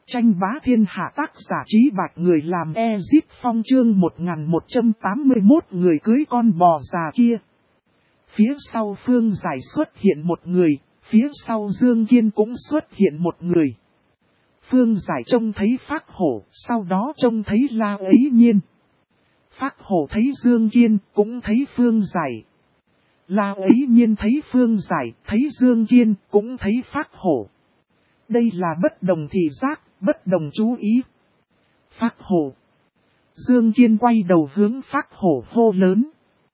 Tranh bá thiên hạ tác giả Trí Bạch người làm Ezip Phong chương 1181 người cưới con bò già kia. Phía sau Phương Giải xuất hiện một người, phía sau Dương Kiên cũng xuất hiện một người. Phương Giải trông thấy Phác Hổ, sau đó trông thấy La Ấy Nhiên. Phác Hổ thấy Dương Kiên, cũng thấy Phương Giải. La Ấy Nhiên thấy Phương Giải, thấy Dương Kiên, cũng thấy Phác Hổ. Đây là bất đồng thị giác, bất đồng chú ý. Phác Hổ. Dương Kiên quay đầu hướng Phác Hổ hô lớn.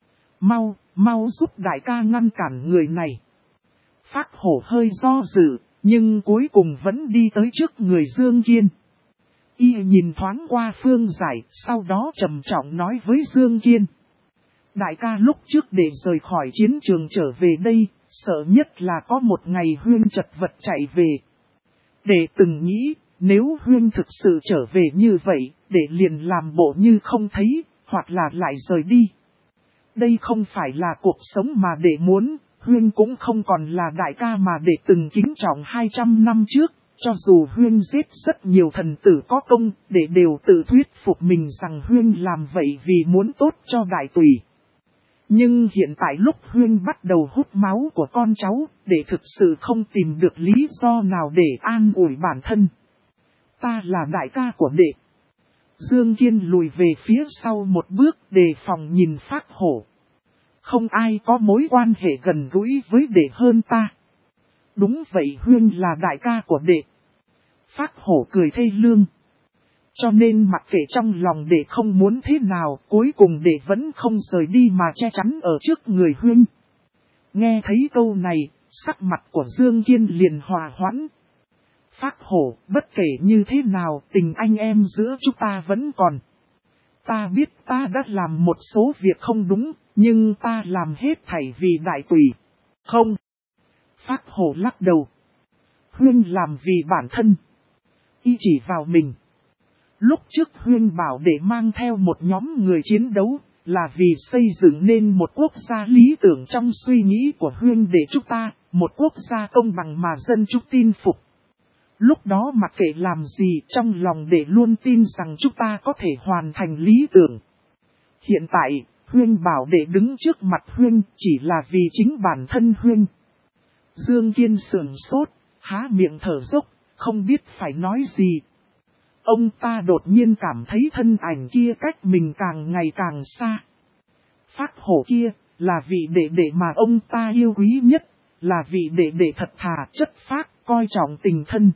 Mau giúp đại ca ngăn cản người này. Phác Hổ hơi do dự, nhưng cuối cùng vẫn đi tới trước người Dương Kiên. Y nhìn thoáng qua Phương Giải, sau đó trầm trọng nói với Dương Kiên. Đại ca lúc trước để rời khỏi chiến trường trở về đây, sợ nhất là có một ngày Huyên chật vật chạy về. Để từng nghĩ, nếu Huyên thực sự trở về như vậy, để liền làm bộ như không thấy, hoặc là lại rời đi. Đây không phải là cuộc sống mà để muốn, Huyên cũng không còn là đại ca mà để từng kính trọng 200 năm trước, cho dù Huyên giết rất nhiều thần tử có công, để đều tự thuyết phục mình rằng Huyên làm vậy vì muốn tốt cho đại tùy. Nhưng hiện tại lúc Huyên bắt đầu hút máu của con cháu, để thực sự không tìm được lý do nào để an ủi bản thân. Ta là đại ca của đệ. Dương Kiên lùi về phía sau một bước đề phòng nhìn Phác Hổ. Không ai có mối quan hệ gần gũi với đệ hơn ta. Đúng vậy, Huyên là đại ca của đệ. Phác Hổ cười thê lương. Cho nên mặc kệ trong lòng đệ không muốn thế nào, cuối cùng đệ vẫn không rời đi mà che chắn ở trước người Huyên. Nghe thấy câu này, sắc mặt của Dương Kiên liền hòa hoãn. Phác Hổ, bất kể như thế nào, tình anh em giữa chúng ta vẫn còn. Ta biết ta đã làm một số việc không đúng, nhưng ta làm hết thảy vì đại tùy. Không. Phác Hổ lắc đầu. Huyên làm vì bản thân. Y chỉ vào mình. Lúc trước Huyên bảo để mang theo một nhóm người chiến đấu, là vì xây dựng nên một quốc gia lý tưởng trong suy nghĩ của Huyên để chúng ta, một quốc gia công bằng mà dân chúng tin phục. Lúc đó mặc kệ làm gì trong lòng để luôn tin rằng chúng ta có thể hoàn thành lý tưởng. Hiện tại, Huyên bảo để đứng trước mặt Huyên chỉ là vì chính bản thân Huyên. Dương Kiên sườn sốt, há miệng thở dốc, không biết phải nói gì. Ông ta đột nhiên cảm thấy thân ảnh kia cách mình càng ngày càng xa. Phác Hổ kia, là vị đệ đệ mà ông ta yêu quý nhất, là vị đệ đệ thật thà chất phác, coi trọng tình thân.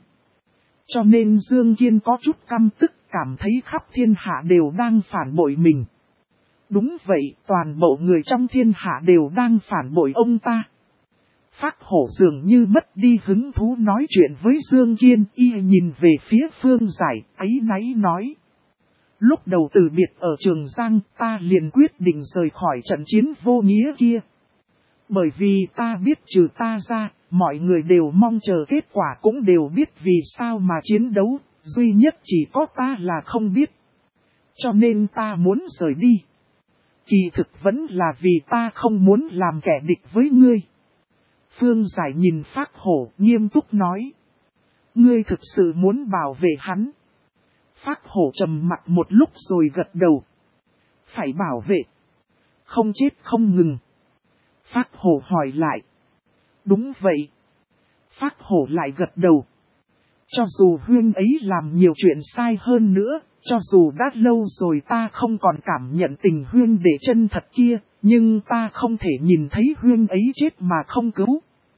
Cho nên Dương Kiên có chút căm tức, cảm thấy khắp thiên hạ đều đang phản bội mình. Đúng vậy, toàn bộ người trong thiên hạ đều đang phản bội ông ta. Phác Hổ dường như mất đi hứng thú nói chuyện với Dương Kiên, y nhìn về phía Phương Giải, áy náy nói. Lúc đầu từ biệt ở Trường Giang, ta liền quyết định rời khỏi trận chiến vô nghĩa kia. Bởi vì ta biết trừ ta ra, mọi người đều mong chờ kết quả cũng đều biết vì sao mà chiến đấu, duy nhất chỉ có ta là không biết. Cho nên ta muốn rời đi. Kỳ thực vẫn là vì ta không muốn làm kẻ địch với ngươi. Phương Giải nhìn Phác Hổ nghiêm túc nói. Ngươi thực sự muốn bảo vệ hắn. Phác Hổ trầm mặt một lúc rồi gật đầu. Phải bảo vệ. Không chết không ngừng. Phác Hổ hỏi lại. Đúng vậy. Phác Hổ lại gật đầu. Cho dù Huyên ấy làm nhiều chuyện sai hơn nữa, cho dù đã lâu rồi ta không còn cảm nhận tình Huyên để chân thật kia, nhưng ta không thể nhìn thấy Huyên ấy chết mà không cứu.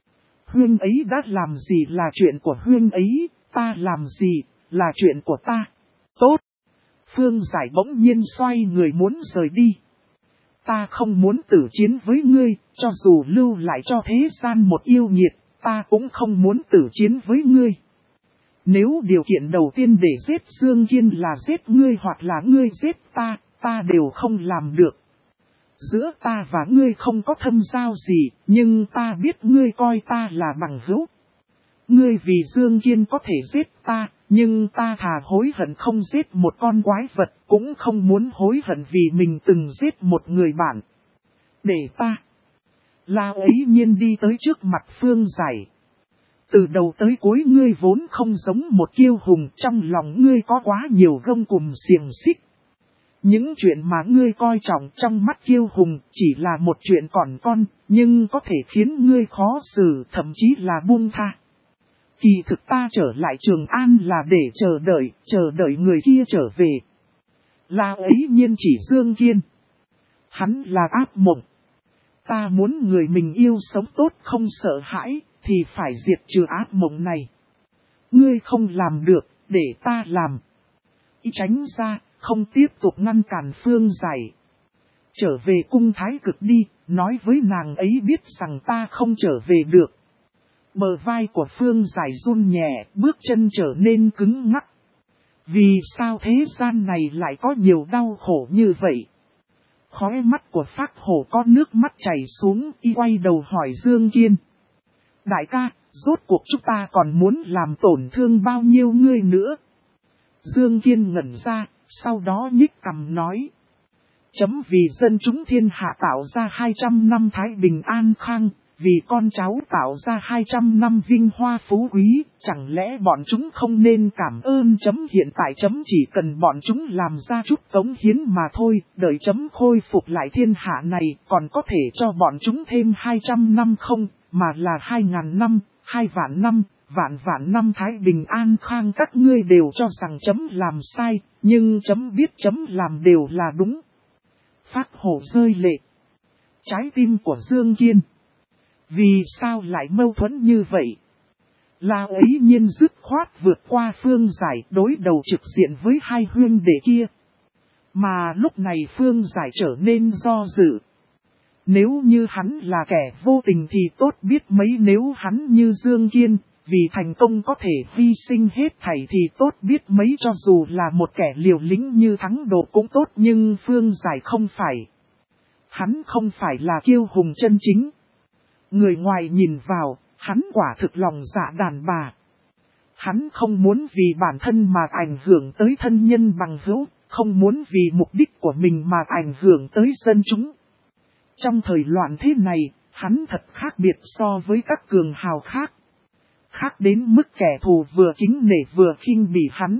Huyên ấy đã làm gì là chuyện của Huyên ấy, ta làm gì là chuyện của ta. Tốt. Phương Giải bỗng nhiên xoay người muốn rời đi. Ta không muốn tử chiến với ngươi, cho dù lưu lại cho thế gian một yêu nghiệt, ta cũng không muốn tử chiến với ngươi. Nếu điều kiện đầu tiên để giết Dương Kiên là giết ngươi hoặc là ngươi giết ta, ta đều không làm được. Giữa ta và ngươi không có thâm giao gì, nhưng ta biết ngươi coi ta là bằng hữu. Ngươi vì Dương Kiên có thể giết ta, nhưng ta thà hối hận không giết một con quái vật, cũng không muốn hối hận vì mình từng giết một người bạn. Để ta. La Ấy Nhiên đi tới trước mặt Phương Giải. Từ đầu tới cuối ngươi vốn không giống một kiêu hùng, trong lòng ngươi có quá nhiều gông cùm xiềng xích. Những chuyện mà ngươi coi trọng trong mắt kiêu hùng chỉ là một chuyện còn con, nhưng có thể khiến ngươi khó xử, thậm chí là buông tha. Kỳ thực ta trở lại Trường An là để chờ đợi người kia trở về. Là ấy nhiên chỉ Dương Kiên. Hắn là ác mộng. Ta muốn người mình yêu sống tốt không sợ hãi, thì phải diệt trừ ác mộng này. Ngươi không làm được, để ta làm. Ý tránh ra, không tiếp tục ngăn cản Phương Giải. Trở về cung Thái Cực đi, nói với nàng ấy biết rằng ta không trở về được. Bờ vai của Phương Giải run nhẹ, bước chân trở nên cứng ngắc. Vì sao thế gian này lại có nhiều đau khổ như vậy? Khóe mắt của Phác Hổ có nước mắt chảy xuống, y quay đầu hỏi Dương Kiên. Đại ca, rốt cuộc chúng ta còn muốn làm tổn thương bao nhiêu ngươi nữa? Dương Kiên ngẩn ra, sau đó nhích cằm nói. Chấm vì dân chúng thiên hạ tạo ra 200 năm thái bình an khang, vì con cháu tạo ra 200 năm vinh hoa phú quý, chẳng lẽ bọn chúng không nên cảm ơn chấm? Hiện tại chấm chỉ cần bọn chúng làm ra chút cống hiến mà thôi, đợi chấm khôi phục lại thiên hạ này, còn có thể cho bọn chúng thêm 200 năm không, mà là 2.000 năm, 2 vạn năm, vạn năm thái bình an khang. Các ngươi đều cho rằng chấm làm sai, nhưng chấm biết chấm làm đều là đúng. Phác Hổ rơi lệ. Trái tim của Dương Kiên. Vì sao lại mâu thuẫn như vậy? Là ấy nhiên dứt khoát vượt qua Phương Giải, đối đầu trực diện với hai huynh đệ kia. Mà lúc này Phương Giải trở nên do dự. Nếu như hắn là kẻ vô tình thì tốt biết mấy, nếu hắn như Dương Kiên, vì thành công có thể hy sinh hết thảy thì tốt biết mấy, cho dù là một kẻ liều lĩnh như Thắng Đột cũng tốt, nhưng Phương Giải không phải. Hắn không phải là kiêu hùng chân chính. Người ngoài nhìn vào, hắn quả thực lòng dạ đàn bà. Hắn không muốn vì bản thân mà ảnh hưởng tới thân nhân bằng hữu, không muốn vì mục đích của mình mà ảnh hưởng tới dân chúng. Trong thời loạn thế này, hắn thật khác biệt so với các cường hào khác. Khác đến mức kẻ thù vừa kính nể vừa khinh bỉ hắn.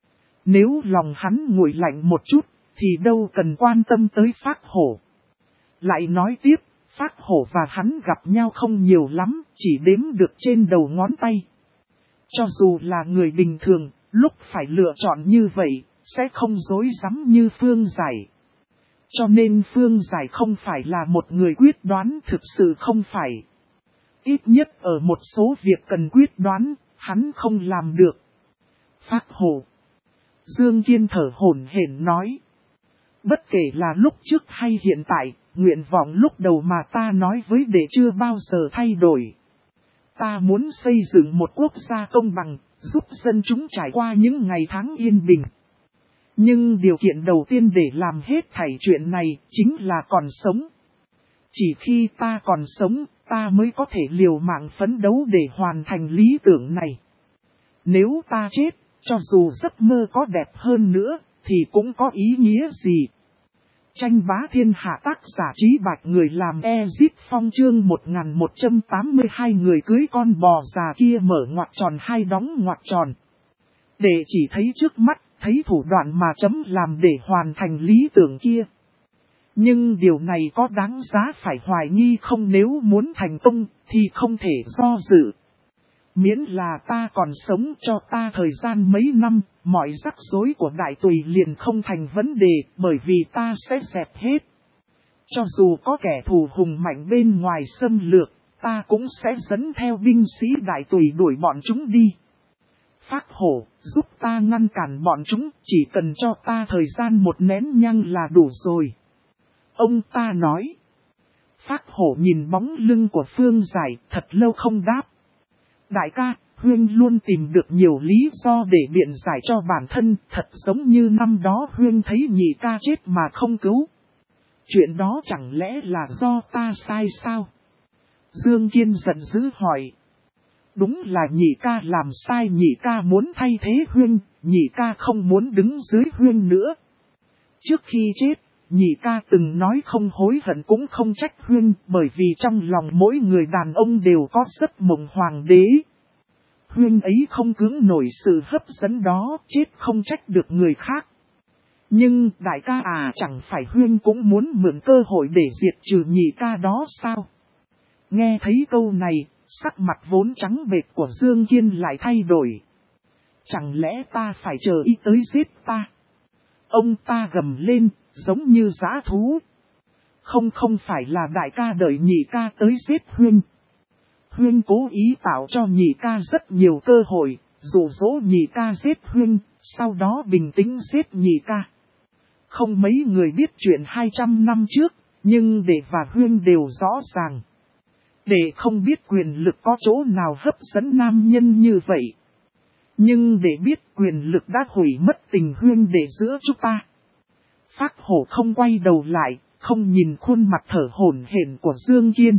Nếu lòng hắn nguội lạnh một chút, thì đâu cần quan tâm tới Phác Hổ. Lại nói tiếp, Phác Hổ và hắn gặp nhau không nhiều lắm, chỉ đếm được trên đầu ngón tay. Cho dù là người bình thường, lúc phải lựa chọn như vậy, sẽ không dối rắm như Phương Giải. Cho nên Phương Giải không phải là một người quyết đoán, thực sự không phải. Ít nhất ở một số việc cần quyết đoán, hắn không làm được. Phác Hổ. Dương Kiên thở hổn hển nói. Bất kể là lúc trước hay hiện tại, nguyện vọng lúc đầu mà ta nói với đệ chưa bao giờ thay đổi. Ta muốn xây dựng một quốc gia công bằng, giúp dân chúng trải qua những ngày tháng yên bình. Nhưng điều kiện đầu tiên để làm hết thảy chuyện này chính là còn sống. Chỉ khi ta còn sống, ta mới có thể liều mạng phấn đấu để hoàn thành lý tưởng này. Nếu ta chết, cho dù giấc mơ có đẹp hơn nữa, thì cũng có ý nghĩa gì? Tranh bá thiên hạ, tác giả Trí Bạch, người làm Ezip Phong, chương 1182, người cưới con bò già kia mở ngoặc tròn hai đóng ngoặc tròn. Để chỉ thấy trước mắt, thấy thủ đoạn mà chấm làm để hoàn thành lý tưởng kia. Nhưng điều này có đáng giá phải hoài nghi không? Nếu muốn thành công thì không thể do dự. Miễn là ta còn sống, cho ta thời gian mấy năm, mọi rắc rối của đại tùy liền không thành vấn đề, bởi vì ta sẽ dẹp hết. Cho dù có kẻ thù hùng mạnh bên ngoài xâm lược, ta cũng sẽ dẫn theo binh sĩ đại tùy đuổi bọn chúng đi. Phác Hổ, giúp ta ngăn cản bọn chúng, chỉ cần cho ta thời gian một nén nhang là đủ rồi. Ông ta nói. Phác Hổ nhìn bóng lưng của Phương Giải, thật lâu không đáp. Đại ca, Huynh luôn tìm được nhiều lý do để biện giải cho bản thân, thật giống như năm đó Huynh thấy nhị ca chết mà không cứu. Chuyện đó chẳng lẽ là do ta sai sao? Dương Kiên giận dữ hỏi. Đúng là nhị ca làm sai, nhị ca muốn thay thế Huynh, nhị ca không muốn đứng dưới Huynh nữa. Trước khi chết, nhị ca từng nói không hối hận cũng không trách Huynh, bởi vì trong lòng mỗi người đàn ông đều có giấc mộng hoàng đế. Huyên ấy không cưỡng nổi sự hấp dẫn đó, chết không trách được người khác. Nhưng đại ca à, chẳng phải Huyên cũng muốn mượn cơ hội để diệt trừ nhị ca đó sao? Nghe thấy câu này, sắc mặt vốn trắng bệch của Dương Kiên lại thay đổi. Chẳng lẽ ta phải chờ y tới giết ta? Ông ta gầm lên, giống như dã thú. Không phải là đại ca đợi nhị ca tới giết Huyên. Huyên cố ý tạo cho nhị ca rất nhiều cơ hội, dụ dỗ nhị ca giết Huyên, sau đó bình tĩnh giết nhị ca. Không mấy người biết chuyện 200 năm trước, nhưng Đệ và Huyên đều rõ ràng. Đệ không biết quyền lực có chỗ nào hấp dẫn nam nhân như vậy. Nhưng Đệ biết quyền lực đã hủy mất tình Huyên Đệ giữa chúng ta. Phác Hổ không quay đầu lại, không nhìn khuôn mặt thở hổn hển của Dương Kiên.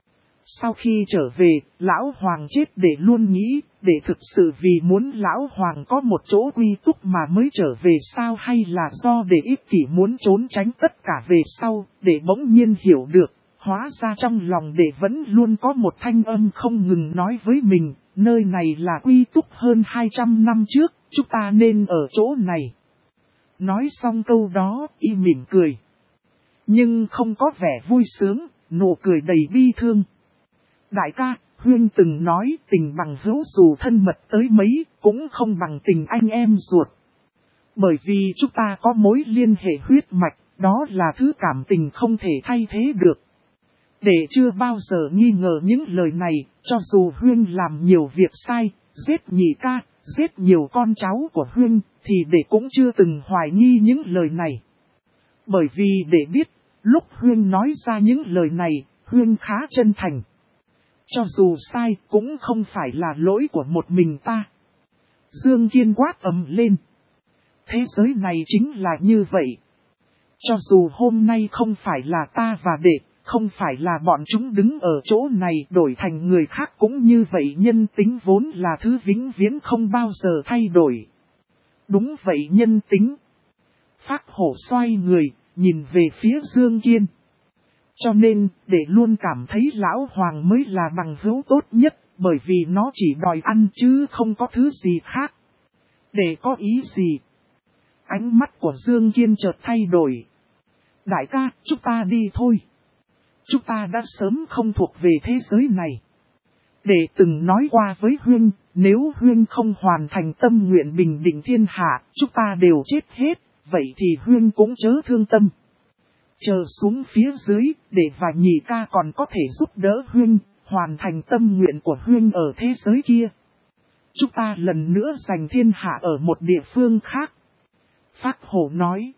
Sau khi trở về, Lão Hoàng chết Đệ luôn nghĩ, Đệ thực sự vì muốn Lão Hoàng có một chỗ quy túc mà mới trở về sao, hay là do Đệ ích kỷ muốn trốn tránh tất cả về sau. Đệ bỗng nhiên hiểu được, hóa ra trong lòng Đệ vẫn luôn có một thanh âm không ngừng nói với mình, nơi này là quy túc hơn 200 năm trước, chúng ta nên ở chỗ này. Nói xong câu đó, y mỉm cười. Nhưng không có vẻ vui sướng, nụ cười đầy bi thương. Đại ca, Huyên từng nói tình bằng hữu dù thân mật tới mấy, cũng không bằng tình anh em ruột. Bởi vì chúng ta có mối liên hệ huyết mạch, đó là thứ cảm tình không thể thay thế được. Đệ chưa bao giờ nghi ngờ những lời này, cho dù Huyên làm nhiều việc sai, giết nhị ca, giết nhiều con cháu của Huyên, thì Đệ cũng chưa từng hoài nghi những lời này. Bởi vì Đệ biết, lúc Huyên nói ra những lời này, Huyên khá chân thành. Cho dù sai cũng không phải là lỗi của một mình ta. Dương Kiên quát ầm lên. Thế giới này chính là như vậy. Cho dù hôm nay không phải là ta và Đệ, không phải là bọn chúng đứng ở chỗ này đổi thành người khác cũng như vậy, nhân tính vốn là thứ vĩnh viễn không bao giờ thay đổi. Đúng vậy, nhân tính. Phác Hổ xoay người, nhìn về phía Dương Kiên. Cho nên, Đệ luôn cảm thấy Lão Hoàng mới là bằng hữu tốt nhất, bởi vì nó chỉ đòi ăn chứ không có thứ gì khác. Đệ có ý gì? Ánh mắt của Dương Kiên chợt thay đổi. Đại ca, chúng ta đi thôi. Chúng ta đã sớm không thuộc về thế giới này. Đệ từng nói qua với Huyên, nếu Huyên không hoàn thành tâm nguyện bình định thiên hạ, chúng ta đều chết hết, vậy thì Huyên cũng chớ thương tâm. Chờ xuống phía dưới, Đệ và nhị ca còn có thể giúp đỡ Huyên, hoàn thành tâm nguyện của Huyên ở thế giới kia. Chúng ta lần nữa giành thiên hạ ở một địa phương khác. Phác Hổ nói.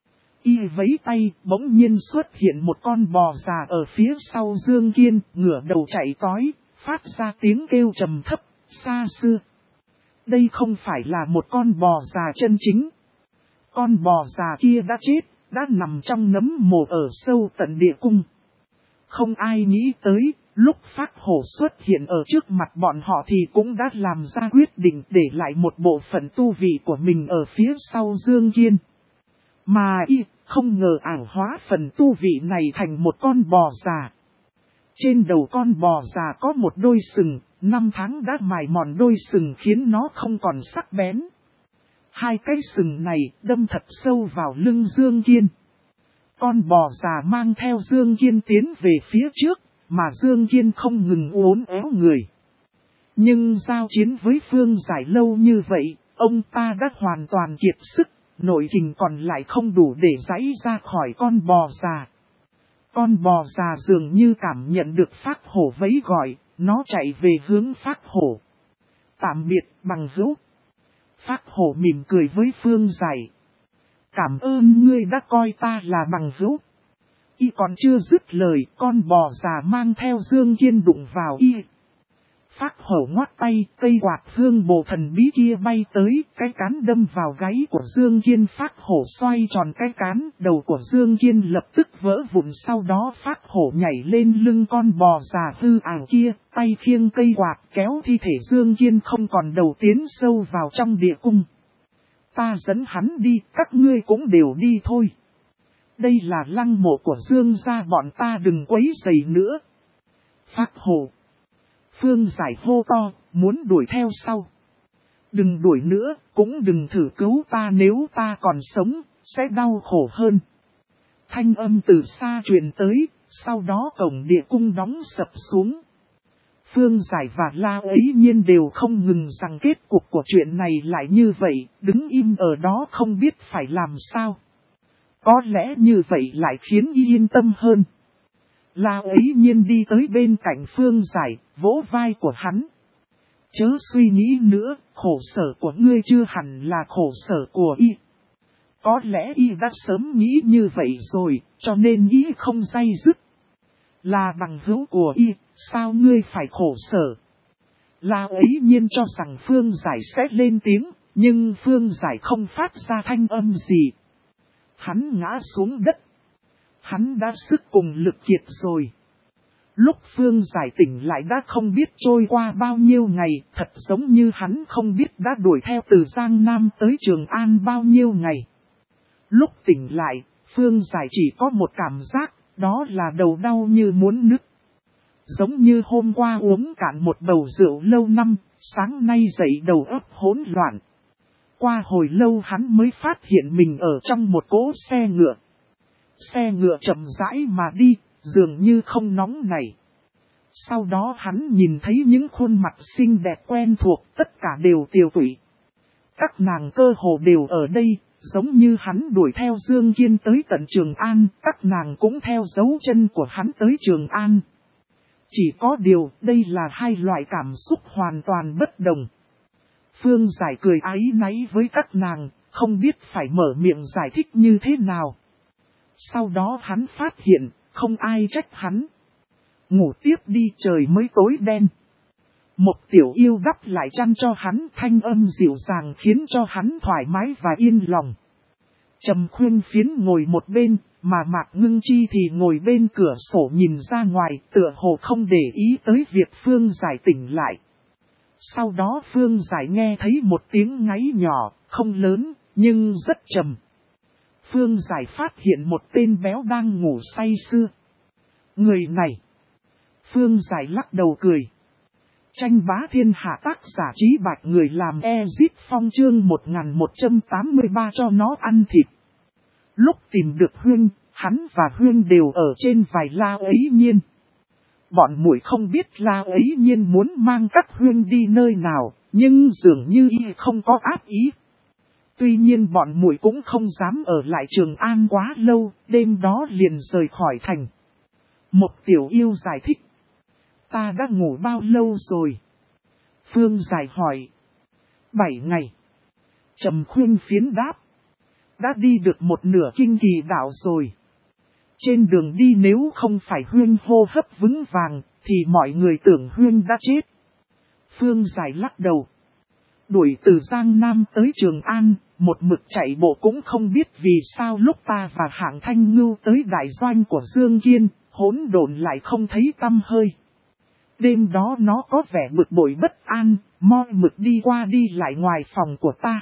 Y vẫy tay, bỗng nhiên xuất hiện một con bò già ở phía sau Dương Kiên, ngửa đầu chạy tói, phát ra tiếng kêu trầm thấp, xa xưa. Đây không phải là một con bò già chân chính. Con bò già kia đã chết, đã nằm trong nấm mồ ở sâu tận địa cung. Không ai nghĩ tới, lúc Phác Hổ xuất hiện ở trước mặt bọn họ thì cũng đã làm ra quyết định để lại một bộ phận tu vị của mình ở phía sau Dương Kiên. Mà y không ngờ ảo hóa phần tu vị này thành một con bò già. Trên đầu con bò già có một đôi sừng, 5 tháng đã mài mòn đôi sừng khiến nó không còn sắc bén. Hai cái sừng này đâm thật sâu vào lưng Dương Kiên. Con bò già mang theo Dương Kiên tiến về phía trước, mà Dương Kiên không ngừng uốn éo người. Nhưng giao chiến với Phương Giải lâu như vậy, ông ta đã hoàn toàn kiệt sức, nội kình còn lại không đủ để giãy ra khỏi con bò già. Con bò già dường như cảm nhận được Phác Hổ vẫy gọi, nó chạy về hướng Phác Hổ. Tạm biệt bằng hữu. Phác Hổ mỉm cười với Phương Giải. Cảm ơn ngươi đã coi ta là bằng hữu. Y còn chưa dứt lời, con bò già mang theo Dương Kiên đụng vào y. Phác Hổ ngoắt tay, cây quạt hương bồ thần bí kia bay tới, cái cán đâm vào gáy của Dương Kiên. Phác Hổ xoay tròn cái cán, đầu của Dương Kiên lập tức vỡ vụn. Sau đó Phác Hổ nhảy lên lưng con bò già hư ảo kia, tay khiêng cây quạt kéo thi thể Dương Kiên không còn đầu tiến sâu vào trong địa cung. Ta dẫn hắn đi, các ngươi cũng đều đi thôi. Đây là lăng mộ của Dương gia, bọn ta đừng quấy rầy nữa. Phác Hổ. Phương Giải hô to, muốn đuổi theo sau. Đừng đuổi nữa, cũng đừng thử cứu ta, nếu ta còn sống, sẽ đau khổ hơn. Thanh âm từ xa truyền tới, sau đó cổng địa cung đóng sập xuống. Phương Giải và La Ấy Nhiên đều không ngừng rằng kết cục của chuyện này lại như vậy, đứng im ở đó không biết phải làm sao. Có lẽ như vậy lại khiến yên tâm hơn. La Ấy Nhiên đi tới bên cạnh Phương Giải, vỗ vai của hắn. Chớ suy nghĩ nữa, khổ sở của ngươi chưa hẳn là khổ sở của y. Có lẽ y đã sớm nghĩ như vậy rồi, cho nên y không day dứt. Là bằng hữu của y, sao ngươi phải khổ sở? La Ấy Nhiên cho rằng Phương Giải sẽ lên tiếng, nhưng Phương Giải không phát ra thanh âm gì. Hắn ngã xuống đất. Hắn đã sức cùng lực kiệt rồi. Lúc Phương Giải tỉnh lại đã không biết trôi qua bao nhiêu ngày, thật giống như hắn không biết đã đuổi theo từ Giang Nam tới Trường An bao nhiêu ngày. Lúc tỉnh lại, Phương Giải chỉ có một cảm giác, đó là đầu đau như muốn nứt. Giống như hôm qua uống cạn một bầu rượu lâu năm, sáng nay dậy đầu óc hỗn loạn. Qua hồi lâu hắn mới phát hiện mình ở trong một cỗ xe ngựa. Xe ngựa chậm rãi mà đi, dường như không nóng nảy. Sau đó hắn nhìn thấy những khuôn mặt xinh đẹp quen thuộc, tất cả đều tiều tụy. Các nàng cơ hồ đều ở đây, giống như hắn đuổi theo Dương Kiên tới tận Trường An, các nàng cũng theo dấu chân của hắn tới Trường An. Chỉ có điều, đây là hai loại cảm xúc hoàn toàn bất đồng. Phương Giải cười áy náy với các nàng, không biết phải mở miệng giải thích như thế nào. Sau đó hắn phát hiện, không ai trách hắn. Ngủ tiếp đi, trời mới tối đen. Một tiểu yêu đắp lại chăn cho hắn, thanh âm dịu dàng khiến cho hắn thoải mái và yên lòng. Trầm Khuyên Phiến ngồi một bên, mà Mạc Ngưng Chi thì ngồi bên cửa sổ nhìn ra ngoài, tựa hồ không để ý tới việc Phương Giải tỉnh lại. Sau đó Phương Giải nghe thấy một tiếng ngáy nhỏ, không lớn, nhưng rất trầm. Phương Giải phát hiện một tên béo đang ngủ say sưa. Người này. Phương Giải lắc đầu cười. Tranh bá thiên hạ, tác giả Trí Bạch, người làm Ezit Phong, chương 1183 cho nó ăn thịt. Lúc tìm được Huyên, hắn và Huyên đều ở trên vai La Ấy Nhiên. Bọn muội không biết La Ấy Nhiên muốn mang các Huyên đi nơi nào, nhưng dường như y không có ác ý. Tuy nhiên bọn muội cũng không dám ở lại Trường An quá lâu, đêm đó liền rời khỏi thành. Một tiểu yêu giải thích. Ta đã ngủ bao lâu rồi? Phương Giải hỏi. 7 ngày. Trầm Khuyên Phiến đáp. Đã đi được một nửa Kinh Kỳ đảo rồi. Trên đường đi nếu không phải Huyên hô hấp vững vàng, thì mọi người tưởng Huyên đã chết. Phương Giải lắc đầu. Đuổi từ Giang Nam tới Trường An, một mực chạy bộ cũng không biết vì sao lúc ta và Hạng Thanh Ngưu tới đại doanh của Dương Kiên, hỗn độn lại không thấy tăm hơi. Đêm đó nó có vẻ bực bội bất an, moi mực đi qua đi lại ngoài phòng của ta.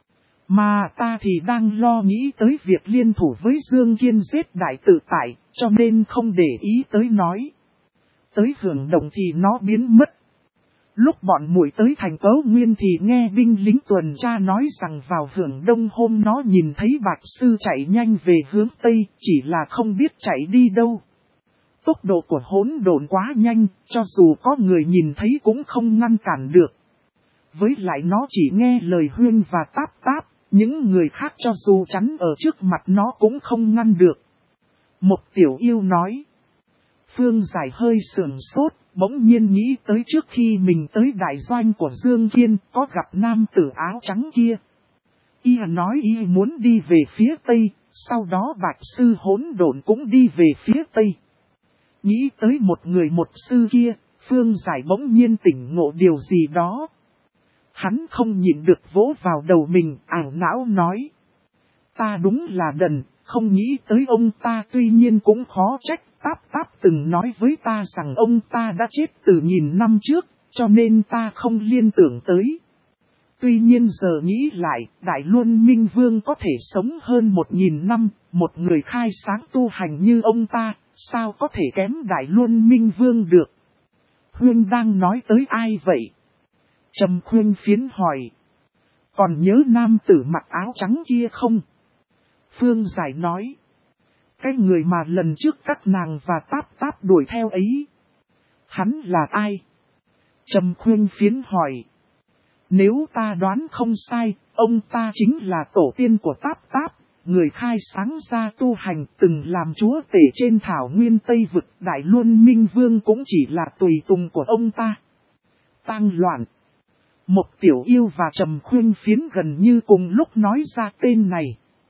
Mà ta thì đang lo nghĩ tới việc liên thủ với Dương Kiên giết đại tự tại, cho nên không để ý tới nói. Tới Hưởng Đồng thì nó biến mất. Lúc bọn muội tới thành Cấu Nguyên thì nghe binh lính tuần tra nói rằng vào Hưởng Đông hôm nó nhìn thấy Bạch Sư chạy nhanh về hướng Tây, chỉ là không biết chạy đi đâu. Tốc độ của hỗn độn quá nhanh, cho dù có người nhìn thấy cũng không ngăn cản được. Với lại nó chỉ nghe lời Huyên và Táp Táp, những người khác cho dù chắn ở trước mặt nó cũng không ngăn được. Một tiểu yêu nói. Phương Giải hơi sườn sốt, bỗng nhiên nghĩ tới trước khi mình tới đại doanh của Dương Kiên có gặp nam tử áo trắng kia. Y nói y muốn đi về phía Tây, sau đó Bạch Sư hỗn độn cũng đi về phía Tây. Nghĩ tới một người một sư kia, Phương Giải bỗng nhiên tỉnh ngộ điều gì đó. Hắn không nhịn được vỗ vào đầu mình, ảo não nói. Ta đúng là đần, không nghĩ tới ông ta, tuy nhiên cũng khó trách. Táp Táp từng nói với ta rằng ông ta đã chết từ nghìn năm trước, cho nên ta không liên tưởng tới. Tuy nhiên giờ nghĩ lại, Đại Luân Minh Vương có thể sống hơn 1000 năm, một người khai sáng tu hành như ông ta, sao có thể kém Đại Luân Minh Vương được? Huyên đang nói tới ai vậy? Trầm Khuynh Phiến hỏi. Còn nhớ nam tử mặc áo trắng kia không? Phương Giải nói. Cái người mà lần trước các nàng và Táp Táp đuổi theo ấy. Hắn là ai? Trầm Khuynh Phiến hỏi. Nếu ta đoán không sai, ông ta chính là tổ tiên của Táp Táp, người khai sáng ra tu hành từng làm chúa tể trên thảo nguyên Tây Vực. Đại Luân Minh Vương cũng chỉ là tùy tùng của ông ta. Tang Loạn. Một Tiểu Yêu và Trầm Khuynh Phiến gần như cùng lúc nói ra tên này.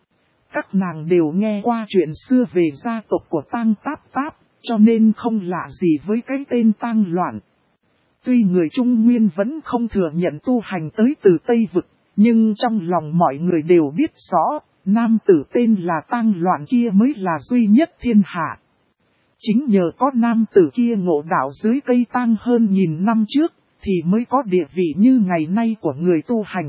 Các nàng đều nghe qua chuyện xưa về gia tộc của Tang Táp Táp, cho nên không lạ gì với cái tên Tang Loạn. Tuy người Trung Nguyên vẫn không thừa nhận tu hành tới từ Tây Vực, nhưng trong lòng mọi người đều biết rõ, nam tử tên là Tang Loạn kia mới là duy nhất thiên hạ. Chính nhờ có nam tử kia ngộ đạo dưới cây tang hơn 1000 năm trước, thì mới có địa vị như ngày nay của người tu hành.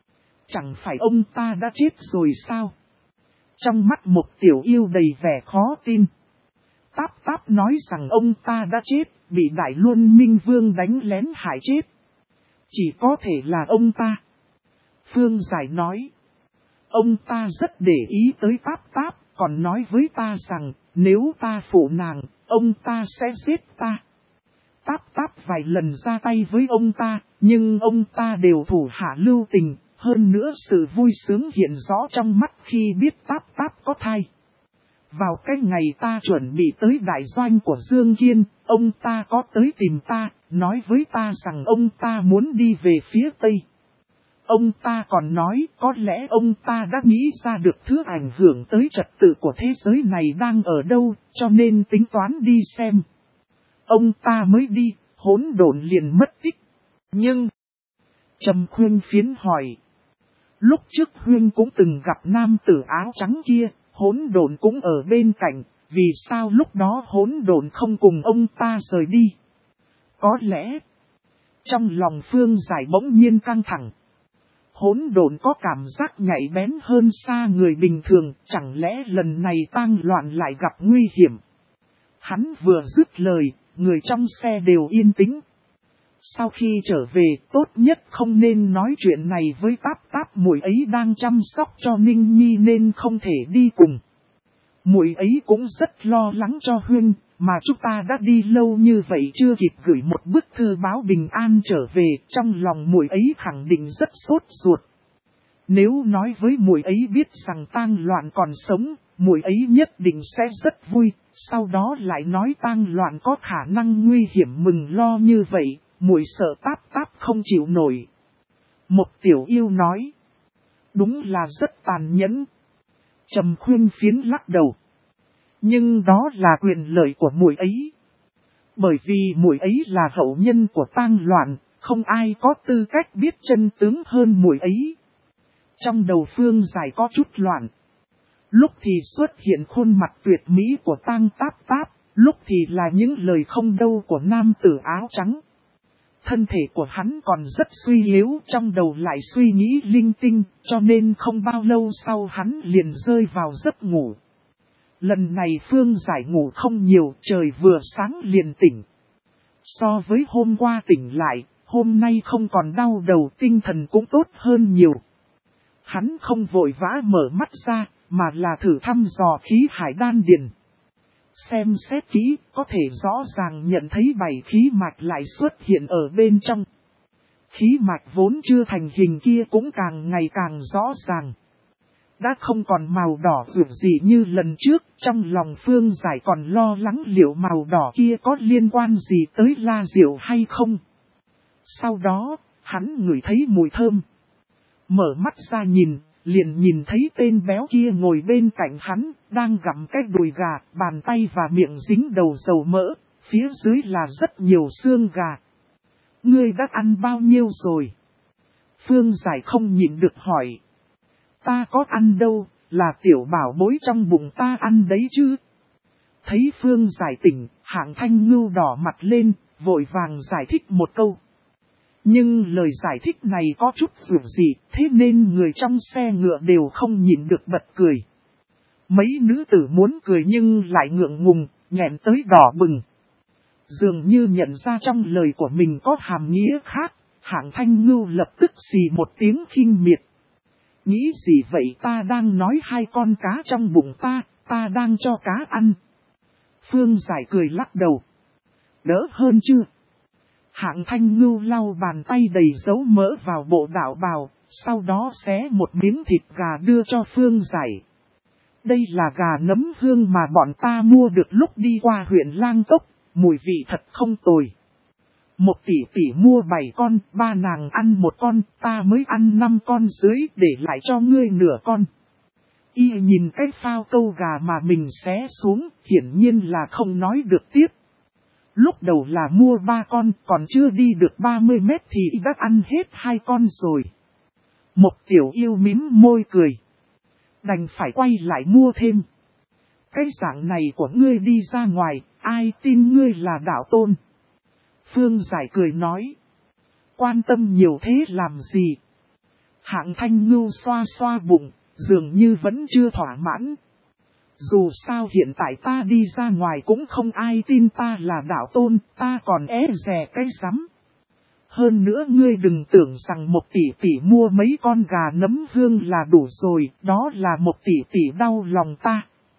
Chẳng phải ông ta đã chết rồi sao? Trong mắt một Tiểu Yêu đầy vẻ khó tin. Táp Táp nói rằng ông ta đã chết, bị Đại Luân Minh Vương đánh lén hại chết. Chỉ có thể là ông ta. Phương Giải nói. Ông ta rất để ý tới Táp Táp, còn nói với ta rằng, nếu ta phụ nàng, ông ta sẽ giết ta. Táp Táp vài lần ra tay với ông ta, nhưng ông ta đều thủ hạ lưu tình, hơn nữa sự vui sướng hiện rõ trong mắt khi biết Táp Táp có thai. Vào cái ngày ta chuẩn bị tới đại doanh của Dương Kiên, ông ta có tới tìm ta, nói với ta rằng ông ta muốn đi về phía Tây. Ông ta còn nói có lẽ ông ta đã nghĩ ra được thứ ảnh hưởng tới trật tự của thế giới này đang ở đâu, cho nên tính toán đi xem. Ông ta mới đi, hỗn độn liền mất tích. Nhưng, Trầm Khuynh Phiến hỏi. Lúc trước Huynh cũng từng gặp nam tử áo trắng kia, hỗn độn cũng ở bên cạnh, vì sao lúc đó hỗn độn không cùng ông ta rời đi? Có lẽ, trong lòng Phương Giải bỗng nhiên căng thẳng. Hỗn độn có cảm giác nhạy bén hơn xa người bình thường, chẳng lẽ lần này Tang Loạn lại gặp nguy hiểm? Hắn vừa dứt lời, người trong xe đều yên tĩnh. Sau khi trở về, tốt nhất không nên nói chuyện này với Táp Táp, muội ấy đang chăm sóc cho Ninh Nhi nên không thể đi cùng. Muội ấy cũng rất lo lắng cho Huynh, mà chúng ta đã đi lâu như vậy chưa kịp gửi một bức thư báo bình an trở về, trong lòng muội ấy khẳng định rất sốt ruột. Nếu nói với muội ấy biết rằng Tang Loạn còn sống, muội ấy nhất định sẽ rất vui, sau đó lại nói Tang Loạn có khả năng nguy hiểm mừng lo như vậy, muội sợ Táp Táp không chịu nổi. Một Tiểu Yêu nói. Đúng là rất tàn nhẫn. Trầm Khuynh Phiến lắc đầu. Nhưng đó là quyền lợi của muội ấy. Bởi vì muội ấy là hậu nhân của Tang Loạn, không ai có tư cách biết chân tướng hơn muội ấy. Trong đầu Phương Giải có chút loạn. Lúc thì xuất hiện khuôn mặt tuyệt mỹ của Tang Táp Táp, lúc thì là những lời không đâu của nam tử áo trắng. Thân thể của hắn còn rất suy yếu, trong đầu lại suy nghĩ linh tinh, cho nên không bao lâu sau hắn liền rơi vào giấc ngủ. Lần này Phương Giải ngủ không nhiều, trời vừa sáng liền tỉnh. So với hôm qua tỉnh lại, hôm nay không còn đau đầu, tinh thần cũng tốt hơn nhiều. Hắn không vội vã mở mắt ra, mà là thử thăm dò khí hải đan điền. Xem xét kỹ, có thể rõ ràng nhận thấy 7 khí mạch lại xuất hiện ở bên trong. Khí mạch vốn chưa thành hình kia cũng càng ngày càng rõ ràng. Đã không còn màu đỏ rực gì như lần trước, trong lòng Phương Giải còn lo lắng liệu màu đỏ kia có liên quan gì tới La Diệu hay không. Sau đó, hắn ngửi thấy mùi thơm. Mở mắt ra liền nhìn thấy tên béo kia ngồi bên cạnh hắn, đang gặm cái đùi gà, bàn tay và miệng dính đầu dầu mỡ, phía dưới là rất nhiều xương gà. Ngươi đã ăn bao nhiêu rồi? Phương Giải không nhịn được hỏi. Ta có ăn đâu, là tiểu bảo bối trong bụng ta ăn đấy chứ. Thấy Phương Giải tỉnh, Hạng Thanh Ngưu đỏ mặt lên, vội vàng giải thích một câu. Nhưng lời giải thích này có chút dù gì, thế nên người trong xe ngựa đều không nhịn được bật cười. Mấy nữ tử muốn cười nhưng lại ngượng ngùng, nghẹn tới đỏ bừng. Dường như nhận ra trong lời của mình có hàm nghĩa khác, Hạng Thanh Ngưu lập tức xì một tiếng khinh miệt. Nghĩ gì vậy, ta đang nói hai con cá trong bụng ta đang cho cá ăn. Phương Giải cười lắc đầu. Đỡ hơn chưa? Hạng Thanh Ngưu lau bàn tay đầy dấu mỡ vào bộ đạo bào, sau đó xé một miếng thịt gà đưa cho Phương Giải. Đây là gà nấm hương mà bọn ta mua được lúc đi qua huyện Lang Cốc, mùi vị thật không tồi. Một tỷ tỷ mua 7 con, ba nàng ăn 1 con, ta mới ăn 5 con dưới, để lại cho ngươi nửa con. Y nhìn cái phao câu gà mà mình xé xuống, hiển nhiên là không nói được tiếp. Lúc đầu là mua 3 con, còn chưa đi được 30 mét thì đã ăn hết 2 con rồi. Một tiểu yêu mím môi cười. Đành phải quay lại mua thêm. Cái dạng này của ngươi đi ra ngoài, ai tin ngươi là đạo tôn? Phương Giải cười nói. Quan tâm nhiều thế làm gì? Hạng Thanh Ngưu xoa xoa bụng, dường như vẫn chưa thỏa mãn. Dù sao hiện tại ta đi ra ngoài cũng không ai tin ta là đạo tôn, ta còn dè cái rắm. Hơn nữa ngươi đừng tưởng rằng 1 tỷ tỷ mua mấy con gà nấm hương là đủ rồi, đó là 1 tỷ tỷ đau lòng ta.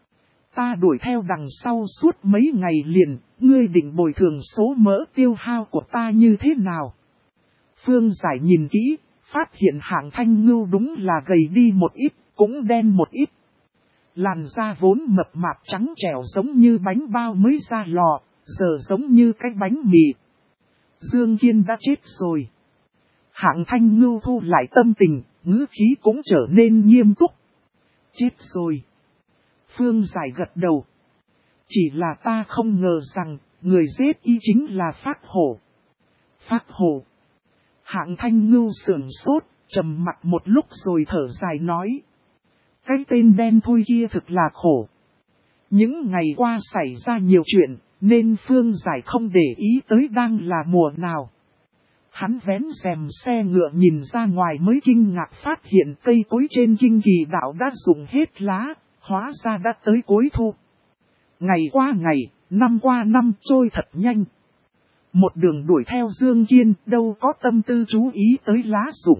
Ta đuổi theo đằng sau suốt mấy ngày liền, ngươi định bồi thường số mỡ tiêu hao của ta như thế nào? Phương Giải nhìn kỹ, phát hiện Hạng Thanh Ngưu đúng là gầy đi một ít, cũng đen một ít. Làn da vốn mập mạp trắng trẻo giống như bánh bao mới ra lò, giờ giống như cái bánh mì. Dương Kiên đã chết rồi. Hạng Thanh Ngưu thu lại tâm tình, ngữ khí cũng trở nên nghiêm túc. Chết rồi. Phương Giải gật đầu. Chỉ là ta không ngờ rằng, người giết y chính là Phác Hổ. Phác Hổ. Hạng Thanh Ngưu sườn sốt, trầm mặt một lúc rồi thở dài nói. Cái tên đen thui kia thực là khổ. Những ngày qua xảy ra nhiều chuyện, nên Phương Giải không để ý tới đang là mùa nào. Hắn vén rèm xe ngựa nhìn ra ngoài mới kinh ngạc phát hiện cây cối trên Kinh Kỳ Đạo đã rụng hết lá, hóa ra đã tới cuối thu. Ngày qua ngày, năm qua năm trôi thật nhanh. Một đường đuổi theo Dương Kiên đâu có tâm tư chú ý tới lá rụng.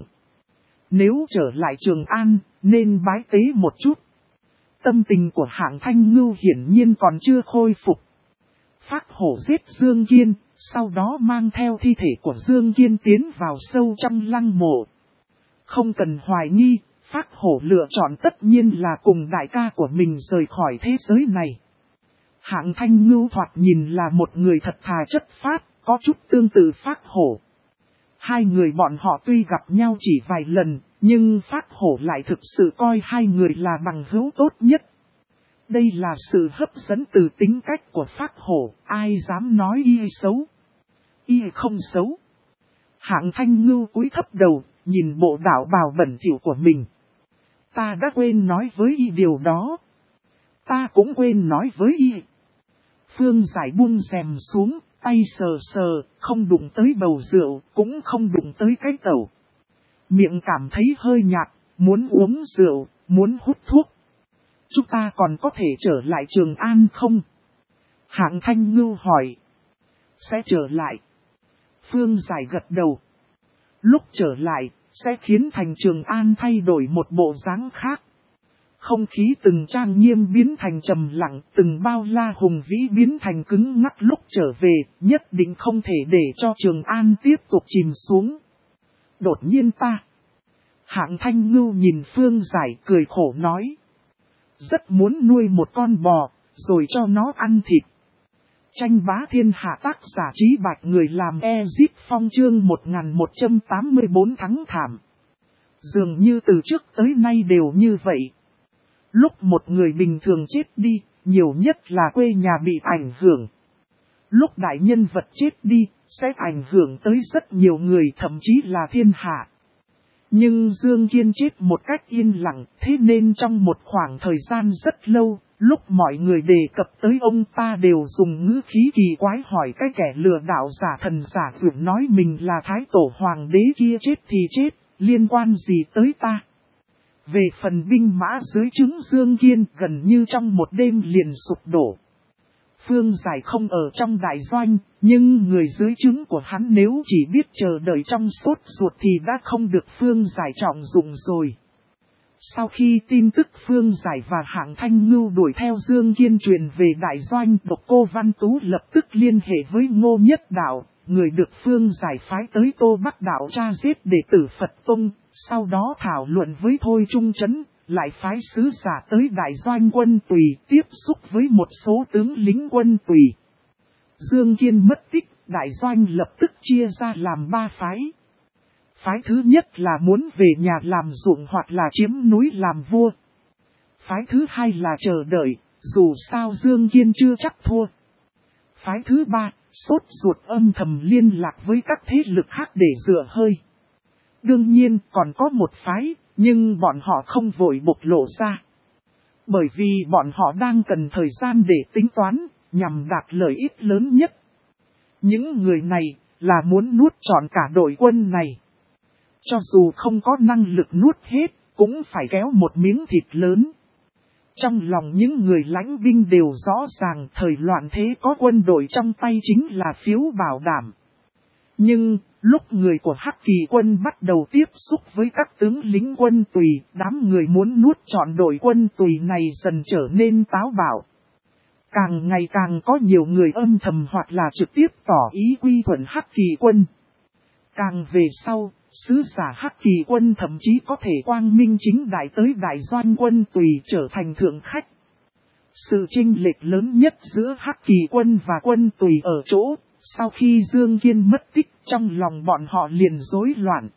Nếu trở lại Trường An, nên bái tế một chút. Tâm tình của Hạng Thanh Ngưu hiển nhiên còn chưa khôi phục. Phác Hổ giết Dương Kiên, sau đó mang theo thi thể của Dương Kiên tiến vào sâu trong lăng mộ. Không cần hoài nghi, Phác Hổ lựa chọn tất nhiên là cùng đại ca của mình rời khỏi thế giới này. Hạng Thanh Ngưu thoạt nhìn là một người thật thà chất phác, có chút tương tự Phác Hổ. Hai người bọn họ tuy gặp nhau chỉ vài lần, nhưng Phác Hổ lại thực sự coi hai người là bằng hữu tốt nhất. Đây là sự hấp dẫn từ tính cách của Phác Hổ, ai dám nói y xấu. Y không xấu. Hạng Thanh Ngưu cúi thấp đầu, nhìn bộ đạo bào bẩn thỉu của mình. Ta đã quên nói với y điều đó. Ta cũng quên nói với y. Phương Giải buông rèm xuống, tay sờ sờ, không đụng tới bầu rượu, cũng không đụng tới cái tẩu. Miệng cảm thấy hơi nhạt, muốn uống rượu, muốn hút thuốc. Chúng ta còn có thể trở lại Trường An không? Hạng Thanh Ngưu hỏi. Sẽ trở lại. Phương Giải gật đầu. Lúc trở lại, sẽ khiến thành Trường An thay đổi một bộ dáng khác. Không khí từng trang nghiêm biến thành trầm lặng, từng bao la hùng vĩ biến thành cứng ngắc lúc trở về, nhất định không thể để cho Trường An tiếp tục chìm xuống. Đột nhiên ta. Hạng Thanh Ngưu nhìn Phương Giải cười khổ nói. Rất muốn nuôi một con bò, rồi cho nó ăn thịt. Tranh bá thiên hạ tác giả Trí Bạch người làm Ezit Phong chương 1184 thắng thảm. Dường như từ trước tới nay đều như vậy. Lúc một người bình thường chết đi, nhiều nhất là quê nhà bị ảnh hưởng. Lúc đại nhân vật chết đi, sẽ ảnh hưởng tới rất nhiều người, thậm chí là thiên hạ. Nhưng Dương Kiên chết một cách yên lặng, thế nên trong một khoảng thời gian rất lâu, lúc mọi người đề cập tới ông ta đều dùng ngữ khí kỳ quái hỏi cái kẻ lừa đảo giả thần giả dược nói mình là Thái Tổ Hoàng đế kia chết thì chết, liên quan gì tới ta? Về phần binh mã dưới trướng Dương Kiên gần như trong một đêm liền sụp đổ. Phương Giải không ở trong đại doanh, nhưng người dưới trướng của hắn nếu chỉ biết chờ đợi trong sốt ruột thì đã không được Phương Giải trọng dụng rồi. Sau khi tin tức Phương Giải và Hạng Thanh Ngưu đuổi theo Dương Kiên truyền về đại doanh, Độc Cô Văn Tú lập tức liên hệ với Ngô Nhất Đạo, người được Phương Giải phái tới Tô Bắc Đạo tra giết đệ tử Phật Tông, sau đó thảo luận với Thôi Trung Chấn, lại phái sứ giả tới đại doanh Quân Tùy tiếp xúc với một số tướng lính Quân Tùy. Dương Kiên mất tích, đại doanh lập tức chia ra làm 3 phái. Phái thứ nhất là muốn về nhà làm ruộng hoặc là chiếm núi làm vua. Phái thứ hai là chờ đợi, dù sao Dương Kiên chưa chắc thua. Phái thứ ba, sốt ruột âm thầm liên lạc với các thế lực khác để dựa hơi. Đương nhiên còn có một phái, nhưng bọn họ không vội bộc lộ ra. Bởi vì bọn họ đang cần thời gian để tính toán, nhằm đạt lợi ích lớn nhất. Những người này là muốn nuốt trọn cả đội quân này. Cho dù không có năng lực nuốt hết, cũng phải kéo một miếng thịt lớn. Trong lòng những người lãnh binh đều rõ ràng thời loạn thế có quân đội trong tay chính là phiếu bảo đảm. Nhưng, lúc người của Hắc Kỳ quân bắt đầu tiếp xúc với các tướng lính Quân Tùy, đám người muốn nuốt trọn đội Quân Tùy này dần trở nên táo bạo. Càng ngày càng có nhiều người âm thầm hoặc là trực tiếp tỏ ý quy thuận Hắc Kỳ quân. Càng về sau, sứ giả Hắc Kỳ quân thậm chí có thể quang minh chính đại tới đại doanh Quân Tùy trở thành thượng khách. Sự chênh lệch lớn nhất giữa Hắc Kỳ quân và Quân Tùy ở chỗ, sau khi Dương Kiên mất tích trong lòng bọn họ liền rối loạn.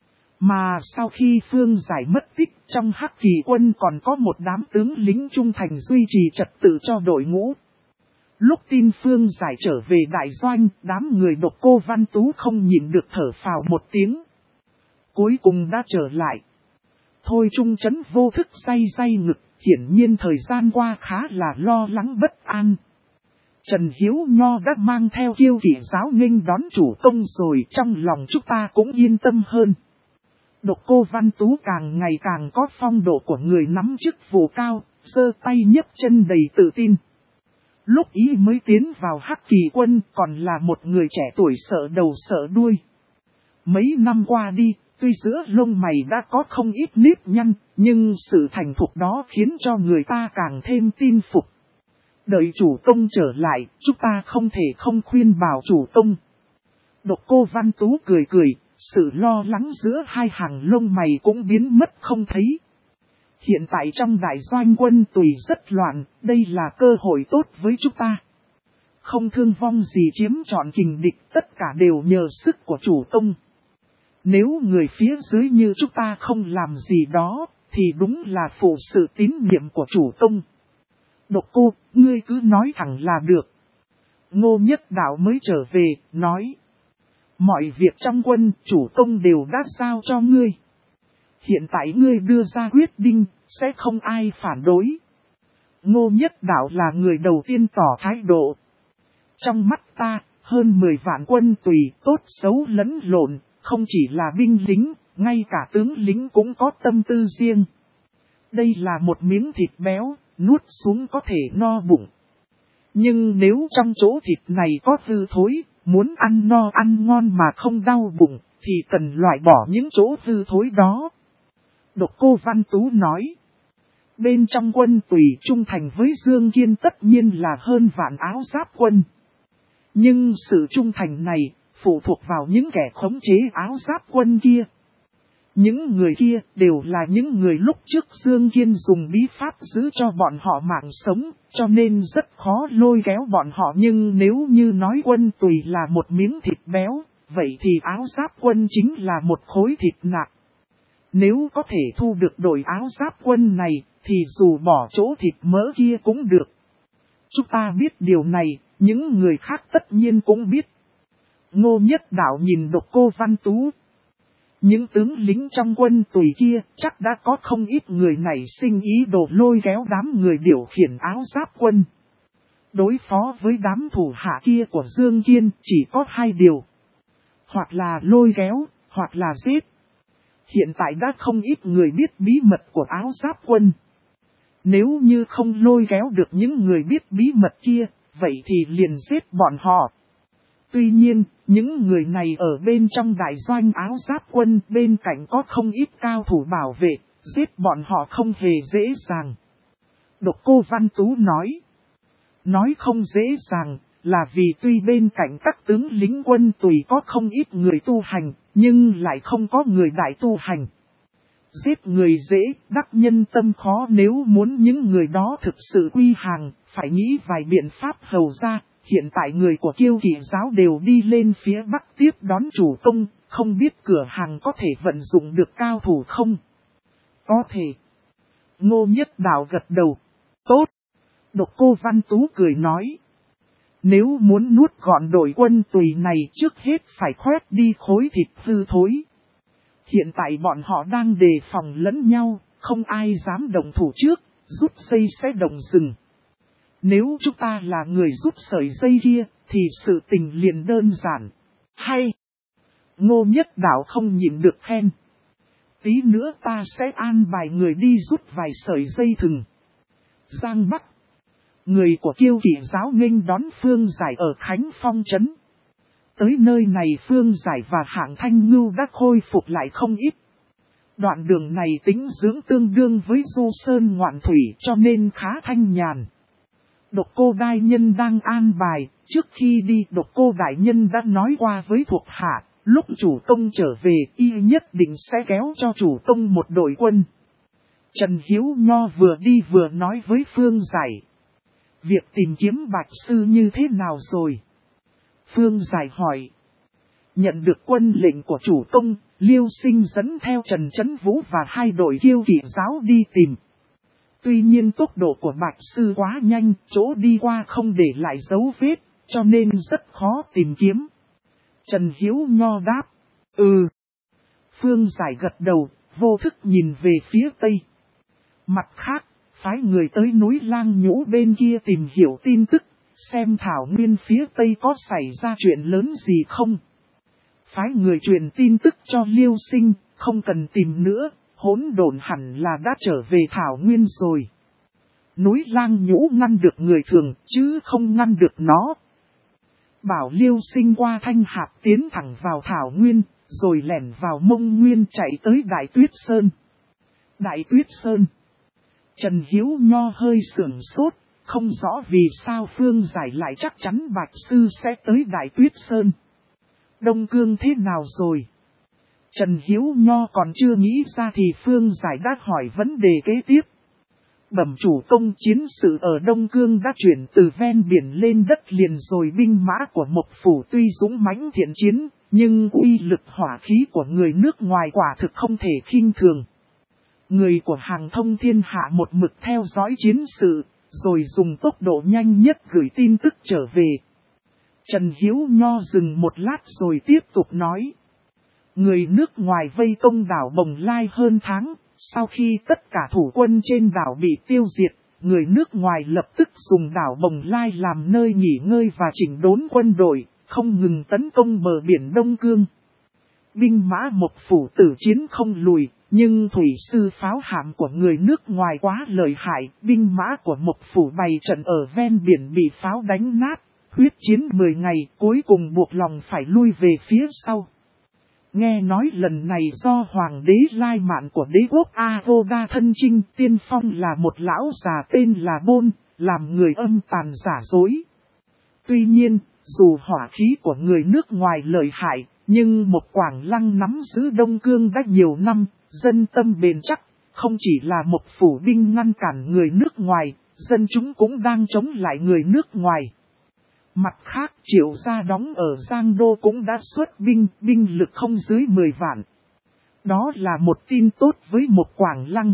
Mà sau khi Phương Giải mất tích trong Hắc Kỳ quân còn có một đám tướng lính trung thành duy trì trật tự cho đội ngũ. Lúc tin Phương Giải trở về đại doanh, đám người Độc Cô Văn Tú không nhịn được thở phào một tiếng. Cuối cùng đã trở lại. Thôi Trung Chấn vô thức day ngực, hiển nhiên thời gian qua khá là lo lắng bất an. Trần Hiếu Nho đã mang theo Kiêu Kỵ giáo nghênh đón chủ công rồi, trong lòng chúng ta cũng yên tâm hơn. Độc Cô Văn Tú càng ngày càng có phong độ của người nắm chức vụ cao, giơ tay nhấc chân đầy tự tin. Lúc ý mới tiến vào Hắc Kỳ quân còn là một người trẻ tuổi sợ đầu sợ đuôi. Mấy năm qua đi, tuy giữa lông mày đã có không ít nếp nhăn, nhưng sự thành thục đó khiến cho người ta càng thêm tin phục. Đợi chủ công trở lại, chúng ta không thể không khuyên bảo chủ công. Độc Cô Văn Tú cười cười, sự lo lắng giữa hai hàng lông mày cũng biến mất không thấy. Hiện tại trong đại doanh Quân Tùy rất loạn, đây là cơ hội tốt với chúng ta. Không thương vong gì chiếm trọn kình địch, tất cả đều nhờ sức của chủ công. Nếu người phía dưới như chúng ta không làm gì đó, thì đúng là phụ sự tín nhiệm của chủ công. Độc Cô, ngươi cứ nói thẳng là được. Ngô Nhất Đạo mới trở về, nói. Mọi việc trong quân, chủ công đều đã giao cho ngươi. Hiện tại ngươi đưa ra quyết định, sẽ không ai phản đối. Ngô Nhất Đạo là người đầu tiên tỏ thái độ. Trong mắt ta, hơn 10 vạn quân Tùy, tốt xấu lẫn lộn, không chỉ là binh lính, ngay cả tướng lính cũng có tâm tư riêng. Đây là một miếng thịt béo, nuốt xuống có thể no bụng. Nhưng nếu trong chỗ thịt này có hư thối, muốn ăn no ăn ngon mà không đau bụng, thì cần loại bỏ những chỗ hư thối đó. Độc Cô Văn Tú nói. Bên trong Quân Tùy trung thành với Dương Kiên tất nhiên là hơn vạn áo giáp quân. Nhưng sự trung thành này phụ thuộc vào những kẻ khống chế áo giáp quân kia. Những người kia đều là những người lúc trước Dương Kiên dùng bí pháp giữ cho bọn họ mạng sống, cho nên rất khó lôi kéo bọn họ. Nhưng nếu như nói Quân Tùy là một miếng thịt béo, vậy thì áo giáp quân chính là một khối thịt nạc. Nếu có thể thu được đội áo giáp quân này, thì dù bỏ chỗ thịt mỡ kia cũng được. Chúng ta biết điều này, những người khác tất nhiên cũng biết. Ngô Nhất Đạo nhìn Độc Cô Văn Tú. Những tướng lính trong Quân Tùy kia chắc đã có không ít người này sinh ý đồ lôi kéo đám người điều khiển áo giáp quân. Đối phó với đám thủ hạ kia của Dương Kiên chỉ có hai điều. Hoặc là lôi kéo, hoặc là giết. Hiện tại đã không ít người biết bí mật của áo giáp quân. Nếu như không lôi kéo được những người biết bí mật kia, vậy thì liền giết bọn họ. Tuy nhiên, những người này ở bên trong đại doanh áo giáp quân bên cạnh có không ít cao thủ bảo vệ, giết bọn họ không hề dễ dàng. Độc Cô Văn Tú nói không dễ dàng, là vì tuy bên cạnh các tướng lính quân tùy có không ít người tu hành, nhưng lại không có người đại tu hành. Giết người dễ, đắc nhân tâm khó, nếu muốn những người đó thực sự quy hàng, phải nghĩ vài biện pháp hầu ra. Hiện tại người của Kiêu Kỵ giáo đều đi lên phía bắc tiếp đón chủ công, không biết cửa hàng có thể vận dụng được cao thủ không? Có thể. Ngô Nhất Đạo gật đầu. Tốt. Độc Cô Văn Tú cười nói. Nếu muốn nuốt gọn đội quân tùy này trước hết phải khoét đi khối thịt hư thối. Hiện tại bọn họ đang đề phòng lẫn nhau, không ai dám động thủ trước, rút dây sẽ động rừng. Nếu chúng ta là người rút sợi dây kia, thì sự tình liền đơn giản. Hay! Ngô Nhất Đạo không nhịn được khen. Tí nữa ta sẽ an bài người đi rút vài sợi dây thừng. Giang Bắc. Người của Kiêu Kỵ giáo nghênh đón Phương Giải ở Khánh Phong trấn. Tới nơi này Phương Giải và Hạng Thanh Ngưu đã khôi phục lại không ít. Đoạn đường này tính dưỡng tương đương với du sơn ngoạn thủy cho nên khá thanh nhàn. Độc Cô Đại Nhân đang an bài, trước khi đi Độc Cô Đại Nhân đã nói qua với thuộc hạ, lúc chủ công trở về y nhất định sẽ kéo cho chủ công một đội quân. Trần Hiếu Nho vừa đi vừa nói với Phương Giải. Việc tìm kiếm Bạch Sư như thế nào rồi? Phương Giải hỏi. Nhận được quân lệnh của chủ công, Liêu Sinh dẫn theo Trần Chấn Vũ và hai đội Kiêu Kỵ giáo đi tìm. Tuy nhiên tốc độ của Bạch Sư quá nhanh, chỗ đi qua không để lại dấu vết, cho nên rất khó tìm kiếm. Trần Hiếu Nho đáp. Phương Giải gật đầu, vô thức nhìn về phía tây. Mặt khác, phái người tới núi Lang Nhũ bên kia tìm hiểu tin tức, xem thảo nguyên phía tây có xảy ra chuyện lớn gì không. Phái người truyền tin tức cho Liêu Sinh, không cần tìm nữa, hỗn độn hẳn là đã trở về thảo nguyên rồi. Núi Lang Nhũ ngăn được người thường, chứ không ngăn được nó. Bảo Liêu Sinh qua Thanh Hạp tiến thẳng vào thảo nguyên, rồi lẻn vào Mông Nguyên chạy tới Đại Tuyết Sơn. Đại Tuyết Sơn. Trần Hiếu Nho hơi sửng sốt, không rõ vì sao Phương Giải lại chắc chắn Bạch Sư sẽ tới Đại Tuyết Sơn. Đông Cương thế nào rồi? Trần Hiếu Nho còn chưa nghĩ ra thì Phương Giải đã hỏi vấn đề kế tiếp. Bẩm chủ công, chiến sự ở Đông Cương đã chuyển từ ven biển lên đất liền rồi, binh mã của Mộc Phủ tuy dũng mãnh thiện chiến, nhưng uy lực hỏa khí của người nước ngoài quả thực không thể khinh thường. Người của Hàng Thông Thiên Hạ một mực theo dõi chiến sự, rồi dùng tốc độ nhanh nhất gửi tin tức trở về. Trần Hiếu Nho dừng một lát rồi tiếp tục nói. Người nước ngoài vây công đảo Bồng Lai hơn tháng, sau khi tất cả thủ quân trên đảo bị tiêu diệt, người nước ngoài lập tức dùng đảo Bồng Lai làm nơi nghỉ ngơi và chỉnh đốn quân đội, không ngừng tấn công bờ biển Đông Cương. Binh mã Mộc Phủ tử chiến không lùi, nhưng thủy sư pháo hạm của người nước ngoài quá lợi hại, binh mã của Mộc Phủ bày trận ở ven biển bị pháo đánh nát, huyết chiến 10 ngày cuối cùng buộc lòng phải lui về phía sau. Nghe nói lần này do Hoàng đế Lai Mạn của đế quốc A-hô-đa thân chinh, tiên phong là một lão già tên là Bôn, làm người âm tàn giả dối. Tuy nhiên, dù hỏa khí của người nước ngoài lợi hại, nhưng một Quảng Lăng nắm giữ Đông Cương đã nhiều năm, dân tâm bền chắc, không chỉ là một phủ binh ngăn cản người nước ngoài, dân chúng cũng đang chống lại người nước ngoài. Mặt khác, Triệu gia đóng ở Giang Đô cũng đã xuất binh, binh lực không dưới 10 vạn. Đó là một tin tốt với một Quảng Lăng.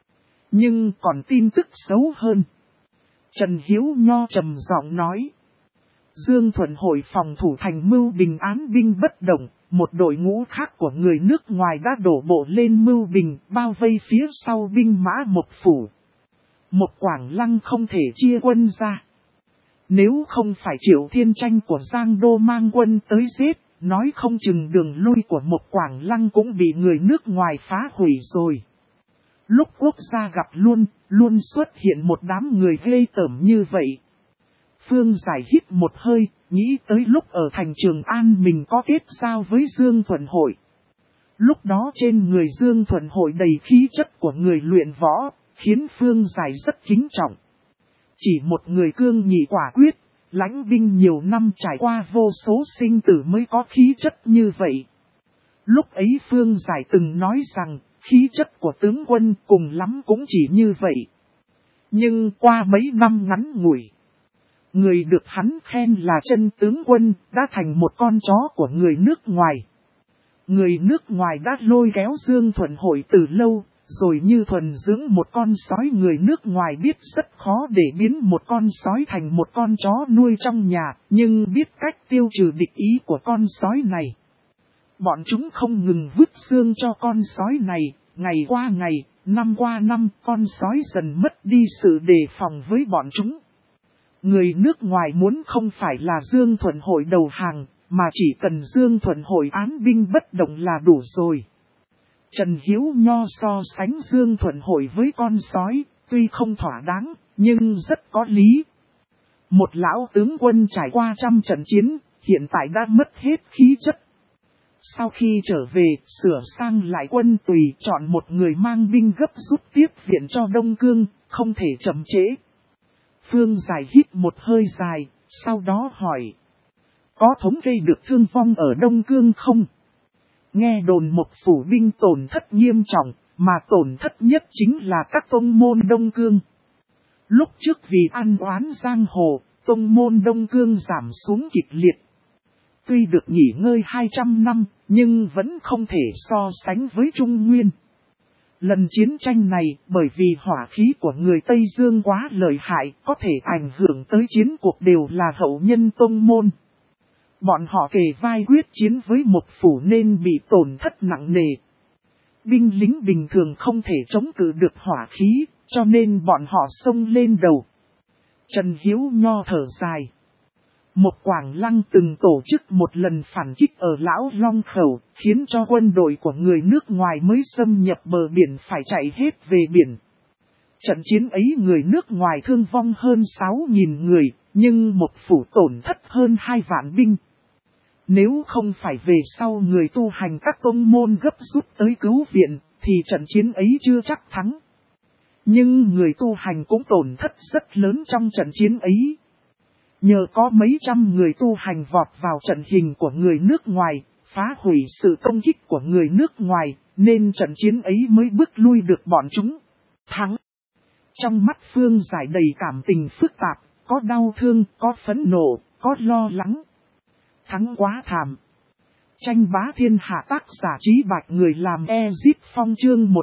Nhưng còn tin tức xấu hơn. Trần Hiếu Nho trầm giọng nói. Dương Thuận hội phòng thủ thành mưu bình án binh bất động, một đội ngũ khác của người nước ngoài đã đổ bộ lên mưu bình, bao vây phía sau binh mã Mộc Phủ. Một Quảng Lăng không thể chia quân ra. Nếu không phải Triệu Thiên Tranh của Giang Đô mang quân tới giết, nói không chừng đường lui của một Quảng Lăng cũng bị người nước ngoài phá hủy rồi. Lúc quốc gia gặp luôn xuất hiện một đám người ghê tởm như vậy. Phương Giải hít một hơi, nghĩ tới lúc ở thành Trường An mình có kết giao với Dương Thuận Hội. Lúc đó trên người Dương Thuận Hội đầy khí chất của người luyện võ, khiến Phương Giải rất kính trọng. Chỉ một người cương nghị quả quyết, lãnh binh nhiều năm trải qua vô số sinh tử mới có khí chất như vậy. Lúc ấy Phương Giải từng nói rằng, khí chất của tướng quân cùng lắm cũng chỉ như vậy. Nhưng qua mấy năm ngắn ngủi, người được hắn khen là chân tướng quân đã thành một con chó của người nước ngoài. Người nước ngoài đã lôi kéo Dương Thuận Hội từ lâu, rồi như thuần dưỡng một con sói. Người nước ngoài biết rất khó để biến một con sói thành một con chó nuôi trong nhà, nhưng biết cách tiêu trừ địch ý của con sói này. Bọn chúng không ngừng vứt xương cho con sói này, ngày qua ngày, năm qua năm, con sói dần mất đi sự đề phòng với bọn chúng. Người nước ngoài muốn không phải là Dương Thuận Hội đầu hàng, mà chỉ cần Dương Thuận Hội án binh bất động là đủ rồi. Trần Hiếu Nho so sánh Dương Thuận Hội với con sói, tuy không thỏa đáng, nhưng rất có lý. Một lão tướng quân trải qua trăm trận chiến, hiện tại đã mất hết khí chất. Sau khi trở về, sửa sang lại quân tùy, chọn một người mang binh gấp rút tiếp viện cho Đông Cương, không thể chậm trễ. Phương Giải hít một hơi dài, sau đó hỏi. Có thống kê được thương vong ở Đông Cương không? Nghe đồn một phủ binh tổn thất nghiêm trọng, mà tổn thất nhất chính là các tông môn Đông Cương. Lúc trước vì ăn oán giang hồ, tông môn Đông Cương giảm xuống kịch liệt. Tuy được nghỉ ngơi 200 năm, nhưng vẫn không thể so sánh với Trung Nguyên. Lần chiến tranh này, bởi vì hỏa khí của người Tây Dương quá lợi hại, có thể ảnh hưởng tới chiến cuộc đều là hậu nhân tông môn. Bọn họ kề vai quyết chiến với một phủ nên bị tổn thất nặng nề. Binh lính bình thường không thể chống cự được hỏa khí, cho nên bọn họ xông lên đầu. Trần Hiếu Nho thở dài. Một Quảng Lăng từng tổ chức một lần phản kích ở Lão Long Khẩu, khiến cho quân đội của người nước ngoài mới xâm nhập bờ biển phải chạy hết về biển. Trận chiến ấy người nước ngoài thương vong hơn 6.000 người, nhưng một phủ tổn thất hơn 2 vạn binh. Nếu không phải về sau người tu hành các tông môn gấp rút tới cứu viện, thì trận chiến ấy chưa chắc thắng. Nhưng người tu hành cũng tổn thất rất lớn trong trận chiến ấy. Nhờ có mấy trăm người tu hành vọt vào trận hình của người nước ngoài, phá hủy sự công kích của người nước ngoài, nên trận chiến ấy mới bước lui được bọn chúng. Thắng. Trong mắt Phương Giải đầy cảm tình phức tạp, có đau thương, có phẫn nộ, có lo lắng. Thắng quá thảm. Tranh bá thiên hạ tác giả Trí Bạch người làm Ezit Phong chương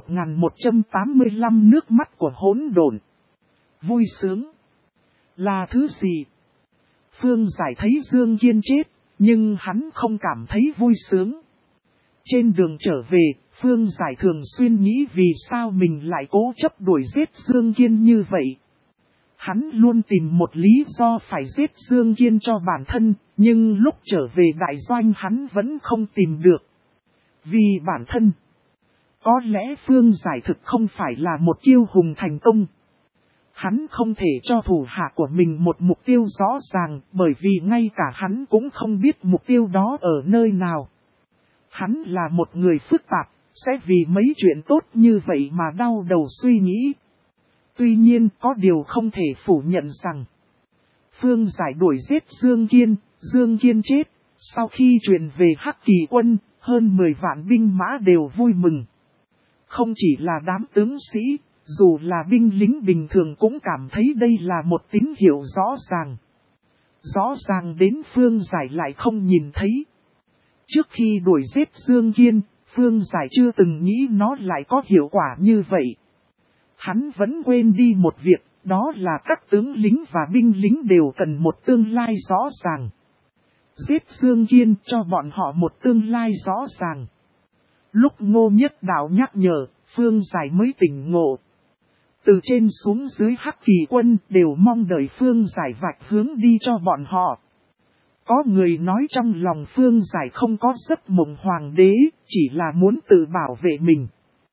1185 nước mắt của hỗn độn. Vui sướng. Là thứ gì? Phương Giải thấy Dương Kiên chết, nhưng hắn không cảm thấy vui sướng. Trên đường trở về, Phương Giải thường xuyên nghĩ vì sao mình lại cố chấp đuổi giết Dương Kiên như vậy. Hắn luôn tìm một lý do phải giết Dương Kiên cho bản thân, nhưng lúc trở về đại doanh hắn vẫn không tìm được. Vì bản thân, có lẽ Phương Giải thực không phải là một kiêu hùng thành công. Hắn không thể cho thủ hạ của mình một mục tiêu rõ ràng, bởi vì ngay cả hắn cũng không biết mục tiêu đó ở nơi nào. Hắn là một người phức tạp, sẽ vì mấy chuyện tốt như vậy mà đau đầu suy nghĩ. Tuy nhiên có điều không thể phủ nhận rằng, Phương Giải đuổi giết Dương Kiên chết, sau khi truyền về Hắc Kỳ quân, hơn 10 vạn binh mã đều vui mừng. Không chỉ là đám tướng sĩ, dù là binh lính bình thường cũng cảm thấy đây là một tín hiệu rõ ràng. Rõ ràng đến Phương Giải lại không nhìn thấy. Trước khi đuổi giết Dương Kiên, Phương Giải chưa từng nghĩ nó lại có hiệu quả như vậy. Hắn vẫn quên đi một việc, đó là các tướng lính và binh lính đều cần một tương lai rõ ràng. Giết Dương Kiên cho bọn họ một tương lai rõ ràng. Lúc Ngô Nhất Đạo nhắc nhở, Phương Giải mới tỉnh ngộ. Từ trên xuống dưới Hắc Kỳ quân đều mong đợi Phương Giải vạch hướng đi cho bọn họ. Có người nói trong lòng Phương Giải không có giấc mộng hoàng đế, chỉ là muốn tự bảo vệ mình.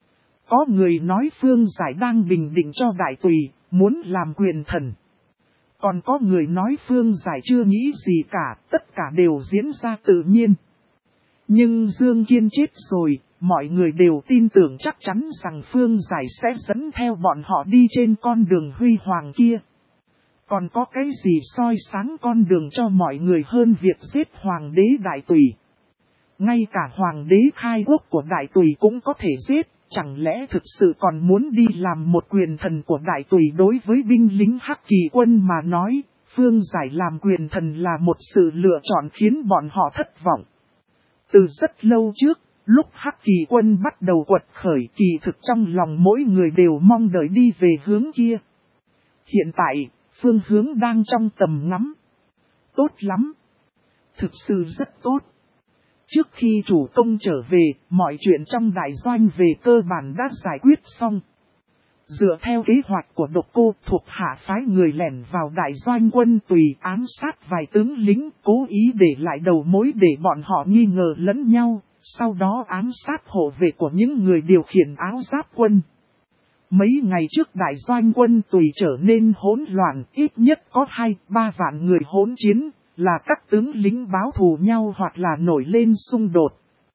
Có người nói Phương Giải đang bình định cho đại tùy, muốn làm quyền thần. Còn có người nói Phương Giải chưa nghĩ gì cả, tất cả đều diễn ra tự nhiên. Nhưng Dương Kiên chết rồi, mọi người đều tin tưởng chắc chắn rằng Phương Giải sẽ dẫn theo bọn họ đi trên con đường huy hoàng kia. Còn có cái gì soi sáng con đường cho mọi người hơn việc giết Hoàng đế Đại Tùy? Ngay cả Hoàng đế khai quốc của Đại Tùy cũng có thể giết, chẳng lẽ thực sự còn muốn đi làm một quyền thần của Đại Tùy? Đối với binh lính Hắc Kỳ quân mà nói, Phương Giải làm quyền thần là một sự lựa chọn khiến bọn họ thất vọng. Từ rất lâu trước, lúc Hắc Kỳ quân bắt đầu quật khởi, kỳ thực trong lòng mỗi người đều mong đợi đi về hướng kia. Hiện tại, phương hướng đang trong tầm ngắm. Tốt lắm. Thực sự rất tốt. Trước khi chủ công trở về, mọi chuyện trong đại doanh về cơ bản đã giải quyết xong. Dựa theo kế hoạch của Độc Cô, thuộc hạ phái người lẻn vào đại doanh quân Tùy ám sát vài tướng lính, cố ý để lại đầu mối để bọn họ nghi ngờ lẫn nhau, sau đó ám sát hộ vệ của những người điều khiển áo giáp quân. Mấy ngày trước đại doanh quân Tùy trở nên hỗn loạn, ít nhất có 2-3 vạn người hỗn chiến, là các tướng lính báo thù nhau hoặc là nổi lên xung đột.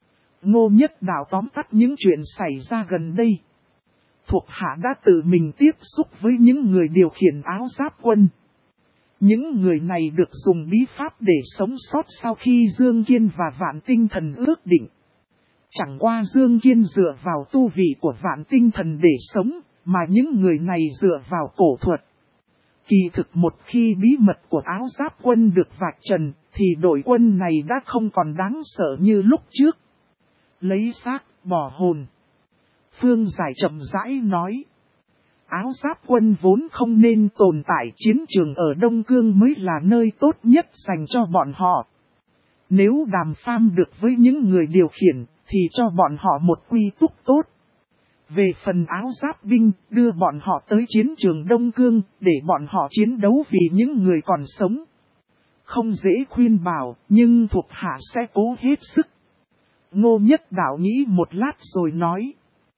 Ngô Nhất Đạo tóm tắt những chuyện xảy ra gần đây. Thuộc hạ đã tự mình tiếp xúc với những người điều khiển áo giáp quân. Những người này được dùng bí pháp để sống sót sau khi Dương Kiên và Vạn Tinh Thần ước định. Chẳng qua Dương Kiên dựa vào tu vị của Vạn Tinh Thần để sống, mà những người này dựa vào cổ thuật. Kỳ thực một khi bí mật của áo giáp quân được vạch trần, thì đội quân này đã không còn đáng sợ như lúc trước. Lấy xác, bỏ hồn. Phương Giải chậm rãi nói. Áo giáp quân vốn không nên tồn tại, chiến trường ở Đông Cương mới là nơi tốt nhất dành cho bọn họ. Nếu đàm phán được với những người điều khiển, thì cho bọn họ một quy túc tốt. Về phần áo giáp binh, đưa bọn họ tới chiến trường Đông Cương, để bọn họ chiến đấu vì những người còn sống. Không dễ khuyên bảo, nhưng thuộc hạ sẽ cố hết sức. Ngô Nhất Đạo nghĩ một lát rồi nói.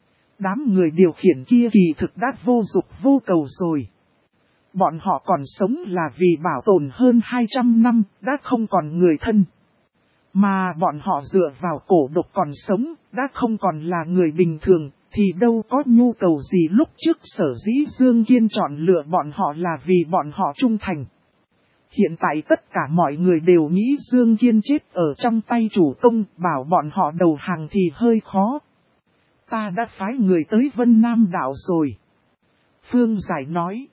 Đám người điều khiển kia kỳ thực đã vô dục vô cầu rồi. Bọn họ còn sống là vì bảo tồn hơn 200 năm, đã không còn người thân. Mà bọn họ dựa vào cổ độc còn sống, đã không còn là người bình thường, thì đâu có nhu cầu gì lúc trước. Sở dĩ Dương Kiên chọn lựa bọn họ là vì bọn họ trung thành. Hiện tại tất cả mọi người đều nghĩ Dương Kiên chết ở trong tay chủ công, bảo bọn họ đầu hàng thì hơi khó. Ta đã phái người tới Vân Nam đảo rồi. Phương Giải nói.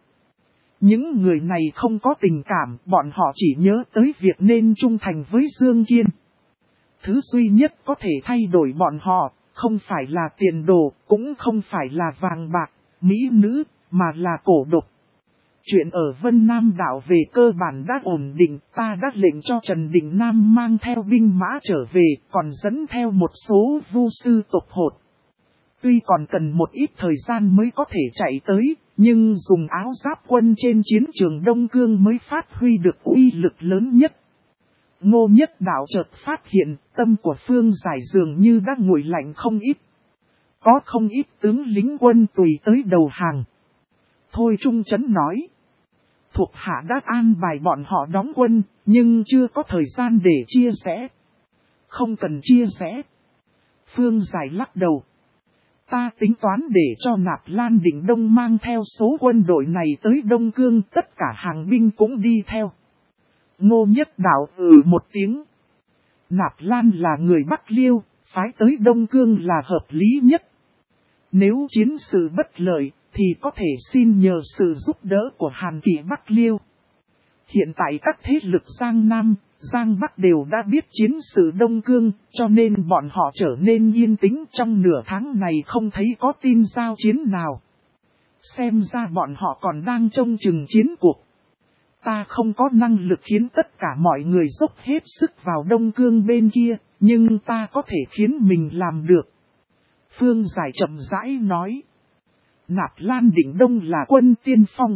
Những người này không có tình cảm, bọn họ chỉ nhớ tới việc nên trung thành với Dương Kiên. Thứ duy nhất có thể thay đổi bọn họ, không phải là tiền đồ, cũng không phải là vàng bạc, mỹ nữ, mà là cổ độc. Chuyện ở Vân Nam đảo về cơ bản đã ổn định, ta đã lệnh cho Trần Đình Nam mang theo binh mã trở về, còn dẫn theo một số vu sư tộc hột. Tuy còn cần một ít thời gian mới có thể chạy tới, nhưng dùng áo giáp quân trên chiến trường Đông Cương mới phát huy được uy lực lớn nhất. Ngô Nhất Đạo chợt phát hiện tâm của Phương Giải dường như đã nguội lạnh không ít. Có không ít tướng lính quân Tùy tới đầu hàng. Thôi Trung Chấn nói. Thuộc hạ đã an bài bọn họ đóng quân, nhưng chưa có thời gian để chia sẻ. Không cần chia sẻ. Phương Giải lắc đầu. Ta tính toán để cho Nạp Lan Định Đông mang theo số quân đội này tới Đông Cương, tất cả hàng binh cũng đi theo. Ngô Nhất Đạo một tiếng. Nạp Lan là người Bắc Liêu, phái tới Đông Cương là hợp lý nhất. Nếu chiến sự bất lợi, thì có thể xin nhờ sự giúp đỡ của Hàn Kỷ Bắc Liêu. Hiện tại các thế lực Giang Nam, Giang Bắc đều đã biết chiến sự Đông Cương, cho nên bọn họ trở nên yên tĩnh. Trong nửa tháng này không thấy có tin giao chiến nào. Xem ra bọn họ còn đang trông chừng chiến cuộc. Ta không có năng lực khiến tất cả mọi người dốc hết sức vào Đông Cương bên kia, nhưng ta có thể khiến mình làm được. Phương Giải chậm rãi nói. Nạp Lan Định Đông là quân tiên phong.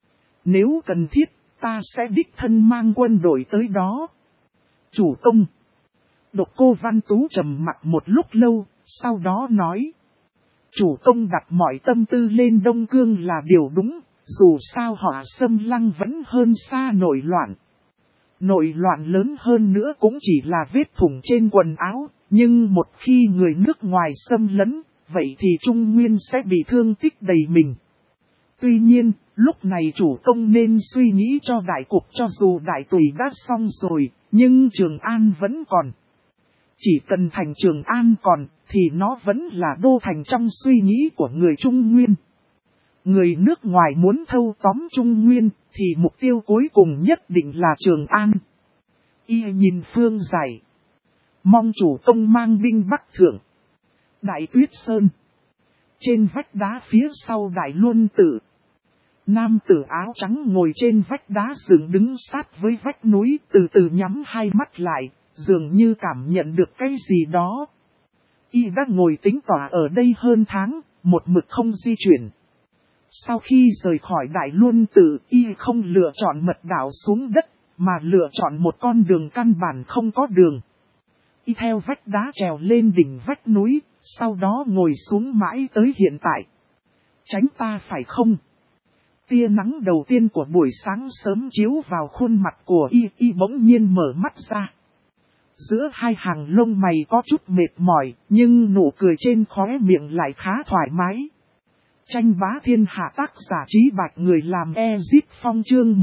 Nếu cần thiết, ta sẽ đích thân mang quân đội tới đó. Chủ công. Độc Cô Văn Tú trầm mặc một lúc lâu, sau đó nói. Chủ công đặt mọi tâm tư lên Đông Cương là điều đúng, Dù sao họ Xâm Lăng vẫn hơn xa nội loạn. Nội loạn lớn hơn nữa cũng chỉ là vết thủng trên quần áo, nhưng một khi người nước ngoài xâm lấn, vậy thì Trung Nguyên sẽ bị thương tích đầy mình. Tuy nhiên, lúc này chủ công nên suy nghĩ cho đại cục, cho dù đại tùy đã xong rồi, nhưng Trường An vẫn còn. Chỉ cần thành Trường An còn, thì nó vẫn là đô thành trong suy nghĩ của người Trung Nguyên. Người nước ngoài muốn thâu tóm Trung Nguyên, thì mục tiêu cuối cùng nhất định là Trường An. Y nhìn Phương Giải. Mong chủ công mang binh bắc thượng. Đại Tuyết Sơn. Trên vách đá phía sau Đại Luân Tự. Nam tử áo trắng ngồi trên vách đá dựng đứng sát với vách núi, từ từ nhắm hai mắt lại, dường như cảm nhận được cái gì đó. Y đã ngồi tính tỏa ở đây hơn tháng, một mực không di chuyển. Sau khi rời khỏi Đại Luân Tự, Y không lựa chọn mật đảo xuống đất, mà lựa chọn một con đường căn bản không có đường. Y theo vách đá trèo lên đỉnh vách núi, sau đó ngồi xuống mãi tới hiện tại. Tránh ta phải không? Tia nắng đầu tiên của buổi sáng sớm chiếu vào khuôn mặt của Y bỗng nhiên mở mắt ra. Giữa hai hàng lông mày có chút mệt mỏi, nhưng nụ cười trên khóe miệng lại khá thoải mái. Tranh bá thiên hạ tác giả Trí Bạch, người làm Ezit Phong chương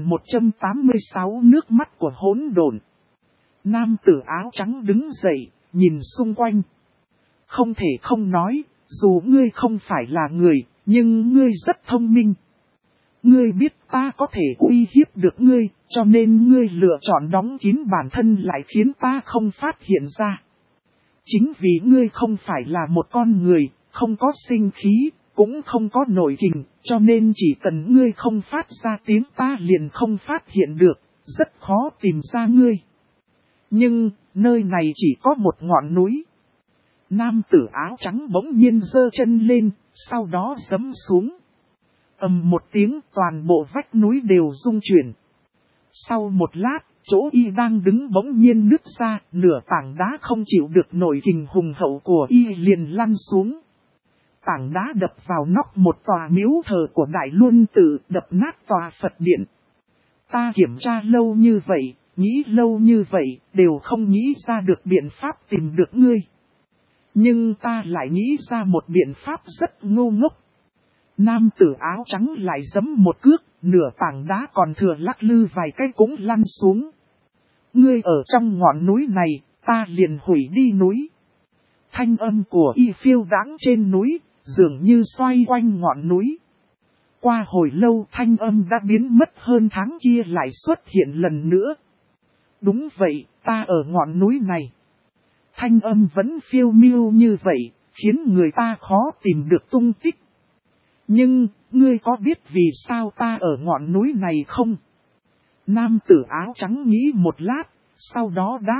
1186 nước mắt của hỗn độn. Nam tử áo trắng đứng dậy, nhìn xung quanh. Không thể không nói, dù ngươi không phải là người, nhưng ngươi rất thông minh. Ngươi biết ta có thể uy hiếp được ngươi, cho nên ngươi lựa chọn đóng kín bản thân lại khiến ta không phát hiện ra. Chính vì ngươi không phải là một con người, không có sinh khí, cũng không có nội kình, cho nên chỉ cần ngươi không phát ra tiếng ta liền không phát hiện được, rất khó tìm ra ngươi. Nhưng, nơi này chỉ có một ngọn núi. Nam tử áo trắng bỗng nhiên giơ chân lên, sau đó giẫm xuống. Ầm một tiếng, toàn bộ vách núi đều rung chuyển. Sau một lát, chỗ Y đang đứng bỗng nhiên nứt ra, nửa tảng đá không chịu được nổi kình hùng hậu của Y liền lăn xuống. Tảng đá đập vào nóc một tòa miếu thờ của Đại Luân Tự, đập nát tòa Phật điện. Ta kiểm tra lâu như vậy, nghĩ lâu như vậy, đều không nghĩ ra được biện pháp tìm được ngươi. Nhưng ta lại nghĩ ra một biện pháp rất ngu ngốc. Nam tử áo trắng lại giẫm một cước, nửa tảng đá còn thừa lắc lư vài cái cũng lăn xuống. Ngươi ở trong ngọn núi này, ta liền hủy đi núi. Thanh âm của Y phiêu đãng trên núi, dường như xoay quanh ngọn núi. Qua hồi lâu thanh âm đã biến mất hơn tháng kia lại xuất hiện lần nữa. Đúng vậy, ta ở ngọn núi này. Thanh âm vẫn phiêu miêu như vậy, khiến người ta khó tìm được tung tích. Nhưng, ngươi có biết vì sao ta ở ngọn núi này không? Nam tử áo trắng nghĩ một lát, sau đó đáp.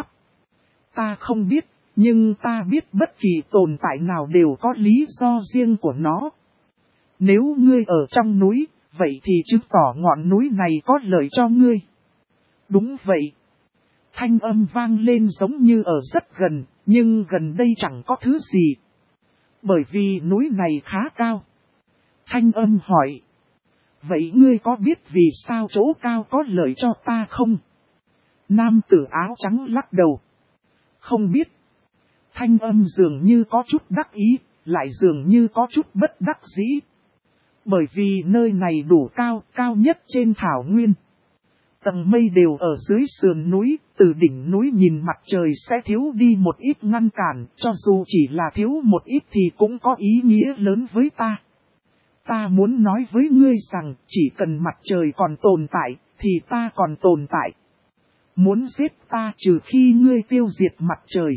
Ta không biết, nhưng ta biết bất kỳ tồn tại nào đều có lý do riêng của nó. Nếu ngươi ở trong núi, vậy thì chứng tỏ ngọn núi này có lợi cho ngươi. Đúng vậy. Thanh âm vang lên giống như ở rất gần, nhưng gần đây chẳng có thứ gì. Bởi vì núi này khá cao. Thanh âm hỏi. Vậy ngươi có biết vì sao chỗ cao có lợi cho ta không? Nam tử áo trắng lắc đầu. Không biết. Thanh âm dường như có chút đắc ý, lại dường như có chút bất đắc dĩ. Bởi vì nơi này đủ cao, cao nhất trên thảo nguyên. Tầng mây đều ở dưới sườn núi, từ đỉnh núi nhìn mặt trời sẽ thiếu đi một ít ngăn cản, cho dù chỉ là thiếu một ít thì cũng có ý nghĩa lớn với ta. Ta muốn nói với ngươi rằng, chỉ cần mặt trời còn tồn tại, thì ta còn tồn tại. Muốn giết ta trừ khi ngươi tiêu diệt mặt trời.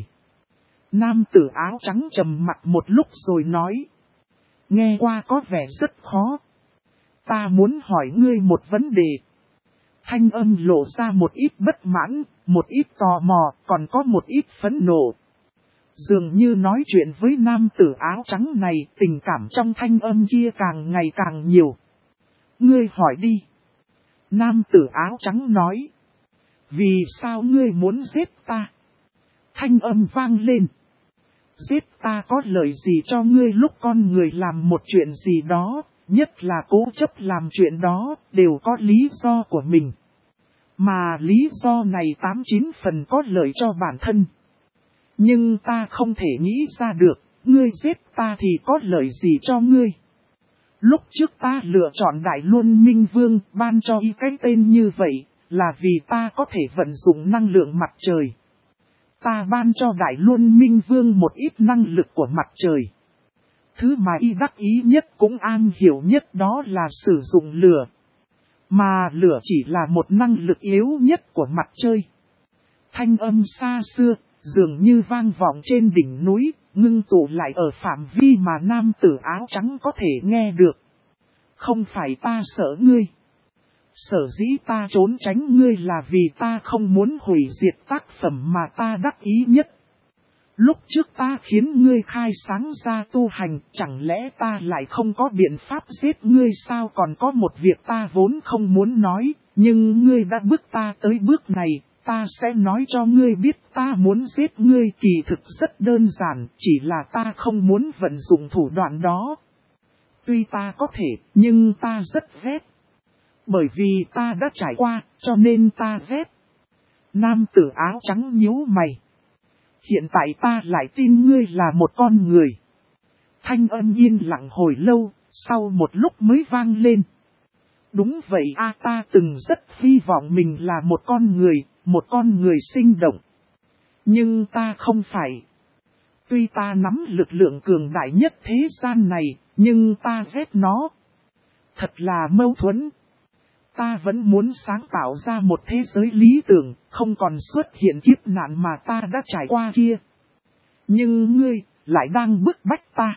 Nam tử áo trắng trầm mặt một lúc rồi nói. Nghe qua có vẻ rất khó. Ta muốn hỏi ngươi một vấn đề. Thanh âm lộ ra một ít bất mãn, một ít tò mò, còn có một ít phẫn nộ. Dường như nói chuyện với nam tử áo trắng này, tình cảm trong thanh âm kia càng ngày càng nhiều. Ngươi hỏi đi. Nam tử áo trắng nói. Vì sao ngươi muốn giết ta? Thanh âm vang lên. Giết ta có lợi gì cho ngươi lúc con người làm một chuyện gì đó, nhất là cố chấp làm chuyện đó, đều có lý do của mình. Mà lý do này 89 phần có lợi cho bản thân. Nhưng ta không thể nghĩ ra được, ngươi giết ta thì có lợi gì cho ngươi. Lúc trước ta lựa chọn Đại Luân Minh Vương ban cho y cái tên như vậy, là vì ta có thể vận dụng năng lượng mặt trời. Ta ban cho Đại Luân Minh Vương một ít năng lực của mặt trời. Thứ mà y đắc ý nhất cũng am hiểu nhất đó là sử dụng lửa. Mà lửa chỉ là một năng lực yếu nhất của mặt trời. Thanh âm xa xưa, dường như vang vọng trên đỉnh núi, ngưng tụ lại ở phạm vi mà nam tử áo trắng có thể nghe được. Không phải ta sợ ngươi. Sở dĩ ta trốn tránh ngươi là vì ta không muốn hủy diệt tác phẩm mà ta đắc ý nhất. Lúc trước ta khiến ngươi khai sáng ra tu hành, chẳng lẽ ta lại không có biện pháp giết ngươi sao? Còn có một việc ta vốn không muốn nói, nhưng ngươi đã bước ta tới bước này, ta sẽ nói cho ngươi biết ta muốn giết ngươi kỳ thực rất đơn giản, chỉ là ta không muốn vận dụng thủ đoạn đó. Tuy ta có thể, nhưng ta rất ghét. Bởi vì ta đã trải qua, cho nên ta ghét. Nam tử áo trắng nhíu mày. Hiện tại ta lại tin ngươi là một con người. Thanh âm yên lặng hồi lâu, sau một lúc mới vang lên. Đúng vậy ta từng rất hy vọng mình là một con người sinh động. Nhưng ta không phải. Tuy ta nắm lực lượng cường đại nhất thế gian này, nhưng ta ghét nó. Thật là mâu thuẫn. Ta vẫn muốn sáng tạo ra một thế giới lý tưởng, không còn xuất hiện kiếp nạn mà ta đã trải qua kia. Nhưng ngươi, lại đang bức bách ta.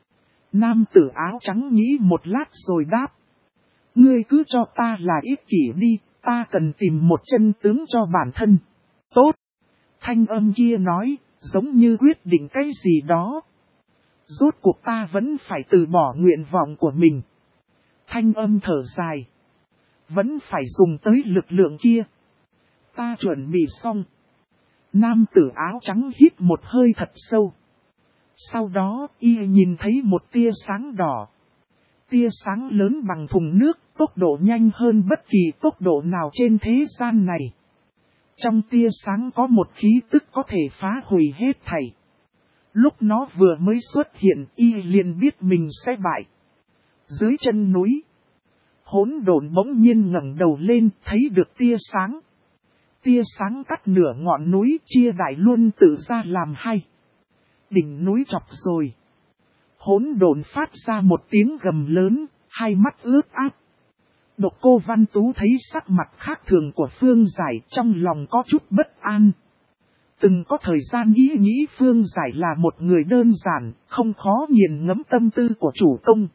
Nam tử áo trắng nghĩ một lát rồi đáp. Ngươi cứ cho ta là ích kỷ đi, ta cần tìm một chân tướng cho bản thân. Tốt. Thanh âm kia nói, giống như quyết định cái gì đó. Rốt cuộc ta vẫn phải từ bỏ nguyện vọng của mình. Thanh âm thở dài. Vẫn phải dùng tới lực lượng kia. Ta chuẩn bị xong. Nam tử áo trắng hít một hơi thật sâu. Sau đó y nhìn thấy một tia sáng đỏ. Tia sáng lớn bằng thùng nước, tốc độ nhanh hơn bất kỳ tốc độ nào trên thế gian này. Trong tia sáng có một khí tức có thể phá hủy hết thảy. Lúc nó vừa mới xuất hiện y liền biết mình sẽ bại. Dưới chân núi. Hỗn độn bỗng nhiên ngẩng đầu lên, thấy được tia sáng. Tia sáng cắt nửa ngọn núi, chia Đại Luân tự ra làm hai. Đỉnh núi chọc rồi. Hỗn độn phát ra một tiếng gầm lớn, hai mắt ướt át. Độc Cô Văn Tú thấy sắc mặt khác thường của Phương Giải, trong lòng có chút bất an. Từng có thời gian ý nghĩ Phương Giải là một người đơn giản, không khó nghiền ngẫm tâm tư của chủ công.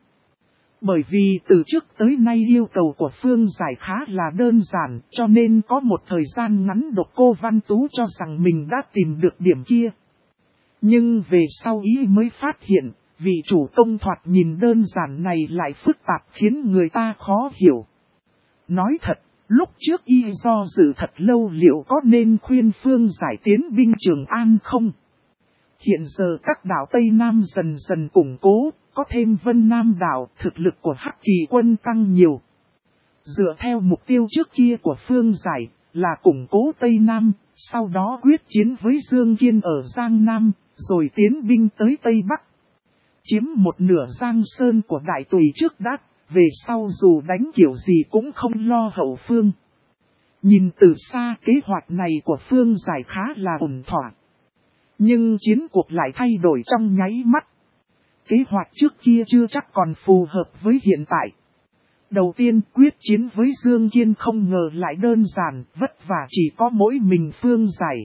Bởi vì từ trước tới nay yêu cầu của Phương Giải khá là đơn giản, cho nên có một thời gian ngắn Độc Cô Văn Tú cho rằng mình đã tìm được điểm kia. Nhưng về sau ý mới phát hiện, vị chủ công thoạt nhìn đơn giản này lại phức tạp khiến người ta khó hiểu. Nói thật, lúc trước y do dự thật lâu liệu có nên khuyên Phương Giải tiến binh Trường An không? Hiện giờ các đảo Tây Nam dần dần củng cố, có thêm Vân Nam đảo, thực lực của Hắc Kỳ quân tăng nhiều. Dựa theo mục tiêu trước kia của Phương Giải, là củng cố Tây Nam, sau đó quyết chiến với Dương Kiên ở Giang Nam, rồi tiến binh tới Tây Bắc. Chiếm một nửa Giang Sơn của Đại Tùy trước đã, về sau dù đánh kiểu gì cũng không lo hậu phương. Nhìn từ xa kế hoạch này của Phương Giải khá là ổn thỏa. Nhưng chiến cuộc lại thay đổi trong nháy mắt. Kế hoạch trước kia chưa chắc còn phù hợp với hiện tại. Đầu tiên quyết chiến với Dương Kiên không ngờ lại đơn giản, vất vả chỉ có mỗi mình Phương Giải.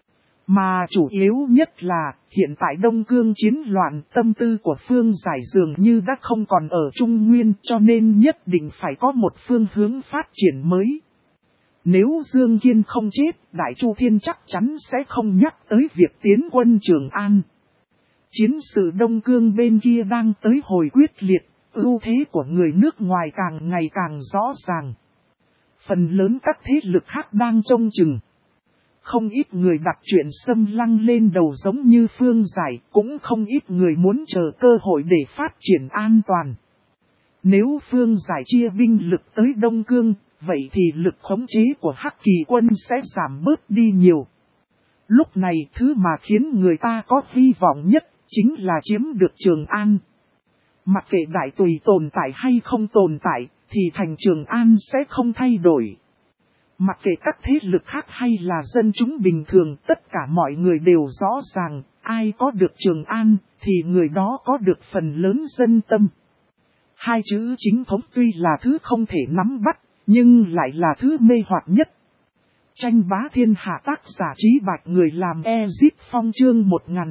Mà chủ yếu nhất là, hiện tại Đông Cương chiến loạn, tâm tư của Phương Giải dường như đã không còn ở Trung Nguyên, cho nên nhất định phải có một phương hướng phát triển mới. Nếu Dương Kiên không chết, Đại Chu Thiên chắc chắn sẽ không nhắc tới việc tiến quân Trường An. Chiến sự Đông Cương bên kia đang tới hồi quyết liệt, ưu thế của người nước ngoài càng ngày càng rõ ràng. Phần lớn các thế lực khác đang trông chừng. Không ít người đặt chuyện xâm lăng lên đầu giống như Phương Giải, cũng không ít người muốn chờ cơ hội để phát triển an toàn. Nếu Phương Giải chia binh lực tới Đông Cương, vậy thì lực khống chế của Hắc Kỳ quân sẽ giảm bớt đi nhiều. Lúc này thứ mà khiến người ta có hy vọng nhất chính là chiếm được Trường An. Mặc kệ Đại Tùy tồn tại hay không tồn tại, thì thành Trường An sẽ không thay đổi. Mặc kệ các thế lực khác hay là dân chúng bình thường, tất cả mọi người đều rõ ràng, ai có được Trường An, thì người đó có được phần lớn dân tâm. Hai chữ chính thống tuy là thứ không thể nắm bắt, nhưng lại là thứ mê hoặc nhất. Tranh bá thiên hạ tác giả Trí Bạch người làm Ezip Phong chương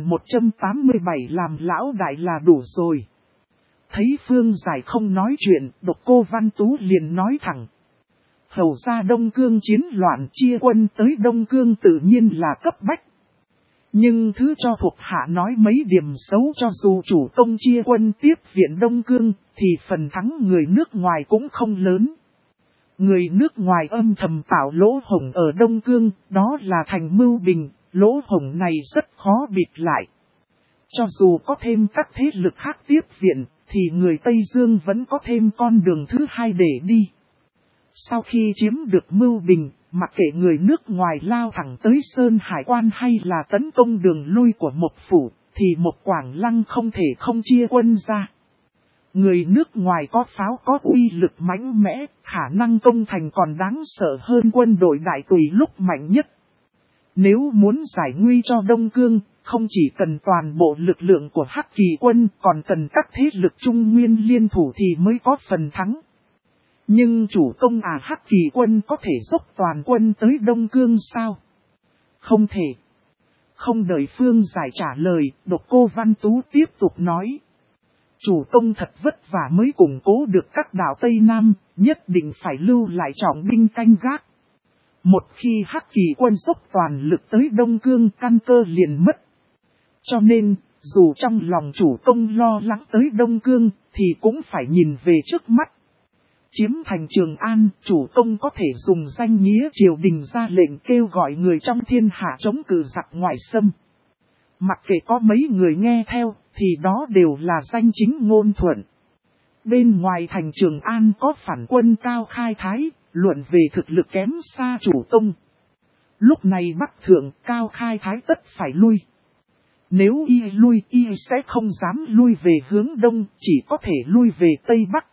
1187 làm lão đại là đủ rồi. Thấy Phương Giải không nói chuyện, Độc Cô Văn Tú liền nói thẳng. Hầu ra Đông Cương chiến loạn, chia quân tới Đông Cương tự nhiên là cấp bách. Nhưng thứ cho thuộc hạ nói mấy điểm xấu, cho dù chủ công chia quân tiếp viện Đông Cương, thì phần thắng người nước ngoài cũng không lớn. Người nước ngoài âm thầm tạo lỗ hổng ở Đông Cương, đó là thành mưu bình, lỗ hổng này rất khó bịt lại. Cho dù có thêm các thế lực khác tiếp viện, thì người Tây Dương vẫn có thêm con đường thứ hai để đi. Sau khi chiếm được Mưu Bình, mặc kệ người nước ngoài lao thẳng tới Sơn Hải Quan hay là tấn công đường lui của Mộc Phủ, thì Mộc Quảng Lăng không thể không chia quân ra. Người nước ngoài có pháo có uy lực mãnh mẽ, khả năng công thành còn đáng sợ hơn quân đội Đại Tùy lúc mạnh nhất. Nếu muốn giải nguy cho Đông Cương, không chỉ cần toàn bộ lực lượng của Hắc Kỳ quân, còn cần các thế lực Trung Nguyên liên thủ thì mới có phần thắng. Nhưng chủ công Hắc Kỳ quân có thể dốc toàn quân tới Đông Cương sao? Không thể. Không đợi Phương Giải trả lời, Độc Cô Văn Tú tiếp tục nói. Chủ công thật vất vả mới củng cố được các đảo Tây Nam, nhất định phải lưu lại trọng binh canh gác. Một khi Hắc Kỳ quân dốc toàn lực tới Đông Cương, căn cơ liền mất. Cho nên, dù trong lòng chủ công lo lắng tới Đông Cương, thì cũng phải nhìn về trước mắt. Chiếm thành Trường An, chủ công có thể dùng danh nghĩa triều đình ra lệnh kêu gọi người trong thiên hạ chống cự giặc ngoại xâm. Mặc kệ có mấy người nghe theo, thì đó đều là danh chính ngôn thuận. Bên ngoài thành Trường An có phản quân Cao Khai Thái, luận về thực lực kém xa chủ công. Lúc này Bắc Thượng Cao Khai Thái tất phải lui. Nếu y lui, y sẽ không dám lui về hướng Đông, chỉ có thể lui về Tây Bắc.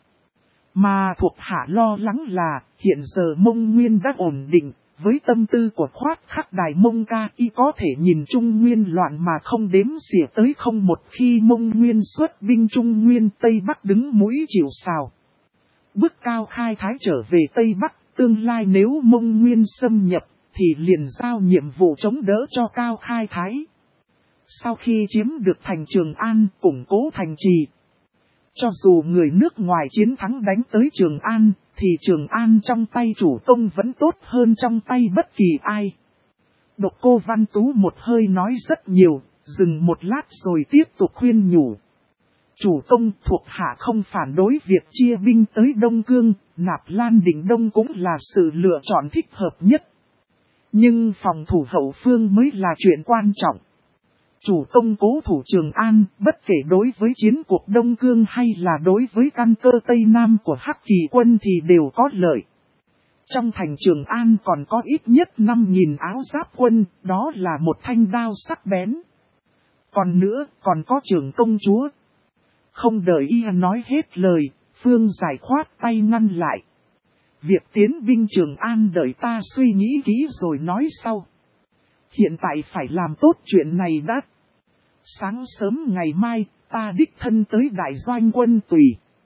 Mà thuộc hạ lo lắng là, hiện giờ Mông Nguyên đã ổn định, với tâm tư của Khoát Khắc Đài Mông Ca, y có thể nhìn Trung Nguyên loạn mà không đếm xỉa tới không một khi Mông Nguyên xuất binh Trung Nguyên Tây Bắc đứng mũi chịu sào. Bước Cao Khai Thái trở về Tây Bắc, tương lai nếu Mông Nguyên xâm nhập, thì liền giao nhiệm vụ chống đỡ cho Cao Khai Thái. Sau khi chiếm được thành Trường An, củng cố thành trì. Cho dù người nước ngoài chiến thắng đánh tới Trường An, thì Trường An trong tay chủ công vẫn tốt hơn trong tay bất kỳ ai. Độc Cô Văn Tú một hơi nói rất nhiều, dừng một lát rồi tiếp tục khuyên nhủ. Chủ công thuộc hạ không phản đối việc chia binh tới Đông Cương, Nạp Lan Định Đông cũng là sự lựa chọn thích hợp nhất. Nhưng phòng thủ hậu phương mới là chuyện quan trọng. Chủ công cố thủ Trường An, bất kể đối với chiến cuộc Đông Cương hay là đối với căn cơ Tây Nam của Hắc Kỳ quân thì đều có lợi. Trong thành Trường An còn có ít nhất 5.000 áo giáp quân, đó là một thanh đao sắc bén. Còn nữa, còn có Trường công chúa. Không đợi y nói hết lời, Phương Giải khoát tay ngăn lại. Việc tiến binh Trường An đợi ta suy nghĩ kỹ rồi nói sau. Hiện tại phải làm tốt chuyện này đã. Sáng sớm ngày mai, ta đích thân tới đại doanh quân tùy.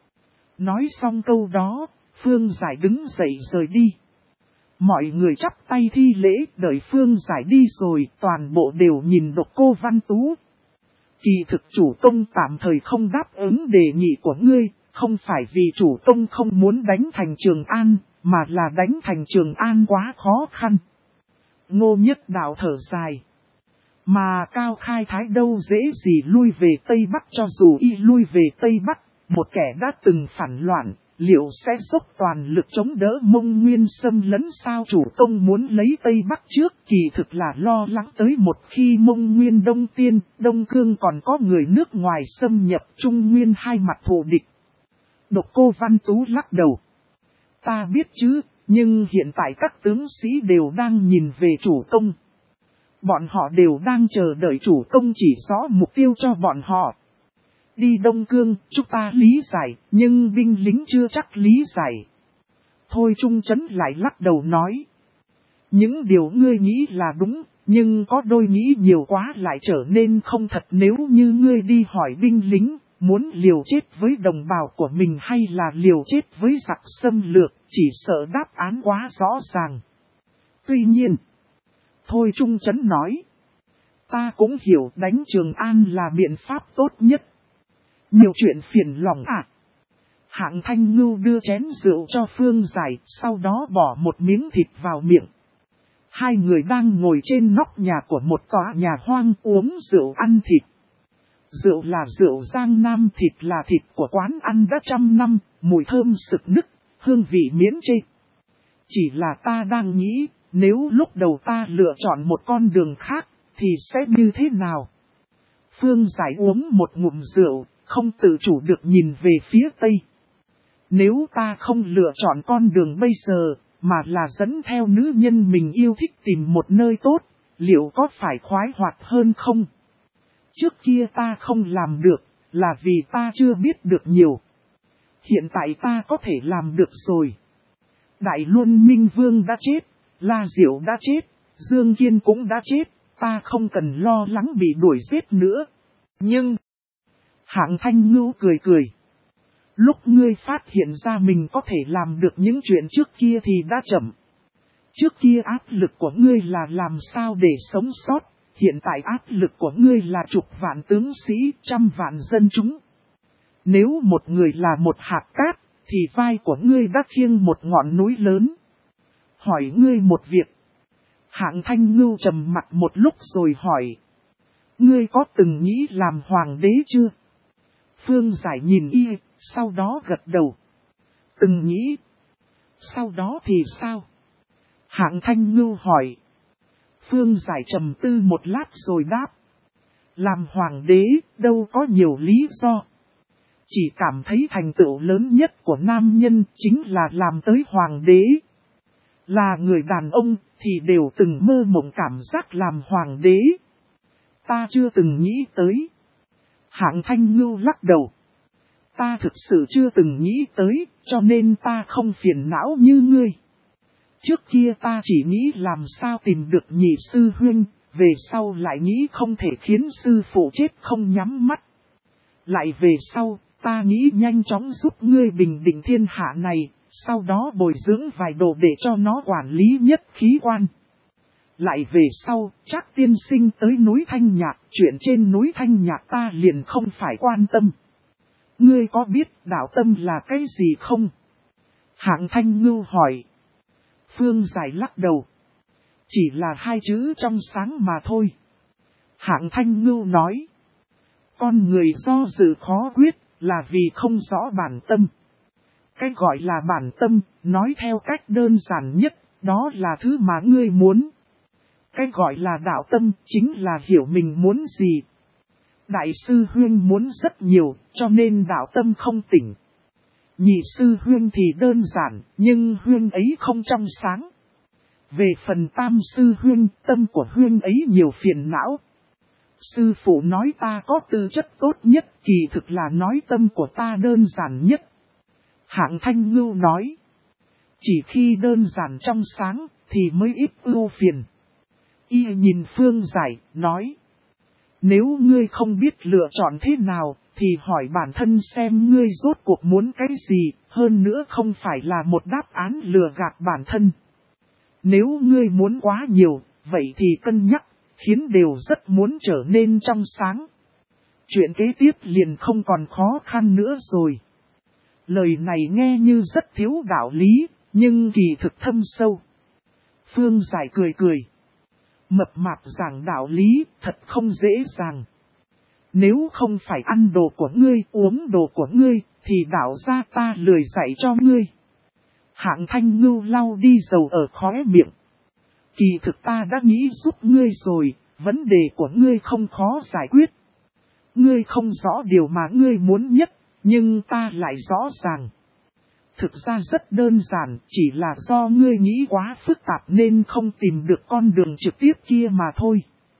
Nói xong câu đó, Phương Giải đứng dậy rời đi. Mọi người chắp tay thi lễ, đợi Phương Giải đi rồi, toàn bộ đều nhìn Độc Cô Văn Tú. Kỳ thực chủ công tạm thời không đáp ứng đề nghị của ngươi, không phải vì chủ công không muốn đánh thành Trường An, mà là đánh thành Trường An quá khó khăn. Ngô Nhất Đạo thở dài. Mà Cao Khai Thái đâu dễ gì lui về Tây Bắc, cho dù y lui về Tây Bắc, một kẻ đã từng phản loạn, liệu sẽ dốc toàn lực chống đỡ Mông Nguyên xâm lấn sao? Chủ công muốn lấy Tây Bắc trước, kỳ thực là lo lắng tới một khi Mông Nguyên Đông Tiên, Đông Cương còn có người nước ngoài xâm nhập Trung Nguyên hai mặt thù địch. Độc Cô Văn Tú lắc đầu. Ta biết chứ, nhưng hiện tại các tướng sĩ đều đang nhìn về chủ công. Bọn họ đều đang chờ đợi chủ công chỉ rõ mục tiêu cho bọn họ. Đi Đông Cương, chúng ta lý giải, nhưng binh lính chưa chắc lý giải. Thôi Trung Chấn lại lắc đầu nói. Những điều ngươi nghĩ là đúng, nhưng có đôi nghĩ nhiều quá lại trở nên không thật. Nếu như ngươi đi hỏi binh lính, muốn liều chết với đồng bào của mình hay là liều chết với giặc xâm lược, chỉ sợ đáp án quá rõ ràng. Tuy nhiên, Thôi Trung Chấn nói, ta cũng hiểu đánh Trường An là biện pháp tốt nhất. Nhiều chuyện phiền lòng à. Hạng Thanh Ngưu đưa chén rượu cho Phương Giải, sau đó bỏ một miếng thịt vào miệng. Hai người đang ngồi trên nóc nhà của một tòa nhà hoang uống rượu ăn thịt. Rượu là rượu Giang Nam, thịt là thịt của quán ăn đã 100 năm, mùi thơm sực nức, hương vị miễn chê. Chỉ là ta đang nghĩ, nếu lúc đầu ta lựa chọn một con đường khác, thì sẽ như thế nào? Phương Giải uống một ngụm rượu, không tự chủ được nhìn về phía Tây. Nếu ta không lựa chọn con đường bây giờ, mà là dẫn theo nữ nhân mình yêu thích tìm một nơi tốt, liệu có phải khoái hoạt hơn không? Trước kia ta không làm được, là vì ta chưa biết được nhiều. Hiện tại ta có thể làm được rồi. Đại Luân Minh Vương đã chết, La Diệu đã chết, Dương Kiên cũng đã chết, ta không cần lo lắng bị đuổi giết nữa. Nhưng, Hạng Thanh Ngưu cười cười. Lúc ngươi phát hiện ra mình có thể làm được những chuyện trước kia thì đã chậm. Trước kia áp lực của ngươi là làm sao để sống sót, hiện tại áp lực của ngươi là chục vạn tướng sĩ, 100 vạn dân chúng. Nếu một người là một hạt cát, thì vai của ngươi đã khiêng một ngọn núi lớn. Hỏi ngươi một việc. Hạng Thanh Ngưu trầm mặt một lúc rồi hỏi. Ngươi có từng nghĩ làm hoàng đế chưa? Phương Giải nhìn y, sau đó gật đầu. Từng nghĩ. Sau đó thì sao? Hạng Thanh Ngưu hỏi. Phương Giải trầm tư một lát rồi đáp. Làm hoàng đế đâu có nhiều lý do. Chỉ cảm thấy thành tựu lớn nhất của nam nhân chính là làm tới hoàng đế. Là người đàn ông thì đều từng mơ mộng cảm giác làm hoàng đế. Ta chưa từng nghĩ tới. Hạng Thanh Ngưu lắc đầu. Ta thực sự chưa từng nghĩ tới, cho nên ta không phiền não như ngươi. Trước kia ta chỉ nghĩ làm sao tìm được nhị sư huynh, về sau lại nghĩ không thể khiến sư phụ chết không nhắm mắt. Lại về sau, ta nghĩ nhanh chóng giúp ngươi bình định thiên hạ này, sau đó bồi dưỡng vài đồ để cho nó quản lý nhất khí quan. Lại về sau, chắc tiên sinh tới núi Thanh Nhạc, chuyện trên núi Thanh Nhạc ta liền không phải quan tâm. Ngươi có biết đạo tâm là cái gì không? Hạng Thanh Ngưu hỏi. Phương Giải lắc đầu. Chỉ là hai chữ trong sáng mà thôi. Hạng Thanh Ngưu nói. Con người do dự khó quyết là vì không rõ bản tâm. Cái gọi là bản tâm, nói theo cách đơn giản nhất, đó là thứ mà ngươi muốn. Cái gọi là đạo tâm chính là hiểu mình muốn gì. Đại sư Huyên muốn rất nhiều, cho nên đạo tâm không tỉnh. Nhị sư Huyên thì đơn giản, nhưng Huyên ấy không trong sáng. Về phần tam sư Huyên, tâm của Huyên ấy nhiều phiền não. Sư phụ nói ta có tư chất tốt nhất, kỳ thực là nói tâm của ta đơn giản nhất. Hạng Thanh Ngưu nói. Chỉ khi đơn giản trong sáng, thì mới ít ưu phiền. Y nhìn Phương Giải, nói. Nếu ngươi không biết lựa chọn thế nào, thì hỏi bản thân xem ngươi rốt cuộc muốn cái gì, hơn nữa không phải là một đáp án lừa gạt bản thân. Nếu ngươi muốn quá nhiều, vậy thì cân nhắc, khiến đều rất muốn trở nên trong sáng. Chuyện kế tiếp liền không còn khó khăn nữa rồi. Lời này nghe như rất thiếu đạo lý, nhưng kỳ thực thâm sâu. Phương Giải cười cười. Mập mạp giảng đạo lý, thật không dễ dàng. Nếu không phải ăn đồ của ngươi, uống đồ của ngươi, thì đạo gia ta lười dạy cho ngươi. Hạng Thanh Ngưu lau đi dầu ở khóe miệng. Kỳ thực ta đã nghĩ giúp ngươi rồi, vấn đề của ngươi không khó giải quyết. Ngươi không rõ điều mà ngươi muốn nhất, Nhưng ta lại rõ ràng. Thực ra rất đơn giản, chỉ là do ngươi nghĩ quá phức tạp nên không tìm được con đường trực tiếp kia mà thôi.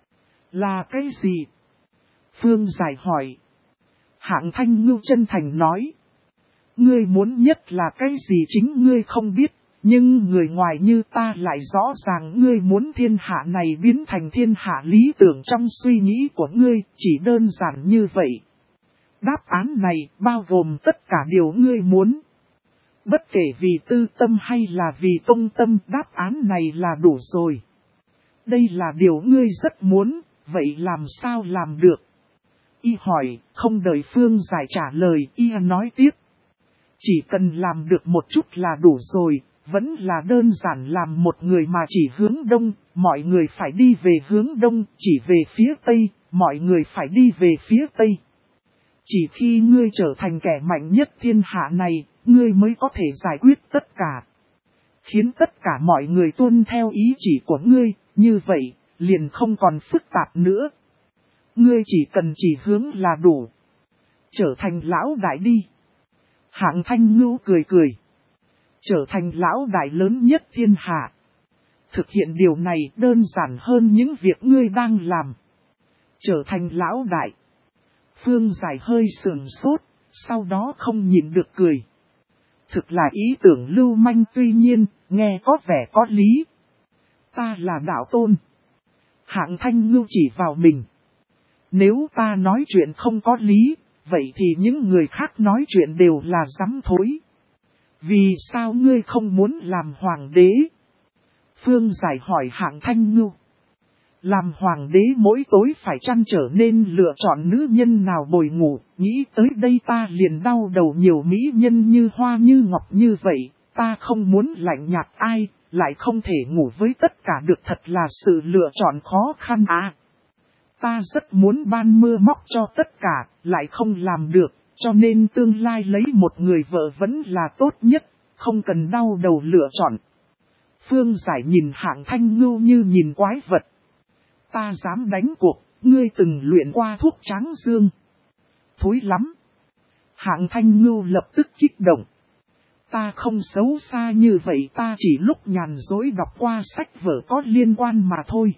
Là cái gì? Phương Giải hỏi. Hạng Thanh Ngưu chân thành nói. Ngươi muốn nhất là cái gì chính ngươi không biết, nhưng người ngoài như ta lại rõ ràng ngươi muốn thiên hạ này biến thành thiên hạ lý tưởng trong suy nghĩ của ngươi, chỉ đơn giản như vậy. Đáp án này bao gồm tất cả điều ngươi muốn. Bất kể vì tư tâm hay là vì công tâm, đáp án này là đủ rồi. Đây là điều ngươi rất muốn, vậy làm sao làm được? Y hỏi, không đợi Phương Giải trả lời, Y nói tiếp. Chỉ cần làm được một chút là đủ rồi, vẫn là đơn giản làm một người mà chỉ hướng đông, mọi người phải đi về hướng đông, chỉ về phía tây, mọi người phải đi về phía tây. Chỉ khi ngươi trở thành kẻ mạnh nhất thiên hạ này, ngươi mới có thể giải quyết tất cả. Khiến tất cả mọi người tuân theo ý chỉ của ngươi, như vậy, liền không còn phức tạp nữa. Ngươi chỉ cần chỉ hướng là đủ. Trở thành lão đại đi. Hạng Thanh Ngưu cười cười. Trở thành lão đại lớn nhất thiên hạ. Thực hiện điều này đơn giản hơn những việc ngươi đang làm. Trở thành lão đại. Phương Giải hơi sườn sốt, sau đó không nhịn được cười. Thực là ý tưởng lưu manh, tuy nhiên, nghe có vẻ có lý. Ta là đạo tôn. Hạng Thanh Ngưu chỉ vào mình. Nếu ta nói chuyện không có lý, vậy thì những người khác nói chuyện đều là dám thối. Vì sao ngươi không muốn làm hoàng đế? Phương Giải hỏi Hạng Thanh Ngưu. Làm hoàng đế mỗi tối phải trăn trở nên lựa chọn nữ nhân nào bồi ngủ, nghĩ tới đây ta liền đau đầu, nhiều mỹ nhân như hoa như ngọc như vậy, ta không muốn lạnh nhạt ai, lại không thể ngủ với tất cả được, thật là sự lựa chọn khó khăn à. Ta rất muốn ban mưa móc cho tất cả, lại không làm được, cho nên tương lai lấy một người vợ vẫn là tốt nhất, không cần đau đầu lựa chọn. Phương Giải nhìn Hạng Thanh Ngưu như nhìn quái vật. Ta dám đánh cuộc, ngươi từng luyện qua thuốc tráng dương. Thối lắm. Hạng Thanh Ngưu lập tức kích động. Ta không xấu xa như vậy, ta chỉ lúc nhàn dối đọc qua sách vở có liên quan mà thôi.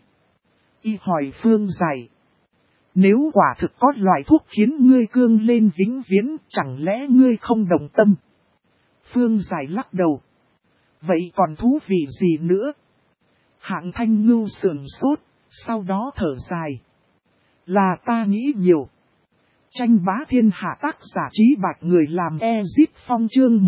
Y hỏi Phương Giải. Nếu quả thực có loại thuốc khiến ngươi cương lên vĩnh viễn, chẳng lẽ ngươi không đồng tâm? Phương Giải lắc đầu. Vậy còn thú vị gì nữa? Hạng Thanh Ngưu sườn sốt, sau đó thở dài. Là ta nghĩ nhiều. Tranh bá thiên hạ, tác giả Trí Bạch, người làm Ezip Phong, chương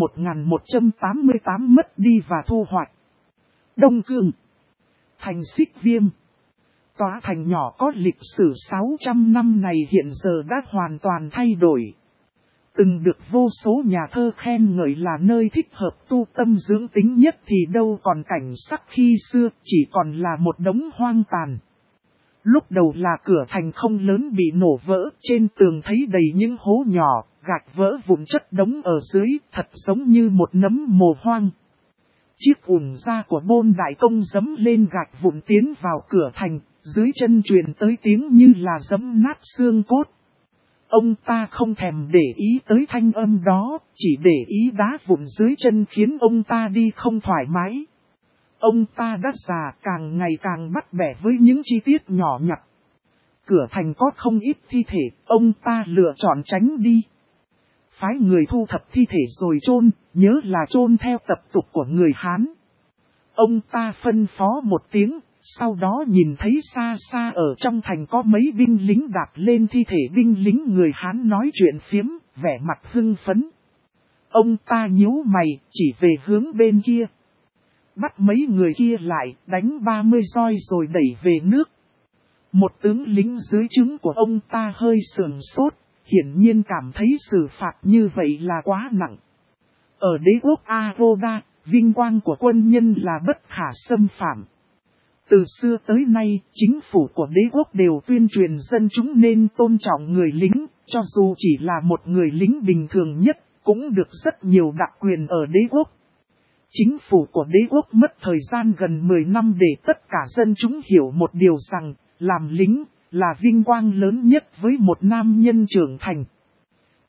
1188 mất đi và thu hoạch. Đông Cương. Thành Xích Viêm. Tòa thành nhỏ có lịch sử 600 năm này hiện giờ đã hoàn toàn thay đổi. Từng được vô số nhà thơ khen ngợi là nơi thích hợp tu tâm dưỡng tính nhất thì đâu còn cảnh sắc khi xưa, chỉ còn là một đống hoang tàn. Lúc đầu là cửa thành không lớn bị nổ vỡ, trên tường thấy đầy những hố nhỏ, gạch vỡ vụn chất đống ở dưới, thật giống như một nấm mồ hoang. Chiếc ủn da của Bôn Đại Công giẫm lên gạch vụn tiến vào cửa thành, dưới chân truyền tới tiếng như là giẫm nát xương cốt. Ông ta không thèm để ý tới thanh âm đó, chỉ để ý đá vụn dưới chân khiến ông ta đi không thoải mái. Ông ta đã già, càng ngày càng bắt bẻ với những chi tiết nhỏ nhặt. Cửa thành có không ít thi thể, ông ta lựa chọn tránh đi. Phái người thu thập thi thể rồi chôn, nhớ là chôn theo tập tục của người Hán. Ông ta phân phó một tiếng, sau đó nhìn thấy xa xa ở trong thành có mấy binh lính đạp lên thi thể binh lính người Hán nói chuyện phiếm, vẻ mặt hưng phấn. Ông ta nhíu mày, chỉ về hướng bên kia. Bắt mấy người kia lại, đánh 30 roi rồi đẩy về nước. Một tướng lính dưới trướng của ông ta hơi sườn sốt, hiển nhiên cảm thấy xử phạt như vậy là quá nặng. Ở đế quốc Aroda, vinh quang của quân nhân là bất khả xâm phạm. Từ xưa tới nay, chính phủ của đế quốc đều tuyên truyền dân chúng nên tôn trọng người lính, cho dù chỉ là một người lính bình thường nhất, cũng được rất nhiều đặc quyền ở đế quốc. Chính phủ của đế quốc mất thời gian gần 10 năm để tất cả dân chúng hiểu một điều rằng, làm lính là vinh quang lớn nhất với một nam nhân trưởng thành.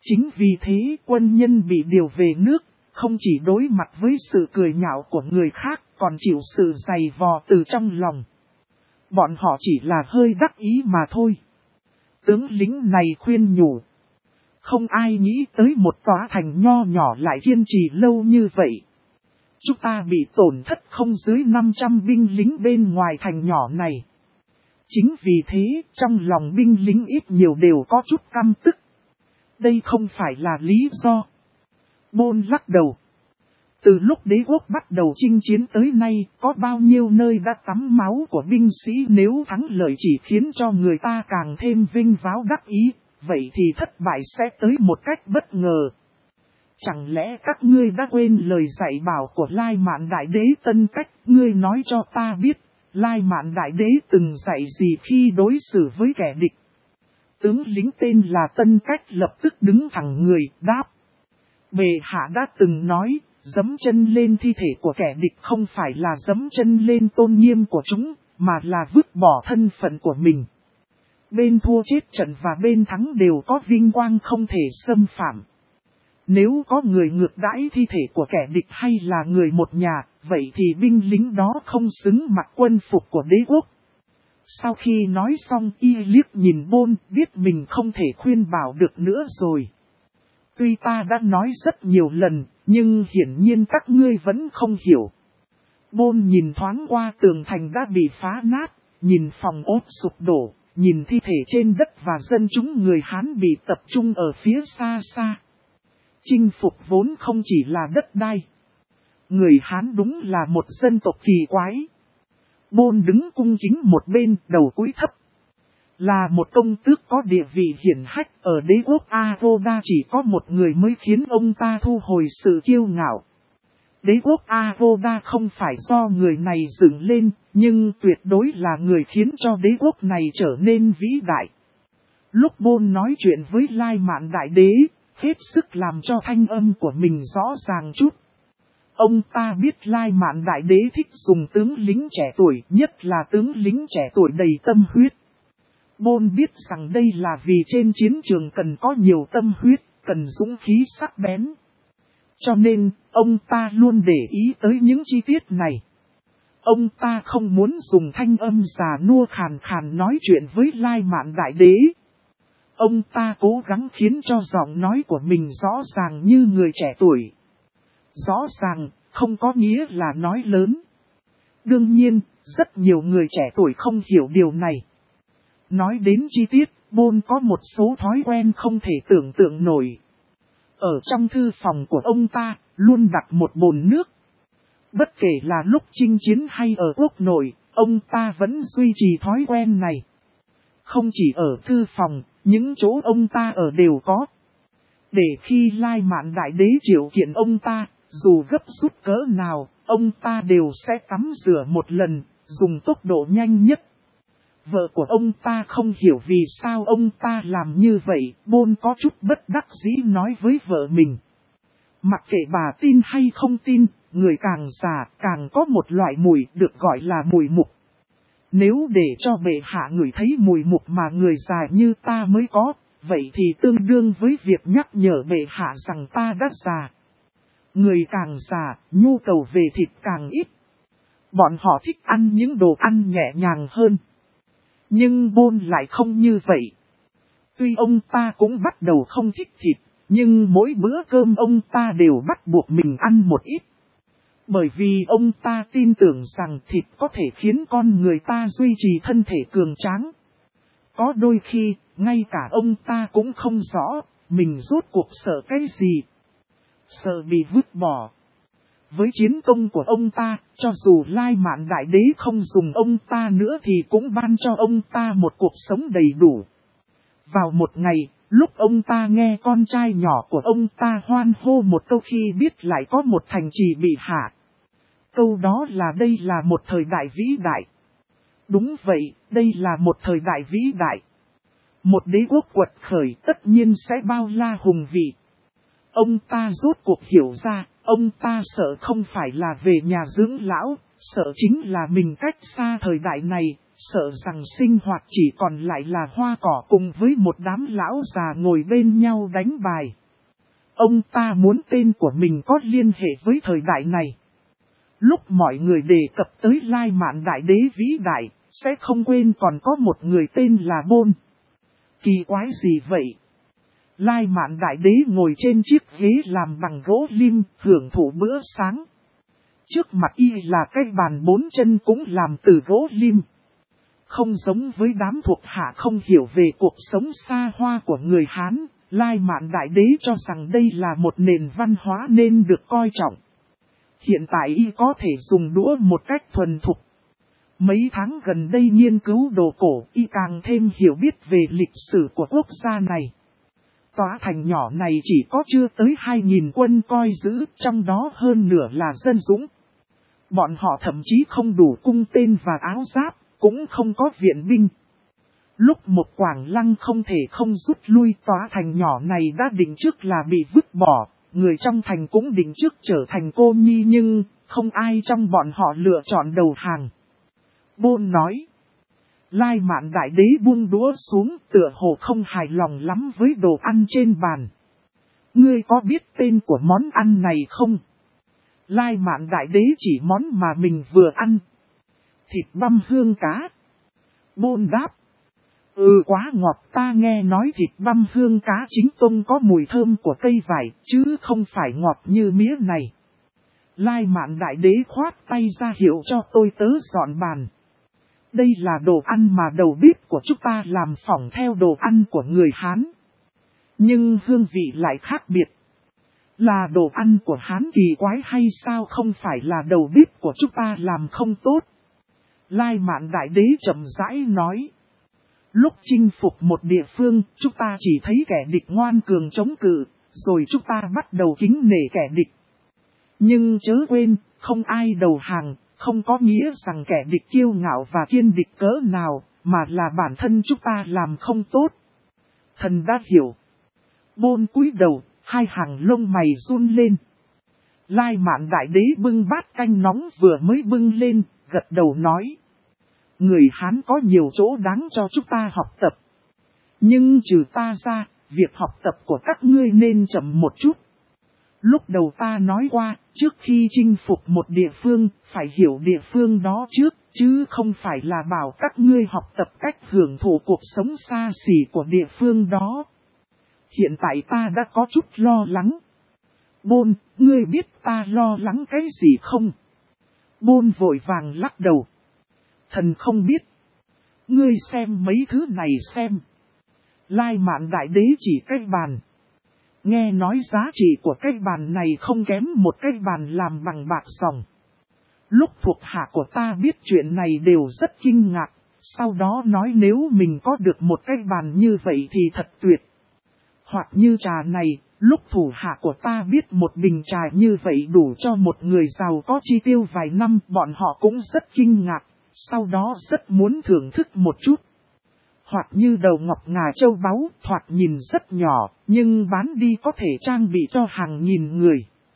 Chính vì thế quân nhân bị điều về nước, không chỉ đối mặt với sự cười nhạo của người khác, còn chịu sự dày vò từ trong lòng. Bọn họ chỉ là hơi đắc ý mà thôi. Tướng lính này khuyên nhủ. Không ai nghĩ tới một tòa thành nho nhỏ lại kiên trì lâu như vậy. Chúng ta bị tổn thất không dưới 500 binh lính bên ngoài thành nhỏ này. Chính vì thế, trong lòng binh lính ít nhiều đều có chút căm tức. Đây không phải là lý do. Bôn lắc đầu. Từ lúc đế quốc bắt đầu chinh chiến tới nay, có bao nhiêu nơi đã tắm máu của binh sĩ, nếu thắng lợi chỉ khiến cho người ta càng thêm vinh váo đắc ý, vậy thì thất bại sẽ tới một cách bất ngờ. Chẳng lẽ các ngươi đã quên lời dạy bảo của Lai Mạn Đại Đế Tân Cách, ngươi nói cho ta biết, Lai Mạn Đại Đế từng dạy gì khi đối xử với kẻ địch? Tướng lính tên là Tân Cách lập tức đứng thẳng người, đáp. Bệ hạ đã từng nói, giẫm chân lên thi thể của kẻ địch không phải là giẫm chân lên tôn nghiêm của chúng, mà là vứt bỏ thân phận của mình. Bên thua chết trận và bên thắng đều có vinh quang không thể xâm phạm. Nếu có người ngược đãi thi thể của kẻ địch hay là người một nhà, vậy thì binh lính đó không xứng mặc quân phục của đế quốc. Sau khi nói xong y liếc nhìn Bôn, biết mình không thể khuyên bảo được nữa rồi. Tuy ta đã nói rất nhiều lần, nhưng hiển nhiên các ngươi vẫn không hiểu. Bôn nhìn thoáng qua tường thành đã bị phá nát, nhìn phòng ốt sụp đổ, nhìn thi thể trên đất và dân chúng người Hán bị tập trung ở phía xa xa. Chinh phục vốn không chỉ là đất đai. Người Hán đúng là một dân tộc kỳ quái. Bôn đứng cung chính một bên, đầu cúi thấp. Là một công tước có địa vị hiển hách ở đế quốc Avoda, chỉ có một người mới khiến ông ta thu hồi sự kiêu ngạo. Đế quốc Avoda không phải do người này dựng lên, nhưng tuyệt đối là người khiến cho đế quốc này trở nên vĩ đại. Lúc Bôn nói chuyện với Lai Mạn Đại Đế, hết sức làm cho thanh âm của mình rõ ràng chút. Ông ta biết Lai Mạn Đại Đế thích dùng tướng lính trẻ tuổi, nhất là tướng lính trẻ tuổi đầy tâm huyết. Bôn biết rằng đây là vì trên chiến trường cần có nhiều tâm huyết, cần dũng khí sắc bén. Cho nên, ông ta luôn để ý tới những chi tiết này. Ông ta không muốn dùng thanh âm già nua khàn khàn nói chuyện với Lai Mạn Đại Đế. Ông ta cố gắng khiến cho giọng nói của mình rõ ràng như người trẻ tuổi. Rõ ràng, không có nghĩa là nói lớn. Đương nhiên, rất nhiều người trẻ tuổi không hiểu điều này. Nói đến chi tiết, Bôn có một số thói quen không thể tưởng tượng nổi. Ở trong thư phòng của ông ta, luôn đặt một bồn nước. Bất kể là lúc chinh chiến hay ở quốc nội, ông ta vẫn duy trì thói quen này. Không chỉ ở thư phòng, những chỗ ông ta ở đều có. Để khi Lai Mạn Đại Đế triệu kiện ông ta, dù gấp rút cỡ nào, ông ta đều sẽ tắm rửa một lần, dùng tốc độ nhanh nhất. Vợ của ông ta không hiểu vì sao ông ta làm như vậy, Bôn có chút bất đắc dĩ nói với vợ mình. Mặc kệ bà tin hay không tin, người càng già càng có một loại mùi được gọi là mùi mục. Nếu để cho bệ hạ ngửi thấy mùi mục mà người già như ta mới có, vậy thì tương đương với việc nhắc nhở bệ hạ rằng ta đã già. Người càng già, nhu cầu về thịt càng ít. Bọn họ thích ăn những đồ ăn nhẹ nhàng hơn. Nhưng Bôn lại không như vậy. Tuy ông ta cũng bắt đầu không thích thịt, nhưng mỗi bữa cơm ông ta đều bắt buộc mình ăn một ít. Bởi vì ông ta tin tưởng rằng thịt có thể khiến con người ta duy trì thân thể cường tráng. Có đôi khi, ngay cả ông ta cũng không rõ, mình rốt cuộc sợ cái gì. Sợ bị vứt bỏ. Với chiến công của ông ta, cho dù Lai Mạn Đại Đế không dùng ông ta nữa thì cũng ban cho ông ta một cuộc sống đầy đủ. Vào một ngày, lúc ông ta nghe con trai nhỏ của ông ta hoan hô một câu khi biết lại có một thành trì bị hạ. Câu đó là đây là một thời đại vĩ đại. Đúng vậy, đây là một thời đại vĩ đại. Một đế quốc quật khởi tất nhiên sẽ bao la hùng vĩ. Ông ta rốt cuộc hiểu ra, ông ta sợ không phải là về nhà dưỡng lão, sợ chính là mình cách xa thời đại này, sợ rằng sinh hoạt chỉ còn lại là hoa cỏ cùng với một đám lão già ngồi bên nhau đánh bài. Ông ta muốn tên của mình có liên hệ với thời đại này. Lúc mọi người đề cập tới Lai Mạn Đại Đế vĩ đại, sẽ không quên còn có một người tên là Bôn. Kỳ quái gì vậy? Lai Mạn Đại Đế ngồi trên chiếc ghế làm bằng gỗ lim, hưởng thụ bữa sáng. Trước mặt y là cái bàn 4 chân cũng làm từ gỗ lim. Không giống với đám thuộc hạ không hiểu về cuộc sống xa hoa của người Hán, Lai Mạn Đại Đế cho rằng đây là một nền văn hóa nên được coi trọng. Hiện tại y có thể dùng đũa một cách thuần thục. Mấy tháng gần đây nghiên cứu đồ cổ, y càng thêm hiểu biết về lịch sử của quốc gia này. Tòa thành nhỏ này chỉ có chưa tới 2.000 quân coi giữ, trong đó hơn nửa là dân dũng. Bọn họ thậm chí không đủ cung tên và áo giáp, cũng không có viện binh. Lúc một Quảng Lăng không thể không rút lui, tòa thành nhỏ này đã định trước là bị vứt bỏ, người trong thành cũng định trước trở thành cô nhi nhưng không ai trong bọn họ lựa chọn đầu hàng. Bôn nói. Lai Mạn Đại Đế buông đũa xuống, tựa hồ không hài lòng lắm với đồ ăn trên bàn. Ngươi có biết tên của món ăn này không? Lai Mạn Đại Đế chỉ món mà mình vừa ăn. Thịt băm hương cá. Bôn đáp. Quá ngọt, ta nghe nói thịt băm hương cá chính tông có mùi thơm của cây vải, chứ không phải ngọt như mía này. Lai Mạn Đại Đế khoát tay ra hiệu cho tôi tớ dọn bàn. Đây là đồ ăn mà đầu bếp của chúng ta làm phỏng theo đồ ăn của người Hán. Nhưng hương vị lại khác biệt. Là đồ ăn của Hán kỳ quái hay sao không phải là đầu bếp của chúng ta làm không tốt? Lai Mạn Đại Đế chậm rãi nói. Lúc chinh phục một địa phương, chúng ta chỉ thấy kẻ địch ngoan cường chống cự, rồi chúng ta bắt đầu kính nể kẻ địch. Nhưng chớ quên, không ai đầu hàng, không có nghĩa rằng kẻ địch kiêu ngạo và kiên địch cỡ nào, mà là bản thân chúng ta làm không tốt. Thần đã hiểu. Bôn cúi đầu, hai hàng lông mày run lên. Lai Mạn Đại Đế bưng bát canh nóng vừa mới bưng lên, gật đầu nói. Người Hán có nhiều chỗ đáng cho chúng ta học tập. Nhưng trừ ta ra, việc học tập của các ngươi nên chậm một chút. Lúc đầu ta nói qua, trước khi chinh phục một địa phương, phải hiểu địa phương đó trước, chứ không phải là bảo các ngươi học tập cách hưởng thụ cuộc sống xa xỉ của địa phương đó. Hiện tại ta đã có chút lo lắng. Bôn, ngươi biết ta lo lắng cái gì không? Bôn vội vàng lắc đầu. Thần không biết. Ngươi xem mấy thứ này xem. Lai Mạn Đại Đế chỉ cái bàn. Nghe nói giá trị của cái bàn này không kém một cái bàn làm bằng bạc sòng. Lúc thuộc hạ của ta biết chuyện này đều rất kinh ngạc. Sau đó nói nếu mình có được một cái bàn như vậy thì thật tuyệt. Hoặc như trà này, lúc thủ hạ của ta biết một bình trà như vậy đủ cho một người giàu có chi tiêu vài năm, bọn họ cũng rất kinh ngạc. Sau đó rất muốn thưởng thức một chút. Hoặc như đầu ngọc ngà châu báu, thoạt nhìn rất nhỏ, nhưng bán đi có thể trang bị cho hàng nghìn người.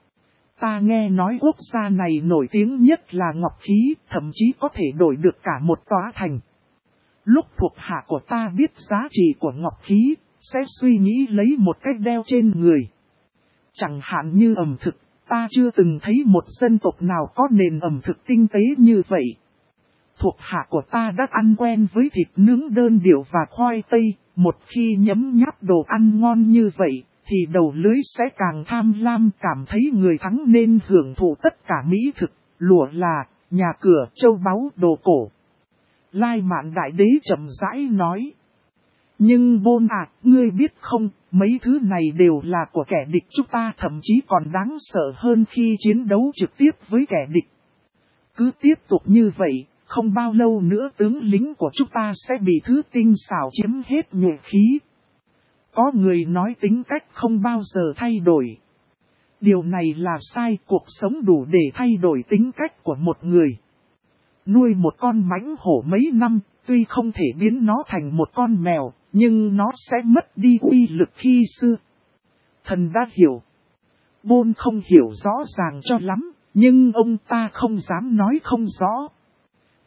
Ta nghe nói quốc gia này nổi tiếng nhất là ngọc khí, thậm chí có thể đổi được cả một tòa thành. Lúc thuộc hạ của ta biết giá trị của ngọc khí, sẽ suy nghĩ lấy một cách đeo trên người. Chẳng hạn như ẩm thực, ta chưa từng thấy một dân tộc nào có nền ẩm thực tinh tế như vậy. Thuộc hạ của ta đã ăn quen với thịt nướng đơn điệu và khoai tây, một khi nhấm nháp đồ ăn ngon như vậy, thì đầu lưới sẽ càng tham lam, cảm thấy người thắng nên hưởng thụ tất cả mỹ thực, lụa là, nhà cửa, châu báu, đồ cổ. Lai Mạn Đại Đế chậm rãi nói. Nhưng Bôn à, ngươi biết không, mấy thứ này đều là của kẻ địch chúng ta, thậm chí còn đáng sợ hơn khi chiến đấu trực tiếp với kẻ địch. Cứ tiếp tục như vậy, không bao lâu nữa tướng lính của chúng ta sẽ bị thứ tinh xảo chiếm hết nhuệ khí. Có người nói tính cách không bao giờ thay đổi. Điều này là sai, cuộc sống đủ để thay đổi tính cách của một người. Nuôi một con mãnh hổ mấy năm, tuy không thể biến nó thành một con mèo, nhưng nó sẽ mất đi uy lực khi xưa. Thần đã hiểu. Bôn không hiểu rõ ràng cho lắm, nhưng ông ta không dám nói không rõ.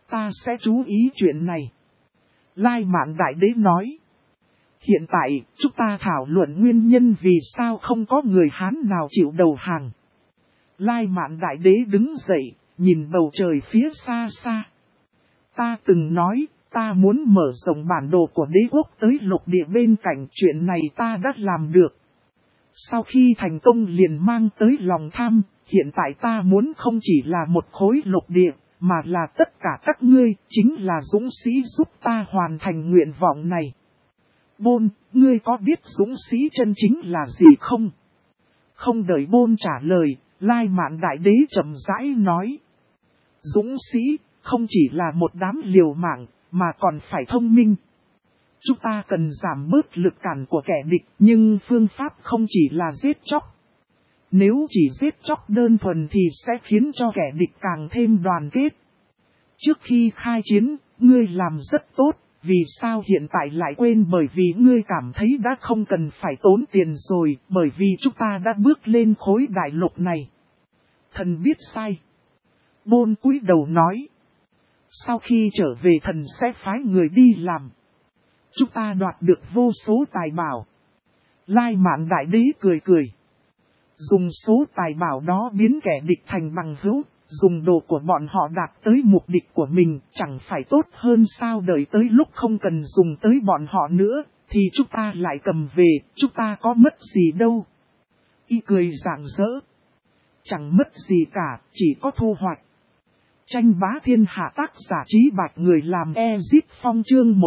Ta sẽ chú ý chuyện này. Lai Mạn Đại Đế nói. Hiện tại, chúng ta thảo luận nguyên nhân vì sao không có người Hán nào chịu đầu hàng. Lai Mạn Đại Đế đứng dậy, nhìn bầu trời phía xa xa. Ta từng nói, ta muốn mở rộng bản đồ của đế quốc tới lục địa bên cạnh, chuyện này ta đã làm được. Sau khi thành công liền mang tới lòng tham, hiện tại ta muốn không chỉ là một khối lục địa, mà là tất cả các ngươi, chính là dũng sĩ giúp ta hoàn thành nguyện vọng này. Bôn, ngươi có biết dũng sĩ chân chính là gì không? Không đợi Bôn trả lời, Lai Mạn Đại Đế chậm rãi nói. Dũng sĩ, không chỉ là một đám liều mạng, mà còn phải thông minh. Chúng ta cần giảm bớt lực cản của kẻ địch, nhưng phương pháp không chỉ là giết chóc. Nếu chỉ giết chóc đơn thuần thì sẽ khiến cho kẻ địch càng thêm đoàn kết. Trước khi khai chiến, ngươi làm rất tốt, vì sao hiện tại lại quên? Bởi vì ngươi cảm thấy đã không cần phải tốn tiền rồi, bởi vì chúng ta đã bước lên khối đại lục này. Thần biết sai. Bôn cúi đầu nói. Sau khi trở về thần sẽ phái người đi làm. Chúng ta đoạt được vô số tài bảo. Lai Mạn Đại Đế cười cười. Dùng số tài bảo đó biến kẻ địch thành bằng hữu, dùng đồ của bọn họ đạt tới mục đích của mình, chẳng phải tốt hơn sao? Đợi tới lúc không cần dùng tới bọn họ nữa, thì chúng ta lại cầm về, chúng ta có mất gì đâu. Y cười rạng rỡ. Chẳng mất gì cả, chỉ có thu hoạch. Tranh bá thiên hạ, tác giả Trí Bạch, người làm Ezit Phong, chương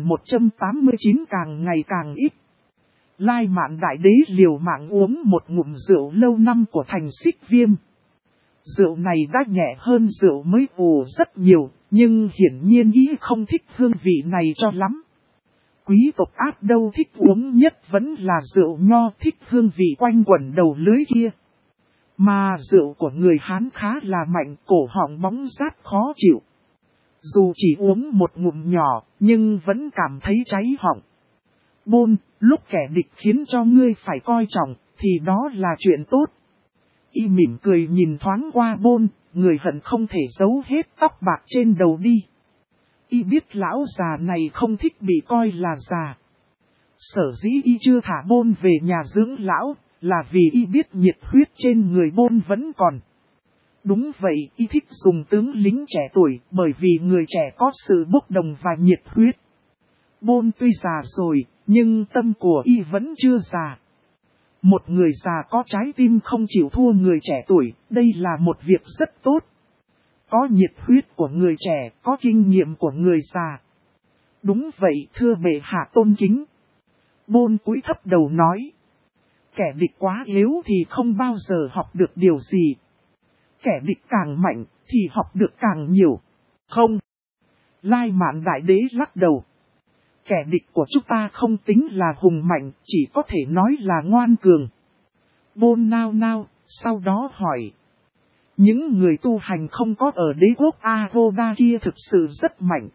1189 càng ngày càng ít. Lai Mạn Đại Đế liều mạng uống một ngụm rượu lâu năm của thành Xích Viêm. Rượu này đã nhẹ hơn rượu mới ủ rất nhiều, nhưng hiển nhiên ý không thích hương vị này cho lắm. Quý tộc ác đâu thích uống nhất vẫn là rượu nho, thích hương vị quanh quẩn đầu lưới kia. Mà rượu của người Hán khá là mạnh, cổ họng bóng rát khó chịu. Dù chỉ uống một ngụm nhỏ, nhưng vẫn cảm thấy cháy họng. Bôn, lúc kẻ địch khiến cho ngươi phải coi trọng, thì đó là chuyện tốt. Y mỉm cười nhìn thoáng qua Bôn, người hận không thể giấu hết tóc bạc trên đầu đi. Y biết lão già này không thích bị coi là già. Sở dĩ Y chưa thả Bôn về nhà dưỡng lão, là vì Y biết nhiệt huyết trên người Bôn vẫn còn. Đúng vậy, Y thích dùng tướng lính trẻ tuổi, bởi vì người trẻ có sự bốc đồng và nhiệt huyết. Bôn tuy già rồi, nhưng tâm của Y vẫn chưa già. Một người già có trái tim không chịu thua người trẻ tuổi, đây là một việc rất tốt. Có nhiệt huyết của người trẻ, có kinh nghiệm của người già. Đúng vậy, thưa bệ hạ tôn kính. Bôn cúi thấp đầu nói. Kẻ địch quá yếu thì không bao giờ học được điều gì. Kẻ địch càng mạnh thì học được càng nhiều. Không. Lai Mạn Đại Đế lắc đầu. Kẻ địch của chúng ta không tính là hùng mạnh, chỉ có thể nói là ngoan cường. Bôn nao nao, sau đó hỏi. Những người tu hành không có ở đế quốc Ahoda kia thực sự rất mạnh.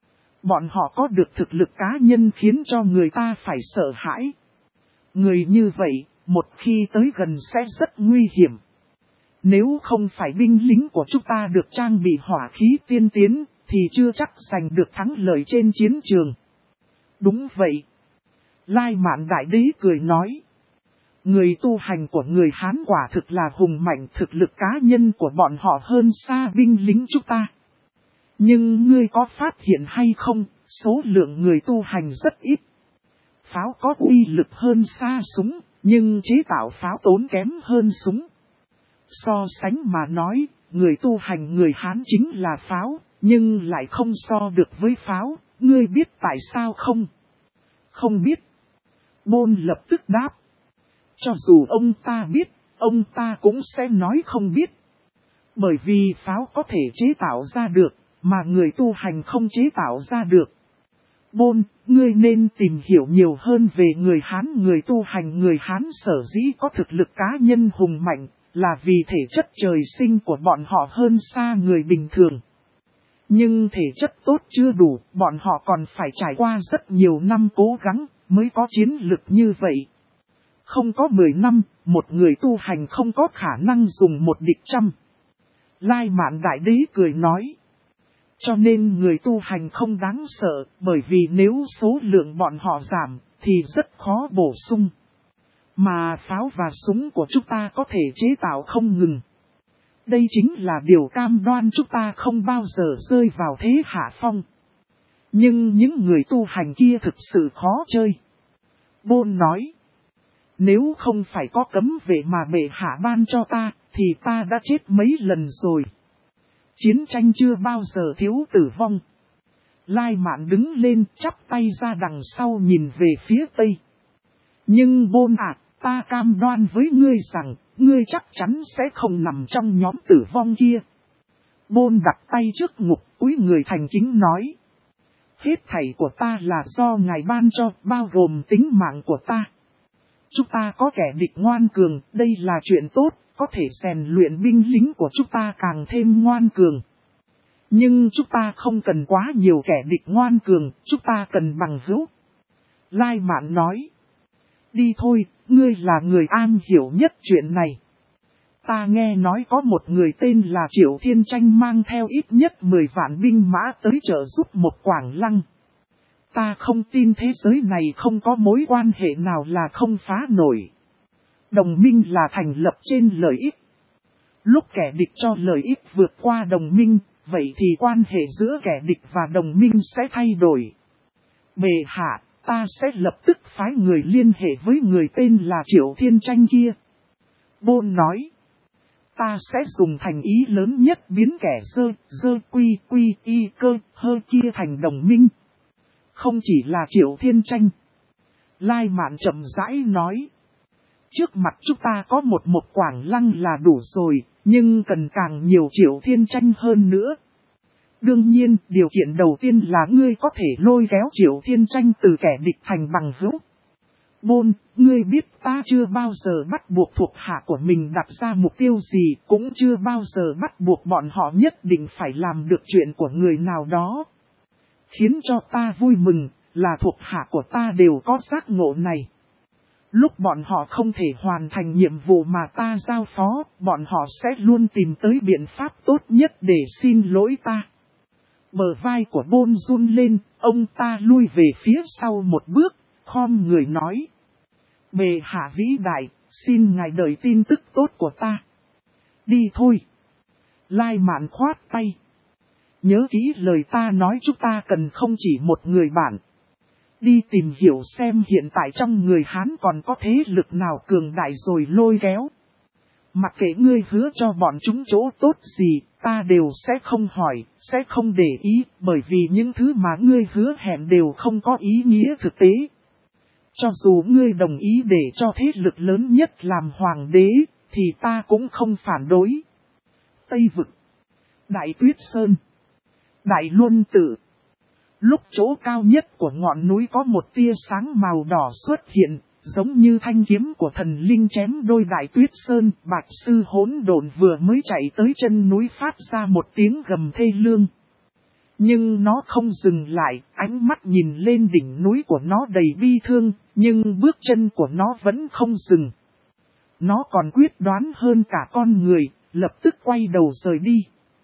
Bọn họ có được thực lực cá nhân khiến cho người ta phải sợ hãi. Người như vậy, một khi tới gần sẽ rất nguy hiểm. Nếu không phải binh lính của chúng ta được trang bị hỏa khí tiên tiến, thì chưa chắc giành được thắng lợi trên chiến trường. Đúng vậy. Lai Mạn Đại Đế cười nói. Người tu hành của người Hán quả thực là hùng mạnh, thực lực cá nhân của bọn họ hơn xa binh lính chúng ta. Nhưng ngươi có phát hiện hay không, số lượng người tu hành rất ít. Pháo có uy lực hơn xa súng, nhưng chế tạo pháo tốn kém hơn súng. So sánh mà nói, người tu hành người Hán chính là pháo, nhưng lại không so được với pháo, ngươi biết tại sao không? Không biết. Bôn lập tức đáp. Cho dù ông ta biết, ông ta cũng sẽ nói không biết. Bởi vì pháo có thể chế tạo ra được, mà người tu hành không chế tạo ra được. Bôn, ngươi nên tìm hiểu nhiều hơn về người Hán. Người tu hành người Hán sở dĩ có thực lực cá nhân hùng mạnh, là vì thể chất trời sinh của bọn họ hơn xa người bình thường. Nhưng thể chất tốt chưa đủ, bọn họ còn phải trải qua rất nhiều năm cố gắng, mới có chiến lực như vậy. Không có 10 năm, một người tu hành không có khả năng dùng một địch trăm. Lai Mạn Đại Đế cười nói. Cho nên người tu hành không đáng sợ, bởi vì nếu số lượng bọn họ giảm, thì rất khó bổ sung. Mà pháo và súng của chúng ta có thể chế tạo không ngừng. Đây chính là điều cam đoan chúng ta không bao giờ rơi vào thế hạ phong. Nhưng những người tu hành kia thực sự khó chơi. Bôn nói, nếu không phải có cấm vệ mà bệ hạ ban cho ta, thì ta đã chết mấy lần rồi. Chiến tranh chưa bao giờ thiếu tử vong. Lai Mạn đứng lên chắp tay ra đằng sau nhìn về phía tây. Nhưng Bôn ạ, ta cam đoan với ngươi rằng, ngươi chắc chắn sẽ không nằm trong nhóm tử vong kia. Bôn đặt tay trước ngực cúi người thành kính nói. Hết thảy của ta là do Ngài ban cho, bao gồm tính mạng của ta. Chúng ta có kẻ địch ngoan cường, đây là chuyện tốt, có thể rèn luyện binh lính của chúng ta càng thêm ngoan cường. Nhưng chúng ta không cần quá nhiều kẻ địch ngoan cường, chúng ta cần bằng hữu. Lai Mạn nói. Đi thôi, ngươi là người am hiểu nhất chuyện này. Ta nghe nói có một người tên là Triệu Thiên Tranh mang theo ít nhất 10 vạn binh mã tới trợ giúp một Quảng Lăng. Ta không tin thế giới này không có mối quan hệ nào là không phá nổi. Đồng minh là thành lập trên lợi ích. Lúc kẻ địch cho lợi ích vượt qua đồng minh, vậy thì quan hệ giữa kẻ địch và đồng minh sẽ thay đổi. Bệ hạ, ta sẽ lập tức phái người liên hệ với người tên là Triệu Thiên Tranh kia. Bôn nói. Ta sẽ dùng thành ý lớn nhất biến kẻ dơ quy y cơ hơ kia thành đồng minh. Không chỉ là Triệu Thiên Tranh. Lai Mạn chậm rãi nói. Trước mặt chúng ta có một Quảng Lăng là đủ rồi, nhưng cần càng nhiều Triệu Thiên Tranh hơn nữa. Đương nhiên, điều kiện đầu tiên là ngươi có thể lôi kéo Triệu Thiên Tranh từ kẻ địch thành bằng hữu. Bôn, ngươi biết ta chưa bao giờ bắt buộc thuộc hạ của mình đặt ra mục tiêu gì, cũng chưa bao giờ bắt buộc bọn họ nhất định phải làm được chuyện của người nào đó. Khiến cho ta vui mừng, là thuộc hạ của ta đều có giác ngộ này. Lúc bọn họ không thể hoàn thành nhiệm vụ mà ta giao phó, bọn họ sẽ luôn tìm tới biện pháp tốt nhất để xin lỗi ta. Bờ vai của Bôn run lên, ông ta lui về phía sau một bước, khom người nói. Bệ hạ vĩ đại, xin ngài đợi tin tức tốt của ta. Đi thôi. Lai Mạn khoát tay. Nhớ kỹ lời ta nói, chúng ta cần không chỉ một người bạn. Đi tìm hiểu xem hiện tại trong người Hán còn có thế lực nào cường đại rồi lôi kéo. Mặc kệ ngươi hứa cho bọn chúng chỗ tốt gì, ta đều sẽ không hỏi, sẽ không để ý, bởi vì những thứ mà ngươi hứa hẹn đều không có ý nghĩa thực tế. Cho dù ngươi đồng ý để cho thế lực lớn nhất làm hoàng đế, thì ta cũng không phản đối. Tây Vực, Đại Tuyết Sơn, Đại Luân Tự. Lúc chỗ cao nhất của ngọn núi có một tia sáng màu đỏ xuất hiện, giống như thanh kiếm của thần linh chém đôi Đại Tuyết Sơn. Bạch sư hỗn độn vừa mới chạy tới chân núi phát ra một tiếng gầm thê lương. Nhưng nó không dừng lại, ánh mắt nhìn lên đỉnh núi của nó đầy bi thương, nhưng bước chân của nó vẫn không dừng. Nó còn quyết đoán hơn cả con người, lập tức quay đầu rời đi.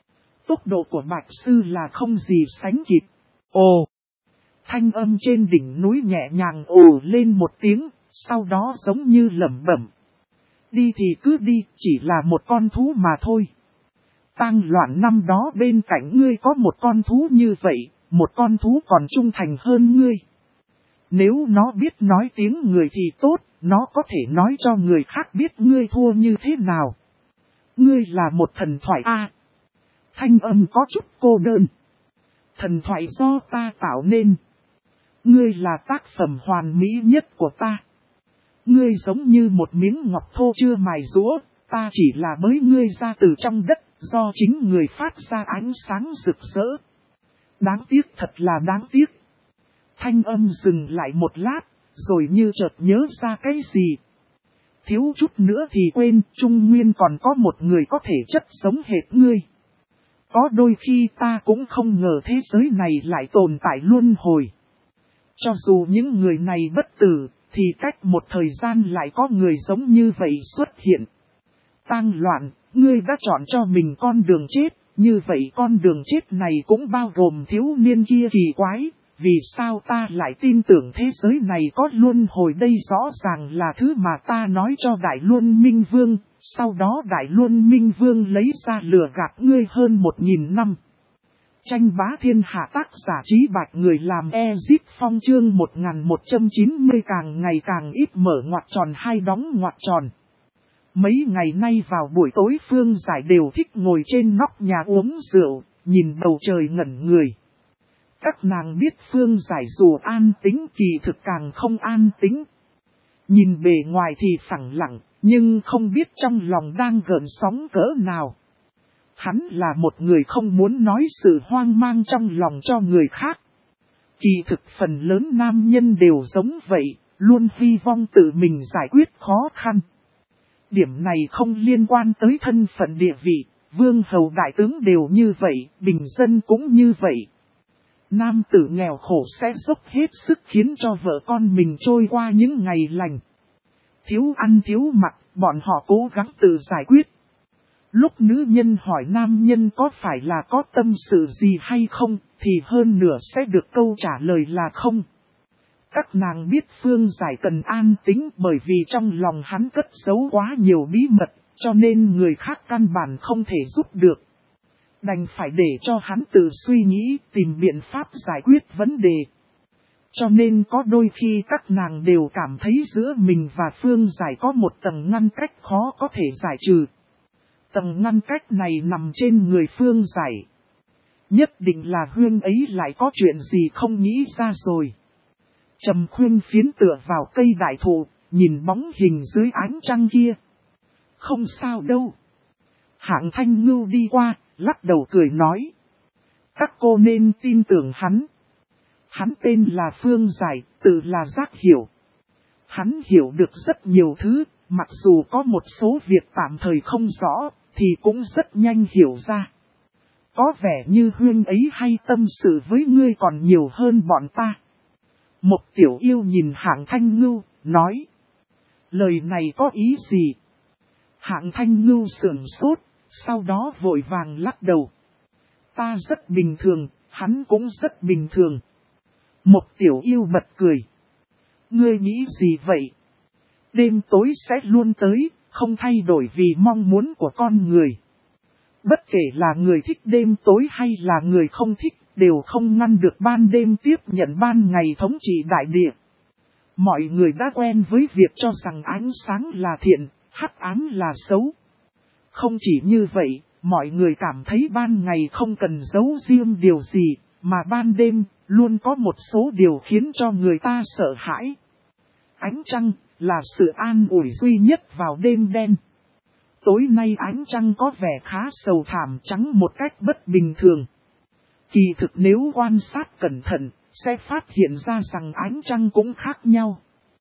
Tốc độ của Bạch sư là không gì sánh kịp. Ồ! Thanh âm trên đỉnh núi nhẹ nhàng ồ lên một tiếng, sau đó giống như lẩm bẩm. Đi thì cứ đi, chỉ là một con thú mà thôi. Tang Loạn năm đó bên cạnh ngươi có một con thú như vậy, một con thú còn trung thành hơn ngươi. Nếu nó biết nói tiếng người thì tốt, nó có thể nói cho người khác biết ngươi thua như thế nào. Ngươi là một thần thoại a. Thanh âm có chút cô đơn. Thần thoại do ta tạo nên. Ngươi là tác phẩm hoàn mỹ nhất của ta. Ngươi giống như một miếng ngọc thô chưa mài rũa, ta chỉ là bới ngươi ra từ trong đất, do chính người phát ra ánh sáng rực rỡ. Đáng tiếc, thật là đáng tiếc. Thanh âm dừng lại một lát, rồi như chợt nhớ ra cái gì. Thiếu chút nữa thì quên, Trung Nguyên còn có một người có thể chất giống hệt ngươi. Có đôi khi ta cũng không ngờ thế giới này lại tồn tại luân hồi. Cho dù những người này bất tử, thì cách một thời gian lại có người giống như vậy xuất hiện. Tang Loạn, ngươi đã chọn cho mình con đường chết, Như vậy con đường chết này cũng bao gồm thiếu niên kia kỳ quái, vì sao ta lại tin tưởng thế giới này có luân hồi đây rõ ràng là thứ mà ta nói cho Đại Luân Minh Vương, sau đó Đại Luân Minh Vương lấy ra lừa gạt ngươi hơn 1000 năm. Tranh bá thiên hạ tác giả Trí Bạch người làm Ezip Phong chương 1190 càng ngày càng ít mở ngoặc tròn hay đóng ngoặc tròn. Mấy ngày nay vào buổi tối Phương Giải đều thích ngồi trên nóc nhà uống rượu, nhìn bầu trời ngẩn người. Các nàng biết Phương Giải dù an tĩnh kỳ thực càng không an tĩnh. Nhìn bề ngoài thì phẳng lặng, nhưng không biết trong lòng đang gợn sóng cỡ nào. Hắn là một người không muốn nói sự hoang mang trong lòng cho người khác. Kỳ thực phần lớn nam nhân đều giống vậy, luôn hy vọng tự mình giải quyết khó khăn. Điểm này không liên quan tới thân phận địa vị, vương hầu đại tướng đều như vậy, bình dân cũng như vậy. Nam tử nghèo khổ sẽ dốc hết sức khiến cho vợ con mình trôi qua những ngày lành. Thiếu ăn thiếu mặc, bọn họ cố gắng tự giải quyết. Lúc nữ nhân hỏi nam nhân có phải là có tâm sự gì hay không, thì hơn nửa sẽ được câu trả lời là không. Các nàng biết Phương Giải cần an tĩnh bởi vì trong lòng hắn cất giấu quá nhiều bí mật, cho nên người khác căn bản không thể giúp được. Đành phải để cho hắn tự suy nghĩ, tìm biện pháp giải quyết vấn đề. Cho nên có đôi khi các nàng đều cảm thấy giữa mình và Phương Giải có một tầng ngăn cách khó có thể giải trừ. Tầng ngăn cách này nằm trên người Phương Giải. Nhất định là Huyên ấy lại có chuyện gì không nghĩ ra rồi. Trầm Khuyên phiến tựa vào cây đại thụ, nhìn bóng hình dưới ánh trăng kia. Không sao đâu. Hạng Thanh Ngưu đi qua, lắc đầu cười nói. Các cô nên tin tưởng hắn. Hắn tên là Phương Giải, tự là Giác Hiểu. Hắn hiểu được rất nhiều thứ, mặc dù có một số việc tạm thời không rõ, thì cũng rất nhanh hiểu ra. Có vẻ như Huyên ấy hay tâm sự với ngươi còn nhiều hơn bọn ta. Một tiểu yêu nhìn Hạng Thanh Ngưu, nói. Lời này có ý gì? Hạng Thanh Ngưu sửng sốt, sau đó vội vàng lắc đầu. Ta rất bình thường, hắn cũng rất bình thường. Một tiểu yêu bật cười. Ngươi nghĩ gì vậy? Đêm tối sẽ luôn tới, không thay đổi vì mong muốn của con người. Bất kể là người thích đêm tối hay là người không thích, đều không ngăn được ban đêm tiếp nhận ban ngày thống trị đại địa. Mọi người đã quen với việc cho rằng ánh sáng là thiện, hắc ám là xấu. Không chỉ như vậy, mọi người cảm thấy ban ngày không cần giấu riêng điều gì, mà ban đêm luôn có một số điều khiến cho người ta sợ hãi. Ánh trăng là sự an ủi duy nhất vào đêm đen. Tối nay ánh trăng có vẻ khá sầu thảm trắng một cách bất bình thường. Kỳ thực nếu quan sát cẩn thận, sẽ phát hiện ra rằng ánh trăng cũng khác nhau.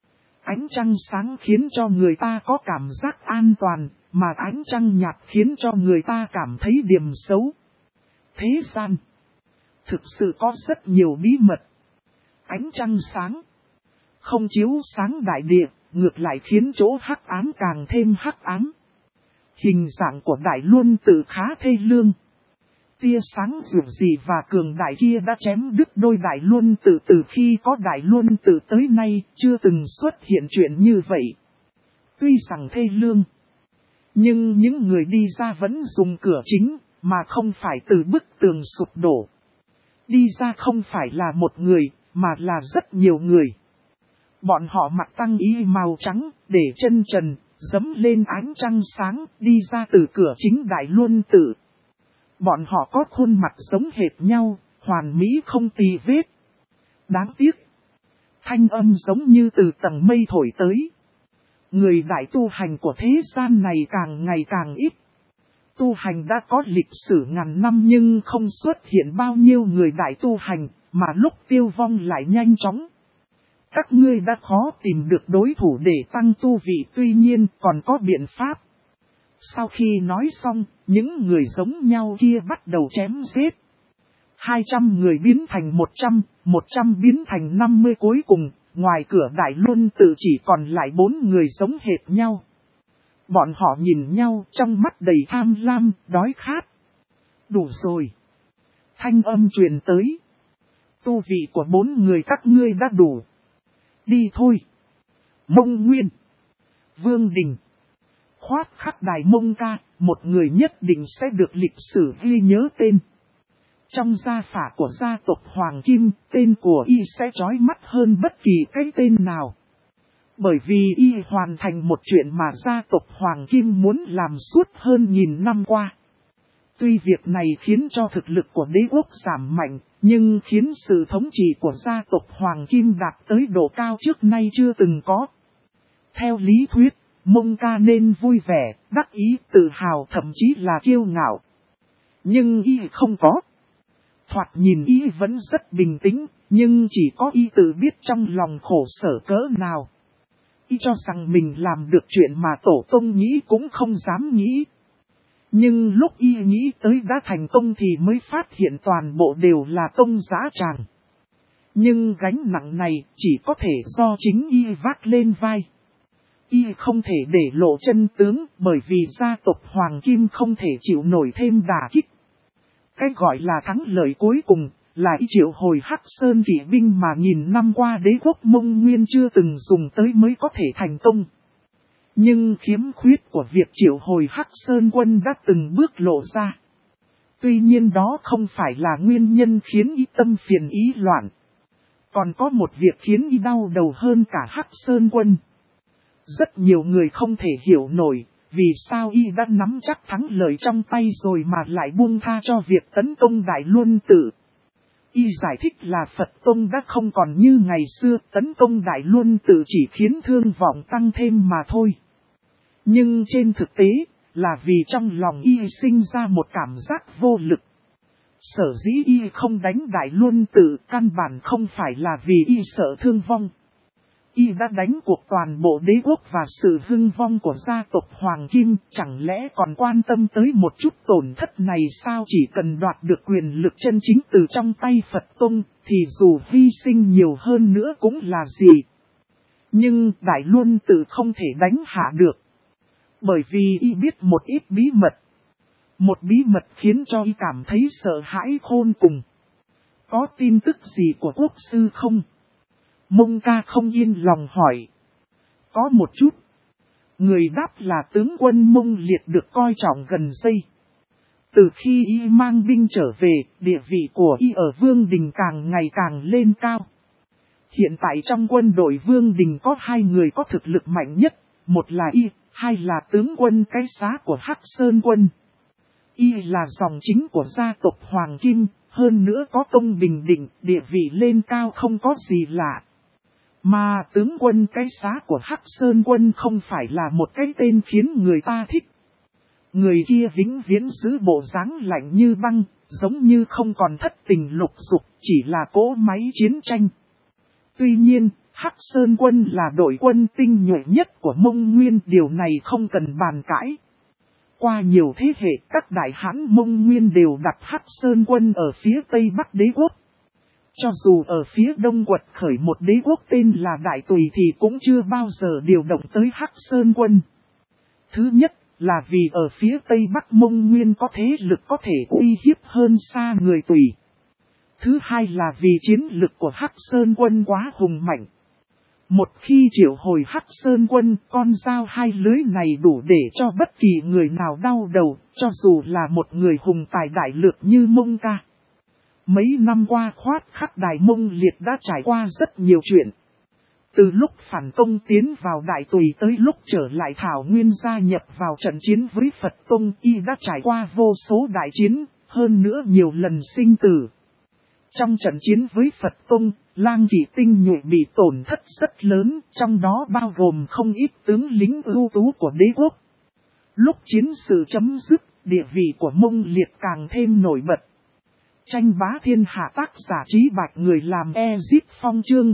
Ánh trăng sáng khiến cho người ta có cảm giác an toàn, mà ánh trăng nhạt khiến cho người ta cảm thấy điềm xấu. Thế gian thực sự có rất nhiều bí mật. Ánh trăng sáng không chiếu sáng đại địa, ngược lại khiến chỗ hắc ám càng thêm hắc ám. Hình dạng của Đại Luân Tự khá thê lương. Tia sáng dịu dị và cường đại kia đã chém đứt đôi Đại Luân Tự từ khi có Đại Luân Tự tới nay, chưa từng xuất hiện chuyện như vậy. Tuy rằng thê lương, nhưng những người đi ra vẫn dùng cửa chính, mà không phải từ bức tường sụp đổ. Đi ra không phải là một người, mà là rất nhiều người. Bọn họ mặc tăng y màu trắng, để chân trần, dẫm lên ánh trăng sáng, đi ra từ cửa chính Đại Luân Tự. Bọn họ có khuôn mặt giống hệt nhau, hoàn mỹ không tì vết. Đáng tiếc, thanh âm giống như từ tầng mây thổi tới. Người đại tu hành của thế gian này càng ngày càng ít. Tu hành đã có lịch sử ngàn năm nhưng không xuất hiện bao nhiêu người đại tu hành, mà lúc tiêu vong lại nhanh chóng. Các ngươi đã khó tìm được đối thủ để tăng tu vị, tuy nhiên còn có biện pháp. Sau khi nói xong, những người giống nhau kia bắt đầu chém giết. 200 người biến thành 100, 100 biến thành 50 cuối cùng, ngoài cửa Đại Luân Tự chỉ còn lại 4 người giống hệt nhau. Bọn họ nhìn nhau trong mắt đầy tham lam, đói khát. Đủ rồi. Thanh âm truyền tới. Tu vị của 4 người các ngươi đã đủ. Đi thôi. Mông Nguyên, Vương Đình, khoát khắc đài Mông Ca, một người nhất định sẽ được lịch sử ghi nhớ tên. Trong gia phả của gia tộc Hoàng Kim, tên của y sẽ chói mắt hơn bất kỳ cái tên nào. Bởi vì y hoàn thành một chuyện mà gia tộc Hoàng Kim muốn làm suốt hơn 1000 năm qua. Tuy việc này khiến cho thực lực của đế quốc giảm mạnh, nhưng khiến sự thống trị của gia tộc Hoàng Kim đạt tới độ cao trước nay chưa từng có. Theo lý thuyết, Mông Ca nên vui vẻ, đắc ý, tự hào, thậm chí là kiêu ngạo. Nhưng y không có. Thoạt nhìn y vẫn rất bình tĩnh, nhưng chỉ có y tự biết trong lòng khổ sở cỡ nào. Y cho rằng mình làm được chuyện mà tổ tông nghĩ cũng không dám nghĩ. Nhưng lúc y nghĩ tới đã thành công thì mới phát hiện toàn bộ đều là công giá tràng. Nhưng gánh nặng này chỉ có thể do chính y vác lên vai. Y không thể để lộ chân tướng bởi vì gia tộc Hoàng Kim không thể chịu nổi thêm đả kích. Cái gọi là thắng lợi cuối cùng là y triệu hồi Hắc Sơn kỵ binh mà 1000 năm qua đế quốc Mông Nguyên chưa từng dùng tới mới có thể thành công. Nhưng khiếm khuyết của việc triệu hồi Hắc Sơn quân đã từng bước lộ ra. Tuy nhiên đó không phải là nguyên nhân khiến y tâm phiền ý loạn. Còn có một việc khiến y đau đầu hơn cả Hắc Sơn quân. Rất nhiều người không thể hiểu nổi, vì sao y đã nắm chắc thắng lợi trong tay rồi mà lại buông tha cho việc tấn công Đại Luân Tự. Y giải thích là Phật Tông đã không còn như ngày xưa, tấn công Đại Luân Tự chỉ khiến thương vọng tăng thêm mà thôi. Nhưng trên thực tế, là vì trong lòng y sinh ra một cảm giác vô lực. Sở dĩ y không đánh Đại Luân Tự căn bản không phải là vì y sợ thương vong. Y đã đánh cuộc toàn bộ đế quốc và sự hưng vong của gia tộc Hoàng Kim, chẳng lẽ còn quan tâm tới một chút tổn thất này sao? Chỉ cần đoạt được quyền lực chân chính từ trong tay Phật Tông, thì dù hy sinh nhiều hơn nữa cũng là gì. Nhưng Đại Luân Tự không thể đánh hạ được. Bởi vì y biết một ít bí mật. Một bí mật khiến cho y cảm thấy sợ hãi khôn cùng. Có tin tức gì của quốc sư không? Mông Ca không yên lòng hỏi. Có một chút. Người đáp là tướng quân Mông Liệt được coi trọng gần đây. Từ khi y mang binh trở về, địa vị của y ở Vương Đình càng ngày càng lên cao. Hiện tại trong quân đội Vương Đình có 2 người có thực lực mạnh nhất, một là y, 2 là tướng quân cái xá của Hắc Sơn quân. Y là dòng chính của gia tộc Hoàng Kim, hơn nữa có công bình định, địa vị lên cao không có gì lạ. Mà tướng quân cái xá của Hắc Sơn quân không phải là một cái tên khiến người ta thích. Người kia vĩnh viễn giữ bộ dáng lạnh như băng, giống như không còn thất tình lục dục, chỉ là cỗ máy chiến tranh. Tuy nhiên, Hắc Sơn quân là đội quân tinh nhuệ nhất của Mông Nguyên, điều này không cần bàn cãi. Qua nhiều thế hệ, các đại hãn Mông Nguyên đều đặt Hắc Sơn quân ở phía Tây Bắc đế quốc. Cho dù ở phía Đông quật khởi một đế quốc tên là Đại Tùy thì cũng chưa bao giờ điều động tới Hắc Sơn quân. Thứ nhất là vì ở phía Tây Bắc Mông Nguyên có thế lực có thể uy hiếp hơn xa người Tùy. Thứ hai là vì chiến lực của Hắc Sơn quân quá hùng mạnh. Một khi triệu hồi Hắc Sơn quân, con dao 2 lưới này đủ để cho bất kỳ người nào đau đầu, cho dù là một người hùng tài đại lược như Mông Ca. Mấy năm qua khoát khắc đài Mông Liệt đã trải qua rất nhiều chuyện. Từ lúc phản công tiến vào Đại Tùy tới lúc trở lại Thảo Nguyên gia nhập vào trận chiến với Phật Tông, y đã trải qua vô số đại chiến, hơn nữa nhiều lần sinh tử. Trong trận chiến với Phật Tông, Lang Kỵ tinh nhuệ bị tổn thất rất lớn, trong đó bao gồm không ít tướng lính ưu tú của đế quốc. Lúc chiến sự chấm dứt, địa vị của Mông Liệt càng thêm nổi bật. Tranh bá thiên hạ tác giả Trí Bạch người làm Ezip Phong chương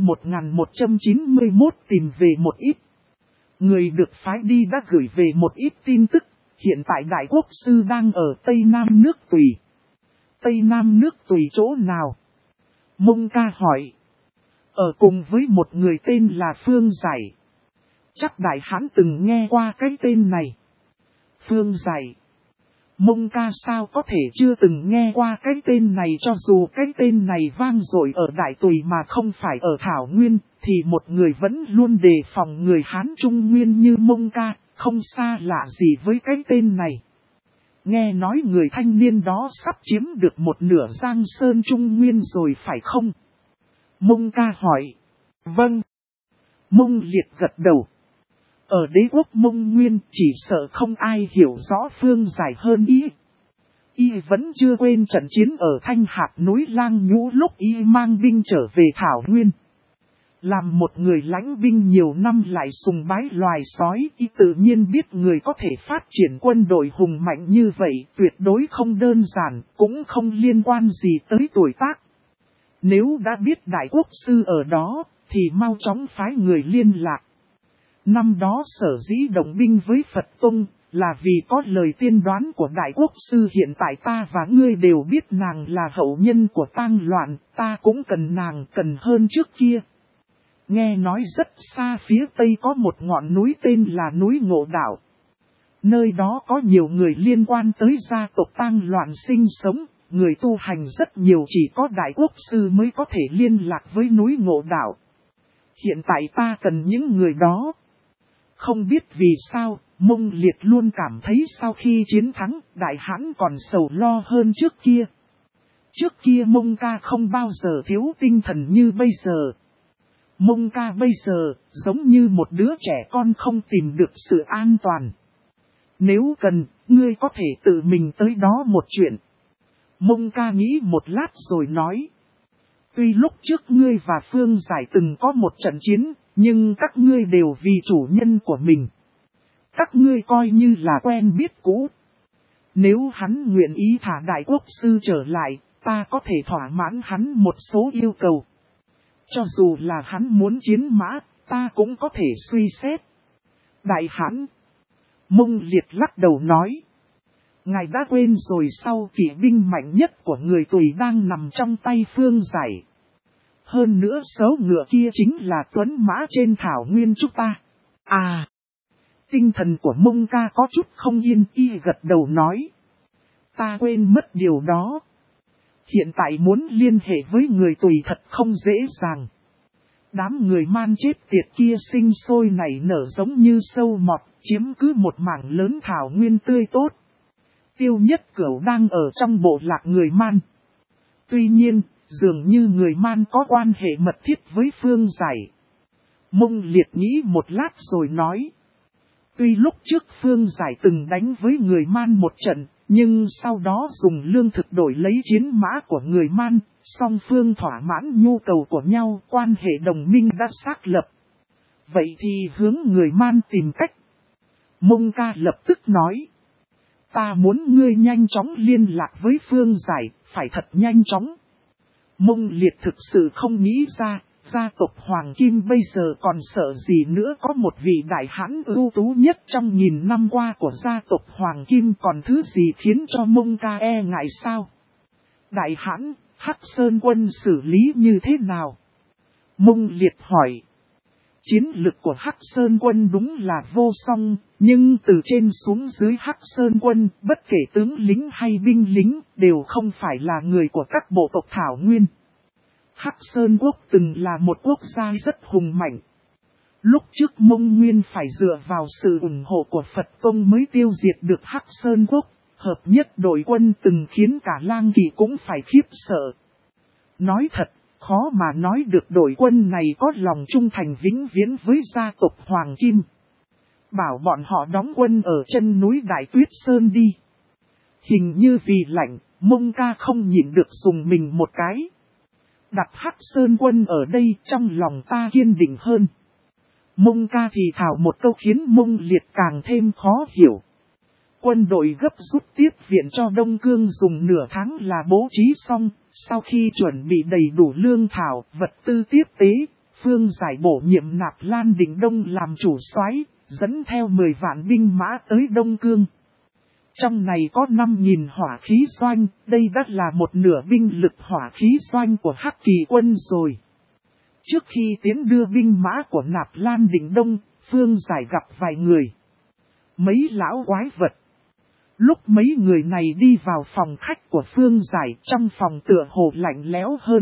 1191 tìm về một ít. Người được phái đi đã gửi về một ít tin tức, hiện tại Đại Quốc Sư đang ở Tây Nam nước Tùy. Tây Nam nước Tùy chỗ nào? Mông Ca hỏi. Ở cùng với một người tên là Phương Giải. Chắc đại hãn từng nghe qua cái tên này. Phương Giải. Mông Ca sao có thể chưa từng nghe qua cái tên này, cho dù cái tên này vang dội ở Đại Tùy mà không phải ở Thảo Nguyên, thì một người vẫn luôn đề phòng người Hán Trung Nguyên như Mông Ca, không xa lạ gì với cái tên này. Nghe nói người thanh niên đó sắp chiếm được một nửa Giang Sơn Trung Nguyên rồi phải không? Mông Ca hỏi. Vâng. Mông Liệt gật đầu. Ở đế quốc Mông Nguyên chỉ sợ không ai hiểu rõ Phương Giải hơn y. Y vẫn chưa quên trận chiến ở Thanh Hạp núi Lang Nhũ lúc y mang binh trở về Thảo Nguyên. Làm một người lãnh binh nhiều năm lại sùng bái loài sói, y tự nhiên biết người có thể phát triển quân đội hùng mạnh như vậy tuyệt đối không đơn giản, cũng không liên quan gì tới tuổi tác. Nếu đã biết Đại Quốc Sư ở đó, thì mau chóng phái người liên lạc. Năm đó sở dĩ đồng binh với Phật Tông, là vì có lời tiên đoán của Đại Quốc Sư. Hiện tại ta và ngươi đều biết nàng là hậu nhân của tang loạn, ta cũng cần nàng cần hơn trước kia. Nghe nói rất xa phía tây có một ngọn núi tên là núi Ngộ Đạo. Nơi đó có nhiều người liên quan tới gia tộc tang loạn sinh sống, người tu hành rất nhiều, chỉ có Đại Quốc Sư mới có thể liên lạc với núi Ngộ Đạo. Hiện tại ta cần những người đó. Không biết vì sao, Mông Liệt luôn cảm thấy sau khi chiến thắng, Đại Hãn còn sầu lo hơn trước kia. Trước kia Mông Ca không bao giờ thiếu tinh thần như bây giờ. Mông Ca bây giờ, giống như một đứa trẻ con không tìm được sự an toàn. Nếu cần, ngươi có thể tự mình tới đó một chuyện. Mông Ca nghĩ một lát rồi nói. Tuy lúc trước ngươi và Phương Giải từng có một trận chiến, nhưng các ngươi đều vì chủ nhân của mình. Các ngươi coi như là quen biết cũ. Nếu hắn nguyện ý thả Đại Quốc Sư trở lại, ta có thể thỏa mãn hắn một số yêu cầu. Cho dù là hắn muốn chiến mã, ta cũng có thể suy xét. Đại Hãn. Mông Liệt lắc đầu nói. Ngài đã quên rồi sau kỵ binh mạnh nhất của người Tùy đang nằm trong tay Phương Giải. Hơn nữa số ngựa kia chính là tuấn mã trên thảo nguyên chúng ta. À! Tinh thần của Mông Ca có chút không yên, y gật đầu nói. Ta quên mất điều đó. Hiện tại muốn liên hệ với người Tùy thật không dễ dàng. Đám người man chết tiệt kia sinh sôi nảy nở giống như sâu mọt, chiếm cứ một mảng lớn thảo nguyên tươi tốt. Tiêu Nhất Cửu đang ở trong bộ lạc người man. Tuy nhiên, dường như người man có quan hệ mật thiết với Phương Giải. Mông Liệt nghĩ một lát rồi nói. Tuy lúc trước Phương Giải từng đánh với người man một trận, nhưng sau đó dùng lương thực đổi lấy chiến mã của người man, song phương thỏa mãn nhu cầu của nhau, quan hệ đồng minh đã xác lập. Vậy thì hướng người man tìm cách. Mông Ca lập tức nói. Ta muốn ngươi nhanh chóng liên lạc với Phương Giải, phải thật nhanh chóng. Mông Liệt thực sự không nghĩ ra, gia tộc Hoàng Kim bây giờ còn sợ gì nữa, có một vị đại hãn ưu tú nhất trong nghìn năm qua của gia tộc Hoàng Kim, còn thứ gì khiến cho Mông Ca e ngại sao? Đại hãn, Hắc Sơn quân xử lý như thế nào? Mông Liệt hỏi. Chiến lực của Hắc Sơn quân đúng là vô song, nhưng từ trên xuống dưới Hắc Sơn quân, bất kể tướng lính hay binh lính, đều không phải là người của các bộ tộc Thảo Nguyên. Hắc Sơn quốc từng là một quốc gia rất hùng mạnh. Lúc trước Mông Nguyên phải dựa vào sự ủng hộ của Phật Tông mới tiêu diệt được Hắc Sơn quốc, hợp nhất đội quân từng khiến cả Lang Kỳ cũng phải khiếp sợ. Nói thật, khó mà nói được đội quân này có lòng trung thành vĩnh viễn với gia tộc Hoàng Kim. Bảo bọn họ đóng quân ở chân núi Đại Tuyết Sơn đi. Hình như vì lạnh, Mông Ca không nhịn được dùng mình một cái. Đặt Hắc Sơn quân ở đây, trong lòng ta kiên định hơn. Mông Ca thì thảo một câu khiến Mông Liệt càng thêm khó hiểu. Quân đội gấp rút tiếp viện cho Đông Cương dùng nửa tháng là bố trí xong, sau khi chuẩn bị đầy đủ lương thảo, vật tư tiếp tế, Phương Giải bổ nhiệm Nạp Lan Đình Đông làm chủ soái, dẫn theo 10 vạn binh mã tới Đông Cương. Trong này có 5.000 hỏa khí doanh, đây đã là một nửa binh lực hỏa khí doanh của Hắc Kỳ quân rồi. Trước khi tiến đưa binh mã của Nạp Lan Đình Đông, Phương Giải gặp vài người. Mấy lão quái vật. Lúc mấy người này đi vào phòng khách của Phương Giải, trong phòng tựa hồ lạnh lẽo hơn.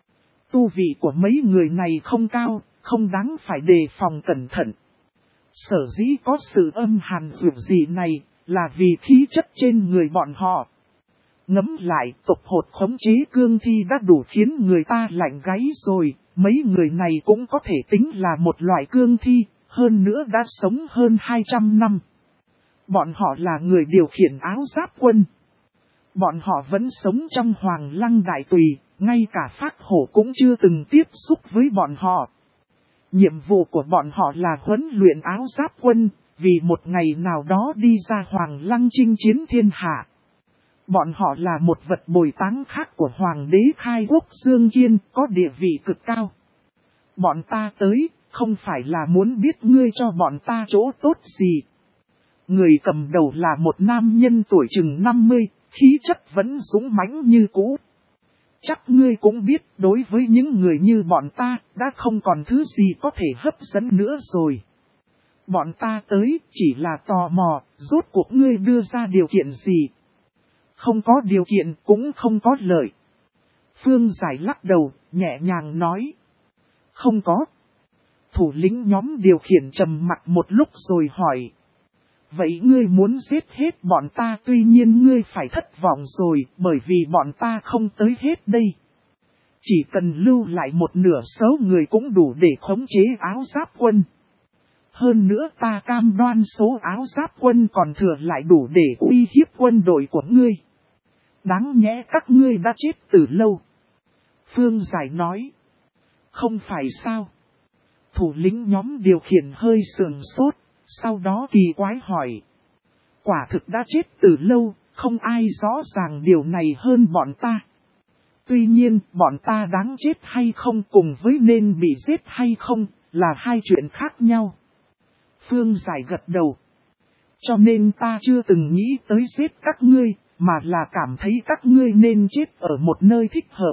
Tu vị của mấy người này không cao, không đáng phải đề phòng cẩn thận. Sở dĩ có sự âm hàn dịu dị này, là vì khí chất trên người bọn họ. Ngẫm lại, tục hột khống chế cương thi đã đủ khiến người ta lạnh gáy rồi, mấy người này cũng có thể tính là một loại cương thi, hơn nữa đã sống hơn 200 năm. Bọn họ là người điều khiển áo giáp quân. Bọn họ vẫn sống trong Hoàng Lăng Đại Tùy, ngay cả Phác Hổ cũng chưa từng tiếp xúc với bọn họ. Nhiệm vụ của bọn họ là huấn luyện áo giáp quân, vì một ngày nào đó đi ra Hoàng Lăng chinh chiến thiên hạ. Bọn họ là một vật bồi táng khác của Hoàng đế Khai Quốc Dương Kiên, có địa vị cực cao. Bọn ta tới, không phải là muốn biết ngươi cho bọn ta chỗ tốt gì. Người cầm đầu là một nam nhân tuổi chừng 50, khí chất vẫn dũng mãnh như cũ. Chắc ngươi cũng biết, đối với những người như bọn ta, đã không còn thứ gì có thể hấp dẫn nữa rồi. Bọn ta tới, chỉ là tò mò, rốt cuộc ngươi đưa ra điều kiện gì. Không có điều kiện, cũng không có lợi. Phương Giải lắc đầu, nhẹ nhàng nói. Không có. Thủ lĩnh nhóm điều khiển trầm mặt một lúc rồi hỏi. Vậy ngươi muốn giết hết bọn ta, tuy nhiên ngươi phải thất vọng rồi, bởi vì bọn ta không tới hết đây. Chỉ cần lưu lại một nửa số người cũng đủ để khống chế áo giáp quân. Hơn nữa ta cam đoan số áo giáp quân còn thừa lại đủ để uy hiếp quân đội của ngươi. Đáng nhẽ các ngươi đã chết từ lâu. Phương Giải nói. Không phải sao? Thủ lĩnh nhóm điều khiển hơi sườn sốt, sau đó kỳ quái hỏi. Quả thực đã chết từ lâu, không ai rõ ràng điều này hơn bọn ta. Tuy nhiên, bọn ta đáng chết hay không cùng với nên bị giết hay không, là hai chuyện khác nhau. Phương Giải gật đầu. Cho nên ta chưa từng nghĩ tới giết các ngươi, mà là cảm thấy các ngươi nên chết ở một nơi thích hợp.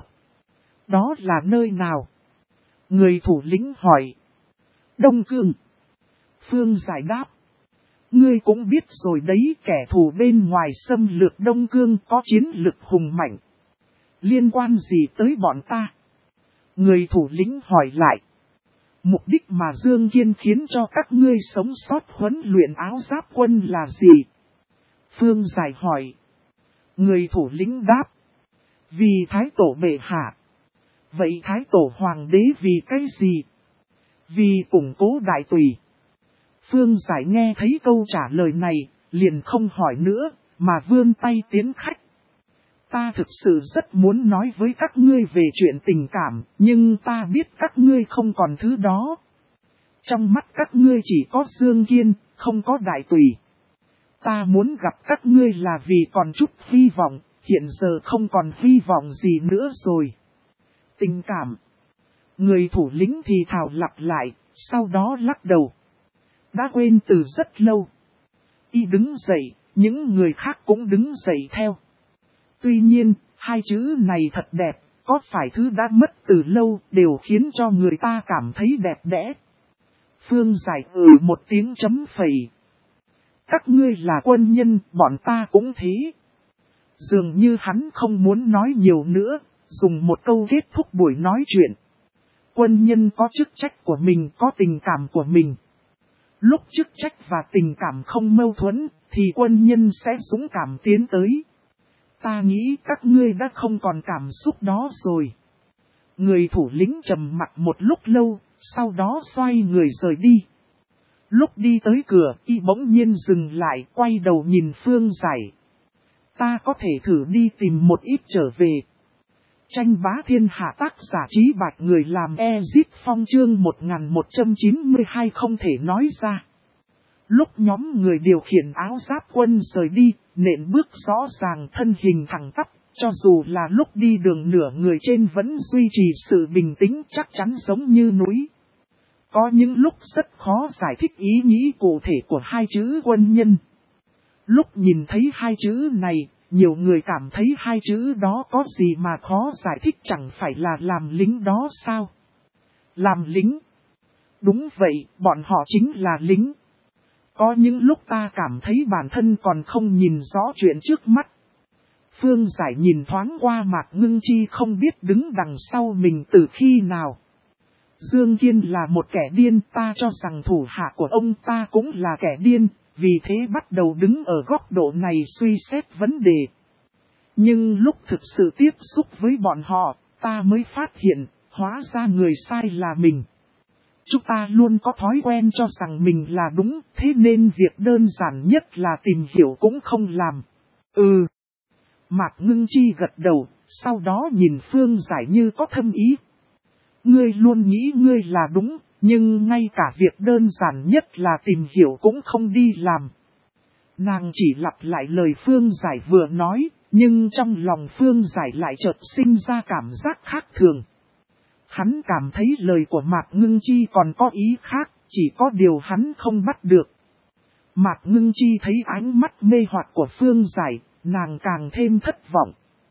Đó là nơi nào? Người thủ lĩnh hỏi. Đông Cương. Phương Giải đáp. Ngươi cũng biết rồi đấy, kẻ thù bên ngoài xâm lược Đông Cương có chiến lực hùng mạnh. Liên quan gì tới bọn ta? Người thủ lĩnh hỏi lại. Mục đích mà Dương Kiên khiến cho các ngươi sống sót huấn luyện áo giáp quân là gì? Phương Giải hỏi. Người thủ lĩnh đáp. Vì Thái Tổ bệ hạ. Vậy Thái Tổ Hoàng đế vì cái gì? Vì củng cố Đại Tùy. Phương Giải nghe thấy câu trả lời này, liền không hỏi nữa, mà vươn tay tiến khách. Ta thực sự rất muốn nói với các ngươi về chuyện tình cảm, nhưng ta biết các ngươi không còn thứ đó. Trong mắt các ngươi chỉ có Dương Kiên, không có Đại Tùy. Ta muốn gặp các ngươi là vì còn chút hy vọng, hiện giờ không còn hy vọng gì nữa rồi. Tình cảm. Người thủ lĩnh thì thào lặp lại, sau đó lắc đầu. Đã quên từ rất lâu. Y đứng dậy, những người khác cũng đứng dậy theo. Tuy nhiên, hai chữ này thật đẹp, có phải thứ đã mất từ lâu, đều khiến cho người ta cảm thấy đẹp đẽ. Phương Giải một tiếng chấm phẩy. Các ngươi là quân nhân, bọn ta cũng thế. Dường như hắn không muốn nói nhiều nữa, dùng một câu kết thúc buổi nói chuyện. Quân nhân có chức trách của mình, có tình cảm của mình. Lúc chức trách và tình cảm không mâu thuẫn, thì quân nhân sẽ dũng cảm tiến tới. Ta nghĩ các ngươi đã không còn cảm xúc đó rồi. Người thủ lĩnh trầm mặc một lúc lâu, sau đó xoay người rời đi. Lúc đi tới cửa, y bỗng nhiên dừng lại, quay đầu nhìn Phương Giải. Ta có thể thử đi tìm một ít trở về. Tranh bá thiên hạ tác giả Trí Bạch người làm Ezit Phong chương 1192 không thể nói ra. Lúc nhóm người điều khiển áo giáp quân rời đi, nện bước rõ ràng thân hình thẳng tắp, cho dù là lúc đi đường nửa người trên vẫn duy trì sự bình tĩnh chắc chắn giống như núi. Có những lúc rất khó giải thích ý nghĩ cụ thể của hai chữ quân nhân. Lúc nhìn thấy hai chữ này, nhiều người cảm thấy hai chữ đó có gì mà khó giải thích, chẳng phải là làm lính đó sao? Làm lính? Đúng vậy, bọn họ chính là lính. Có những lúc ta cảm thấy bản thân còn không nhìn rõ chuyện trước mắt. Phương Giải nhìn thoáng qua Mạc Ngưng Chi không biết đứng đằng sau mình từ khi nào. Dương Kiên là một kẻ điên, ta cho rằng thủ hạ của ông ta cũng là kẻ điên, vì thế bắt đầu đứng ở góc độ này suy xét vấn đề. Nhưng lúc thực sự tiếp xúc với bọn họ, ta mới phát hiện, hóa ra người sai là mình. Chúng ta luôn có thói quen cho rằng mình là đúng, thế nên việc đơn giản nhất là tìm hiểu cũng không làm. Mạc Ngưng Chi gật đầu, sau đó nhìn Phương Giải như có thâm ý. Ngươi luôn nghĩ ngươi là đúng, nhưng ngay cả việc đơn giản nhất là tìm hiểu cũng không đi làm. Nàng chỉ lặp lại lời Phương Giải vừa nói, nhưng trong lòng Phương Giải lại chợt sinh ra cảm giác khác thường. Hắn cảm thấy lời của Mạc Ngưng Chi còn có ý khác, chỉ có điều hắn không bắt được. Mạc Ngưng Chi thấy ánh mắt mê hoặc của Phương Giải, nàng càng thêm thất vọng.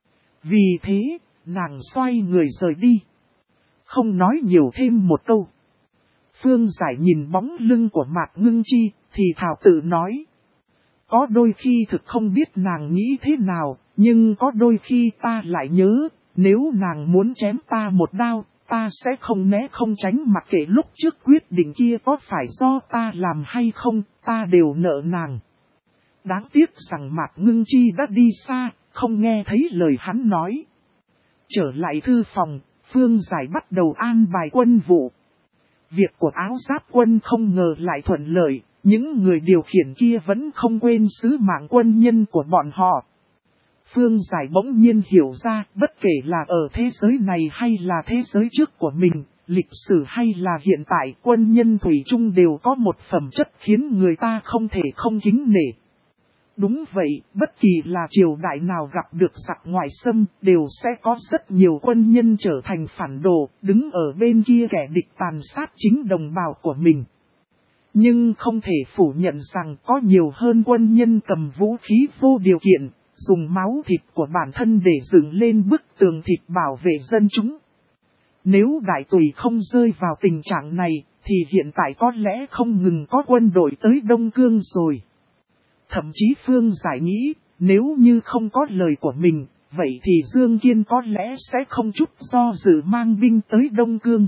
Vì thế, nàng xoay người rời đi. Không nói nhiều thêm một câu. Phương Giải nhìn bóng lưng của Mạc Ngưng Chi, thì thảo tự nói. Có đôi khi thực không biết nàng nghĩ thế nào, nhưng có đôi khi ta lại nhớ, nếu nàng muốn chém ta một đao, ta sẽ không né không tránh, mặc kệ lúc trước quyết định kia có phải do ta làm hay không, ta đều nợ nàng. Đáng tiếc rằng Mạc Ngưng Chi đã đi xa, không nghe thấy lời hắn nói. Trở lại thư phòng, Phương Giải bắt đầu an bài quân vụ. Việc của áo giáp quân không ngờ lại thuận lợi, những người điều khiển kia vẫn không quên sứ mạng quân nhân của bọn họ. Phương Giải bỗng nhiên hiểu ra, bất kể là ở thế giới này hay là thế giới trước của mình, lịch sử hay là hiện tại, quân nhân thủy chung đều có một phẩm chất khiến người ta không thể không kính nể. Đúng vậy, bất kỳ là triều đại nào gặp được giặc ngoại xâm, đều sẽ có rất nhiều quân nhân trở thành phản đồ, đứng ở bên kia kẻ địch tàn sát chính đồng bào của mình. Nhưng không thể phủ nhận rằng có nhiều hơn quân nhân cầm vũ khí vô điều kiện, dùng máu thịt của bản thân để dựng lên bức tường thịt bảo vệ dân chúng. Nếu đại tùy không rơi vào tình trạng này, thì hiện tại có lẽ không ngừng có quân đội tới Đông Cương rồi. Thậm chí Phương Giải nghĩ, nếu như không có lời của mình, vậy thì Dương Kiên có lẽ sẽ không chút do dự mang binh tới Đông Cương.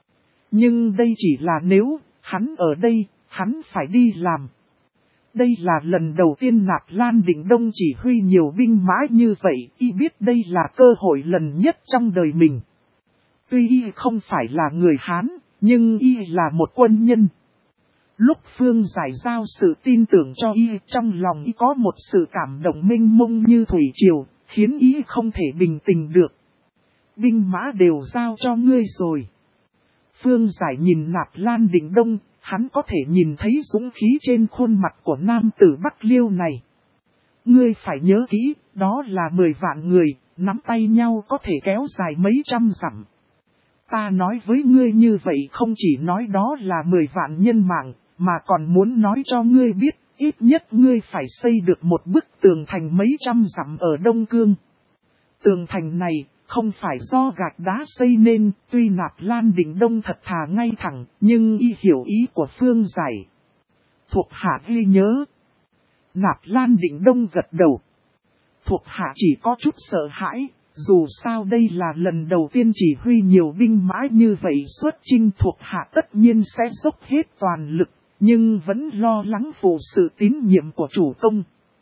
Nhưng đây chỉ là nếu, hắn ở đây, hắn phải đi làm. Đây là lần đầu tiên Nạp Lan Định Đông chỉ huy nhiều binh mã như vậy, y biết đây là cơ hội lần nhất trong đời mình. Tuy y không phải là người Hán, nhưng y là một quân nhân. Lúc Phương Giải giao sự tin tưởng cho y, trong lòng y có một sự cảm động mênh mông như thủy triều, khiến y không thể bình tĩnh được. Binh mã đều giao cho ngươi rồi. Phương Giải nhìn Nạp Lan Định Đông, hắn có thể nhìn thấy dũng khí trên khuôn mặt của nam tử Bắc Liêu này. Ngươi phải nhớ kỹ, đó là 10 vạn người, nắm tay nhau có thể kéo dài mấy trăm dặm. Ta nói với ngươi như vậy không chỉ nói đó là 10 vạn nhân mạng, mà còn muốn nói cho ngươi biết, ít nhất ngươi phải xây được một bức tường thành mấy trăm dặm ở Đông Cương. Tường thành này không phải do gạch đá xây nên, tuy Nạp Lan Định Đông thật thà ngay thẳng, nhưng y hiểu ý của Phương Giải. Thuộc hạ ghi nhớ. Nạp Lan Định Đông gật đầu. Thuộc hạ chỉ có chút sợ hãi, dù sao đây là lần đầu tiên chỉ huy nhiều binh mã như vậy xuất chinh, thuộc hạ tất nhiên sẽ dốc hết toàn lực, nhưng vẫn lo lắng phụ sự tín nhiệm của chủ công.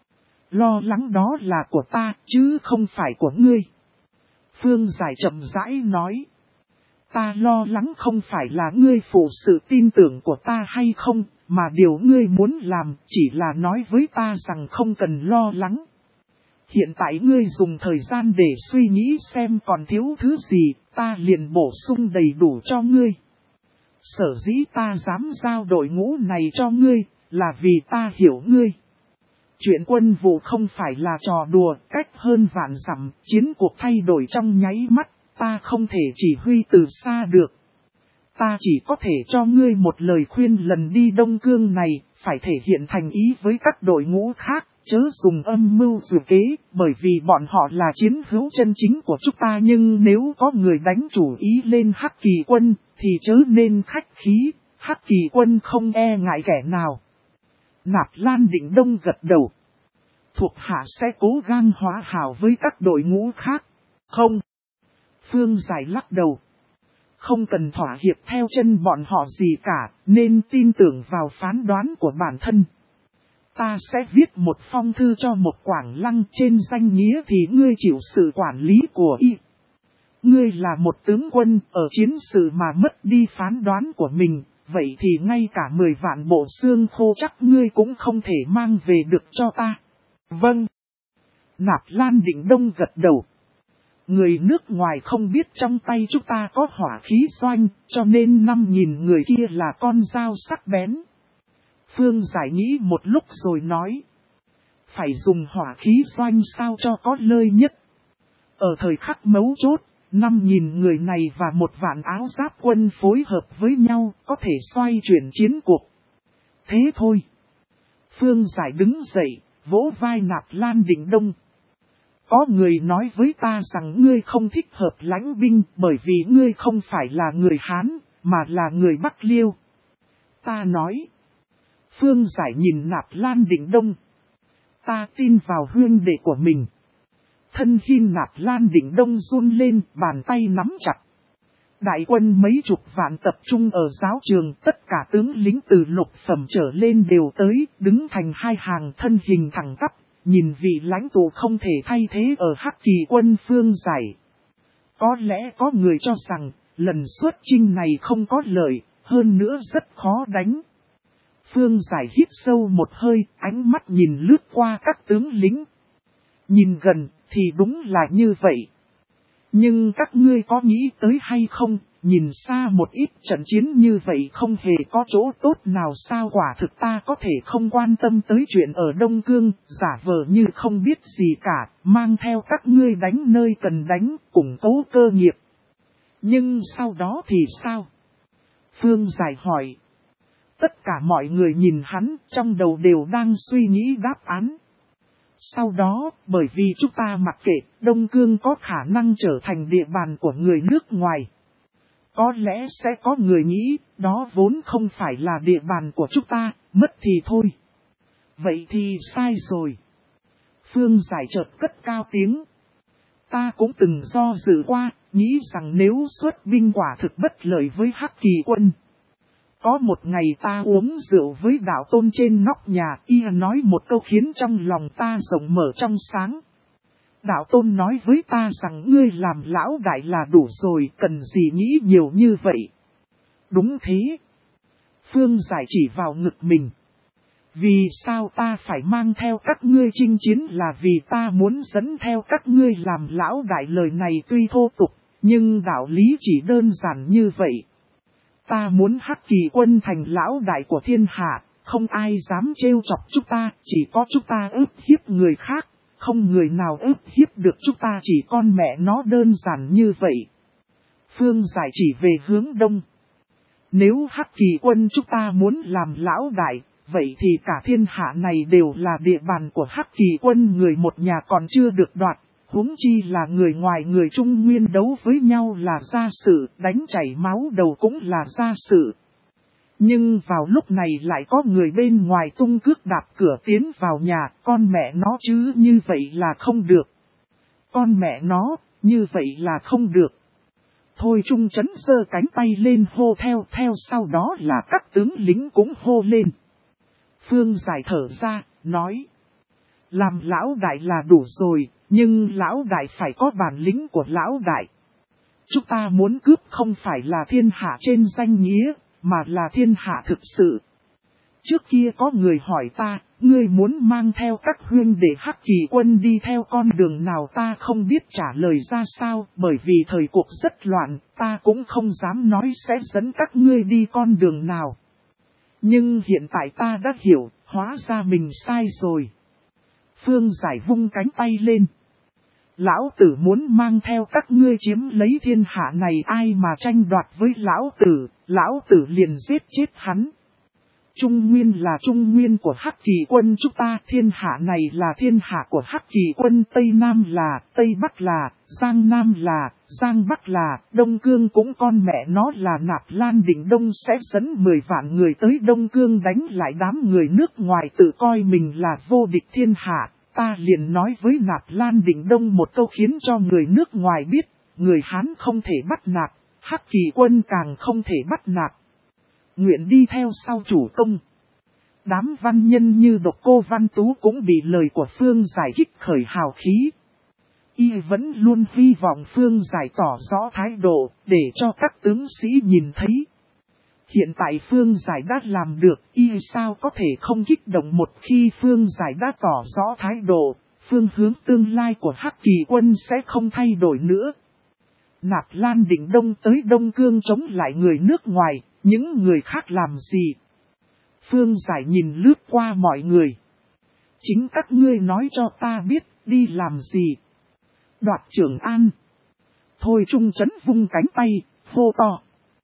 Lo lắng đó là của ta, chứ không phải của ngươi. Phương Giải chậm rãi nói. Ta lo lắng không phải là ngươi phụ sự tin tưởng của ta hay không, mà điều ngươi muốn làm chỉ là nói với ta rằng không cần lo lắng. Hiện tại ngươi dùng thời gian để suy nghĩ xem còn thiếu thứ gì, ta liền bổ sung đầy đủ cho ngươi. Sở dĩ ta dám giao đội ngũ này cho ngươi, là vì ta hiểu ngươi. Chuyện quân vụ không phải là trò đùa, cách hơn vạn dặm, chiến cuộc thay đổi trong nháy mắt, ta không thể chỉ huy từ xa được. Ta chỉ có thể cho ngươi một lời khuyên lần đi Đông Cương này, phải thể hiện thành ý với các đội ngũ khác, chớ dùng âm mưu dự kế, bởi vì bọn họ là chiến hữu chân chính của chúng ta. Nhưng nếu có người đánh chủ ý lên Hắc Kỳ quân, thì chớ nên khách khí, Hắc Kỳ quân không e ngại kẻ nào. Nạp Lan Định Đông gật đầu. Thuộc hạ sẽ cố gắng hóa hảo với các đội ngũ khác. Không. Phương Giải lắc đầu. Không cần thỏa hiệp theo chân bọn họ gì cả, nên tin tưởng vào phán đoán của bản thân. Ta sẽ viết một phong thư cho một Quảng Lăng, trên danh nghĩa thì ngươi chịu sự quản lý của y. Ngươi là một tướng quân, ở chiến sự mà mất đi phán đoán của mình, vậy thì ngay cả 10 vạn bộ xương khô chắc ngươi cũng không thể mang về được cho ta. Vâng. Nạp Lan Định Đông gật đầu. Người nước ngoài không biết trong tay chúng ta có hỏa khí doanh, cho nên 5.000 người kia là con dao sắc bén. Phương Giải nghĩ một lúc rồi nói. Phải dùng hỏa khí doanh sao cho có lợi nhất. Ở thời khắc mấu chốt, 5.000 người này và 1 vạn áo giáp quân phối hợp với nhau có thể xoay chuyển chiến cuộc. Thế thôi. Phương Giải đứng dậy, vỗ vai Nạp Lan Định Đông. Có người nói với ta rằng ngươi không thích hợp lãnh binh bởi vì ngươi không phải là người Hán, mà là người Bắc Liêu. Ta nói. Phương Giải nhìn Nạp Lan Định Đông. Ta tin vào huynh đệ của mình. Thân hình Nạp Lan Định Đông run lên, bàn tay nắm chặt. Đại quân mấy chục vạn tập trung ở giáo trường, tất cả tướng lính từ lục phẩm trở lên đều tới, đứng thành hai hàng, thân hình thẳng tắp, nhìn vị lãnh tụ không thể thay thế ở Hắc Kỳ quân Phương Giải. Có lẽ có người cho rằng, lần xuất chinh này không có lợi, hơn nữa rất khó đánh. Phương Giải hít sâu một hơi, ánh mắt nhìn lướt qua các tướng lính. Nhìn gần thì đúng là như vậy. Nhưng các ngươi có nghĩ tới hay không, nhìn xa một ít trận chiến như vậy không hề có chỗ tốt nào sao? Quả thực ta có thể không quan tâm tới chuyện ở Đông Cương, giả vờ như không biết gì cả, mang theo các ngươi đánh nơi cần đánh, củng cố cơ nghiệp. Nhưng sau đó thì sao? Phương Giải hỏi. Tất cả mọi người nhìn hắn, trong đầu đều đang suy nghĩ đáp án. Sau đó, bởi vì chúng ta mặc kệ, Đông Cương có khả năng trở thành địa bàn của người nước ngoài. Có lẽ sẽ có người nghĩ, đó vốn không phải là địa bàn của chúng ta, mất thì thôi. Vậy thì sai rồi. Phương Giải chợt cất cao tiếng. Ta cũng từng do dự qua, nghĩ rằng nếu xuất binh quả thực bất lợi với Hắc Kỳ quân. Có một ngày ta uống rượu với Đạo Tôn trên nóc nhà, y nói một câu khiến trong lòng ta rộng mở trong sáng. Đạo Tôn nói với ta rằng ngươi làm lão đại là đủ rồi, cần gì nghĩ nhiều như vậy. Đúng thế. Phương Giải chỉ vào ngực mình. Vì sao ta phải mang theo các ngươi chinh chiến là vì ta muốn dẫn theo các ngươi làm lão đại, lời này tuy thô tục, nhưng đạo lý chỉ đơn giản như vậy. Ta muốn Hắc Kỳ quân thành lão đại của thiên hạ, không ai dám trêu chọc chúng ta, chỉ có chúng ta ức hiếp người khác, không người nào ức hiếp được chúng ta, chỉ con mẹ nó đơn giản như vậy. Phương Giải chỉ về hướng đông. Nếu Hắc Kỳ quân chúng ta muốn làm lão đại, vậy thì cả thiên hạ này đều là địa bàn của Hắc Kỳ quân, người một nhà còn chưa được đoạt. Huống chi là người ngoài, người Trung Nguyên đấu với nhau là gia sự, đánh chảy máu đầu cũng là gia sự. Nhưng vào lúc này lại có người bên ngoài tung cước đạp cửa tiến vào nhà, con mẹ nó chứ, như vậy là không được. Con mẹ nó, như vậy là không được. Thôi Trung Chấn giơ cánh tay lên hô theo sau đó là các tướng lính cũng hô lên. Phương Giải thở ra, nói. Làm lão đại là đủ rồi, nhưng lão đại phải có bản lĩnh của lão đại. Chúng ta muốn cướp không phải là thiên hạ trên danh nghĩa, mà là thiên hạ thực sự. Trước kia có người hỏi ta, ngươi muốn mang theo các huynh đệ Hắc Kỳ quân đi theo con đường nào, ta không biết trả lời ra sao, bởi vì thời cuộc rất loạn, ta cũng không dám nói sẽ dẫn các ngươi đi con đường nào. Nhưng hiện tại ta đã hiểu, hóa ra mình sai rồi. Phương Giải vung cánh tay lên. Lão tử muốn mang theo các ngươi chiếm lấy thiên hạ này, ai mà tranh đoạt với lão tử liền giết chết hắn. Trung Nguyên là Trung Nguyên của Hắc Kỳ quân chúng ta, thiên hạ này là thiên hạ của Hắc Kỳ quân, Tây Nam là, Tây Bắc là, Giang Nam là, Giang Bắc là, Đông Cương cũng con mẹ nó là Nạp Lan Định Đông sẽ dẫn 10 vạn người tới Đông Cương đánh lại đám người nước ngoài tự coi mình là vô địch thiên hạ. Ta liền nói với Nạp Lan Định Đông một câu khiến cho người nước ngoài biết, người Hán không thể bắt nạt, Hắc Kỳ quân càng không thể bắt nạt. Nguyện đi theo sau chủ công. Đám văn nhân như Độc Cô Văn Tú cũng bị lời của Phương Giải kích khởi hào khí. Y vẫn luôn hy vọng Phương Giải tỏ rõ thái độ để cho các tướng sĩ nhìn thấy. Hiện tại Phương Giải đã làm được, y sao có thể không kích động một khi Phương Giải đã tỏ rõ thái độ, phương hướng tương lai của Hắc Kỳ quân sẽ không thay đổi nữa. Nạp Lan Định Đông tới Đông Cương chống lại người nước ngoài, những người khác làm gì? Phương Giải nhìn lướt qua mọi người. Chính các ngươi nói cho ta biết, đi làm gì? Đoạt Trường An. Thôi Trung Chấn vung cánh tay, hô to.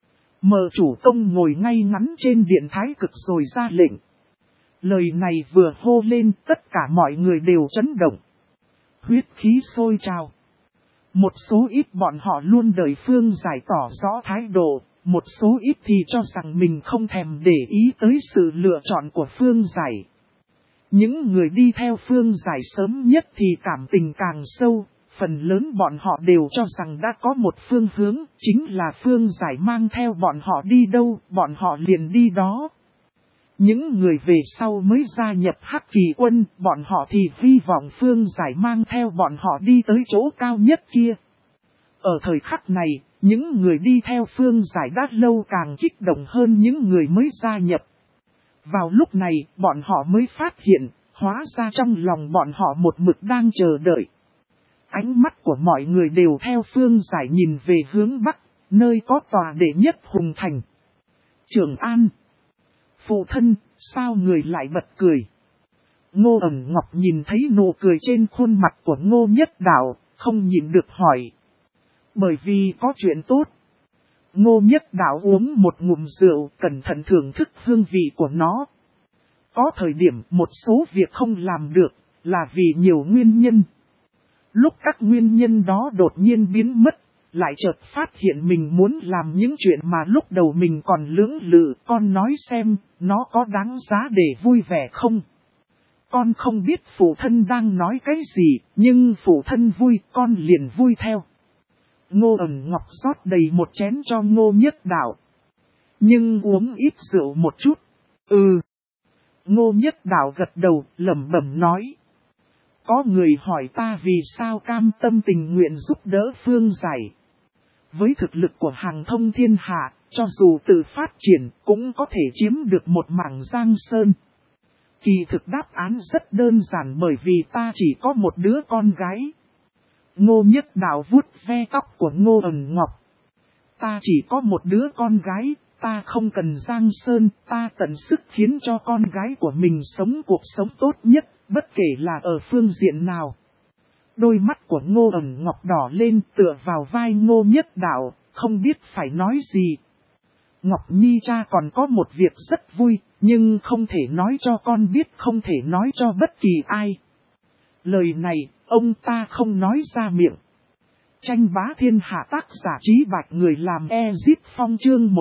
Mờ chủ công ngồi ngay ngắn trên điện thái cực rồi ra lệnh. Lời này vừa hô lên, tất cả mọi người đều chấn động. Huyết khí sôi trào. Một số ít bọn họ luôn đợi Phương Giải tỏ rõ thái độ, một số ít thì cho rằng mình không thèm để ý tới sự lựa chọn của Phương Giải. Những người đi theo Phương Giải sớm nhất thì cảm tình càng sâu, phần lớn bọn họ đều cho rằng đã có một phương hướng, chính là Phương Giải mang theo bọn họ đi đâu, bọn họ liền đi đó. Những người về sau mới gia nhập Hắc Kỳ quân, bọn họ thì hy vọng Phương Giải mang theo bọn họ đi tới chỗ cao nhất kia. Ở thời khắc này, những người đi theo Phương Giải đã lâu càng kích động hơn những người mới gia nhập. Vào lúc này, bọn họ mới phát hiện, hóa ra trong lòng bọn họ một mực đang chờ đợi. Ánh mắt của mọi người đều theo Phương Giải nhìn về hướng Bắc, nơi có tòa đệ nhất hùng thành. Trường An. Phụ thân, sao người lại bật cười? Ngô Ẩn Ngọc nhìn thấy nụ cười trên khuôn mặt của Ngô Nhất Đạo, không nhịn được hỏi. Bởi vì có chuyện tốt. Ngô Nhất Đạo uống một ngụm rượu, cẩn thận thưởng thức hương vị của nó. Có thời điểm một số việc không làm được, là vì nhiều nguyên nhân. Lúc các nguyên nhân đó đột nhiên biến mất, lại chợt phát hiện mình muốn làm những chuyện mà lúc đầu mình còn lưỡng lự. Con nói xem, nó có đáng giá để vui vẻ không? Con không biết phụ thân đang nói cái gì, nhưng phụ thân vui, con liền vui theo. Ngô Ẩn Ngọc rót đầy một chén cho Ngô Nhất Đạo. Nhưng uống ít rượu một chút. Ngô Nhất Đạo gật đầu, lẩm bẩm nói. Có người hỏi ta vì sao cam tâm tình nguyện giúp đỡ Phương Giải. Với thực lực của hàng thông thiên hạ, cho dù tự phát triển cũng có thể chiếm được một mảng giang sơn. Kỳ thực đáp án rất đơn giản bởi vì ta chỉ có một đứa con gái. Ngô Nhất Đạo vuốt ve tóc của Ngô Ẩn Ngọc. Ta chỉ có một đứa con gái, ta không cần giang sơn, ta tận sức khiến cho con gái của mình sống cuộc sống tốt nhất, bất kể là ở phương diện nào. Đôi mắt của Ngô Ẩn Ngọc đỏ lên tựa vào vai Ngô Nhất Đạo, không biết phải nói gì. Ngọc Nhi cha còn có một việc rất vui, nhưng không thể nói cho con biết, không thể nói cho bất kỳ ai. Lời này, ông ta không nói ra miệng. Tranh bá thiên hạ tác giả Trí Bạch người làm Ezit Phong chương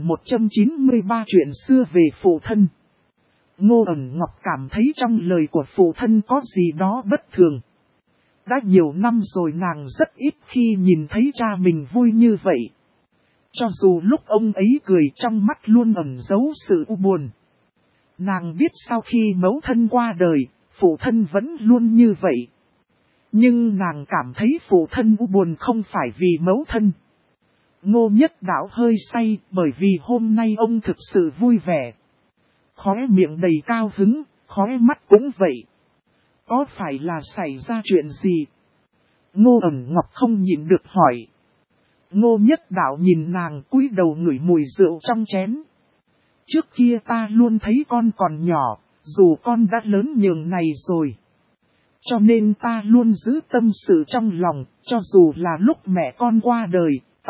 1193 chuyện xưa về phụ thân. Ngô Ẩn Ngọc cảm thấy trong lời của phụ thân có gì đó bất thường. Đã nhiều năm rồi nàng rất ít khi nhìn thấy cha mình vui như vậy. Cho dù lúc ông ấy cười trong mắt luôn ẩn giấu sự u buồn. Nàng biết sau khi mẫu thân qua đời, phụ thân vẫn luôn như vậy. Nhưng nàng cảm thấy phụ thân u buồn không phải vì mẫu thân. Ngô Nhất Đạo hơi say bởi vì hôm nay ông thực sự vui vẻ. Khóe miệng đầy cao hứng, khóe mắt cũng vậy. Có phải là xảy ra chuyện gì? Ngô Ẩn Ngọc không nhịn được hỏi. Ngô Nhất Đạo nhìn nàng cúi đầu ngửi mùi rượu trong chén. Trước kia ta luôn thấy con còn nhỏ, dù con đã lớn nhường này rồi. Cho nên ta luôn giữ tâm sự trong lòng, cho dù là lúc mẹ con qua đời,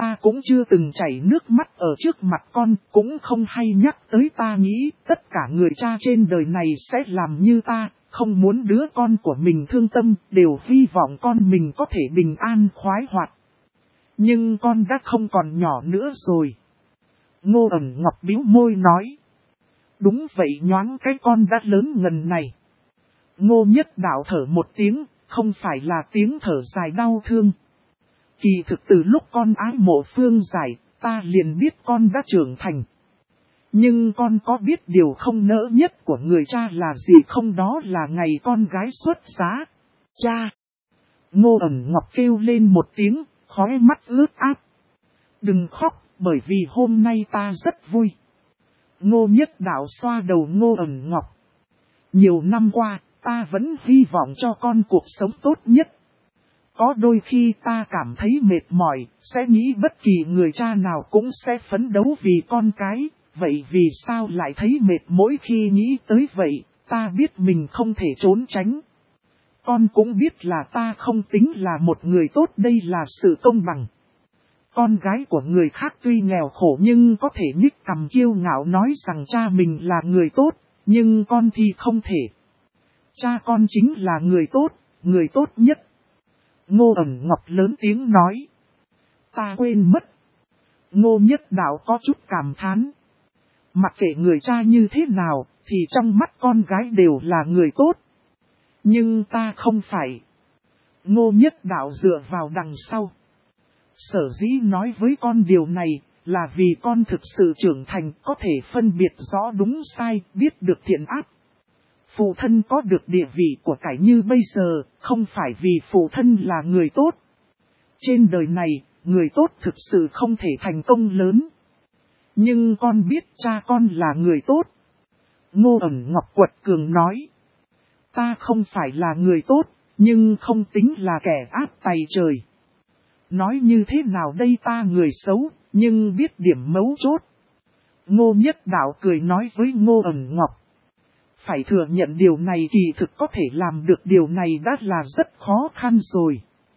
ta cũng chưa từng chảy nước mắt ở trước mặt con, cũng không hay nhắc tới ta nghĩ tất cả người cha trên đời này sẽ làm như ta, không muốn đứa con của mình thương tâm, đều hy vọng con mình có thể bình an khoái hoạt. Nhưng con đã không còn nhỏ nữa rồi. Ngô Ẩn Ngọc bĩu môi nói. Đúng vậy, nhoáng cái con đã lớn ngần này. Ngô Nhất Đạo thở một tiếng, không phải là tiếng thở dài đau thương. Kỳ thực từ lúc con ái mộ Phương Giải, ta liền biết con đã trưởng thành. Nhưng con có biết điều không nỡ nhất của người cha là gì không, đó là ngày con gái xuất giá. Cha! Ngô Ẩn Ngọc kêu lên một tiếng, khóe mắt ướt át. Đừng khóc, bởi vì hôm nay ta rất vui. Ngô Nhất Đạo xoa đầu Ngô Ẩn Ngọc. Nhiều năm qua, ta vẫn hy vọng cho con cuộc sống tốt nhất. Có đôi khi ta cảm thấy mệt mỏi, sẽ nghĩ bất kỳ người cha nào cũng sẽ phấn đấu vì con cái. Vậy vì sao lại thấy mệt mỗi khi nghĩ tới vậy, ta biết mình không thể trốn tránh. Con cũng biết là ta không tính là một người tốt, đây là sự công bằng. Con gái của người khác tuy nghèo khổ nhưng có thể nhích cằm kiêu ngạo nói rằng cha mình là người tốt, nhưng con thì không thể. Cha con chính là người tốt nhất. Ngô Ẩn Ngọc lớn tiếng nói. Ta quên mất. Ngô Nhất Đạo có chút cảm thán. Mặc kệ người cha như thế nào, thì trong mắt con gái đều là người tốt. Nhưng ta không phải. Ngô Nhất Đạo dựa vào đằng sau. Sở dĩ nói với con điều này, là vì con thực sự trưởng thành, có thể phân biệt rõ đúng sai, biết được thiện ác. Phụ thân có được địa vị của cải như bây giờ, không phải vì phụ thân là người tốt. Trên đời này, người tốt thực sự không thể thành công lớn. Nhưng con biết cha con là người tốt. Ngô Ẩn Ngọc quật cường nói. Ta không phải là người tốt, nhưng không tính là kẻ ác tày trời. Nói như thế nào đây, ta người xấu, nhưng biết điểm mấu chốt. Ngô Nhất Đạo cười nói với Ngô Ẩn Ngọc. Phải thừa nhận điều này, kỳ thực có thể làm được điều này đã là rất khó khăn rồi.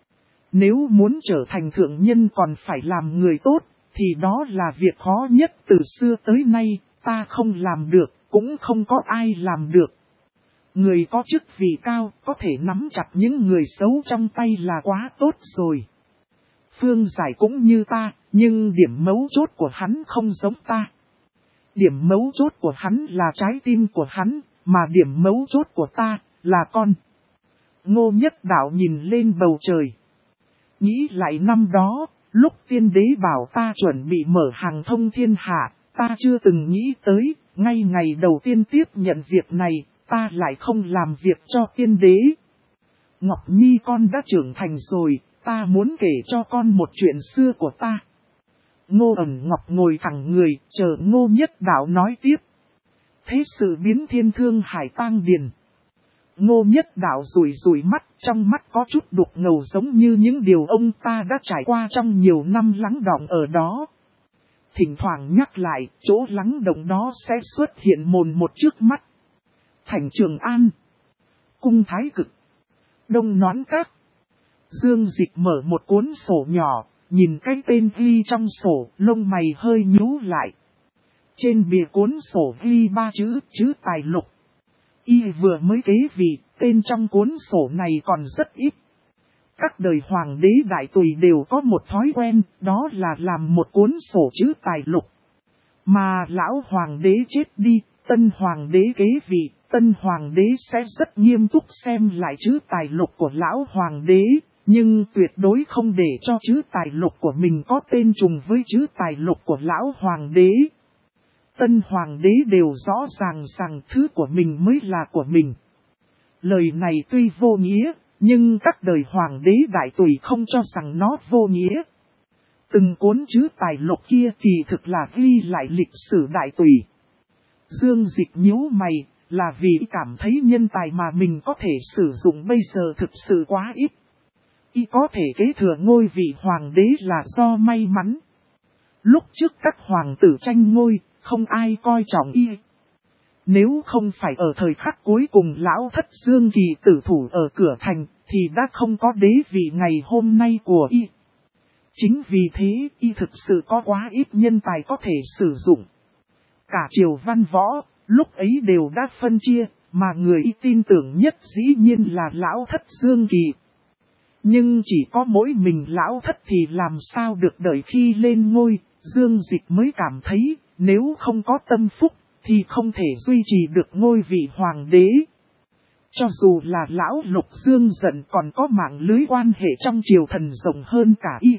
Nếu muốn trở thành thượng nhân còn phải làm người tốt, thì đó là việc khó nhất từ xưa tới nay, ta không làm được, cũng không có ai làm được. Người có chức vị cao, có thể nắm chặt những người xấu trong tay là quá tốt rồi. Phương Giải cũng như ta, nhưng điểm mấu chốt của hắn không giống ta. Điểm mấu chốt của hắn là trái tim của hắn, mà điểm mấu chốt của ta là con. Ngô Nhất Đạo nhìn lên bầu trời. Nghĩ lại năm đó, lúc tiên đế bảo ta chuẩn bị mở hàng thông thiên hạ, ta chưa từng nghĩ tới, ngay ngày đầu tiên tiếp nhận việc này, ta lại không làm việc cho tiên đế. Ngọc Nhi, con đã trưởng thành rồi, ta muốn kể cho con một chuyện xưa của ta. Ngô Ẩn Ngọc ngồi thẳng người, chờ Ngô Nhất Đạo nói tiếp. Thế sự biến thiên thương hải tang điền. Ngô Nhất Đạo rủi mắt, trong mắt có chút đục ngầu giống như những điều ông ta đã trải qua trong nhiều năm lắng đọng ở đó. Thỉnh thoảng nhắc lại, chỗ lắng động đó sẽ xuất hiện một trước mắt. Thành Trường An, Cung Thái Cực, Đông Nón Các. Dương Dịch mở một cuốn sổ nhỏ, nhìn cái tên ghi trong sổ, lông mày hơi nhíu lại. Trên bìa cuốn sổ ghi 3 chữ tài lục. Y vừa mới kế vị, tên trong cuốn sổ này còn rất ít. Các đời hoàng đế đại tùy đều có một thói quen, đó là làm một cuốn sổ chữ tài lục. Mà lão hoàng đế chết đi, tân hoàng đế kế vị, tân hoàng đế sẽ rất nghiêm túc xem lại chữ tài lục của lão hoàng đế, nhưng tuyệt đối không để cho chữ tài lục của mình có tên trùng với chữ tài lục của lão hoàng đế. Tân hoàng đế đều rõ ràng rằng thứ của mình mới là của mình. Lời này tuy vô nghĩa, nhưng các đời hoàng đế đại tùy không cho rằng nó vô nghĩa. Từng cuốn chữ tài lục kia kỳ thực là ghi lại lịch sử đại tùy. Dương Dịch nhíu mày, là vì cảm thấy nhân tài mà mình có thể sử dụng bây giờ thực sự quá ít. Y có thể kế thừa ngôi vị hoàng đế là do may mắn. Lúc trước các hoàng tử tranh ngôi, không ai coi trọng y. Nếu không phải ở thời khắc cuối cùng lão thất Dương Kỳ tử thủ ở cửa thành, thì đã không có đế vị ngày hôm nay của y. Chính vì thế, y thực sự có quá ít nhân tài có thể sử dụng. Cả triều văn võ, lúc ấy đều đã phân chia, mà người y tin tưởng nhất dĩ nhiên là lão thất Dương Kỳ. Nhưng chỉ có mỗi mình lão thất thì làm sao được, đợi khi lên ngôi, Dương Dịch mới cảm thấy, nếu không có tâm phúc, thì không thể duy trì được ngôi vị hoàng đế. Cho dù là lão Lục Dương Dận còn có mạng lưới quan hệ trong triều thần rộng hơn cả y.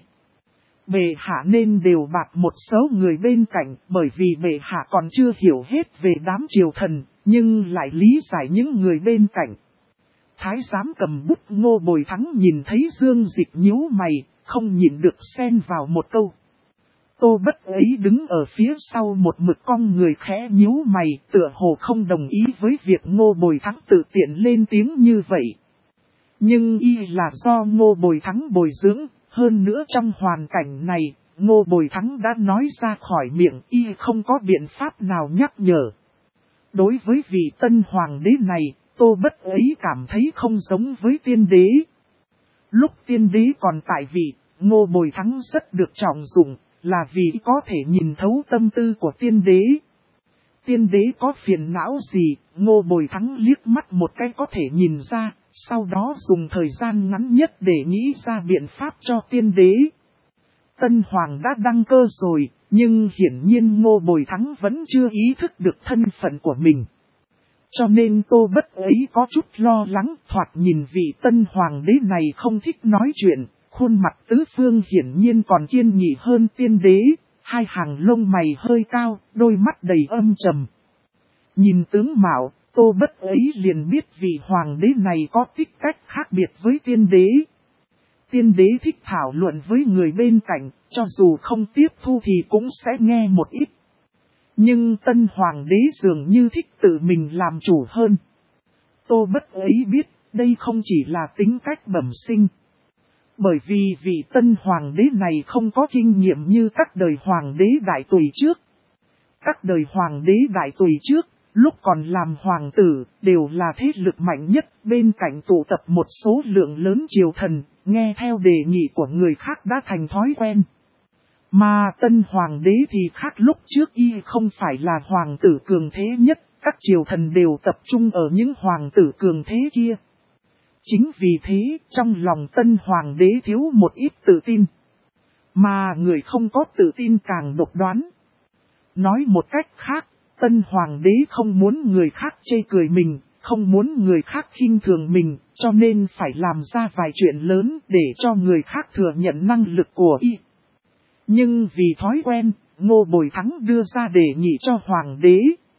Bệ hạ nên đều bạc một số người bên cạnh, bởi vì bệ hạ còn chưa hiểu hết về đám triều thần, nhưng lại lý giải những người bên cạnh. Thái giám cầm bút Ngô Bồi Thắng nhìn thấy Dương Dịch nhíu mày, không nhịn được xen vào một câu. Tô Bất ấy đứng ở phía sau một mực cong người khẽ nhíu mày, tựa hồ không đồng ý với việc Ngô Bồi Thắng tự tiện lên tiếng như vậy. Nhưng y là do Ngô Bồi Thắng bồi dưỡng, hơn nữa trong hoàn cảnh này, Ngô Bồi Thắng đã nói ra khỏi miệng, y không có biện pháp nào nhắc nhở. Đối với vị tân hoàng đế này, Tô Bất ấy cảm thấy không giống với tiên đế. Lúc tiên đế còn tại vị, Ngô Bồi Thắng rất được trọng dụng, là vì có thể nhìn thấu tâm tư của tiên đế. Tiên đế có phiền não gì, Ngô Bồi Thắng liếc mắt một cái có thể nhìn ra, sau đó dùng thời gian ngắn nhất để nghĩ ra biện pháp cho tiên đế. Tân Hoàng đã đăng cơ rồi, nhưng hiển nhiên Ngô Bồi Thắng vẫn chưa ý thức được thân phận của mình. Cho nên Tô Bất ấy có chút lo lắng, thoạt nhìn vị Tân Hoàng đế này không thích nói chuyện, khuôn mặt tứ phương hiển nhiên còn kiên nghị hơn tiên đế, hai hàng lông mày hơi cao, đôi mắt đầy âm trầm. Nhìn tướng mạo, Tô Bất ấy liền biết vị hoàng đế này có tính cách khác biệt với tiên đế. Tiên đế thích thảo luận với người bên cạnh, cho dù không tiếp thu thì cũng sẽ nghe một ít. Nhưng tân hoàng đế dường như thích tự mình làm chủ hơn. Tô Bất ấy biết, đây không chỉ là tính cách bẩm sinh. Bởi vì vị tân hoàng đế này không có kinh nghiệm như các đời hoàng đế đại tùy trước. Các đời hoàng đế đại tùy trước, lúc còn làm hoàng tử, đều là thế lực mạnh nhất, bên cạnh tụ tập một số lượng lớn triều thần, nghe theo đề nghị của người khác đã thành thói quen. Mà tân hoàng đế thì khác, lúc trước y không phải là hoàng tử cường thế nhất, các triều thần đều tập trung ở những hoàng tử cường thế kia. Chính vì thế, trong lòng tân hoàng đế thiếu một ít tự tin. Mà người không có tự tin càng độc đoán. Nói một cách khác, tân hoàng đế không muốn người khác chê cười mình, không muốn người khác khinh thường mình, cho nên phải làm ra vài chuyện lớn để cho người khác thừa nhận năng lực của y. Nhưng vì thói quen, Ngô Bồi Thắng đưa ra đề nghị cho hoàng đế.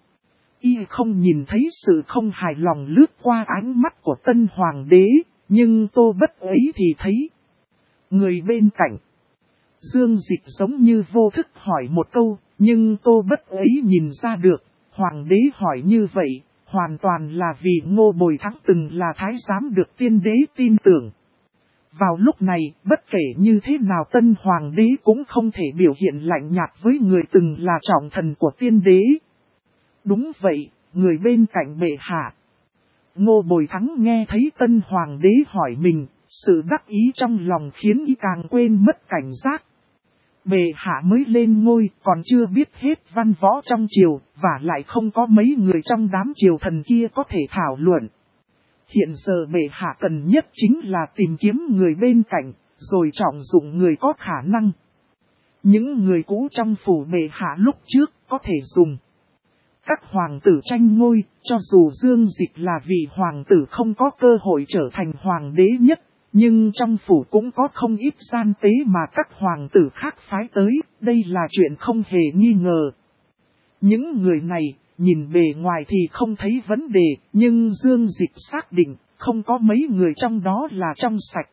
Y không nhìn thấy sự không hài lòng lướt qua ánh mắt của tân hoàng đế, nhưng Tô Bất ấy thì thấy. Người bên cạnh, Dương Dịch giống như vô thức hỏi một câu, nhưng Tô Bất ấy nhìn ra được, hoàng đế hỏi như vậy, hoàn toàn là vì Ngô Bồi Thắng từng là thái giám được tiên đế tin tưởng. Vào lúc này, bất kể như thế nào tân hoàng đế cũng không thể biểu hiện lạnh nhạt với người từng là trọng thần của tiên đế. Đúng vậy, người bên cạnh bệ hạ. Ngô Bồi Thắng nghe thấy tân hoàng đế hỏi mình, sự đắc ý trong lòng khiến y càng quên mất cảnh giác. Bệ hạ mới lên ngôi, còn chưa biết hết văn võ trong triều, và lại không có mấy người trong đám triều thần kia có thể thảo luận. Hiện giờ bệ hạ cần nhất chính là tìm kiếm người bên cạnh, rồi trọng dụng người có khả năng. Những người cũ trong phủ bệ hạ lúc trước có thể dùng. Các hoàng tử tranh ngôi, cho dù Dương Dịch là vị hoàng tử không có cơ hội trở thành hoàng đế nhất, nhưng trong phủ cũng có không ít gian tế mà các hoàng tử khác phái tới, đây là chuyện không hề nghi ngờ. Những người này, nhìn bề ngoài thì không thấy vấn đề, nhưng Dương Dịch xác định, không có mấy người trong đó là trong sạch.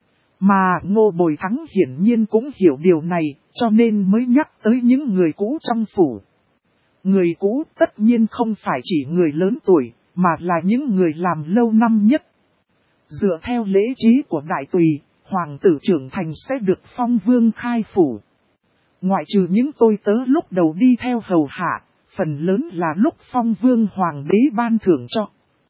Mà Ngô Bồi Thắng hiển nhiên cũng hiểu điều này, cho nên mới nhắc tới những người cũ trong phủ. Người cũ tất nhiên không phải chỉ người lớn tuổi, mà là những người làm lâu năm nhất. Dựa theo lễ chế của đại tùy, hoàng tử trưởng thành sẽ được phong vương khai phủ. Ngoại trừ những tôi tớ lúc đầu đi theo hầu hạ, phần lớn là lúc phong vương hoàng đế ban thưởng cho.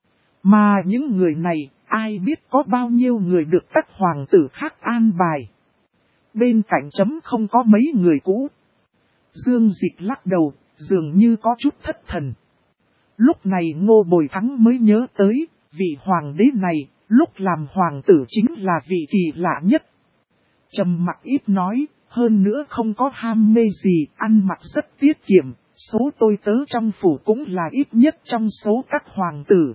Mà những người này, ai biết có bao nhiêu người được các hoàng tử khác an bài. Bên cạnh chấm không có mấy người cũ. Dương Dịch lắc đầu, dường như có chút thất thần. Lúc này Ngô Bồi Thắng mới nhớ tới, vị hoàng đế này, lúc làm hoàng tử chính là vị kỳ lạ nhất. Trầm mặc ít nói, hơn nữa không có ham mê gì, ăn mặc rất tiết kiệm, số tôi tớ trong phủ cũng là ít nhất trong số các hoàng tử.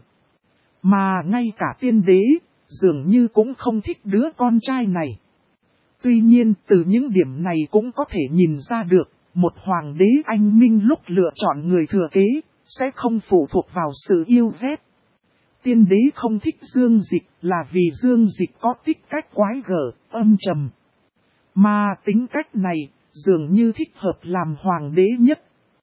Mà ngay cả tiên đế, dường như cũng không thích đứa con trai này. Tuy nhiên từ những điểm này cũng có thể nhìn ra được, một hoàng đế anh minh lúc lựa chọn người thừa kế, sẽ không phụ thuộc vào sự yêu ghét. Tiên đế không thích Dương Dịch là vì Dương Dịch có tính cách quái gở, âm trầm. Mà tính cách này, dường như thích hợp làm hoàng đế nhất.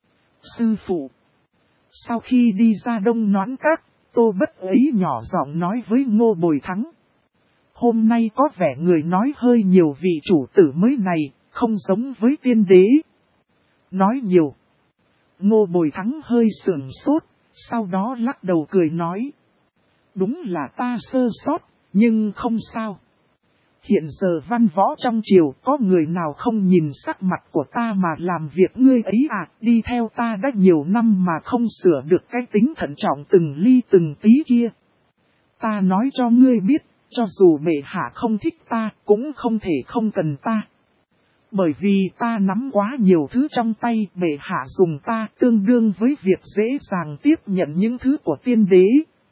Sư phụ. Sau khi đi ra Đông Noãn Các, Tô Bất ấy nhỏ giọng nói với Ngô Bồi Thắng. Hôm nay có vẻ người nói hơi nhiều vị chủ tử mới này, không giống với tiên đế. Nói nhiều. Ngô Bồi Thắng hơi sườn sốt, sau đó lắc đầu cười nói. Đúng là ta sơ sót, nhưng không sao. Hiện giờ văn võ trong triều có người nào không nhìn sắc mặt của ta mà làm việc ngươi ấy à, đi theo ta đã nhiều năm mà không sửa được cái tính thận trọng từng ly từng tí kia. Ta nói cho ngươi biết, cho dù bệ hạ không thích ta, cũng không thể không cần ta. Bởi vì ta nắm quá nhiều thứ trong tay, bệ hạ dùng ta tương đương với việc dễ dàng tiếp nhận những thứ của tiên đế.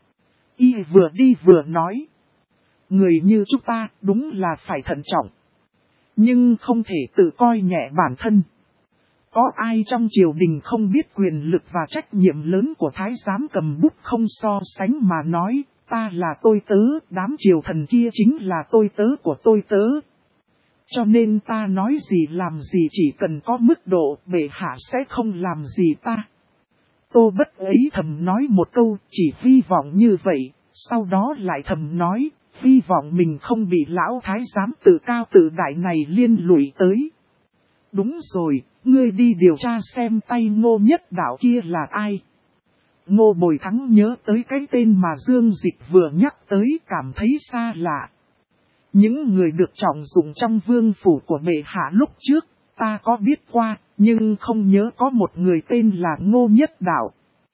Y vừa đi vừa nói. Người như chúng ta đúng là phải thận trọng. Nhưng không thể tự coi nhẹ bản thân. Có ai trong triều đình không biết quyền lực và trách nhiệm lớn của thái giám cầm bút không so sánh mà nói, ta là tôi tớ, đám triều thần kia chính là tôi tớ của tôi tớ. Cho nên ta nói gì làm gì chỉ cần có mức độ, bệ hạ sẽ không làm gì ta. Tô Bất ấy thầm nói một câu, chỉ hy vọng như vậy, sau đó lại thầm nói, hy vọng mình không bị lão thái giám tự cao tự đại này liên lụy tới. Đúng rồi, ngươi đi điều tra xem tay Ngô Nhất Đạo kia là ai. Ngô Bồi Thắng nhớ tới cái tên mà Dương Dịch vừa nhắc tới, cảm thấy xa lạ. Những người được trọng dụng trong vương phủ của bệ hạ lúc trước, ta có biết qua, nhưng không nhớ có một người tên là Ngô Nhất Đạo.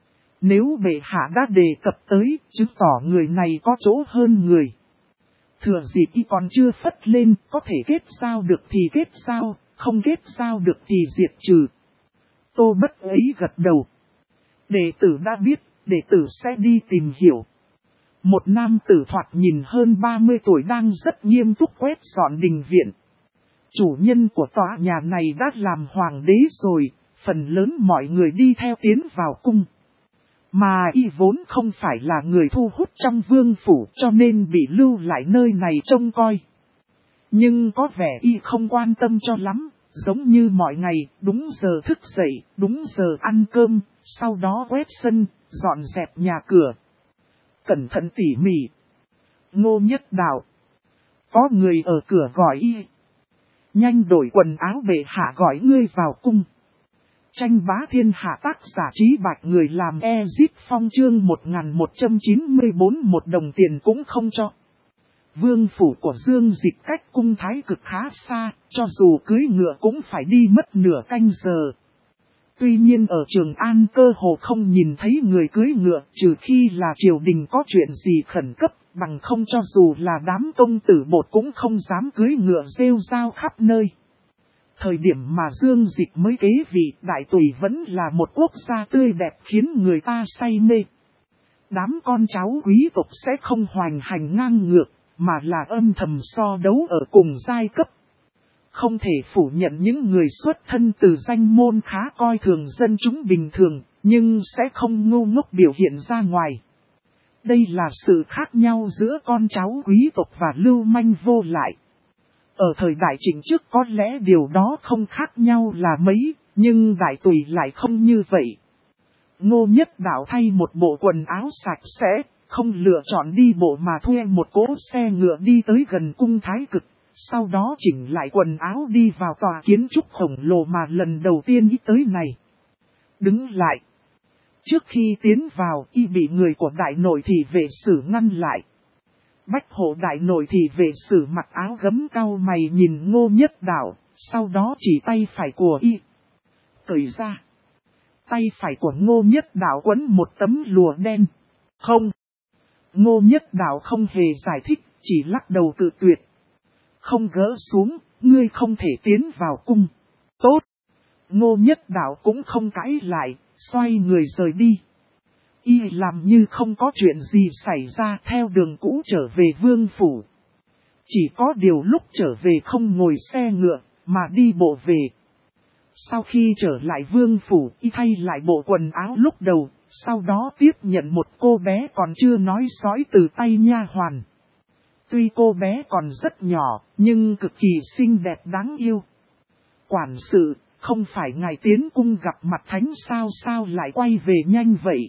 Nếu bệ hạ đã đề cập tới, chứng tỏ người này có chỗ hơn người. Thừa dịp y còn chưa phất lên, có thể kết giao được thì kết giao, không kết giao được thì diệt trừ. Tô Bất ấy gật đầu. Đệ tử đã biết, đệ tử sẽ đi tìm hiểu. Một nam tử thoạt nhìn hơn 30 tuổi đang rất nghiêm túc quét dọn đình viện. Chủ nhân của tòa nhà này đã làm hoàng đế rồi, phần lớn mọi người đi theo tiến vào cung. Mà y vốn không phải là người thu hút trong vương phủ cho nên bị lưu lại nơi này trông coi. Nhưng có vẻ y không quan tâm cho lắm, giống như mọi ngày, đúng giờ thức dậy, đúng giờ ăn cơm, sau đó quét sân, dọn dẹp nhà cửa. Cẩn thận tỉ mỉ. Ngô Nhất Đạo. Có người ở cửa gọi y. Nhanh đổi quần áo bệ hạ gọi ngươi vào cung. Tranh bá thiên hạ tác giả Trí Bạch người làm Ezit Phong chương 1194 một đồng tiền cũng không cho. Vương phủ của Dương Dịch cách cung Thái Cực khá xa, cho dù cưỡi ngựa cũng phải đi mất nửa canh giờ. Tuy nhiên ở Trường An cơ hồ không nhìn thấy người cưỡi ngựa trừ khi là triều đình có chuyện gì khẩn cấp, bằng không cho dù là đám công tử bột cũng không dám cưỡi ngựa rêu rao khắp nơi. Thời điểm mà Dương Dịch mới kế vị, Đại Tùy vẫn là một quốc gia tươi đẹp khiến người ta say mê. Đám con cháu quý tộc sẽ không hoành hành ngang ngược, mà là âm thầm so đấu ở cùng giai cấp. Không thể phủ nhận những người xuất thân từ danh môn khá coi thường dân chúng bình thường, nhưng sẽ không ngu ngốc biểu hiện ra ngoài. Đây là sự khác nhau giữa con cháu quý tộc và lưu manh vô lại. Ở thời đại Trịnh trước có lẽ điều đó không khác nhau là mấy, nhưng Đại Tùy lại không như vậy. Ngô Nhất Đạo thay một bộ quần áo sạch sẽ, không lựa chọn đi bộ mà thuê một cỗ xe ngựa đi tới gần cung Thái Cực, sau đó chỉnh lại quần áo đi vào tòa kiến trúc khổng lồ mà lần đầu tiên ý tới này. Đứng lại. Trước khi tiến vào, y bị người của đại nội thị vệ sử ngăn lại. Bách hộ đại nội thị vệ sử mặc áo gấm cau mày nhìn Ngô Nhất Đạo, sau đó chỉ tay phải của y. Cởi ra. Tay phải của Ngô Nhất Đạo quấn một tấm lụa đen. Không. Ngô Nhất Đạo không hề giải thích, chỉ lắc đầu cự tuyệt. Không gỡ xuống, ngươi không thể tiến vào cung. Tốt. Ngô Nhất Đạo cũng không cãi lại, xoay người rời đi. Y làm như không có chuyện gì xảy ra theo đường cũ trở về vương phủ. Chỉ có điều lúc trở về không ngồi xe ngựa, mà đi bộ về. Sau khi trở lại vương phủ, y thay lại bộ quần áo lúc đầu, sau đó tiếp nhận một cô bé còn chưa nói sói từ tay nha hoàn. Tuy cô bé còn rất nhỏ, nhưng cực kỳ xinh đẹp đáng yêu. Quản sự, không phải ngài tiến cung gặp mặt thánh sao lại quay về nhanh vậy?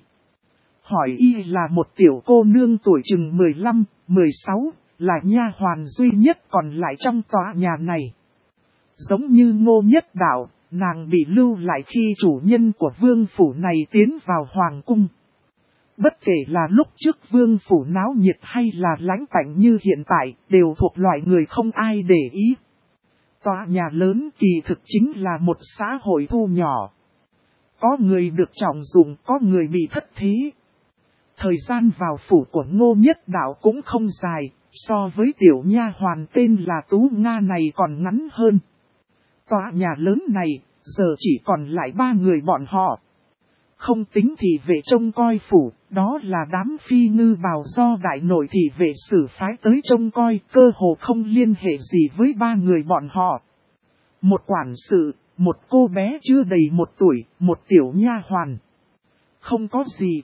Hỏi y là một tiểu cô nương tuổi chừng 15, 16, là nha hoàn duy nhất còn lại trong tòa nhà này. Giống như Ngô Nhất Đạo, nàng bị lưu lại khi chủ nhân của vương phủ này tiến vào hoàng cung. Bất kể là lúc trước vương phủ náo nhiệt hay là lãnh tạnh như hiện tại, đều thuộc loại người không ai để ý. Tòa nhà lớn kỳ thực chính là một xã hội thu nhỏ. Có người được trọng dụng, có người bị thất thế. Thời gian vào phủ của Ngô Nhất Đạo cũng không dài, so với tiểu nha hoàn tên là Tú Nga này còn ngắn hơn. Tòa nhà lớn này, giờ chỉ còn lại 3 người bọn họ. Không tính thị vệ trông coi phủ, đó là đám phi ngư bào do đại nội thị vệ sử phái tới trông coi, cơ hồ không liên hệ gì với 3 người bọn họ. Một quản sự, một cô bé chưa đầy 1 tuổi, một tiểu nha hoàn. Không có gì.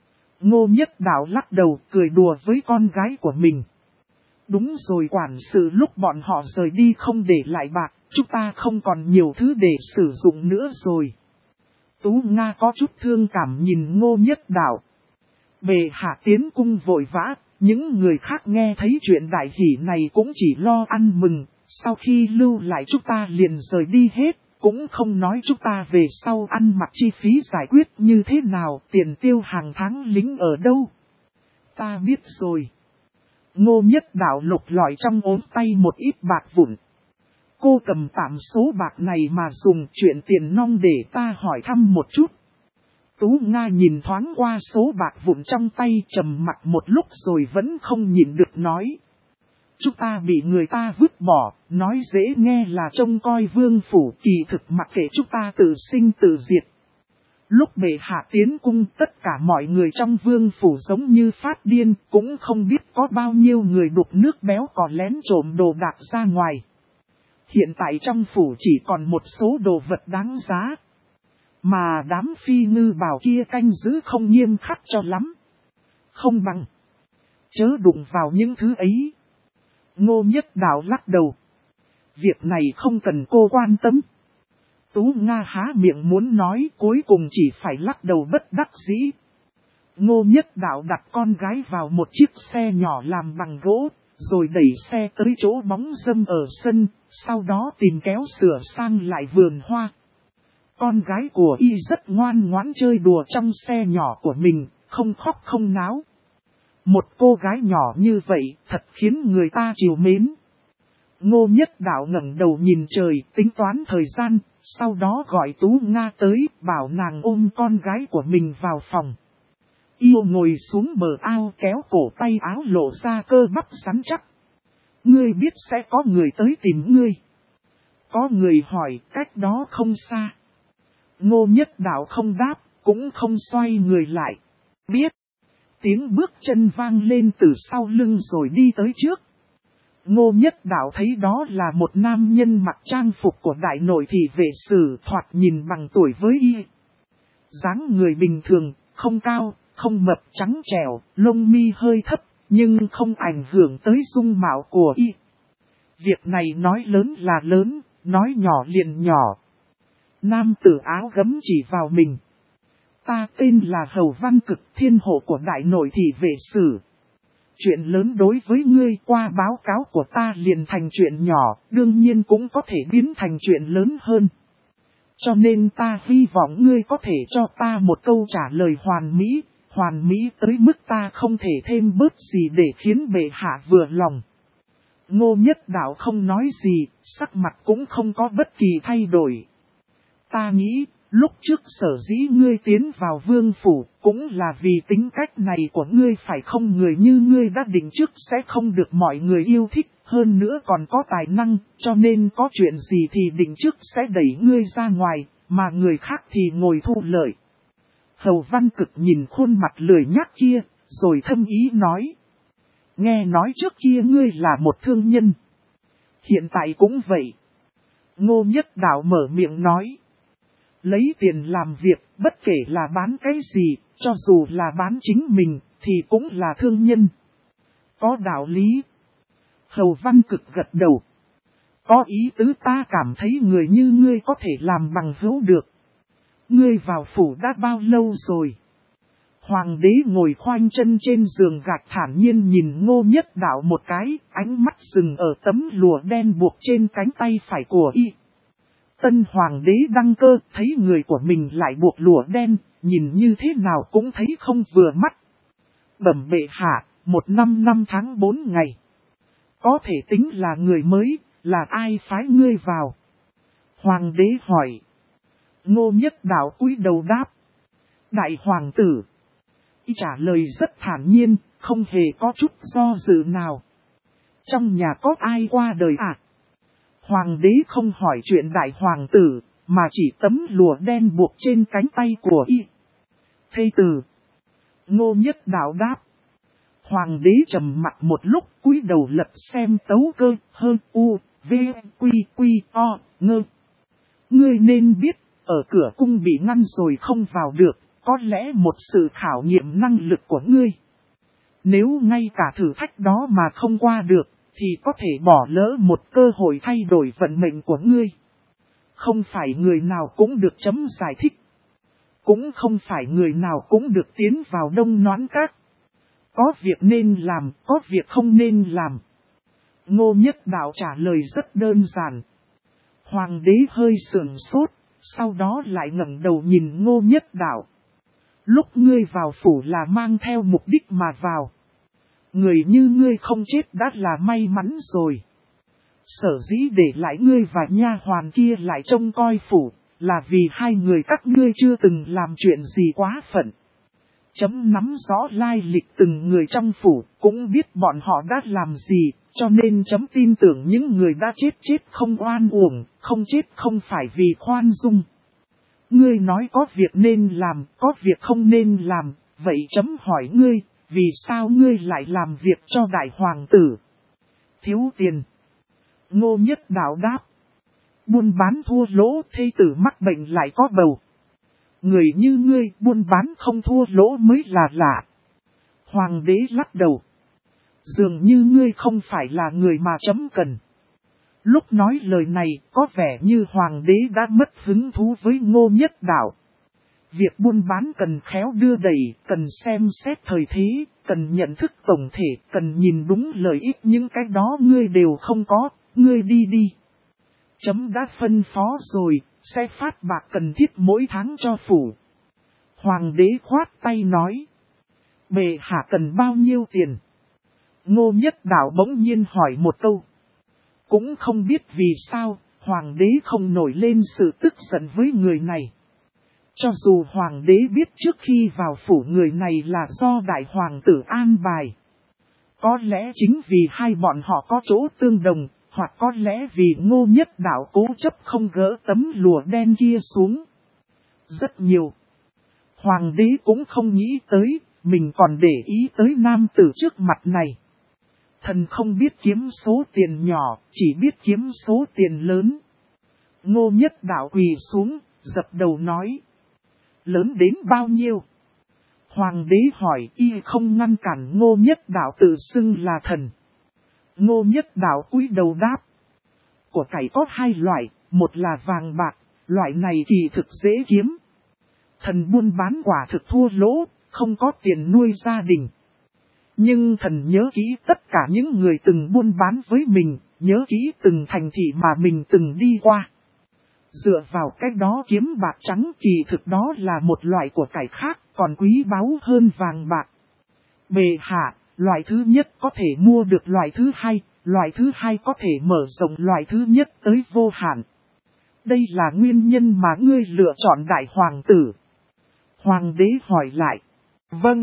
Ngô Nhất Đạo lắc đầu cười đùa với con gái của mình. Đúng rồi, quản sự lúc bọn họ rời đi không để lại bạc, chúng ta không còn nhiều thứ để sử dụng nữa rồi. Tú Nga có chút thương cảm nhìn Ngô Nhất Đạo. Bệ hạ tiến cung vội vã, những người khác nghe thấy chuyện đại hỷ này cũng chỉ lo ăn mừng, sau khi lưu lại chúng ta liền rời đi hết, cũng không nói chúng ta về sau ăn mặc chi phí giải quyết như thế nào, tiền tiêu hàng tháng lính ở đâu. Ta biết rồi. Ngô Nhất Đạo lục lọi trong ốm tay một ít bạc vụn. Cô cầm tạm số bạc này mà dùng, chuyện tiền nong để ta hỏi thăm một chút. Tú Nga nhìn thoáng qua số bạc vụn trong tay, trầm mặc một lúc rồi vẫn không nhịn được nói. Chúng ta bị người ta vứt bỏ, nói dễ nghe là trông coi vương phủ, kỳ thực mặc kệ chúng ta tự sinh tự diệt. Lúc bệ hạ tiến cung, tất cả mọi người trong vương phủ giống như phát điên, cũng không biết có bao nhiêu người đục nước béo cò lén trộm đồ đạc ra ngoài. Hiện tại trong phủ chỉ còn một số đồ vật đáng giá. Mà đám phi ngư bảo kia canh giữ không nghiêm khắc cho lắm. Không bằng. Chớ đụng vào những thứ ấy. Ngô Nhất Đạo lắc đầu. Việc này không cần cô quan tâm. Tú Nga há miệng muốn nói, cuối cùng chỉ phải lắc đầu bất đắc dĩ. Ngô Nhất Đạo đặt con gái vào một chiếc xe nhỏ làm bằng gỗ, rồi đẩy xe tới chỗ bóng râm ở sân, sau đó tìm kéo sửa sang lại vườn hoa. Con gái của y rất ngoan ngoãn chơi đùa trong xe nhỏ của mình, không khóc không náo. Một cô gái nhỏ như vậy thật khiến người ta trìu mến. Ngô Nhất Đạo ngẩng đầu nhìn trời, tính toán thời gian, sau đó gọi Tú Nga tới, bảo nàng ôm con gái của mình vào phòng. Yêu ngồi xuống bờ ao kéo cổ tay áo lộ ra cơ bắp rắn chắc. Ngươi biết sẽ có người tới tìm ngươi. Có người hỏi, cách đó không xa. Ngô Nhất Đạo không đáp, cũng không xoay người lại. Biết. Tiếng bước chân vang lên từ sau lưng rồi đi tới trước. Ngô Nhất Đạo thấy đó là một nam nhân mặc trang phục của đại nội thị vệ sử, thoạt nhìn bằng tuổi với y. Dáng người bình thường, không cao, không mập, trắng trẻo, lông mi hơi thấp, nhưng không ảnh hưởng tới dung mạo của y. Việc này nói lớn là lớn, nói nhỏ liền nhỏ. Nam tử áo gấm chỉ vào mình. Ta tên là Hầu Văn Cực, thiên hộ của đại nội thị vệ sử. Chuyện lớn đối với ngươi, qua báo cáo của ta liền thành chuyện nhỏ, đương nhiên cũng có thể biến thành chuyện lớn hơn. Cho nên ta hy vọng ngươi có thể cho ta một câu trả lời hoàn mỹ, hoàn mỹ tới mức ta không thể thêm bớt gì để khiến bệ hạ vừa lòng. Ngô Nhất Đạo không nói gì, sắc mặt cũng không có bất kỳ thay đổi. Ta nghĩ, lúc trước sở dĩ ngươi tiến vào vương phủ, cũng là vì tính cách này của ngươi phải không? Người như ngươi đã định trước sẽ không được mọi người yêu thích, hơn nữa còn có tài năng, cho nên có chuyện gì thì định trước sẽ đẩy ngươi ra ngoài, mà người khác thì ngồi thu lợi. Hầu Văn Cực nhìn khuôn mặt lười nhác kia, rồi thâm ý nói. Nghe nói trước kia ngươi là một thương nhân. Hiện tại cũng vậy. Ngô Nhất Đạo mở miệng nói. Lấy tiền làm việc, bất kể là bán cái gì, cho dù là bán chính mình, thì cũng là thương nhân. Có đạo lý. Hầu Văn Cực gật đầu. Có ý tứ, ta cảm thấy người như ngươi có thể làm bằng hữu được. Ngươi vào phủ đã bao lâu rồi? Hoàng đế ngồi khoanh chân trên giường gạch thản nhiên nhìn Ngô Nhất Đạo một cái, ánh mắt dừng ở tấm lụa đen buộc trên cánh tay phải của y. Tân hoàng đế đăng cơ, thấy người của mình lại buộc lụa đen, nhìn như thế nào cũng thấy không vừa mắt. Bẩm bệ hạ, 1 năm 5 tháng 4 ngày. Có thể tính là người mới, là ai phái ngươi vào? Hoàng đế hỏi. Ngô Nhất Đạo cúi đầu đáp. Đại hoàng tử. Y trả lời rất thản nhiên, không hề có chút do dự nào. Trong nhà có ai qua đời à? Hoàng đế không hỏi chuyện đại hoàng tử, mà chỉ tấm lụa đen buộc trên cánh tay của y. Thây tử. Ngô Nhất Đạo đáp. Hoàng đế trầm mặt một lúc, cúi đầu lật xem tấu cơ, hơn u, v, quy, quy, o, ngơ. Ngươi nên biết, ở cửa cung bị ngăn rồi không vào được, có lẽ một sự khảo nghiệm năng lực của ngươi. Nếu ngay cả thử thách đó mà không qua được, thì có thể bỏ lỡ một cơ hội thay đổi vận mệnh của ngươi. Không phải người nào cũng được chấm giải thích. Cũng không phải người nào cũng được tiến vào đông noãn các. Có việc nên làm, có việc không nên làm. Ngô Nhất Đạo trả lời rất đơn giản. Hoàng đế hơi sườn sốt, sau đó lại ngẩng đầu nhìn Ngô Nhất Đạo. Lúc ngươi vào phủ là mang theo mục đích mà vào. Người như ngươi không chết đã là may mắn rồi. Sở dĩ để lại ngươi và nha hoàn kia lại trông coi phủ, là vì hai người các ngươi chưa từng làm chuyện gì quá phận. Chấm nắm rõ lai lịch từng người trong phủ, cũng biết bọn họ đã làm gì, cho nên chấm tin tưởng những người đã chết không oan uổng, không chết không phải vì khoan dung. Ngươi nói có việc nên làm, có việc không nên làm, vậy chấm hỏi ngươi, vì sao ngươi lại làm việc cho đại hoàng tử? Thiếu tiền. Ngô Nhất Đạo đáp. Buôn bán thua lỗ, thê tử mắc bệnh lại có bầu. Người như ngươi buôn bán không thua lỗ mới là lạ. Hoàng đế lắc đầu. Dường như ngươi không phải là người mà chấm cần. Lúc nói lời này có vẻ như hoàng đế đã mất hứng thú với Ngô Nhất Đạo. Việc buôn bán cần khéo đưa đẩy, cần xem xét thời thế, cần nhận thức tổng thể, cần nhìn đúng lợi ích, những cái đó ngươi đều không có, ngươi đi đi. Chấm đã phân phó rồi, sẽ phát bạc cần thiết mỗi tháng cho phủ. Hoàng đế khoát tay nói. Bệ hạ cần bao nhiêu tiền? Ngô Nhất Đạo bỗng nhiên hỏi một câu. Cũng không biết vì sao, hoàng đế không nổi lên sự tức giận với người này. Cho dù hoàng đế biết trước khi vào phủ người này là do đại hoàng tử an bài. Có lẽ chính vì hai bọn họ có chỗ tương đồng, hoặc có lẽ vì Ngô Nhất Đạo cố chấp không gỡ tấm lụa đen kia xuống. Rất nhiều. Hoàng đế cũng không nghĩ tới, mình còn để ý tới nam tử trước mặt này. Thần không biết kiếm số tiền nhỏ, chỉ biết kiếm số tiền lớn. Ngô Nhất Đạo quỳ xuống, dập đầu nói. Lớn đến bao nhiêu? Hoàng đế hỏi, y không ngăn cản Ngô Nhất Đạo tự xưng là thần. Ngô Nhất Đạo cúi đầu đáp. Của cải có hai loại, một là vàng bạc, loại này kỳ thực dễ kiếm. Thần buôn bán quả thực thua lỗ, không có tiền nuôi gia đình. Nhưng thần nhớ kỹ tất cả những người từng buôn bán với mình, nhớ kỹ từng thành thị mà mình từng đi qua. Dựa vào cách đó kiếm bạc trắng kỳ thực đó là một loại của cải khác, còn quý báu hơn vàng bạc. Bệ hạ, loại thứ nhất có thể mua được loại thứ hai có thể mở rộng loại thứ nhất tới vô hạn. Đây là nguyên nhân mà ngươi lựa chọn đại hoàng tử. Hoàng đế hỏi lại. Vâng.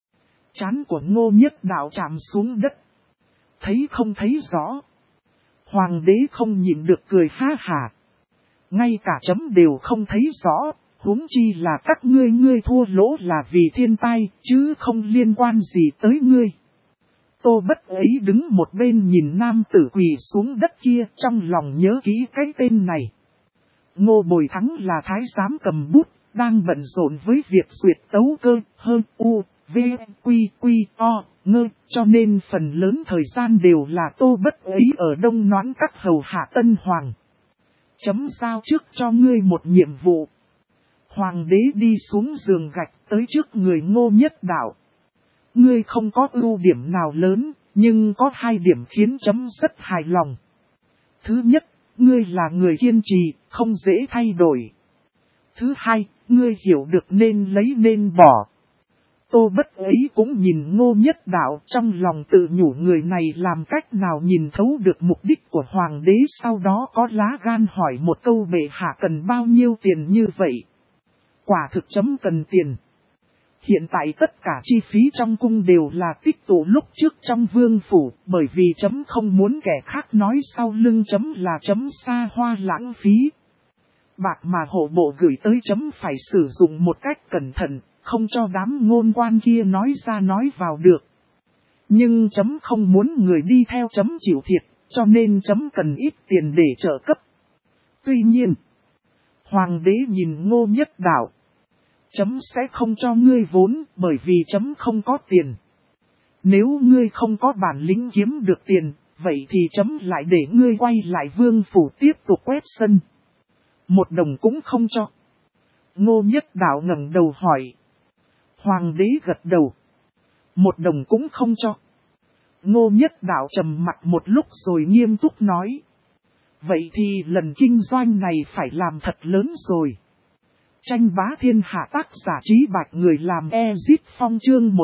Trán của Ngô Nhất Đạo chạm xuống đất. Thấy không thấy rõ. Hoàng đế không nhịn được cười ha hả. Ngay cả chấm đều không thấy rõ, huống chi là các ngươi thua lỗ là vì thiên tai, chứ không liên quan gì tới ngươi. Tô Bất ấy đứng một bên nhìn nam tử quỳ xuống đất kia, trong lòng nhớ kỹ cái tên này. Ngô Bồi Thắng là thái giám cầm bút, đang bận rộn với việc duyệt tấu cơ, hơn u, v, quy, quy, o, ngơ, cho nên phần lớn thời gian đều là Tô Bất ấy ở đông noãn các hầu hạ Tân Hoàng. Chấm giao trước cho ngươi một nhiệm vụ. Hoàng đế đi xuống giường gạch tới trước người Ngô Nhất Đạo. Ngươi không có ưu điểm nào lớn, nhưng có hai điểm khiến chấm rất hài lòng. Thứ nhất, ngươi là người kiên trì, không dễ thay đổi. Thứ hai, ngươi hiểu được nên lấy nên bỏ. Tô Bất ấy cũng nhìn Ngô Nhất Đạo, trong lòng tự nhủ người này làm cách nào nhìn thấu được mục đích của hoàng đế, sau đó có lá gan hỏi một câu bệ hạ cần bao nhiêu tiền như vậy. Quả thực chấm cần tiền. Hiện tại tất cả chi phí trong cung đều là tích tụ lúc trước trong vương phủ, bởi vì chấm không muốn kẻ khác nói sau lưng chấm là chấm xa hoa lãng phí. Bạc mà hộ bộ gửi tới chấm phải sử dụng một cách cẩn thận, không cho đám ngôn quan kia nói ra nói vào được. Nhưng chấm không muốn người đi theo chấm chịu thiệt, cho nên chấm cần ít tiền để trợ cấp. Tuy nhiên, hoàng đế nhìn Ngô Nhất Đạo. Chấm sẽ không cho ngươi vốn, bởi vì chấm không có tiền. Nếu ngươi không có bản lĩnh kiếm được tiền, vậy thì chấm lại để ngươi quay lại vương phủ tiếp tục quét sân. Một đồng cũng không cho. Ngô Nhất Đạo ngẩng đầu hỏi. Hoàng đế gật đầu. Một đồng cũng không cho. Ngô Nhất Đạo trầm mặt một lúc rồi nghiêm túc nói. Vậy thì lần kinh doanh này phải làm thật lớn rồi. Tranh bá thiên hạ tác giả Trí Bạch người làm Ezit Phong chương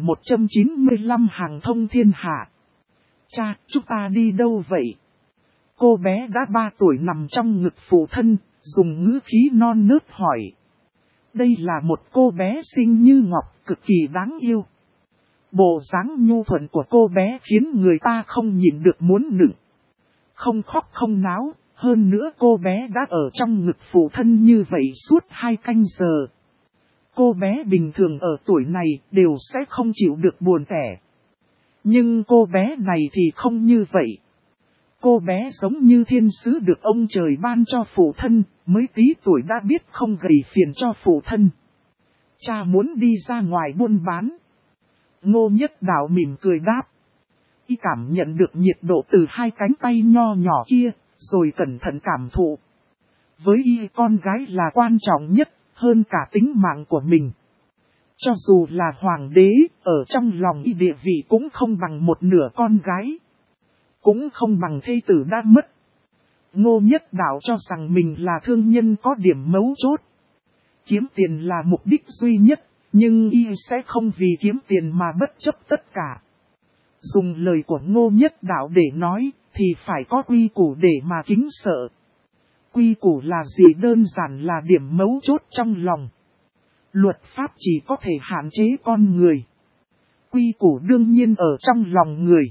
1195 hàng thông thiên hạ. Cha, chúng ta đi đâu vậy? Cô bé đã 3 tuổi nằm trong ngực phụ thân, dùng ngữ khí non nớt hỏi. Đây là một cô bé xinh như ngọc, cực kỳ đáng yêu. Bộ dáng nhu thuận của cô bé khiến người ta không nhịn được muốn nựng. Không khóc không náo. Hơn nữa cô bé đã ở trong ngực phụ thân như vậy suốt 2 canh giờ. Cô bé bình thường ở tuổi này đều sẽ không chịu được buồn tẻ. Nhưng cô bé này thì không như vậy. Cô bé giống như thiên sứ được ông trời ban cho phụ thân, mới tí tuổi đã biết không gây phiền cho phụ thân. Cha muốn đi ra ngoài buôn bán. Ngô Nhất Đạo mỉm cười đáp. Y cảm nhận được nhiệt độ từ 2 cánh tay nho nhỏ kia. Rồi cẩn thận cảm thụ. Với y con gái là quan trọng nhất, hơn cả tính mạng của mình. Cho dù là hoàng đế, ở trong lòng y địa vị cũng không bằng một nửa con gái. Cũng không bằng thê tử đã mất. Ngô Nhất Đạo cho rằng mình là thương nhân có điểm mấu chốt. Kiếm tiền là mục đích duy nhất, nhưng y sẽ không vì kiếm tiền mà bất chấp tất cả. Dùng lời của Ngô Nhất Đạo để nói, thì phải có quy củ để mà kính sợ. Quy củ là gì đơn giản là điểm mấu chốt trong lòng. Luật pháp chỉ có thể hạn chế con người. Quy củ đương nhiên ở trong lòng người.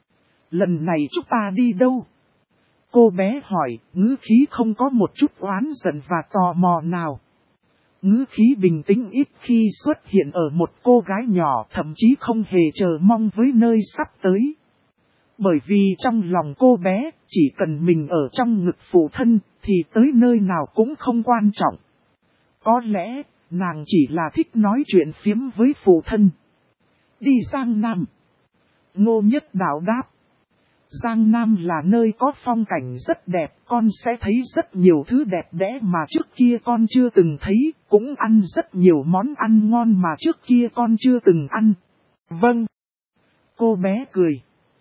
Lần này chúng ta đi đâu? Cô bé hỏi, ngữ khí không có một chút oán giận và tò mò nào. Ngữ khí bình tĩnh ít khi xuất hiện ở một cô gái nhỏ, thậm chí không hề chờ mong với nơi sắp tới. Bởi vì trong lòng cô bé, chỉ cần mình ở trong ngực phụ thân, thì tới nơi nào cũng không quan trọng. Có lẽ, nàng chỉ là thích nói chuyện phiếm với phụ thân. Đi Giang Nam. Ngô Nhất Đạo đáp. Giang Nam là nơi có phong cảnh rất đẹp, con sẽ thấy rất nhiều thứ đẹp đẽ mà trước kia con chưa từng thấy, cũng ăn rất nhiều món ăn ngon mà trước kia con chưa từng ăn. Vâng. Cô bé cười.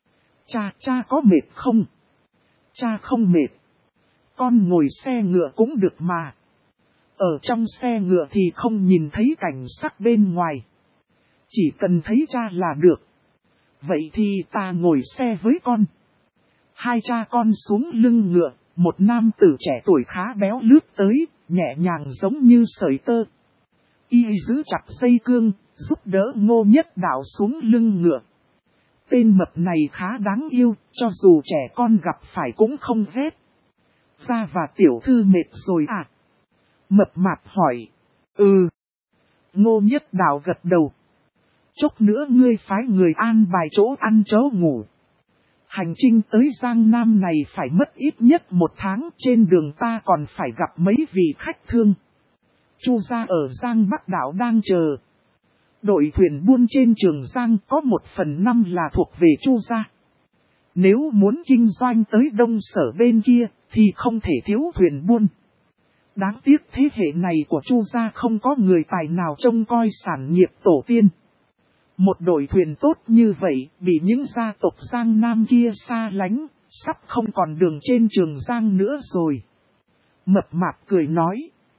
Cha có mệt không? Cha không mệt. Con ngồi xe ngựa cũng được mà. Ở trong xe ngựa thì không nhìn thấy cảnh sắc bên ngoài. Chỉ cần thấy cha là được. Vậy thì ta ngồi xe với con. Hai cha con xuống lưng ngựa, một nam tử trẻ tuổi khá béo lướt tới, nhẹ nhàng giống như sợi tơ. Y giữ chặt dây cương, giúp đỡ Ngô Nhất Đạo xuống lưng ngựa. Tên mập này khá đáng yêu, cho dù trẻ con gặp phải cũng không ghét. Gia và tiểu thư mệt rồi à? Mập mạp hỏi. Ừ. Ngô Nhất Đạo gật đầu. Chốc nữa ngươi phái người an bài chỗ ăn chỗ ngủ. Hành trình tới Giang Nam này phải mất ít nhất 1 tháng, trên đường ta còn phải gặp mấy vị khách thương. Chu gia ở Giang Bắc đảo đang chờ. Đội thuyền buôn trên Trường Giang có 1/5 là thuộc về Chu gia. Nếu muốn kinh doanh tới Đông Sở bên kia, thì không thể thiếu thuyền buôn. Đáng tiếc thế hệ này của Chu gia không có người tài nào trông coi sản nghiệp tổ tiên. Một đội thuyền tốt như vậy, bị những gia tộc Giang Nam kia xa lánh, sắp không còn đường trên Trường Giang nữa rồi. Mập mạp cười nói.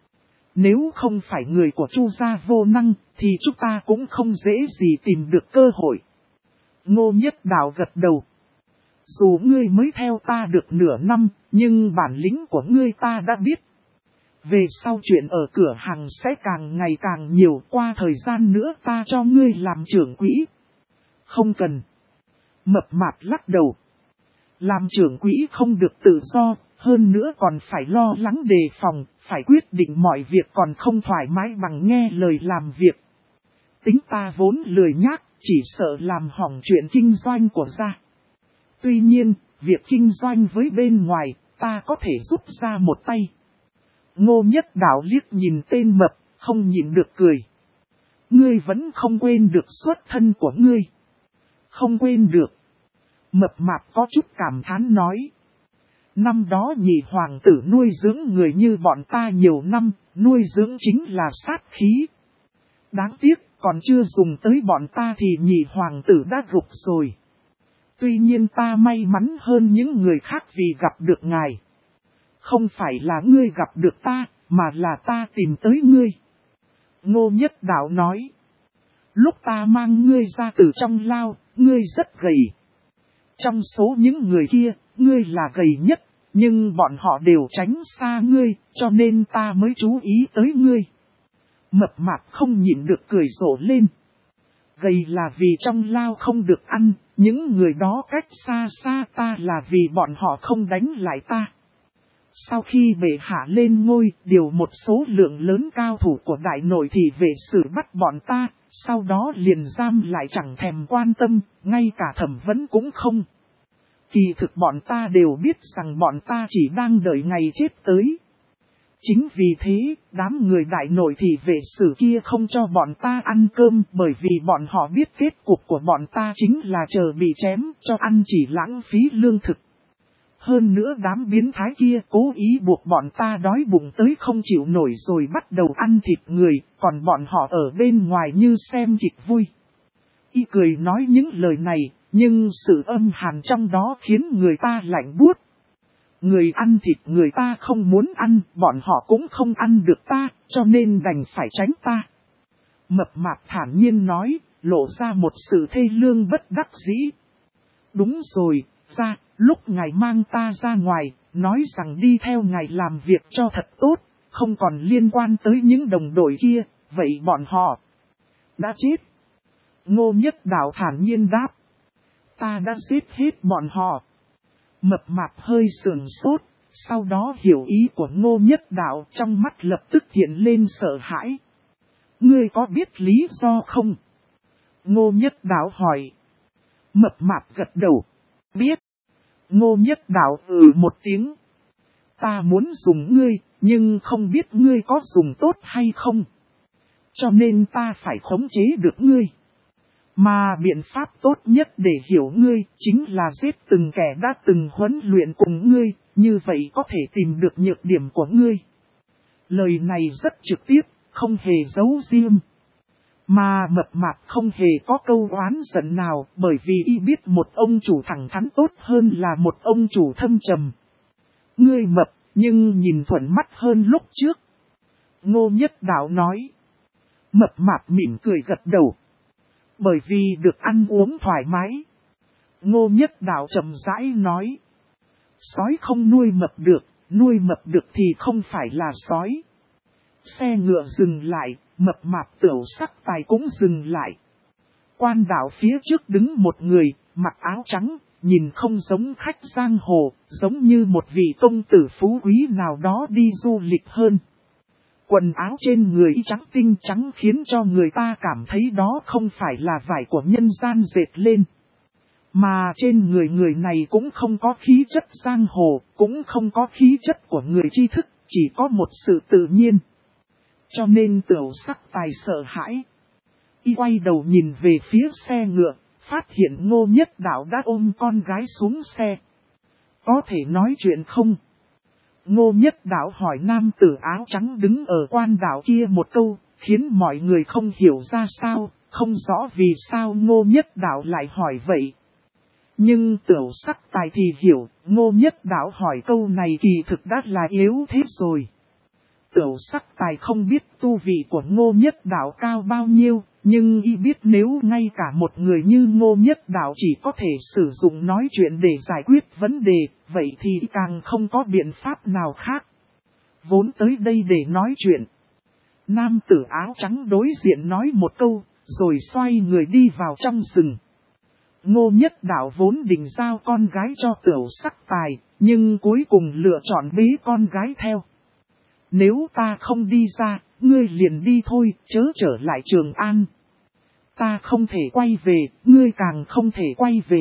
Nếu không phải người của Chu gia vô năng, thì chúng ta cũng không dễ gì tìm được cơ hội. Ngô Nhất Đạo gật đầu. Dù ngươi mới theo ta được nửa năm, nhưng bản lĩnh của ngươi ta đã biết. Về sau chuyện ở cửa hàng sẽ càng ngày càng nhiều, qua thời gian nữa ta cho ngươi làm trưởng quỹ. Không cần. Mập mạp lắc đầu. Làm trưởng quỹ không được tự do, hơn nữa còn phải lo lắng đề phòng, phải quyết định mọi việc còn không thoải mái bằng nghe lời làm việc. Tính ta vốn lười nhác, chỉ sợ làm hỏng chuyện kinh doanh của gia. Tuy nhiên, việc kinh doanh với bên ngoài, ta có thể giúp ra một tay. Ngô Nhất Đạo liếc nhìn tên mập, không nhịn được cười. Ngươi vẫn không quên được xuất thân của ngươi. Không quên được. Mập mạp có chút cảm thán nói. Năm đó nhị hoàng tử nuôi dưỡng người như bọn ta nhiều năm, nuôi dưỡng chính là sát khí. Đáng tiếc, còn chưa dùng tới bọn ta thì nhị hoàng tử đã gục rồi. Tuy nhiên ta may mắn hơn những người khác vì gặp được ngài. Không phải là ngươi gặp được ta, mà là ta tìm tới ngươi. Ngô Nhất Đạo nói. Lúc ta mang ngươi ra từ trong lao, ngươi rất gầy. Trong số những người kia, ngươi là gầy nhất, nhưng bọn họ đều tránh xa ngươi, cho nên ta mới chú ý tới ngươi. Mập mạp không nhịn được cười rộ lên. Gầy là vì trong lao không được ăn, những người đó cách xa xa ta là vì bọn họ không đánh lại ta. Sau khi bệ hạ lên ngôi, điều một số lượng lớn cao thủ của đại nội thị về xử bắt bọn ta, sau đó liền giam lại chẳng thèm quan tâm, ngay cả thẩm vấn cũng không. Kỳ thực bọn ta đều biết rằng bọn ta chỉ đang đợi ngày chết tới. Chính vì thế, đám người đại nội thị vệ sử kia không cho bọn ta ăn cơm bởi vì bọn họ biết kết cục của bọn ta chính là chờ bị chém cho ăn chỉ lãng phí lương thực. Hơn nữa đám biến thái kia cố ý buộc bọn ta đói bụng tới không chịu nổi rồi bắt đầu ăn thịt người, còn bọn họ ở bên ngoài như xem kịch vui. Y cười nói những lời này, nhưng sự âm hàn trong đó khiến người ta lạnh buốt. Người ăn thịt người ta không muốn ăn, bọn họ cũng không ăn được ta, cho nên đành phải tránh ta. Mập mạp thản nhiên nói, lộ ra một sự thê lương bất đắc dĩ. Đúng rồi, ra, lúc ngài mang ta ra ngoài, nói rằng đi theo ngài làm việc cho thật tốt, không còn liên quan tới những đồng đội kia, vậy bọn họ đã chết. Ngô Nhất Đạo thản nhiên đáp. Ta đã giết hết bọn họ. Mập mạp hơi sườn sốt, sau đó hiểu ý của Ngô Nhất Đạo, trong mắt lập tức hiện lên sợ hãi. Ngươi có biết lý do không? Ngô Nhất Đạo hỏi. Mập mạp gật đầu. Biết. Ngô Nhất Đạo một tiếng. Ta muốn dùng ngươi, nhưng không biết ngươi có dùng tốt hay không. Cho nên ta phải khống chế được ngươi. Mà biện pháp tốt nhất để hiểu ngươi chính là giết từng kẻ đã từng huấn luyện cùng ngươi, như vậy có thể tìm được nhược điểm của ngươi. Lời này rất trực tiếp, không hề giấu riêng. Mà mập mạp không hề có câu oán giận nào bởi vì y biết một ông chủ thẳng thắn tốt hơn là một ông chủ thâm trầm. Ngươi mập, nhưng nhìn thuận mắt hơn lúc trước. Ngô Nhất Đạo nói. Mập mạp mỉm cười gật đầu. Bởi vì được ăn uống thoải mái. Ngô Nhất Đạo chậm rãi nói. Sói không nuôi mập được, nuôi mập được thì không phải là sói. Xe ngựa dừng lại, mập mạp Tiểu Sắc Tài cũng dừng lại. Quan đạo phía trước đứng một người, mặc áo trắng, nhìn không giống khách giang hồ, giống như một vị công tử phú quý nào đó đi du lịch hơn. Quần áo trên người trắng tinh trắng khiến cho người ta cảm thấy đó không phải là vải của nhân gian dệt lên. Mà trên người này cũng không có khí chất giang hồ, cũng không có khí chất của người tri thức, chỉ có một sự tự nhiên. Cho nên Tiểu Sắc Tài sợ hãi. Y quay đầu nhìn về phía xe ngựa, phát hiện Ngô Nhất Đạo đã ôm con gái xuống xe. Có thể nói chuyện không? Ngô Nhất Đạo hỏi nam tử áo trắng đứng ở quan đảo kia một câu, khiến mọi người không hiểu ra sao, không rõ vì sao Ngô Nhất Đạo lại hỏi vậy. Nhưng Tiểu Sắc Tài thì hiểu, Ngô Nhất Đạo hỏi câu này kỳ thực đã là yếu thế rồi. Tiểu Sắc Tài không biết tu vị của Ngô Nhất Đạo cao bao nhiêu, nhưng y biết nếu ngay cả một người như Ngô Nhất Đạo chỉ có thể sử dụng nói chuyện để giải quyết vấn đề, vậy thì càng không có biện pháp nào khác. Vốn tới đây để nói chuyện. Nam tử áo trắng đối diện nói một câu, rồi xoay người đi vào trong rừng. Ngô Nhất Đạo vốn định giao con gái cho Tiểu Sắc Tài, nhưng cuối cùng lựa chọn bế con gái theo. Nếu ta không đi ra, ngươi liền đi thôi, chớ trở lại Trường An. Ta không thể quay về, ngươi càng không thể quay về.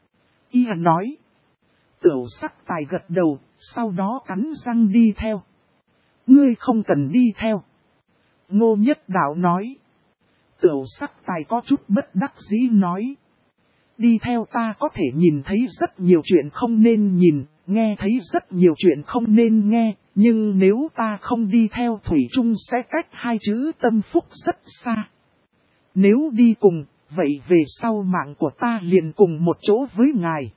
Y nói. Tiểu Sắc Tài gật đầu, sau đó cắn răng đi theo. Ngươi không cần đi theo. Ngô Nhất Đạo nói. Tiểu Sắc Tài có chút bất đắc dĩ nói. Đi theo ta có thể nhìn thấy rất nhiều chuyện không nên nhìn, nghe thấy rất nhiều chuyện không nên nghe, nhưng nếu ta không đi theo thủy chung sẽ cách hai chữ tâm phúc rất xa. Nếu đi cùng, vậy về sau mạng của ta liền cùng một chỗ với ngài.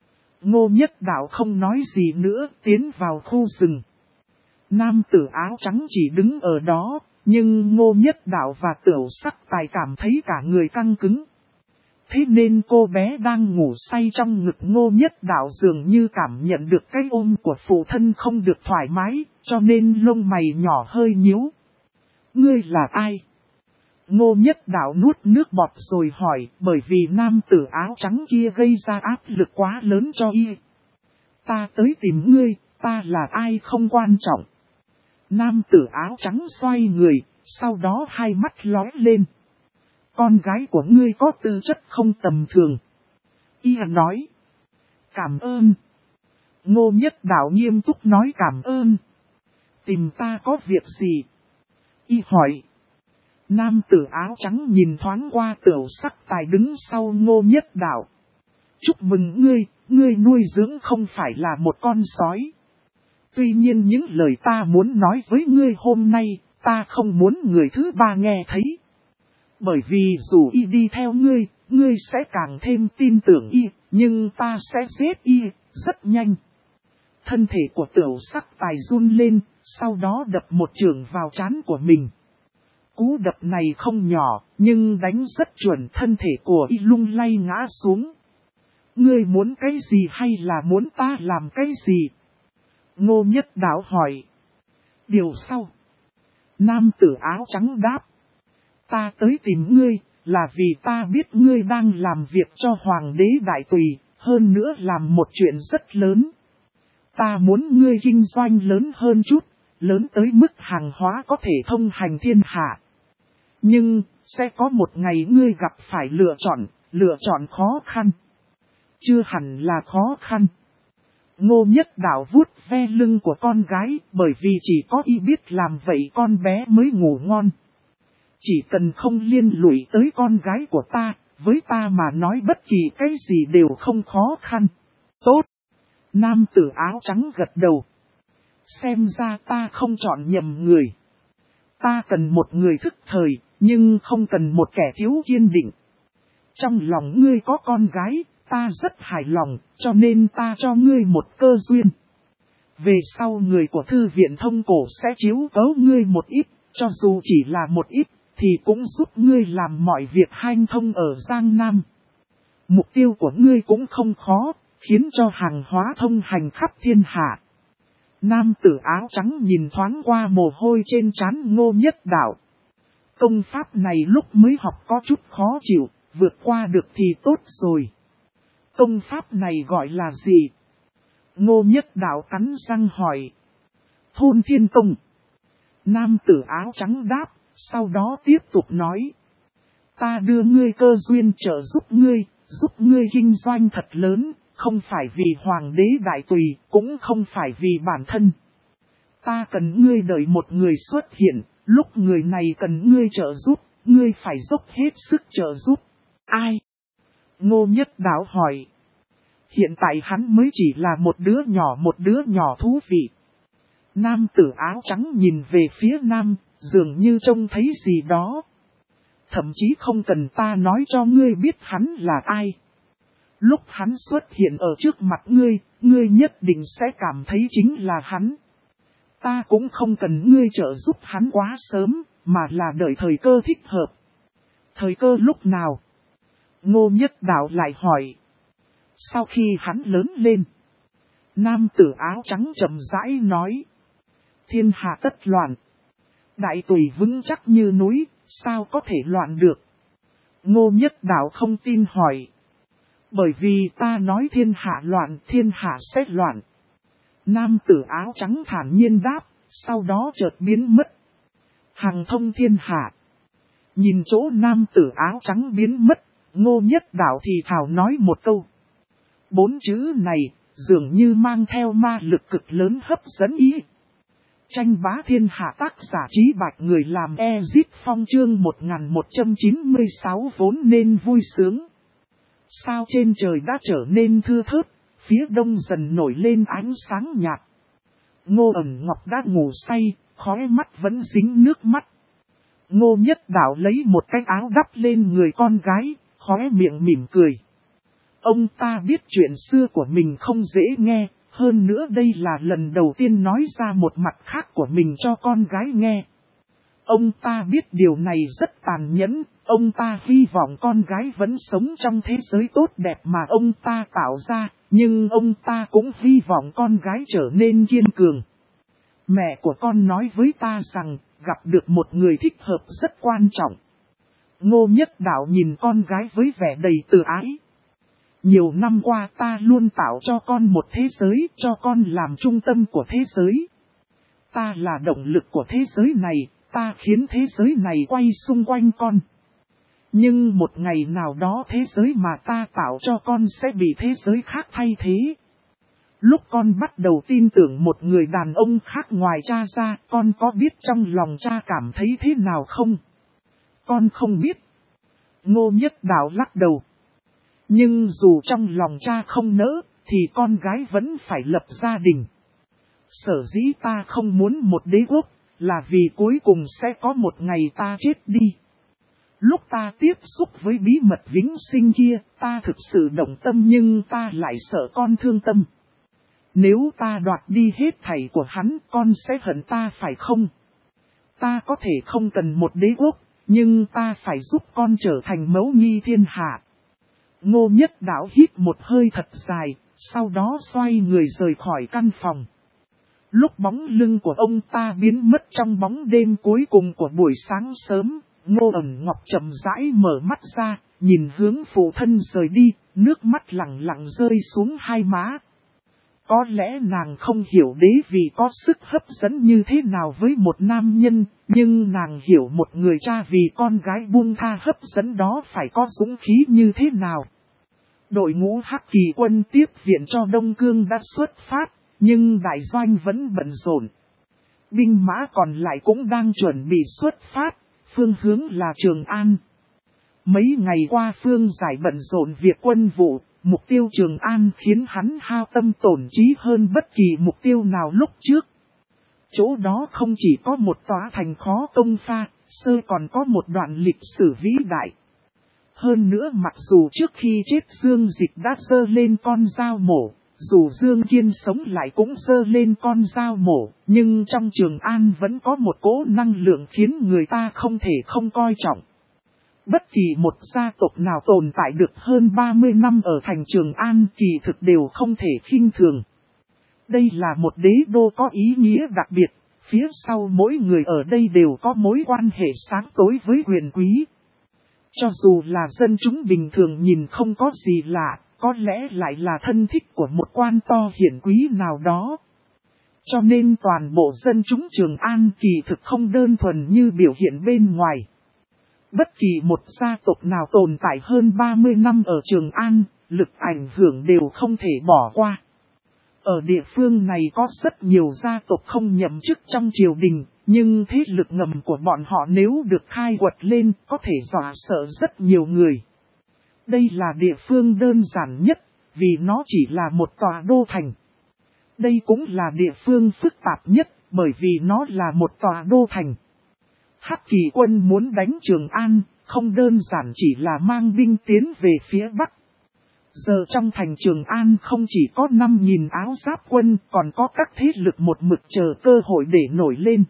Ngô Nhất Đạo không nói gì nữa, tiến vào khu rừng. Nam tử áo trắng chỉ đứng ở đó, nhưng Ngô Nhất Đạo và Tiểu Sắc Tài cảm thấy cả người căng cứng. Thế nên cô bé đang ngủ say trong ngực Ngô Nhất Đạo dường như cảm nhận được cái ôm của phụ thân không được thoải mái, cho nên lông mày nhỏ hơi nhíu. Ngươi là ai? Ngô Nhất Đạo nuốt nước bọt rồi hỏi, bởi vì nam tử áo trắng kia gây ra áp lực quá lớn cho y. Ta tới tìm ngươi, ta là ai không quan trọng. Nam tử áo trắng xoay người, sau đó hai mắt lóe lên. Con gái của ngươi có tư chất không tầm thường. Y nói. Cảm ơn. Ngô Nhất Đạo nghiêm túc nói cảm ơn. Tìm ta có việc gì? Y hỏi. Nam tử áo trắng nhìn thoáng qua Tiểu Sắc Tài đứng sau Ngô Nhất Đạo. Chúc mừng ngươi nuôi dưỡng không phải là một con sói. Tuy nhiên những lời ta muốn nói với ngươi hôm nay, ta không muốn người thứ ba nghe thấy. Bởi vì dù y đi theo ngươi sẽ càng thêm tin tưởng y, nhưng ta sẽ giết y, rất nhanh. Thân thể của Tiểu Sắc Tài run lên, sau đó đập một chưởng vào trán của mình. Cú đập này không nhỏ, nhưng đánh rất chuẩn, thân thể của y lung lay ngã xuống. Ngươi muốn cái gì hay là muốn ta làm cái gì? Ngô Nhất Đạo hỏi. Điều sau. Nam tử áo trắng đáp. Ta tới tìm ngươi, là vì ta biết ngươi đang làm việc cho Hoàng đế Đại Tùy, hơn nữa làm một chuyện rất lớn. Ta muốn ngươi kinh doanh lớn hơn chút, lớn tới mức hàng hóa có thể thông hành thiên hạ. Nhưng, sẽ có một ngày ngươi gặp phải lựa chọn khó khăn. Chưa hẳn là khó khăn. Ngô Nhất Đạo vuốt ve lưng của con gái, bởi vì chỉ có y biết làm vậy con bé mới ngủ ngon. Chỉ cần không liên lụy tới con gái của ta, với ta mà nói bất kỳ cái gì đều không khó khăn. Tốt! Nam tử áo trắng gật đầu. Xem ra ta không chọn nhầm người. Ta cần một người thức thời, nhưng không cần một kẻ thiếu kiên định. Trong lòng ngươi có con gái, ta rất hài lòng, cho nên ta cho ngươi một cơ duyên. Về sau người của thư viện thông cổ sẽ chiếu cố ngươi một ít, cho dù chỉ là một ít, thì cũng giúp ngươi làm mọi việc hanh thông ở Giang Nam. Mục tiêu của ngươi cũng không khó, khiến cho hàng hóa thông hành khắp thiên hạ. Nam tử áo trắng nhìn thoáng qua mồ hôi trên trán Ngô Nhất Đạo. Công pháp này lúc mới học có chút khó chịu, vượt qua được thì tốt rồi. Công pháp này gọi là gì? Ngô Nhất Đạo cắn răng hỏi. Thôn Thiên Công. Nam tử áo trắng đáp, sau đó tiếp tục nói. Ta đưa ngươi cơ duyên trợ giúp ngươi kinh doanh thật lớn, không phải vì hoàng đế đại tùy, cũng không phải vì bản thân. Ta cần ngươi đợi một người xuất hiện, lúc người này cần ngươi trợ giúp, ngươi phải dốc hết sức trợ giúp. Ai? Ngô Nhất Đạo hỏi. Hiện tại hắn mới chỉ là một đứa nhỏ thú vị. Nam tử áo trắng nhìn về phía nam, dường như trông thấy gì đó. Thậm chí không cần ta nói cho ngươi biết hắn là ai. Lúc hắn xuất hiện ở trước mặt ngươi nhất định sẽ cảm thấy chính là hắn. Ta cũng không cần ngươi trợ giúp hắn quá sớm, mà là đợi thời cơ thích hợp. Thời cơ lúc nào? Ngô Nhất Đạo lại hỏi. Sau khi hắn lớn lên, nam tử áo trắng chậm rãi nói. Thiên hạ tất loạn. Đại tùy vững chắc như núi, sao có thể loạn được? Ngô Nhất Đạo không tin hỏi. Bởi vì ta nói thiên hạ sẽ loạn. Nam tử áo trắng thản nhiên đáp, sau đó chợt biến mất. Hằng thông thiên hạ. Nhìn chỗ nam tử áo trắng biến mất, Ngô Nhất Đạo thì thào nói một câu. 4 chữ này, dường như mang theo ma lực cực lớn hấp dẫn ý. Tranh bá thiên hạ tác giả Trí Bạch người làm Ezip Phong chương 1196 vốn nên vui sướng. Sao trên trời đã trở nên thưa thớt, phía đông dần nổi lên ánh sáng nhạt. Ngô Ẩn Ngọc đã ngủ say, khóe mắt vẫn dính nước mắt. Ngô Nhất Đạo lấy một cái áo đắp lên người con gái, khóe miệng mỉm cười. Ông ta biết chuyện xưa của mình không dễ nghe, hơn nữa đây là lần đầu tiên nói ra một mặt khác của mình cho con gái nghe. Ông ta biết điều này rất tàn nhẫn, ông ta hy vọng con gái vẫn sống trong thế giới tốt đẹp mà ông ta tạo ra, nhưng ông ta cũng hy vọng con gái trở nên kiên cường. Mẹ của con nói với ta rằng, gặp được một người thích hợp rất quan trọng. Ngô Nhất Đạo nhìn con gái với vẻ đầy từ ái. Nhiều năm qua ta luôn tạo cho con một thế giới, cho con làm trung tâm của thế giới. Ta là động lực của thế giới này, ta khiến thế giới này quay xung quanh con. Nhưng một ngày nào đó thế giới mà ta tạo cho con sẽ bị thế giới khác thay thế. Lúc con bắt đầu tin tưởng một người đàn ông khác ngoài cha ra, con có biết trong lòng cha cảm thấy thế nào không? Con không biết. Ngô Nhất Đạo lắc đầu. Nhưng dù trong lòng cha không nỡ, thì con gái vẫn phải lập gia đình. Sở dĩ ta không muốn một đế quốc, là vì cuối cùng sẽ có một ngày ta chết đi. Lúc ta tiếp xúc với bí mật vĩnh sinh kia, ta thực sự động tâm nhưng ta lại sợ con thương tâm. Nếu ta đoạt đi hết thảy của hắn, con sẽ hận ta phải không? Ta có thể không cần một đế quốc, nhưng ta phải giúp con trở thành mẫu nghi thiên hạ. Ngô Nhất Đạo hít một hơi thật dài, sau đó xoay người rời khỏi căn phòng. Lúc bóng lưng của ông ta biến mất trong bóng đêm cuối cùng của buổi sáng sớm, Ngô Ẩn Ngọc chậm rãi mở mắt ra, nhìn hướng phụ thân rời đi, nước mắt lặng lặng rơi xuống hai má. Có lẽ nàng không hiểu đế vì có sức hấp dẫn như thế nào với một nam nhân, nhưng nàng hiểu một người cha vì con gái buông tha hấp dẫn đó phải có dũng khí như thế nào. Đội ngũ Hắc Kỳ quân tiếp viện cho Đông Cương đã xuất phát, nhưng đại doanh vẫn bận rộn. Binh mã còn lại cũng đang chuẩn bị xuất phát, phương hướng là Trường An. Mấy ngày qua Phương Giải bận rộn việc quân vụ, mục tiêu Trường An khiến hắn hao tâm tổn trí hơn bất kỳ mục tiêu nào lúc trước. Chỗ đó không chỉ có một tòa thành khó công pha, còn có một đoạn lịch sử vĩ đại. Hơn nữa mặc dù trước khi chết Dương Dịch đã giơ lên con dao mổ, Dù Dương Kiên sống lại cũng giơ lên con dao mổ, nhưng trong Trường An vẫn có một cỗ năng lượng khiến người ta không thể không coi trọng. Bất kỳ một gia tộc nào tồn tại được hơn 30 năm ở thành Trường An kỳ thực đều không thể khinh thường. Đây là một đế đô có ý nghĩa đặc biệt, phía sau mỗi người ở đây đều có mối quan hệ sáng tối với quyền quý. Cho dù là dân chúng bình thường nhìn không có gì lạ, có lẽ lại là thân thích của một quan to hiển quý nào đó. Cho nên toàn bộ dân chúng Trường An kỳ thực không đơn thuần như biểu hiện bên ngoài. Bất kỳ một gia tộc nào tồn tại hơn 30 năm ở Trường An, lực ảnh hưởng đều không thể bỏ qua. Ở địa phương này có rất nhiều gia tộc không nhậm chức trong triều đình, nhưng thế lực ngầm của bọn họ nếu được khai quật lên có thể dọa sợ rất nhiều người. Đây là địa phương đơn giản nhất, vì nó chỉ là một tòa đô thành. Đây cũng là địa phương phức tạp nhất, bởi vì nó là một tòa đô thành. Hắc Kỳ quân muốn đánh Trường An, không đơn giản chỉ là mang binh tiến về phía Bắc. Giờ trong thành Trường An không chỉ có 5.000 áo giáp quân, còn có các thế lực một mực chờ cơ hội để nổi lên.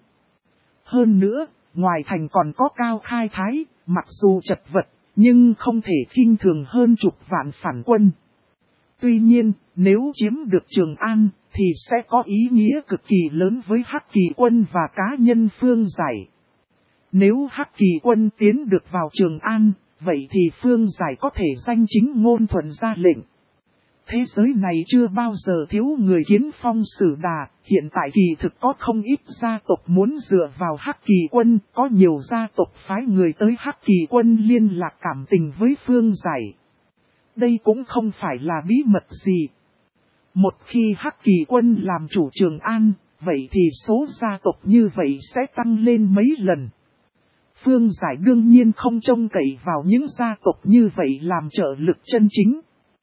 Hơn nữa, ngoài thành còn có Cao Khai Thái, mặc dù chật vật, nhưng không thể khinh thường hơn chục vạn phản quân. Tuy nhiên, nếu chiếm được Trường An, thì sẽ có ý nghĩa cực kỳ lớn với Hắc Kỳ quân và cá nhân Phương Giải. Nếu Hắc Kỳ quân tiến được vào Trường An, vậy thì Phương Giải có thể danh chính ngôn thuận ra lệnh. Thế giới này chưa bao giờ thiếu người kiến phong sử đà, hiện tại kỳ thực có không ít gia tộc muốn dựa vào Hắc Kỳ quân, có nhiều gia tộc phái người tới Hắc Kỳ quân liên lạc cảm tình với Phương Giải. Đây cũng không phải là bí mật gì. Một khi Hắc Kỳ quân làm chủ Trường An, vậy thì số gia tộc như vậy sẽ tăng lên mấy lần. Phương Giải đương nhiên không trông cậy vào những gia tộc như vậy làm trợ lực chân chính.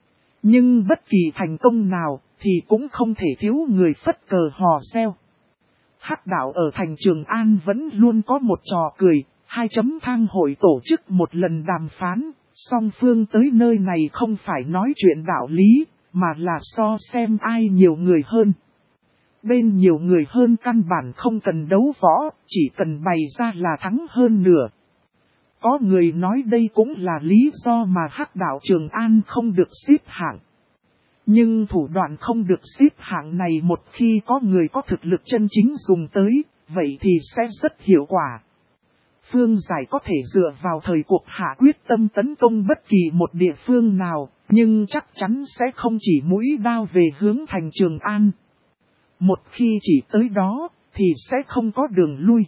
Nhưng bất kỳ thành công nào thì cũng không thể thiếu người phất cờ hò reo. Hắc đạo ở thành Trường An vẫn luôn có một trò cười, thang hội tổ chức một lần đàm phán, song phương tới nơi này không phải nói chuyện đạo lý, mà là so xem ai nhiều người hơn. Bên nhiều người hơn căn bản không cần đấu võ, chỉ cần bày ra là thắng hơn nửa. Có người nói đây cũng là lý do mà Hắc đạo Trường An không được xếp hạng. Nhưng thủ đoạn không được xếp hạng này một khi có người có thực lực chân chính dùng tới, vậy thì sẽ rất hiệu quả. Phương Giải có thể dựa vào thời cuộc hạ quyết tâm tấn công bất kỳ một địa phương nào, nhưng chắc chắn sẽ không chỉ mũi đao về hướng thành Trường An. Một khi chỉ tới đó, thì sẽ không có đường lui.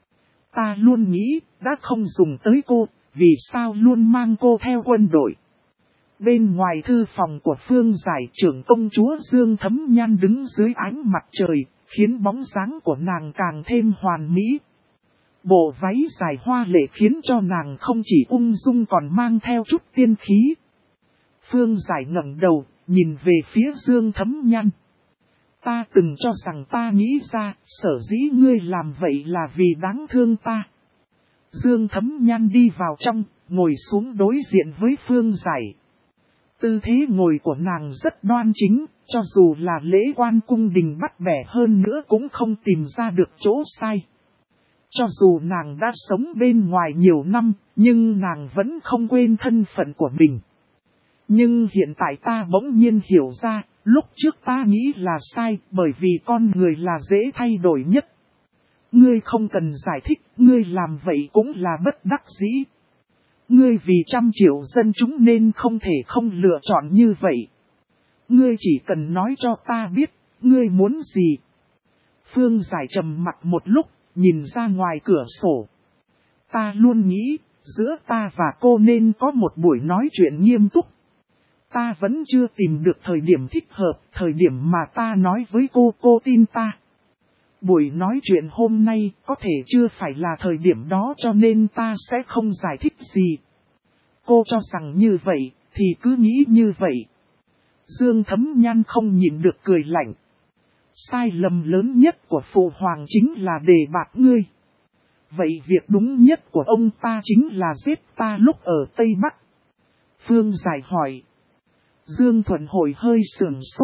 Ta luôn nghĩ, đã không dùng tới cô, vì sao luôn mang cô theo quân đội. Bên ngoài thư phòng của Phương Giải, trưởng công chúa Dương Thấm Nhan đứng dưới ánh mặt trời, khiến bóng dáng của nàng càng thêm hoàn mỹ. Bộ váy dài hoa lệ khiến cho nàng không chỉ ung dung còn mang theo chút tiên khí. Phương Giải ngẩng đầu, nhìn về phía Dương Thấm Nhan. Ta từng cho rằng ta nghĩ ra, sở dĩ ngươi làm vậy là vì đáng thương ta. Dương Thấm Nhan đi vào trong, ngồi xuống đối diện với Phương Giải. Tư thế ngồi của nàng rất đoan chính, cho dù là lễ quan cung đình bắt bẻ hơn nữa cũng không tìm ra được chỗ sai. Cho dù nàng đã sống bên ngoài nhiều năm, nhưng nàng vẫn không quên thân phận của mình. Nhưng hiện tại ta bỗng nhiên hiểu ra, lúc trước ta nghĩ là sai bởi vì con người là dễ thay đổi nhất. Ngươi không cần giải thích, ngươi làm vậy cũng là bất đắc dĩ. Ngươi vì 100 triệu dân chúng nên không thể không lựa chọn như vậy. Ngươi chỉ cần nói cho ta biết, ngươi muốn gì. Phương Giải trầm mặc một lúc, nhìn ra ngoài cửa sổ. Ta luôn nghĩ, giữa ta và cô nên có một buổi nói chuyện nghiêm túc. Ta vẫn chưa tìm được thời điểm thích hợp, thời điểm mà ta nói với cô tin ta. Buổi nói chuyện hôm nay có thể chưa phải là thời điểm đó cho nên ta sẽ không giải thích gì. Cô cho rằng như vậy, thì cứ nghĩ như vậy. Dương Thấm Nhan không nhịn được cười lạnh. Sai lầm lớn nhất của phụ hoàng chính là đề bạt ngươi. Vậy việc đúng nhất của ông ta chính là giết ta lúc ở Tây Bắc. Phương Giải hỏi. Dương Thuận hồi hơi sườn sốt,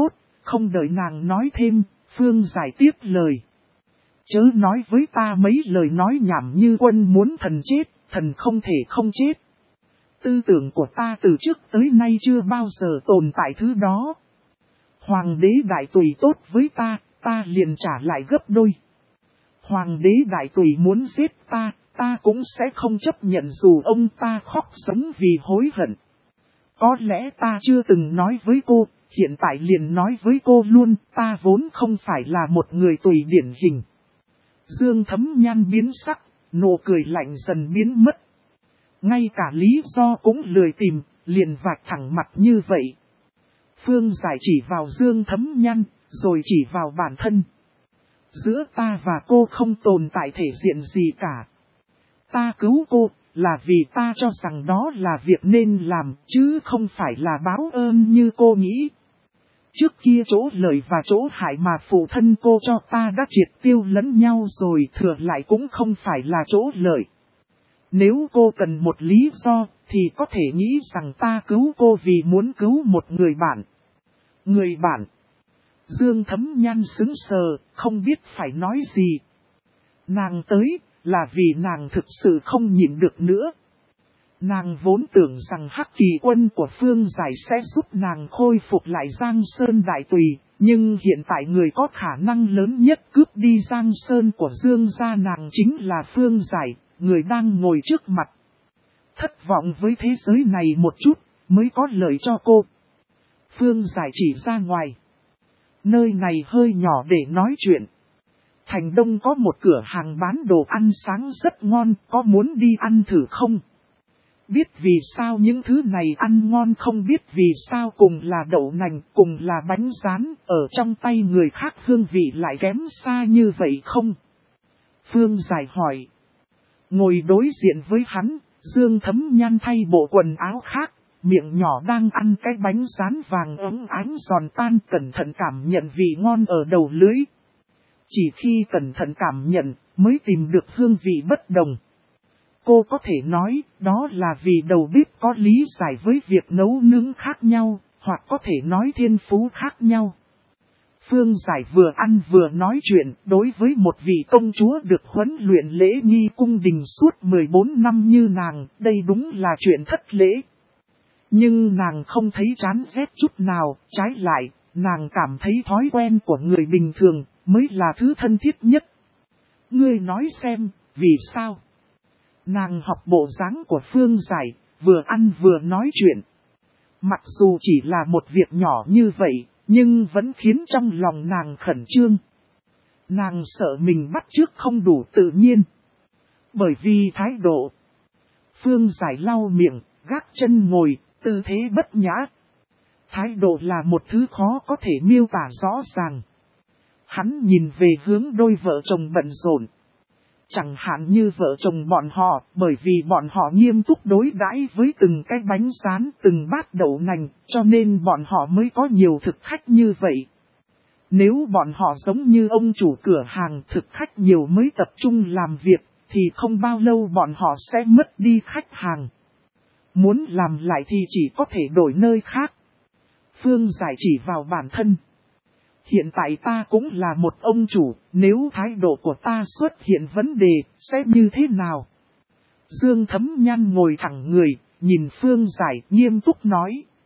Không đợi nàng nói thêm, Phương Giải tiếp lời. Chớ nói với ta mấy lời nói nhảm như quân muốn thần chết, thần không thể không chết. Tư tưởng của ta từ trước tới nay chưa bao giờ tồn tại thứ đó. Hoàng đế đại tùy tốt với ta liền trả lại gấp đôi. Hoàng đế đại tùy muốn giết ta cũng sẽ không chấp nhận dù ông ta khóc sống vì hối hận. Có lẽ ta chưa từng nói với cô, hiện tại liền nói với cô luôn, ta vốn không phải là một người tùy điển hình. Dương Thấm Nhan biến sắc, nụ cười lạnh dần biến mất. Ngay cả lý do cũng lười tìm, liền vạch thẳng mặt như vậy. Phương Giải chỉ vào Dương Thấm Nhan, rồi chỉ vào bản thân. Giữa ta và cô không tồn tại thể diện gì cả. Ta cứu cô, là vì ta cho rằng đó là việc nên làm, chứ không phải là báo ơn như cô nghĩ. Trước kia chỗ lợi và chỗ hại mà phụ thân cô cho ta đã triệt tiêu lẫn nhau rồi, thừa lại cũng không phải là chỗ lợi. Nếu cô cần một lý do, thì có thể nghĩ rằng ta cứu cô vì muốn cứu một người bạn. Người bạn. Dương Thấm Nhan sững sờ, không biết phải nói gì. Nàng tới, là vì nàng thực sự không nhịn được nữa. Nàng vốn tưởng rằng Hắc Kỳ quân của Phương Giải sẽ giúp nàng khôi phục lại Giang Sơn Đại Tùy, nhưng hiện tại người có khả năng lớn nhất cướp đi Giang Sơn của Dương gia nàng chính là Phương Giải, người đang ngồi trước mặt. Thất vọng với thế giới này một chút, mới có lợi cho cô. Phương Giải chỉ ra ngoài. Nơi này hơi nhỏ để nói chuyện. Thành Đông có một cửa hàng bán đồ ăn sáng rất ngon, có muốn đi ăn thử không? Biết vì sao những thứ này ăn ngon, không biết vì sao cùng là đậu nành, cùng là bánh rán, ở trong tay người khác hương vị lại kém xa như vậy không? Phương Giải hỏi. Ngồi đối diện với hắn, Dương Thấm Nhan thay bộ quần áo khác, miệng nhỏ đang ăn cái bánh rán vàng óng ánh giòn tan, cẩn thận cảm nhận vị ngon ở đầu lưỡi. Chỉ khi cẩn thận cảm nhận, mới tìm được hương vị bất đồng. Cô có thể nói, đó là vì đầu bếp có lý giải với việc nấu nướng khác nhau, hoặc có thể nói thiên phú khác nhau. Phương Giải vừa ăn vừa nói chuyện, đối với một vị công chúa được huấn luyện lễ nghi cung đình suốt 14 năm như nàng, đây đúng là chuyện thất lễ. Nhưng nàng không thấy chán ghét chút nào, trái lại, nàng cảm thấy thói quen của người bình thường mới là thứ thân thiết nhất. Ngươi nói xem, vì sao? Nàng học bộ dáng của Phương Giải, vừa ăn vừa nói chuyện. Mặc dù chỉ là một việc nhỏ như vậy, nhưng vẫn khiến trong lòng nàng khẩn trương. Nàng sợ mình bắt chước không đủ tự nhiên. Bởi vì thái độ. Phương Giải lau miệng, gác chân ngồi, tư thế bất nhã. Thái độ là một thứ khó có thể miêu tả rõ ràng. Hắn nhìn về hướng đôi vợ chồng bận rộn. Chẳng hạn như vợ chồng bọn họ, bởi vì bọn họ nghiêm túc đối đãi với từng cái bánh rán, từng bát đậu nành, cho nên bọn họ mới có nhiều thực khách như vậy. Nếu bọn họ giống như ông chủ cửa hàng, thực khách nhiều mới tập trung làm việc, thì không bao lâu bọn họ sẽ mất đi khách hàng. Muốn làm lại thì chỉ có thể đổi nơi khác. Phương Giải chỉ vào bản thân. Hiện tại ta cũng là một ông chủ, nếu thái độ của ta xuất hiện vấn đề, sẽ như thế nào? Dương Thấm Nhan ngồi thẳng người, nhìn Phương Giải nghiêm túc nói.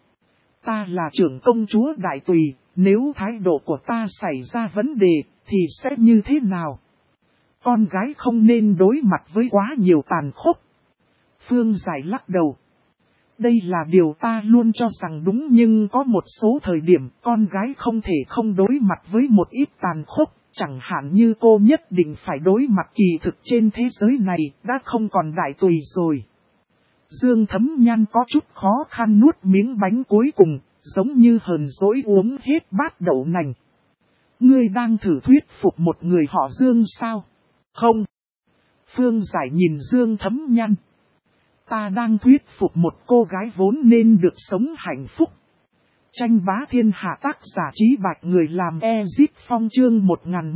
Ta là trưởng công chúa Đại Tùy, nếu thái độ của ta xảy ra vấn đề, thì sẽ như thế nào? Con gái không nên đối mặt với quá nhiều tàn khốc. Phương Giải lắc đầu. Đây là điều ta luôn cho rằng đúng, nhưng có một số thời điểm con gái không thể không đối mặt với một ít tàn khốc, chẳng hạn như cô nhất định phải đối mặt kỳ thực trên thế giới này đã không còn Đại Tùy rồi. Dương Thấm Nhan có chút khó khăn nuốt miếng bánh cuối cùng, giống như hờn dỗi uống hết bát đậu nành. Ngươi đang thử thuyết phục một người họ Dương sao? Không. Phương Giải nhìn Dương Thấm Nhan. Ta đang thuyết phục một cô gái vốn nên được sống hạnh phúc. Tranh bá thiên hạ, tác giả Trí Bạch, người làm Ezip Phong, chương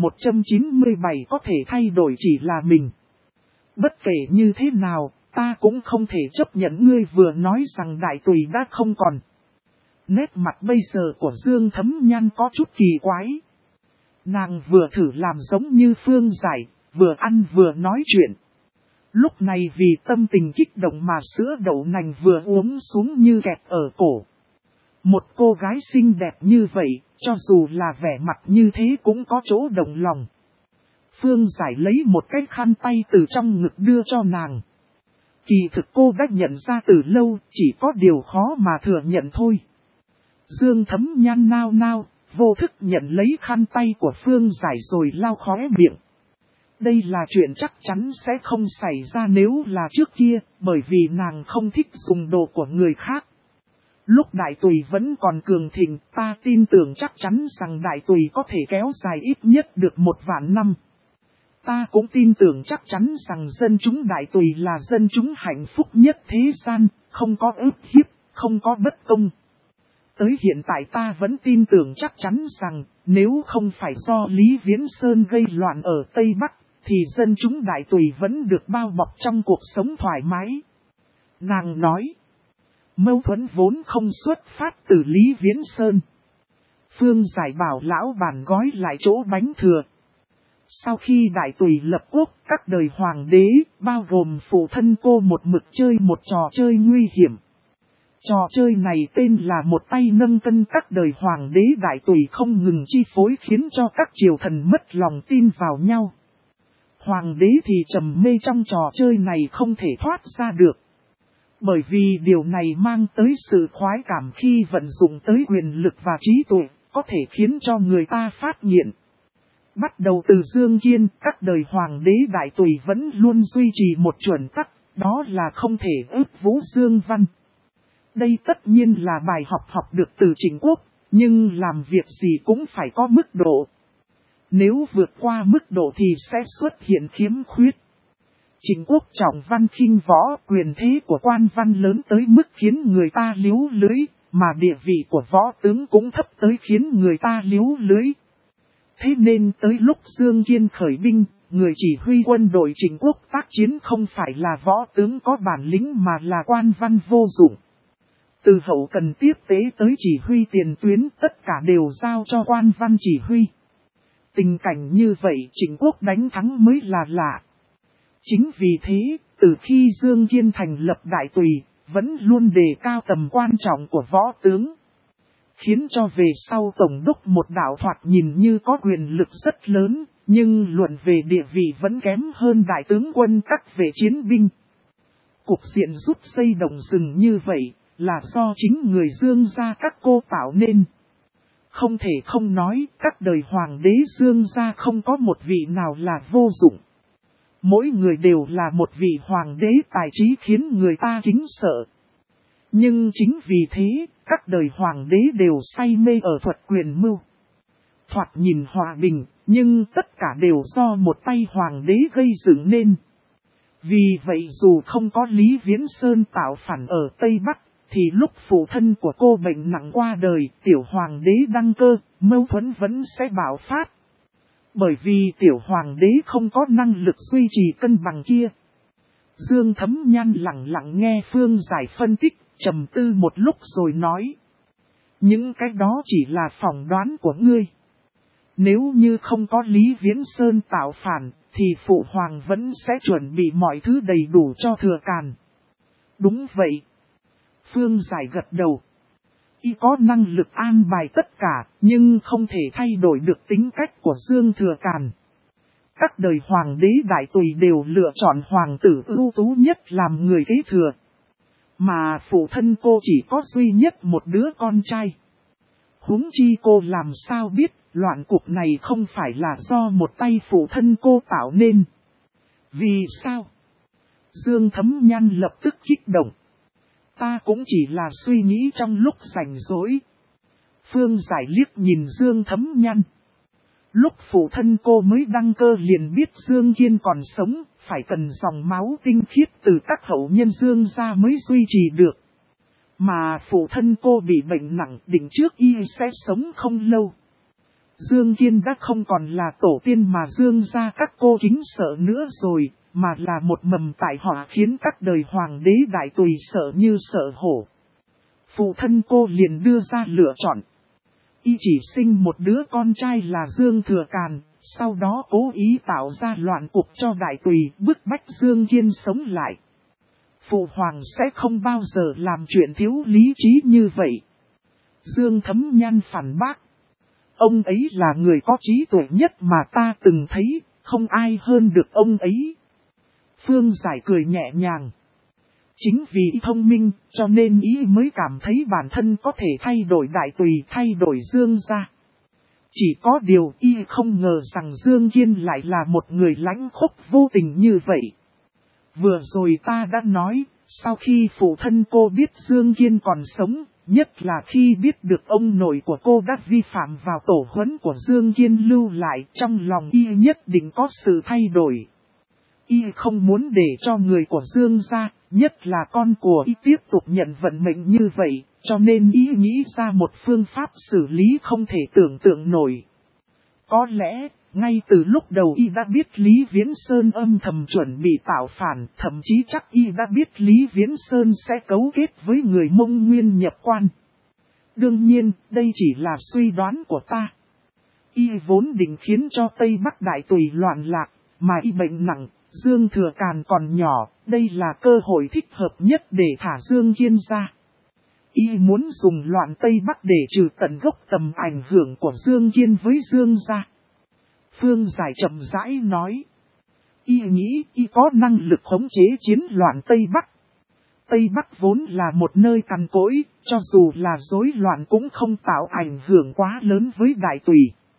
1197. Có thể thay đổi chỉ là mình. Bất kể như thế nào, ta cũng không thể chấp nhận ngươi vừa nói rằng Đại Tùy đã không còn. Nét mặt bây giờ của Dương Thấm Nhan có chút kỳ quái. Nàng vừa thử làm giống như Phương Giải, vừa ăn vừa nói chuyện. Lúc này vì tâm tình kích động mà sữa đậu nành vừa uống xuống như kẹt ở cổ. Một cô gái xinh đẹp như vậy, cho dù là vẻ mặt như thế cũng có chỗ động lòng. Phương Giải lấy một cái khăn tay từ trong ngực đưa cho nàng. Kỳ thực cô đã nhận ra từ lâu, chỉ có điều khó mà thừa nhận thôi. Dương Thấm Nhan nao nao, vô thức nhận lấy khăn tay của Phương Giải rồi lau khóe miệng. Đây là chuyện chắc chắn sẽ không xảy ra nếu là trước kia, bởi vì nàng không thích dùng đồ của người khác. Lúc Đại Tùy vẫn còn cường thịnh, ta tin tưởng chắc chắn rằng Đại Tùy có thể kéo dài ít nhất được 1.000 năm. Ta cũng tin tưởng chắc chắn rằng dân chúng Đại Tùy là dân chúng hạnh phúc nhất thế gian, không có ức hiếp, không có bất công. Tới hiện tại ta vẫn tin tưởng chắc chắn rằng, nếu không phải do Lý Viễn Sơn gây loạn ở Tây Bắc, thì dân chúng Đại Tùy vẫn được bao bọc trong cuộc sống thoải mái. Nàng nói, mâu thuẫn vốn không xuất phát từ Lý Viễn Sơn. Phương Giải bảo lão bản gói lại chỗ bánh thừa. Sau khi Đại Tùy lập quốc, các đời hoàng đế, bao gồm phụ thân cô một mực chơi một trò chơi nguy hiểm. Trò chơi này tên là một tay nâng cân các đời hoàng đế Đại Tùy không ngừng chi phối khiến cho các triều thần mất lòng tin vào nhau. Hoàng đế thì trầm mê trong trò chơi này không thể thoát ra được. Bởi vì điều này mang tới sự khoái cảm khi vận dụng tới quyền lực và trí tuệ, có thể khiến cho người ta phát nghiện. Bắt đầu từ Dương Kiên, các đời hoàng đế Đại Tùy vẫn luôn duy trì một chuẩn tắc, đó là không thể ức vũ Dương Văn. Đây tất nhiên là bài học được từ Trịnh Quốc, nhưng làm việc gì cũng phải có mức độ. Nếu vượt qua mức độ thì sẽ xuất hiện khiếm khuyết. Trịnh Quốc trọng văn khinh võ, quyền thế của quan văn lớn tới mức khiến người ta líu lưới, mà địa vị của võ tướng cũng thấp tới khiến người ta líu lưới. Thế nên tới lúc Dương Kiên khởi binh, người chỉ huy quân đội Trịnh Quốc tác chiến không phải là võ tướng có bản lĩnh mà là quan văn vô dụng. Từ hậu cần tiếp tế tới chỉ huy tiền tuyến tất cả đều giao cho quan văn chỉ huy. Tình cảnh như vậy Trịnh Quốc đánh thắng mới là lạ. Chính vì thế, từ khi Dương Kiên thành lập Đại Tùy, vẫn luôn đề cao tầm quan trọng của võ tướng. Khiến cho về sau Tổng đốc một đạo thoạt nhìn như có quyền lực rất lớn, nhưng luận về địa vị vẫn kém hơn Đại tướng quân các về chiến binh. Cục diện rút dây động rừng như vậy, là do chính người Dương gia các cô tạo nên. Không thể không nói, các đời hoàng đế Dương gia không có một vị nào là vô dụng. Mỗi người đều là một vị hoàng đế tài trí khiến người ta kính sợ. Nhưng chính vì thế, các đời hoàng đế đều say mê ở thuật quyền mưu. Thoạt nhìn hòa bình, nhưng tất cả đều do một tay hoàng đế gây dựng nên. Vì vậy dù không có Lý Viễn Sơn tạo phản ở Tây Bắc, thì lúc phụ thân của cô bệnh nặng qua đời, tiểu hoàng đế đăng cơ, mâu thuẫn vẫn sẽ bạo phát. Bởi vì tiểu hoàng đế không có năng lực duy trì cân bằng kia. Dương Thấm Nhan lặng lặng nghe Phương Giải phân tích, trầm tư một lúc rồi nói. Những cái đó chỉ là phỏng đoán của ngươi. Nếu như không có Lý Viễn Sơn tạo phản, thì phụ hoàng vẫn sẽ chuẩn bị mọi thứ đầy đủ cho thừa càn. Đúng vậy. Phương Giải gật đầu. Y có năng lực an bài tất cả, nhưng không thể thay đổi được tính cách của Dương Thừa Càn. Các đời hoàng đế Đại Tùy đều lựa chọn hoàng tử ưu tú nhất làm người kế thừa. Mà phụ thân cô chỉ có duy nhất một đứa con trai. Huống chi cô làm sao biết, loạn cục này không phải là do một tay phụ thân cô tạo nên. Vì sao? Dương Thấm Nhan lập tức kích động. Ta cũng chỉ là suy nghĩ trong lúc rảnh rỗi. Phương Giải liếc nhìn Dương Thấm Nhan. Lúc phụ thân cô mới đăng cơ liền biết Dương Kiên còn sống, phải cần dòng máu tinh khiết từ các hậu nhân Dương gia mới duy trì được. Mà phụ thân cô bị bệnh nặng, định trước y sẽ sống không lâu. Dương Kiên đã không còn là tổ tiên mà Dương gia các cô kính sợ nữa rồi, mà là một mầm tại họa khiến các đời hoàng đế Đại Tùy sợ như sợ hổ. Phụ thân cô liền đưa ra lựa chọn. Y chỉ sinh một đứa con trai là Dương Thừa Càn, sau đó cố ý tạo ra loạn cục cho đại tùy, bức bách Dương Kiên sống lại. Phụ hoàng sẽ không bao giờ làm chuyện thiếu lý trí như vậy. Dương Thấm Nhan phản bác. Ông ấy là người có trí tuệ nhất mà ta từng thấy, không ai hơn được ông ấy. Phương Giải cười nhẹ nhàng. Chính vì thông minh, cho nên ý mới cảm thấy bản thân có thể thay đổi đại tùy, thay đổi Dương gia. Chỉ có điều y không ngờ rằng Dương Kiên lại là một người lãnh khốc vô tình như vậy. Vừa rồi ta đã nói, sau khi phụ thân cô biết Dương Kiên còn sống, nhất là khi biết được ông nội của cô đã vi phạm vào tổ huấn của Dương Kiên lưu lại, trong lòng y nhất định có sự thay đổi. Y không muốn để cho người của Dương gia, nhất là con của y tiếp tục nhận vận mệnh như vậy, cho nên y nghĩ ra một phương pháp xử lý không thể tưởng tượng nổi. Có lẽ, ngay từ lúc đầu y đã biết Lý Viễn Sơn âm thầm chuẩn bị tạo phản, thậm chí chắc y đã biết Lý Viễn Sơn sẽ cấu kết với người Mông Nguyên nhập quan. Đương nhiên, đây chỉ là suy đoán của ta. Y vốn định khiến cho Tây Bắc Đại Tùy loạn lạc, mà y bệnh nặng, Dương Thừa Càn còn nhỏ, đây là cơ hội thích hợp nhất để thả Dương Kiên ra. Y muốn dùng loạn Tây Bắc để trừ tận gốc tầm ảnh hưởng của Dương Kiên với Dương gia. Phương Giải chậm rãi nói. Y nghĩ y có năng lực khống chế chiến loạn Tây Bắc. Tây Bắc vốn là một nơi cằn cỗi, cho dù là rối loạn cũng không tạo ảnh hưởng quá lớn với Đại Tùy.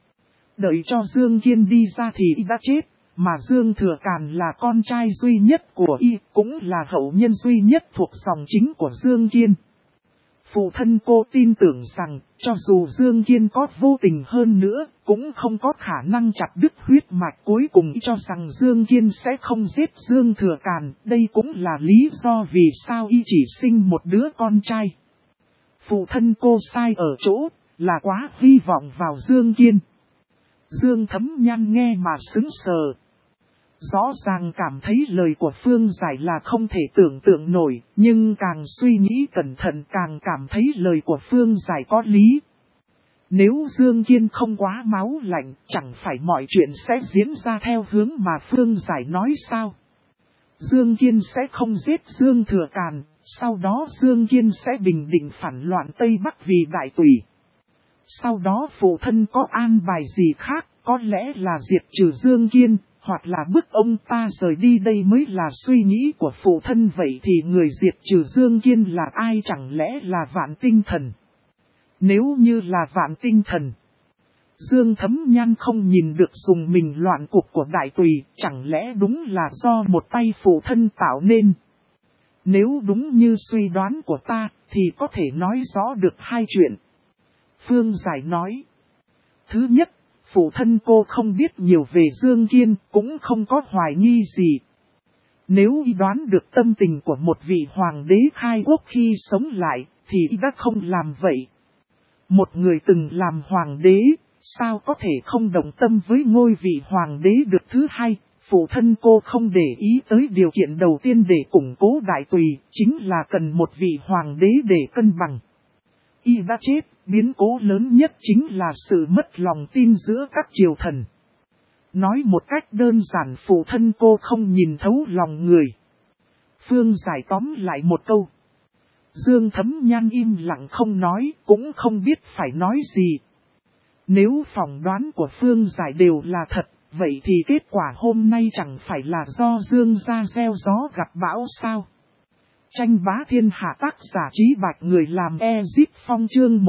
Đợi cho Dương Kiên đi ra thì y đã chết, mà Dương Thừa Càn là con trai duy nhất của y, cũng là hậu nhân duy nhất thuộc dòng chính của Dương Kiên. Phụ thân cô tin tưởng rằng, cho dù Dương Kiên có vô tình hơn nữa, cũng không có khả năng chặt đứt huyết mạch, cuối cùng cho rằng Dương Kiên sẽ không giết Dương Thừa Càn. Đây cũng là lý do vì sao y chỉ sinh một đứa con trai. Phụ thân cô sai ở chỗ, là quá hy vọng vào Dương Kiên. Dương Thấm Nhan nghe mà sững sờ. Rõ ràng cảm thấy lời của Phương Giải là không thể tưởng tượng nổi, nhưng càng suy nghĩ cẩn thận càng cảm thấy lời của Phương Giải có lý. Nếu Dương Kiên không quá máu lạnh, chẳng phải mọi chuyện sẽ diễn ra theo hướng mà Phương Giải nói sao? Dương Kiên sẽ không giết Dương Thừa Càn, sau đó Dương Kiên sẽ bình định phản loạn Tây Bắc vì Đại Tùy. Sau đó phụ thân có an bài gì khác, có lẽ là diệt trừ Dương Kiên, hoặc là bức ông ta rời đi, đây mới là suy nghĩ của phụ thân. Vậy thì người diệt trừ Dương Kiên là ai, chẳng lẽ là Vạn Tinh Thần? Nếu như là Vạn Tinh Thần, Dương Thấm Nhan không nhìn được dùng mình loạn cục của Đại Tùy, chẳng lẽ đúng là do một tay phụ thân tạo nên? Nếu đúng như suy đoán của ta, thì có thể nói rõ được hai chuyện. Phương Giải nói. Thứ nhất, phụ thân cô không biết nhiều về Dương Kiên, cũng không có hoài nghi gì. Nếu y đoán được tâm tình của một vị hoàng đế khai quốc khi sống lại, thì y đã không làm vậy. Một người từng làm hoàng đế, sao có thể không đồng tâm với ngôi vị hoàng đế được? Thứ hai, phụ thân cô không để ý tới điều kiện đầu tiên để củng cố Đại Tùy, chính là cần một vị hoàng đế để cân bằng. Y đã chết, biến cố lớn nhất chính là sự mất lòng tin giữa các triều thần. Nói một cách đơn giản, phụ thân cô không nhìn thấu lòng người. Phương Giải tóm lại một câu. Dương Thấm Nhan im lặng không nói, cũng không biết phải nói gì. Nếu phỏng đoán của Phương Giải đều là thật, vậy thì kết quả hôm nay chẳng phải là do Dương gia gieo gió gặp bão sao? Tranh bá thiên hạ, tác giả Trí Bạch, người làm Ezip Phong, chương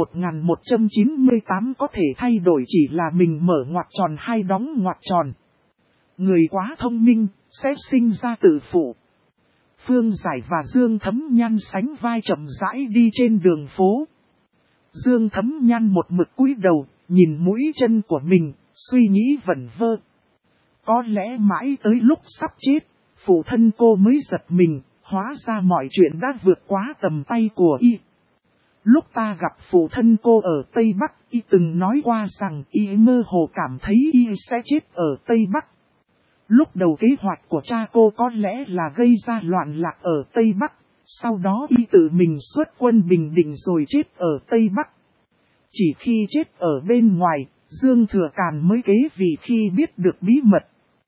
1198. Có thể thay đổi chỉ là mình mở ngoặc tròn hay đóng ngoặc tròn. Người quá thông minh, sẽ sinh ra tự phụ. Phương Giải và Dương Thấm Nhan sánh vai chậm rãi đi trên đường phố. Dương Thấm Nhan một mực cúi đầu, nhìn mũi chân của mình, suy nghĩ vẩn vơ. Có lẽ mãi tới lúc sắp chết, phụ thân cô mới giật mình. Hóa ra mọi chuyện đã vượt quá tầm tay của y. Lúc ta gặp phụ thân cô ở Tây Bắc, y từng nói qua rằng y mơ hồ cảm thấy y sẽ chết ở Tây Bắc. Lúc đầu kế hoạch của cha cô có lẽ là gây ra loạn lạc ở Tây Bắc, Sau đó y tự mình xuất quân Bình Định rồi chết ở Tây Bắc. Chỉ khi chết ở bên ngoài, Dương Thừa Càn mới kế vị khi biết được bí mật.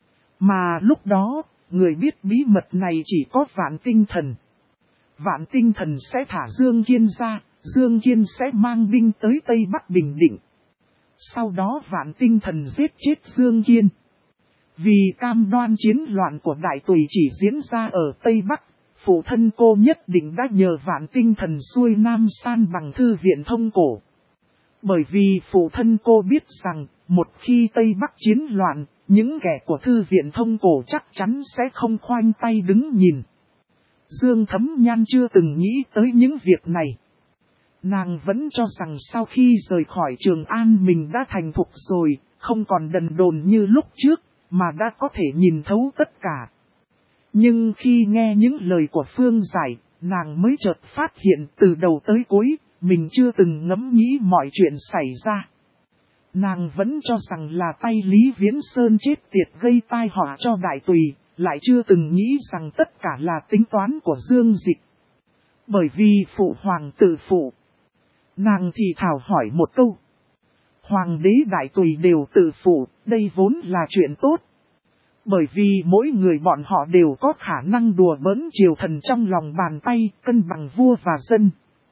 Mà lúc đó, người biết bí mật này chỉ có Vạn Tinh Thần. Vạn Tinh Thần sẽ thả Dương Kiên ra, Dương Kiên sẽ mang binh tới Tây Bắc Bình Định. Sau đó Vạn Tinh Thần giết chết Dương Kiên. Vì cam đoan chiến loạn của Đại Tùy chỉ diễn ra ở Tây Bắc, phụ thân cô nhất định đã nhờ Vạn Tinh Thần xuôi Nam san bằng thư viện thông cổ. Bởi vì phụ thân cô biết rằng, một khi Tây Bắc chiến loạn, những kẻ của thư viện thông cổ chắc chắn sẽ không khoanh tay đứng nhìn. Dương Thấm Nhan chưa từng nghĩ tới những việc này. Nàng vẫn cho rằng sau khi rời khỏi Trường An mình đã thành thục rồi, không còn đần đồn như lúc trước, mà đã có thể nhìn thấu tất cả. Nhưng khi nghe những lời của Phương Giải, nàng mới chợt phát hiện từ đầu tới cuối, mình chưa từng ngẫm nghĩ mọi chuyện xảy ra. Nàng vẫn cho rằng là tay Lý Viễn Sơn chết tiệt gây tai họa cho Đại Tùy, lại chưa từng nghĩ rằng tất cả là tính toán của Dương Dịch. Bởi vì phụ hoàng tự phụ. Nàng thì thảo hỏi một câu. Hoàng đế Đại Tùy đều tự phụ, đây vốn là chuyện tốt. Bởi vì mỗi người bọn họ đều có khả năng đùa bỡn triều thần trong lòng bàn tay, cân bằng vua và dân.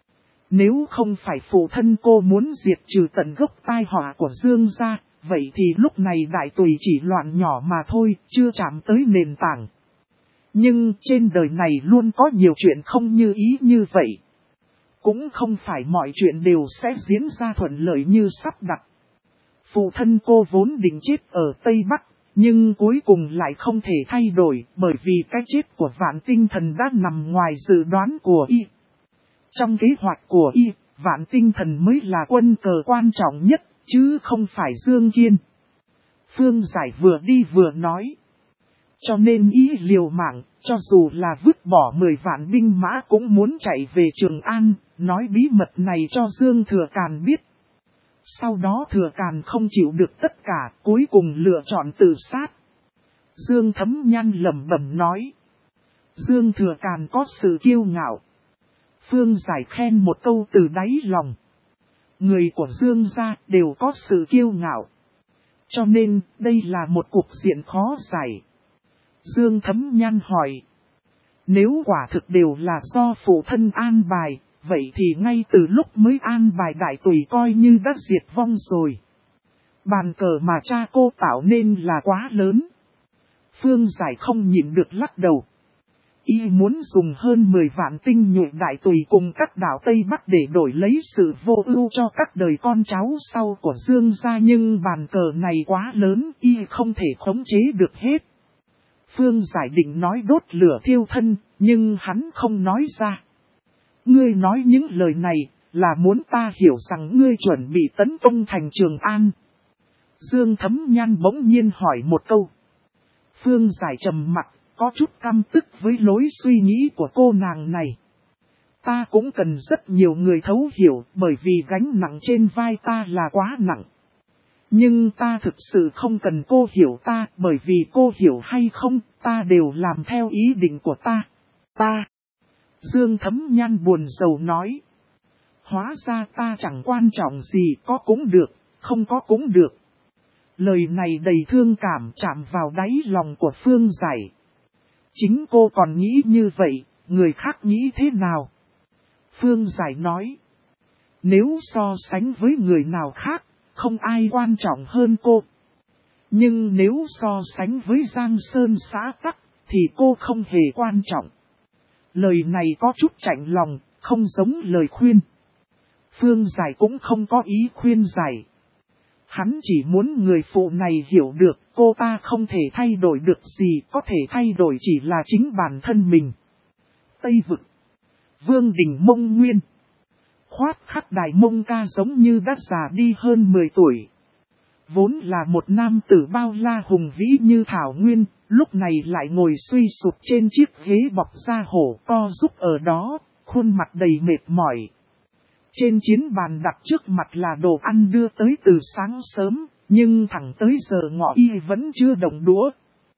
Nếu không phải phụ thân cô muốn diệt trừ tận gốc tai họa của Dương gia, vậy thì lúc này Đại Tùy chỉ loạn nhỏ mà thôi, chưa chạm tới nền tảng. Nhưng trên đời này luôn có nhiều chuyện không như ý như vậy. Cũng không phải mọi chuyện đều sẽ diễn ra thuận lợi như sắp đặt. Phụ thân cô vốn định chết ở Tây Bắc, nhưng cuối cùng lại không thể thay đổi bởi vì cái chết của Vạn Tinh Thần đã nằm ngoài dự đoán của y. Trong kế hoạch của y, Vạn Tinh Thần mới là quân cờ quan trọng nhất, chứ không phải Dương Kiên. Phương Giải vừa đi vừa nói. Cho nên y liều mạng, cho dù là vứt bỏ 10 vạn binh mã cũng muốn chạy về Trường An, nói bí mật này cho Dương Thừa Càn biết. Sau đó Thừa Càn không chịu được tất cả, cuối cùng lựa chọn tự sát. Dương Thấm Nhan lẩm bẩm nói. Dương Thừa Càn có sự kiêu ngạo. Phương Giải khen một câu từ đáy lòng. Người của Dương gia đều có sự kiêu ngạo. Cho nên, đây là một cuộc diện khó giải. Dương Thấm Nhan hỏi. Nếu quả thực đều là do phụ thân an bài, vậy thì ngay từ lúc mới an bài Đại Tùy coi như đã diệt vong rồi. Bàn cờ mà cha cô tạo nên là quá lớn. Phương Giải không nhịn được lắc đầu. Y muốn dùng hơn 10 vạn tinh nhuệ Đại Tùy cùng các đảo Tây Bắc để đổi lấy sự vô ưu cho các đời con cháu sau của Dương gia, nhưng bàn cờ này quá lớn, Y không thể khống chế được hết. Phương Giải định nói đốt lửa thiêu thân, nhưng hắn không nói ra. Ngươi nói những lời này, là muốn ta hiểu rằng ngươi chuẩn bị tấn công thành Trường An. Dương Thấm Nhan bỗng nhiên hỏi một câu. Phương Giải trầm mặc, có chút căm tức với lối suy nghĩ của cô nàng này. Ta cũng cần rất nhiều người thấu hiểu, bởi vì gánh nặng trên vai ta là quá nặng. Nhưng ta thực sự không cần cô hiểu ta, bởi vì cô hiểu hay không, ta đều làm theo ý định của ta. Dương Thấm Nhan buồn rầu nói. Hóa ra ta chẳng quan trọng gì, có cũng được, không có cũng được. Lời này đầy thương cảm chạm vào đáy lòng của Phương Giải. Chính cô còn nghĩ như vậy, người khác nghĩ thế nào? Phương Giải nói. Nếu so sánh với người nào khác, không ai quan trọng hơn cô. Nhưng nếu so sánh với Giang Sơn xã tắc, thì cô không hề quan trọng. Lời này có chút chạnh lòng, không giống lời khuyên. Phương Giải cũng không có ý khuyên giải. Hắn chỉ muốn người phụ này hiểu được cô ta không thể thay đổi được gì, có thể thay đổi chỉ là chính bản thân mình. Tây Vực, Vương Đình Mông Nguyên. Khoát khắc Đại Mông Ca giống như đã già đi hơn 10 tuổi. Vốn là một nam tử bao la hùng vĩ như thảo nguyên, lúc này lại ngồi suy sụp trên chiếc ghế bọc da hổ co giúp ở đó, khuôn mặt đầy mệt mỏi. Trên chiến bàn đặt trước mặt là đồ ăn đưa tới từ sáng sớm, nhưng thẳng tới giờ ngọ y vẫn chưa động đũa.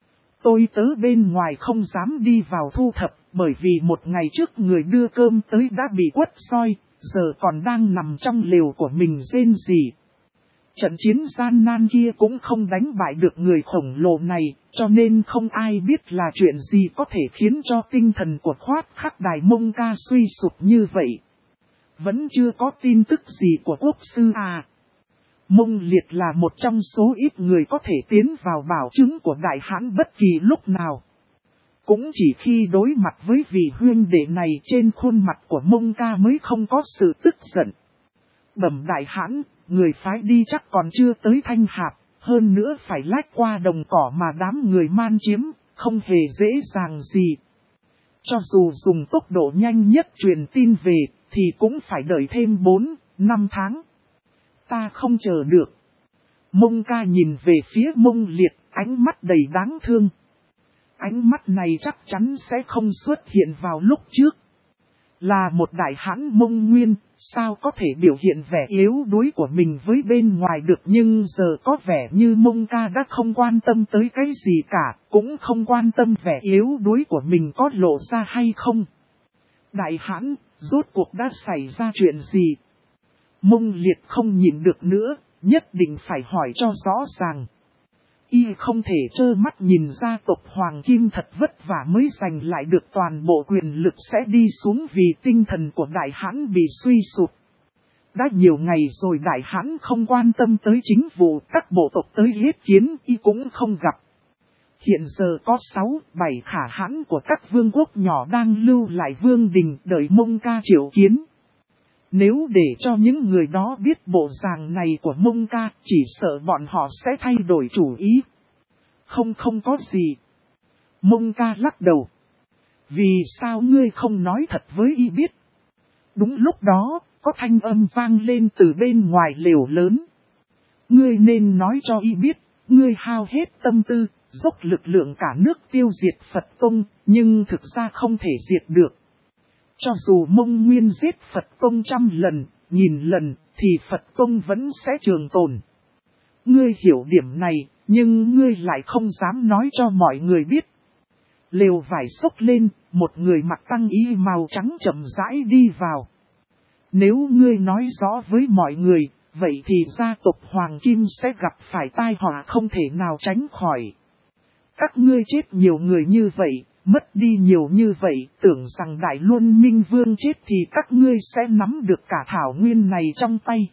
Tôi tớ bên ngoài không dám đi vào thu thập, bởi vì một ngày trước người đưa cơm tới đã bị quất soi, giờ còn đang nằm trong lều của mình rên rỉ. Trận chiến gian nan kia cũng không đánh bại được người khổng lồ này, cho nên không ai biết là chuyện gì có thể khiến cho tinh thần của Khoát Khắc Đài Mông Ca suy sụp như vậy. Vẫn chưa có tin tức gì của quốc sư à. Mông Liệt là một trong số ít người có thể tiến vào bảo chứng của Đại Hãn bất kỳ lúc nào. Cũng chỉ khi đối mặt với vị huynh đệ này trên khuôn mặt của Mông Ca mới không có sự tức giận. Bẩm Đại Hãn, người phái đi chắc còn chưa tới Thanh Hạp, hơn nữa phải lách qua đồng cỏ mà đám người man chiếm, không hề dễ dàng gì. Cho dù dùng tốc độ nhanh nhất truyền tin về, thì cũng phải đợi thêm 4-5 tháng. Ta không chờ được. Mông Ca nhìn về phía Mông Liệt, ánh mắt đầy đáng thương. Ánh mắt này chắc chắn sẽ không xuất hiện vào lúc trước. Là một đại hãn Mông Nguyên, sao có thể biểu hiện vẻ yếu đuối của mình với bên ngoài được, nhưng giờ có vẻ như Mông Ca đã không quan tâm tới cái gì cả, cũng không quan tâm vẻ yếu đuối của mình có lộ ra hay không. Đại hãn, rốt cuộc đã xảy ra chuyện gì? Mông Liệt không nhịn được nữa, nhất định phải hỏi cho rõ ràng. Y không thể trơ mắt nhìn gia tộc Hoàng Kim thật vất vả mới giành lại được toàn bộ quyền lực sẽ đi xuống vì tinh thần của Đại Hãn bị suy sụp. Đã nhiều ngày rồi Đại Hãn không quan tâm tới chính vụ, các bộ tộc tới yết kiến Y cũng không gặp. Hiện giờ có 6-7 khả hãn của các vương quốc nhỏ đang lưu lại vương đình đợi Mông Ca triệu kiến. Nếu để cho những người đó biết bộ dạng này của Mông Ca, chỉ sợ bọn họ sẽ thay đổi chủ ý. Không có gì. Mông Ca lắc đầu. Vì sao ngươi không nói thật với Y biết? Đúng lúc đó, có thanh âm vang lên từ bên ngoài lều lớn. Ngươi nên nói cho Y biết, ngươi hao hết tâm tư, dốc lực lượng cả nước tiêu diệt Phật Tông, nhưng thực ra không thể diệt được. Cho dù Mông Nguyên giết Phật Tông 100 lần, 1000 lần, thì Phật Tông vẫn sẽ trường tồn. Ngươi hiểu điểm này, nhưng ngươi lại không dám nói cho mọi người biết. Lều vải xốc lên, một người mặc tăng y màu trắng chậm rãi đi vào. Nếu ngươi nói rõ với mọi người, vậy thì gia tộc Hoàng Kim sẽ gặp phải tai họa không thể nào tránh khỏi. Các ngươi chết nhiều người như vậy, mất đi nhiều như vậy, tưởng rằng Đại Luân Minh Vương chết thì các ngươi sẽ nắm được cả thảo nguyên này trong tay.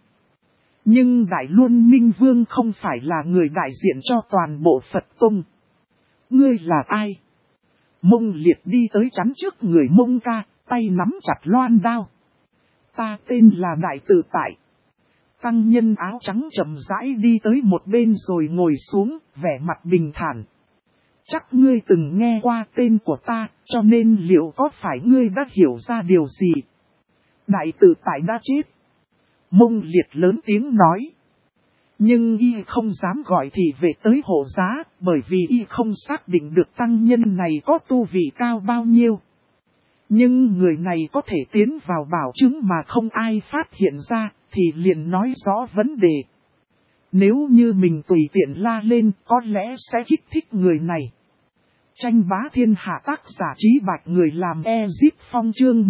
Nhưng Đại Luân Minh Vương không phải là người đại diện cho toàn bộ Phật Tông. Ngươi là ai? Mông Liệt đi tới chắn trước người Mông Ca, tay nắm chặt loan đao. Ta tên là Đại Tự Tại. Tăng nhân áo trắng chậm rãi đi tới một bên rồi ngồi xuống, vẻ mặt bình thản. Chắc ngươi từng nghe qua tên của ta, cho nên liệu có phải ngươi đã hiểu ra điều gì? Đại Tự Tại đã chết. Mông Liệt lớn tiếng nói. Nhưng Y không dám gọi thị vệ tới hộ giá, bởi vì Y không xác định được tăng nhân này có tu vị cao bao nhiêu. Nhưng người này có thể tiến vào bảo chứng mà không ai phát hiện ra, thì liền nói rõ vấn đề. Nếu như mình tùy tiện la lên, có lẽ sẽ kích thích người này. Tranh bá thiên hạ tác giả Trí Bạch người làm Ezip Phong chương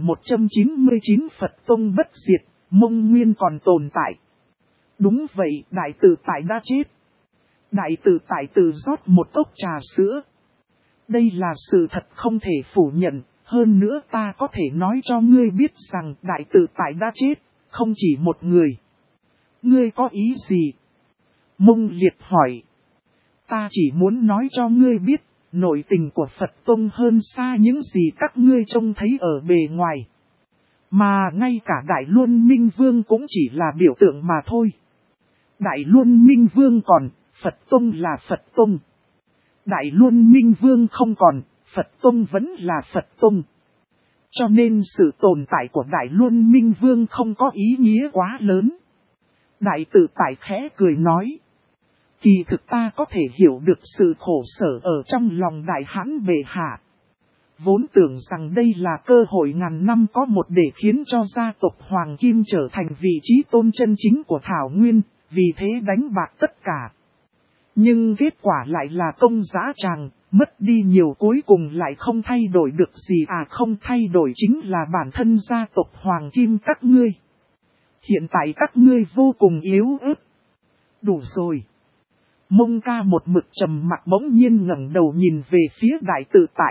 1199 Phật Tông bất diệt, Mông Nguyên còn tồn tại. Đúng vậy, Đại Tự Tại đã chết. Đại Tự Tại tự rót một cốc trà sữa. Đây là sự thật không thể phủ nhận, hơn nữa ta có thể nói cho ngươi biết rằng Đại Tự Tại đã chết, không chỉ một người. Ngươi có ý gì? Mông Liệt hỏi. Ta chỉ muốn nói cho ngươi biết, nội tình của Phật Tông hơn xa những gì các ngươi trông thấy ở bề ngoài. Mà ngay cả Đại Luân Minh Vương cũng chỉ là biểu tượng mà thôi. Đại Luân Minh Vương còn, Phật Tông là Phật Tông. Đại Luân Minh Vương không còn, Phật Tông vẫn là Phật Tông. Cho nên sự tồn tại của Đại Luân Minh Vương không có ý nghĩa quá lớn. Đại Tự Tại khẽ cười nói. Kỳ thực ta có thể hiểu được sự khổ sở ở trong lòng Đại Hãn bệ hạ. Vốn tưởng rằng đây là cơ hội ngàn năm có một để khiến cho gia tộc Hoàng Kim trở thành vị trí tôn chân chính của Thảo Nguyên, vì thế đánh bạc tất cả. Nhưng kết quả lại là công giá tràng, Mất đi nhiều cuối cùng lại không thay đổi được gì à, không thay đổi chính là bản thân gia tộc Hoàng Kim các ngươi. Hiện tại các ngươi vô cùng yếu ớt. Đủ rồi. Mông Ca một mực trầm mặc bỗng nhiên ngẩng đầu nhìn về phía đại tự tại.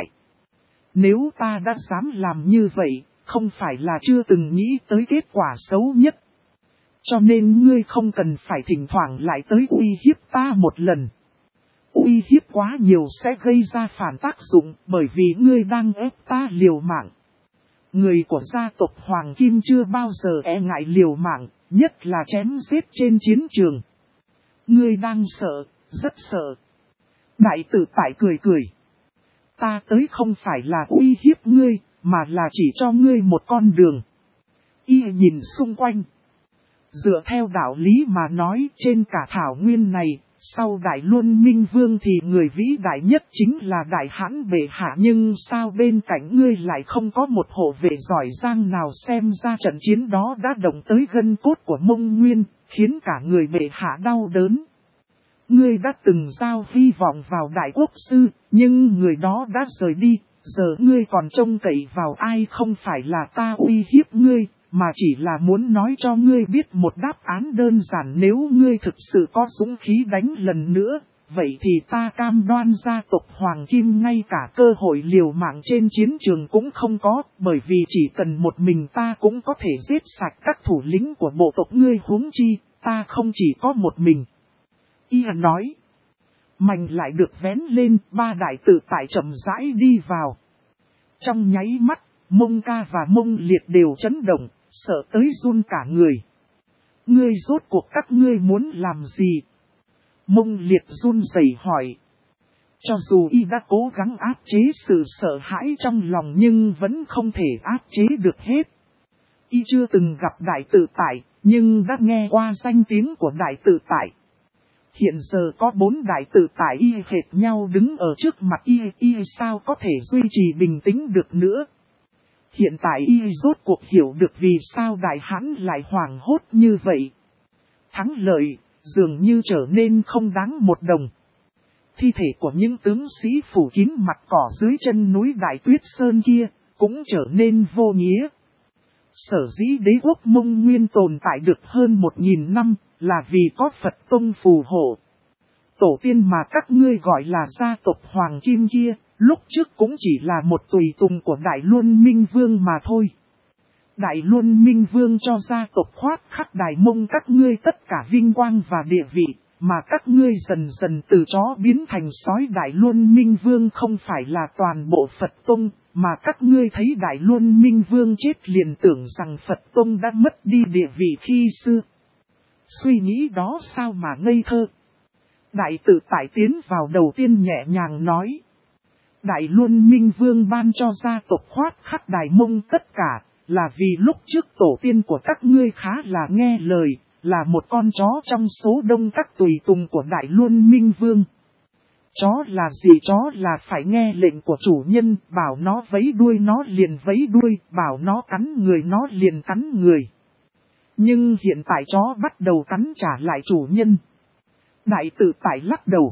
Nếu ta đã dám làm như vậy, không phải là chưa từng nghĩ tới kết quả xấu nhất. Cho nên ngươi không cần phải thỉnh thoảng lại tới uy hiếp ta một lần. Uy hiếp quá nhiều sẽ gây ra phản tác dụng bởi vì ngươi đang ép ta liều mạng. Người của gia tộc Hoàng Kim chưa bao giờ e ngại liều mạng, nhất là chém giết trên chiến trường. Ngươi đang sợ, rất sợ. Đại tự tại cười cười. Ta tới không phải là uy hiếp ngươi, mà là chỉ cho ngươi một con đường. Y nhìn xung quanh. Dựa theo đạo lý mà nói trên cả thảo nguyên này, sau Đại Luân Minh Vương thì người vĩ đại nhất chính là Đại Hãn bệ hạ, nhưng sao bên cạnh ngươi lại không có một hộ vệ giỏi giang nào, xem ra trận chiến đó đã động tới gân cốt của Mông Nguyên, khiến cả người bệ hạ đau đớn. Ngươi đã từng giao hy vọng vào Đại Quốc Sư, nhưng người đó đã rời đi, giờ ngươi còn trông cậy vào ai? Không phải là ta uy hiếp ngươi, mà chỉ là muốn nói cho ngươi biết một đáp án đơn giản. Nếu ngươi thực sự có dũng khí đánh lần nữa, vậy thì ta cam đoan gia tộc Hoàng Kim ngay cả cơ hội liều mạng trên chiến trường cũng không có, bởi vì chỉ cần một mình ta cũng có thể giết sạch các thủ lĩnh của bộ tộc ngươi, huống chi, ta không chỉ có một mình. Y nói. Mảnh lại được vén lên, ba đại tự tại chậm rãi đi vào. Trong nháy mắt, Mông Ca và Mông Liệt đều chấn động, sợ tới run cả người. Ngươi rốt cuộc các ngươi muốn làm gì? Mông Liệt run rẩy hỏi. Cho dù y đã cố gắng áp chế sự sợ hãi trong lòng nhưng vẫn không thể áp chế được hết. Y chưa từng gặp đại tự tại, nhưng đã nghe qua danh tiếng của đại tự tại. Hiện giờ có 4 đại tự tại y hệt nhau đứng ở trước mặt y sao có thể duy trì bình tĩnh được nữa. Hiện tại y rốt cuộc hiểu được vì sao Đại Hãn lại hoảng hốt như vậy. Thắng lợi, dường như trở nên không đáng một đồng. Thi thể của những tướng sĩ phủ kín mặt cỏ dưới chân núi Đại Tuyết Sơn kia, cũng trở nên vô nghĩa. Sở dĩ đế quốc Mông Nguyên tồn tại được hơn 1000 năm, là vì có Phật Tông phù hộ. Tổ tiên mà các ngươi gọi là gia tộc Hoàng Kim kia, lúc trước cũng chỉ là một tùy tùng của Đại Luân Minh Vương mà thôi. Đại Luân Minh Vương cho gia tộc khoát khắc Đại Mông các ngươi tất cả vinh quang và địa vị, mà các ngươi dần dần từ chó biến thành sói. Đại Luân Minh Vương không phải là toàn bộ Phật Tông, mà các ngươi thấy Đại Luân Minh Vương chết liền tưởng rằng Phật Tông đã mất đi địa vị khi xưa. Suy nghĩ đó sao mà ngây thơ. Đại tự tại tiến vào đầu tiên nhẹ nhàng nói. Đại Luân Minh Vương ban cho gia tộc khoát khắc Đại Mông tất cả, là vì lúc trước tổ tiên của các ngươi khá là nghe lời, là một con chó trong số đông các tùy tùng của Đại Luân Minh Vương. Chó là gì? Chó là phải nghe lệnh của chủ nhân, bảo nó vẫy đuôi nó liền vẫy đuôi, bảo nó cắn người nó liền cắn người. Nhưng hiện tại chó bắt đầu cắn trả lại chủ nhân. Đại tự tại lắc đầu.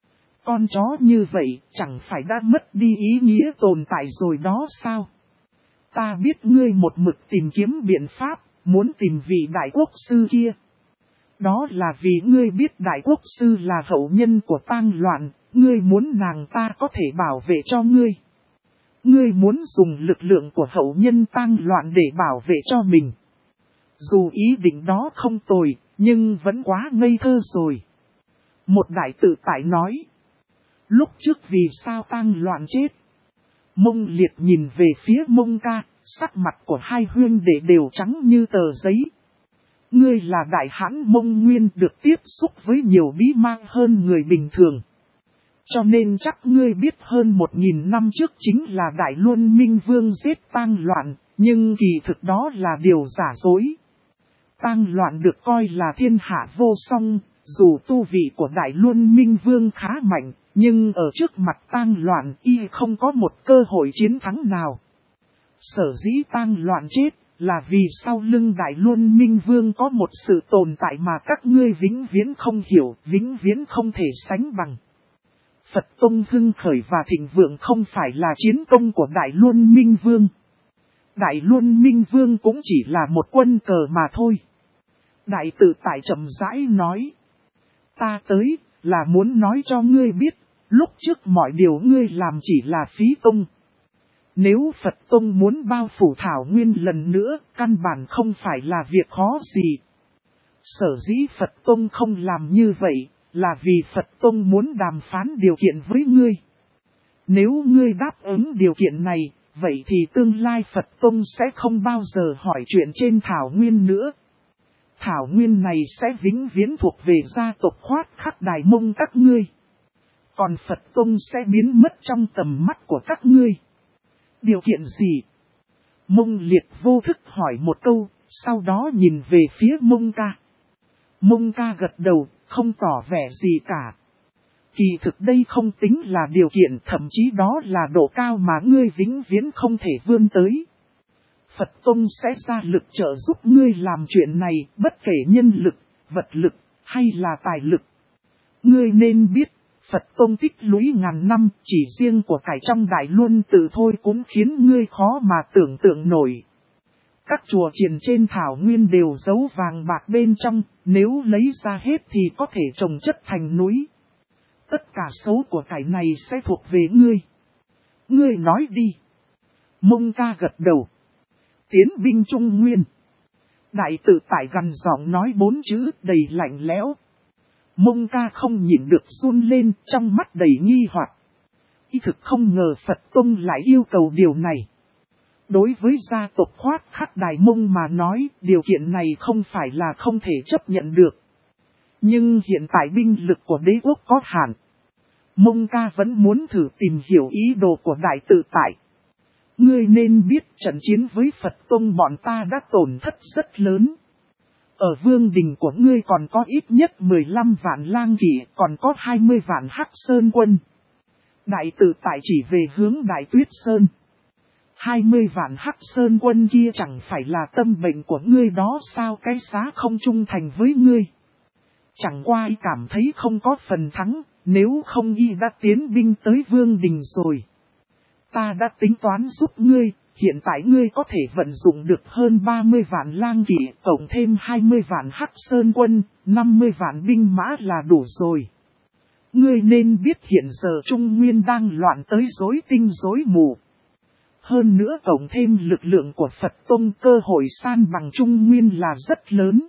Con chó như vậy chẳng phải đã mất đi ý nghĩa tồn tại rồi đó sao? Ta biết ngươi một mực tìm kiếm biện pháp, muốn tìm vị đại quốc sư kia. Đó là vì ngươi biết đại quốc sư là hậu nhân của tang loạn, ngươi muốn nàng ta có thể bảo vệ cho ngươi. Ngươi muốn dùng lực lượng của hậu nhân tang loạn để bảo vệ cho mình. Dù ý định đó không tồi, nhưng vẫn quá ngây thơ rồi. Một đại tự tại nói. Lúc trước vì sao tang loạn chết? Mông Liệt nhìn về phía Mông Ca, sắc mặt của hai huynh đệ đều trắng như tờ giấy. Ngươi là Đại Hãn Mông Nguyên được tiếp xúc với nhiều bí ma hơn người bình thường. Cho nên chắc ngươi biết hơn 1000 năm trước chính là Đại Luân Minh Vương giết tang loạn, nhưng kỳ thực đó là điều giả dối. Tang loạn được coi là thiên hạ vô song, dù tu vị của Đại Luân Minh Vương khá mạnh, nhưng ở trước mặt tang loạn y không có một cơ hội chiến thắng nào. Sở dĩ tang loạn chết là vì sau lưng Đại Luân Minh Vương có một sự tồn tại mà các ngươi vĩnh viễn không hiểu, vĩnh viễn không thể sánh bằng. Phật Tông hưng khởi và thịnh vượng không phải là chiến công của Đại Luân Minh Vương. Đại Luân Minh Vương cũng chỉ là một quân cờ mà thôi. Đại tự tại chậm rãi nói. Ta tới là muốn nói cho ngươi biết, lúc trước mọi điều ngươi làm chỉ là phí công. Nếu Phật Tông muốn bao phủ Thảo Nguyên lần nữa, căn bản không phải là việc khó gì. Sở dĩ Phật Tông không làm như vậy, là vì Phật Tông muốn đàm phán điều kiện với ngươi. Nếu ngươi đáp ứng điều kiện này, vậy thì tương lai Phật Tông sẽ không bao giờ hỏi chuyện trên Thảo Nguyên nữa. Thảo Nguyên này sẽ vĩnh viễn thuộc về gia tộc Khoát Khắc Đài Mông các ngươi. Còn Phật Tông sẽ biến mất trong tầm mắt của các ngươi. Điều kiện gì? Mông Liệt vô thức hỏi một câu, sau đó nhìn về phía Mông Ca. Mông Ca gật đầu, không tỏ vẻ gì cả. Kỳ thực đây không tính là điều kiện, thậm chí đó là độ cao mà ngươi vĩnh viễn không thể vươn tới. Phật Tông sẽ ra lực trợ giúp ngươi làm chuyện này, bất kể nhân lực, vật lực, hay là tài lực. Ngươi nên biết, Phật Tông tích lũy ngàn năm, chỉ riêng của cải trong Đại Luân Tự thôi cũng khiến ngươi khó mà tưởng tượng nổi. Các chùa chiền trên Thảo Nguyên đều giấu vàng bạc bên trong, nếu lấy ra hết thì có thể trồng chất thành núi. Tất cả số của cải này sẽ thuộc về ngươi. Ngươi nói đi. Mông Ca gật đầu. Tiến binh Trung Nguyên. Đại tự tại gần giọng nói 4 chữ đầy lạnh lẽo. Mông Ca không nhịn được run lên, trong mắt đầy nghi hoặc. Y thực không ngờ Phật Tông lại yêu cầu điều này. Đối với gia tộc Khoát Khắc Đài Mông mà nói, điều kiện này không phải là không thể chấp nhận được. Nhưng hiện tại binh lực của đế quốc có hạn. Mông Ca vẫn muốn thử tìm hiểu ý đồ của đại tự tại. Ngươi nên biết trận chiến với Phật Tông bọn ta đã tổn thất rất lớn. Ở vương đình của ngươi còn có ít nhất 15 vạn lang kỵ, còn có 20 vạn Hắc Sơn quân. Đại tự tại chỉ về hướng Đại Tuyết Sơn. 20 vạn Hắc Sơn quân kia chẳng phải là tâm bệnh của ngươi đó sao, cái giá không trung thành với ngươi. Chẳng qua y cảm thấy không có phần thắng, nếu không y đã tiến binh tới vương đình rồi. Ta đã tính toán giúp ngươi, hiện tại ngươi có thể vận dụng được hơn 30 vạn lang kỵ, cộng thêm 20 vạn Hắc Sơn quân, 50 vạn binh mã là đủ rồi. Ngươi nên biết hiện giờ Trung Nguyên đang loạn tới rối tinh rối mù. Hơn nữa cộng thêm lực lượng của Phật Tông, cơ hội san bằng Trung Nguyên là rất lớn.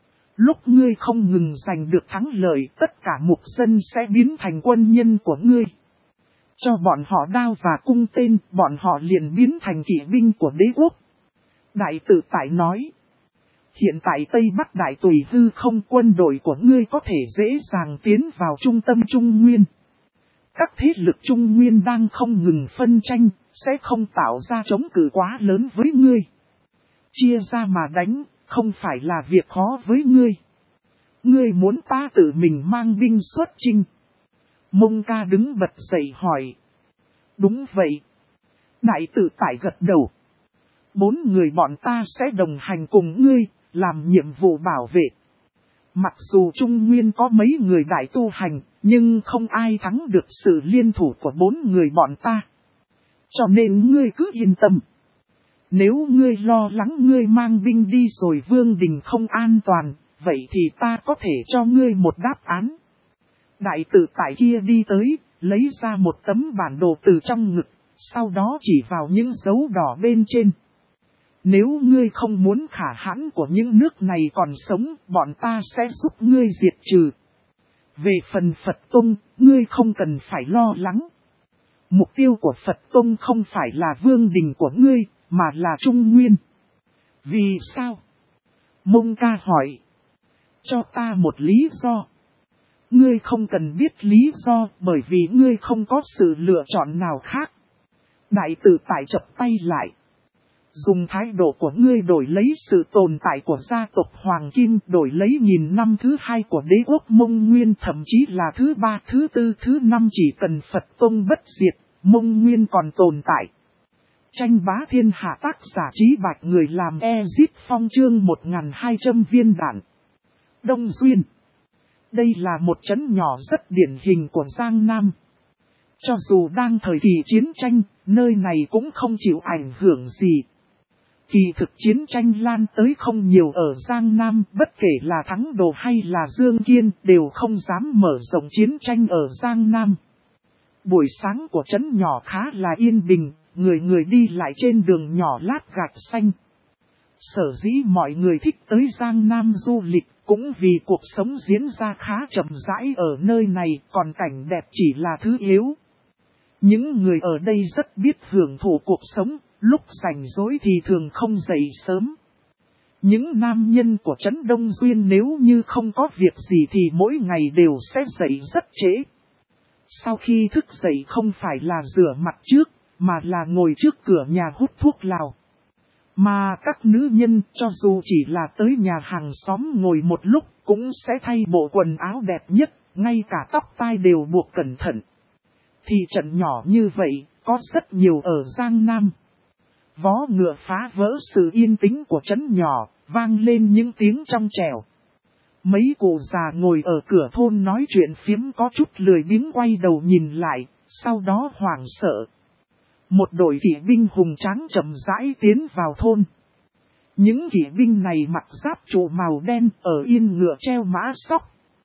Lúc ngươi không ngừng giành được thắng lợi, tất cả mục dân sẽ biến thành quân nhân của ngươi. Cho bọn họ đao và cung tên, bọn họ liền biến thành kỵ binh của đế quốc. Đại tự tại nói. Hiện tại Tây Bắc Đại Tùy Hư không, quân đội của ngươi có thể dễ dàng tiến vào trung tâm Trung Nguyên. Các thế lực Trung Nguyên đang không ngừng phân tranh, sẽ không tạo ra chống cự quá lớn với ngươi. Chia ra mà đánh, không phải là việc khó với ngươi. Ngươi muốn ta tự mình mang binh xuất chinh. Mông Ca đứng bật dậy hỏi. Đúng vậy. Đại tự tại gật đầu. 4 người bọn ta sẽ đồng hành cùng ngươi, làm nhiệm vụ bảo vệ. Mặc dù Trung Nguyên có mấy người đại tu hành, nhưng không ai thắng được sự liên thủ của 4 người bọn ta. Cho nên ngươi cứ yên tâm. Nếu ngươi lo lắng ngươi mang binh đi rồi vương đình không an toàn, vậy thì ta có thể cho ngươi một đáp án. Đại tự tại kia đi tới, lấy ra một tấm bản đồ từ trong ngực, sau đó chỉ vào những dấu đỏ bên trên. Nếu ngươi không muốn khả hãn của những nước này còn sống, bọn ta sẽ giúp ngươi diệt trừ. Về phần Phật Tông, ngươi không cần phải lo lắng. Mục tiêu của Phật Tông không phải là vương đình của ngươi, mà là Trung Nguyên. Vì sao? Mông Ca hỏi. Cho ta một lý do. Ngươi không cần biết lý do, bởi vì ngươi không có sự lựa chọn nào khác. Đại tự tại chập tay lại. Dùng thái độ của ngươi đổi lấy sự tồn tại của gia tộc Hoàng Kim, đổi lấy nghìn năm thứ 2 của đế quốc Mông Nguyên, thậm chí là thứ 3, thứ 4, thứ 5, chỉ cần Phật Tông bất diệt, Mông Nguyên còn tồn tại. Tranh bá thiên hạ, tác giả Trí Bạch, người làm Ezit Phong, chương 1200 viên đạn. Đông Duyên. Đây là một trấn nhỏ rất điển hình của Giang Nam. Cho dù đang thời kỳ chiến tranh, nơi này cũng không chịu ảnh hưởng gì. Kỳ thực chiến tranh lan tới không nhiều ở Giang Nam, bất kể là Thắng Đồ hay là Dương Kiên đều không dám mở rộng chiến tranh ở Giang Nam. Buổi sáng của trấn nhỏ khá là yên bình, người người đi lại trên đường nhỏ lát gạch xanh. Sở dĩ mọi người thích tới Giang Nam du lịch cũng vì cuộc sống diễn ra khá chậm rãi ở nơi này, còn cảnh đẹp chỉ là thứ yếu. Những người ở đây rất biết hưởng thụ cuộc sống, lúc rảnh rỗi thì thường không dậy sớm. Những nam nhân của trấn Đông Duyên nếu như không có việc gì thì mỗi ngày đều sẽ dậy rất trễ. Sau khi thức dậy không phải là rửa mặt trước, mà là ngồi trước cửa nhà hút thuốc lào. Mà các nữ nhân cho dù chỉ là tới nhà hàng xóm ngồi một lúc cũng sẽ thay bộ quần áo đẹp nhất, ngay cả tóc tai đều buộc cẩn thận. Thị trấn nhỏ như vậy, có rất nhiều ở Giang Nam. Vó ngựa phá vỡ sự yên tĩnh của trấn nhỏ, vang lên những tiếng trong trẻo. Mấy cụ già ngồi ở cửa thôn nói chuyện phiếm có chút lười biếng quay đầu nhìn lại, sau đó hoảng sợ. Một đội kỵ binh hùng tráng chậm rãi tiến vào thôn. Những kỵ binh này mặc giáp trụ màu đen ở yên ngựa treo mã sóc.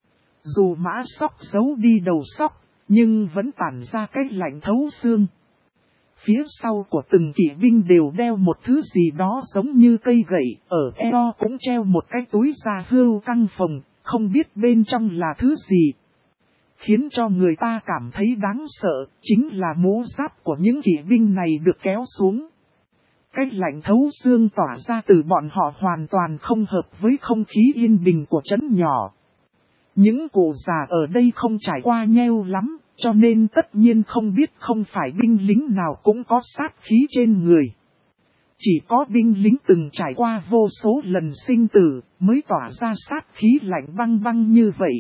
Dù mã sóc giấu đi đầu sóc, nhưng vẫn tản ra cái lạnh thấu xương. Phía sau của từng kỵ binh đều đeo một thứ gì đó giống như cây gậy, ở eo cũng treo một cái túi da hươu căng phồng, không biết bên trong là thứ gì. Khiến cho người ta cảm thấy đáng sợ, chính là mũ giáp của những kỵ binh này được kéo xuống. Cái lạnh thấu xương tỏa ra từ bọn họ hoàn toàn không hợp với không khí yên bình của trấn nhỏ. Những cụ già ở đây không trải qua nheo lắm, cho nên tất nhiên không biết không phải binh lính nào cũng có sát khí trên người. Chỉ có binh lính từng trải qua vô số lần sinh tử mới tỏa ra sát khí lạnh băng băng như vậy.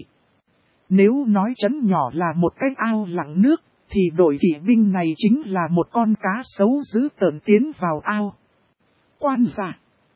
Nếu nói trấn nhỏ là một cái ao lặng nước, thì đội kỵ binh này chính là một con cá sấu dữ tợn tiến vào ao. Quan gia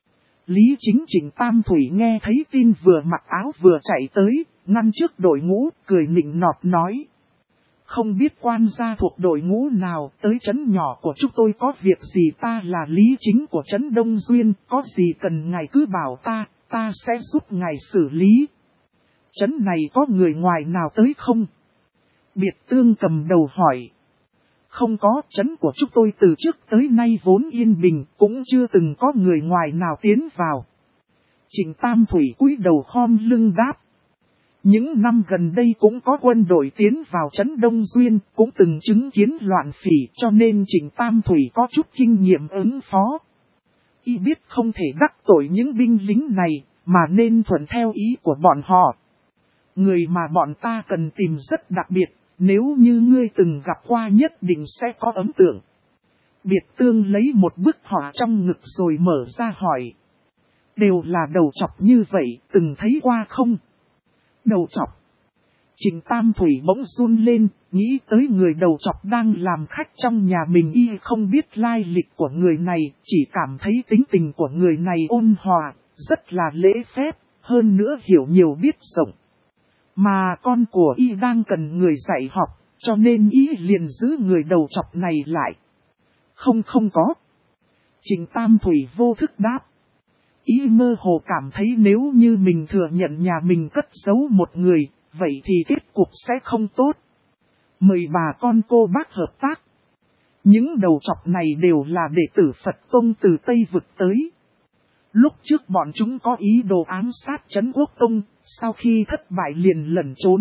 Lý Chính Trịnh Tam Thủy nghe thấy tin vừa mặc áo vừa chạy tới, ngăn trước đội ngũ, cười nịnh nọt nói. Không biết quan gia thuộc đội ngũ nào, tới trấn nhỏ của chúng tôi có việc gì, ta là Lý Chính của trấn Đông Duyên, có gì cần ngài cứ bảo ta sẽ giúp ngài xử lý. Trấn này có người ngoài nào tới không? Biệt Tương cầm đầu hỏi. Không có, trấn của chúng tôi từ trước tới nay vốn yên bình, cũng chưa từng có người ngoài nào tiến vào. Trịnh Tam Thủy cúi đầu khom lưng đáp. Những năm gần đây cũng có quân đội tiến vào trấn Đông Duyên, cũng từng chứng kiến loạn phỉ, cho nên Trịnh Tam Thủy có chút kinh nghiệm ứng phó. Y biết không thể đắc tội những binh lính này, mà nên thuận theo ý của bọn họ. Người mà bọn ta cần tìm rất đặc biệt, nếu như ngươi từng gặp qua nhất định sẽ có ấn tượng. Biệt Tương lấy một bức họa trong ngực rồi mở ra hỏi. Đều là đầu trọc như vậy, từng thấy qua không? Đầu trọc. Trịnh Tam Thủy bỗng run lên, nghĩ tới người đầu trọc đang làm khách trong nhà mình, y không biết lai lịch của người này, chỉ cảm thấy tính tình của người này ôn hòa, rất là lễ phép, hơn nữa hiểu nhiều biết rộng. Mà con của y đang cần người dạy học, cho nên y liền giữ người đầu trọc này lại. Không có. Trịnh Tam Thủy vô thức đáp. Y mơ hồ cảm thấy nếu như mình thừa nhận nhà mình cất giấu một người, vậy thì kết cục sẽ không tốt. Mời bà con cô bác hợp tác. Những đầu trọc này đều là đệ tử Phật Tông từ Tây Vực tới. Lúc trước bọn chúng có ý đồ ám sát Trấn Quốc Tông, sau khi thất bại liền lẩn trốn.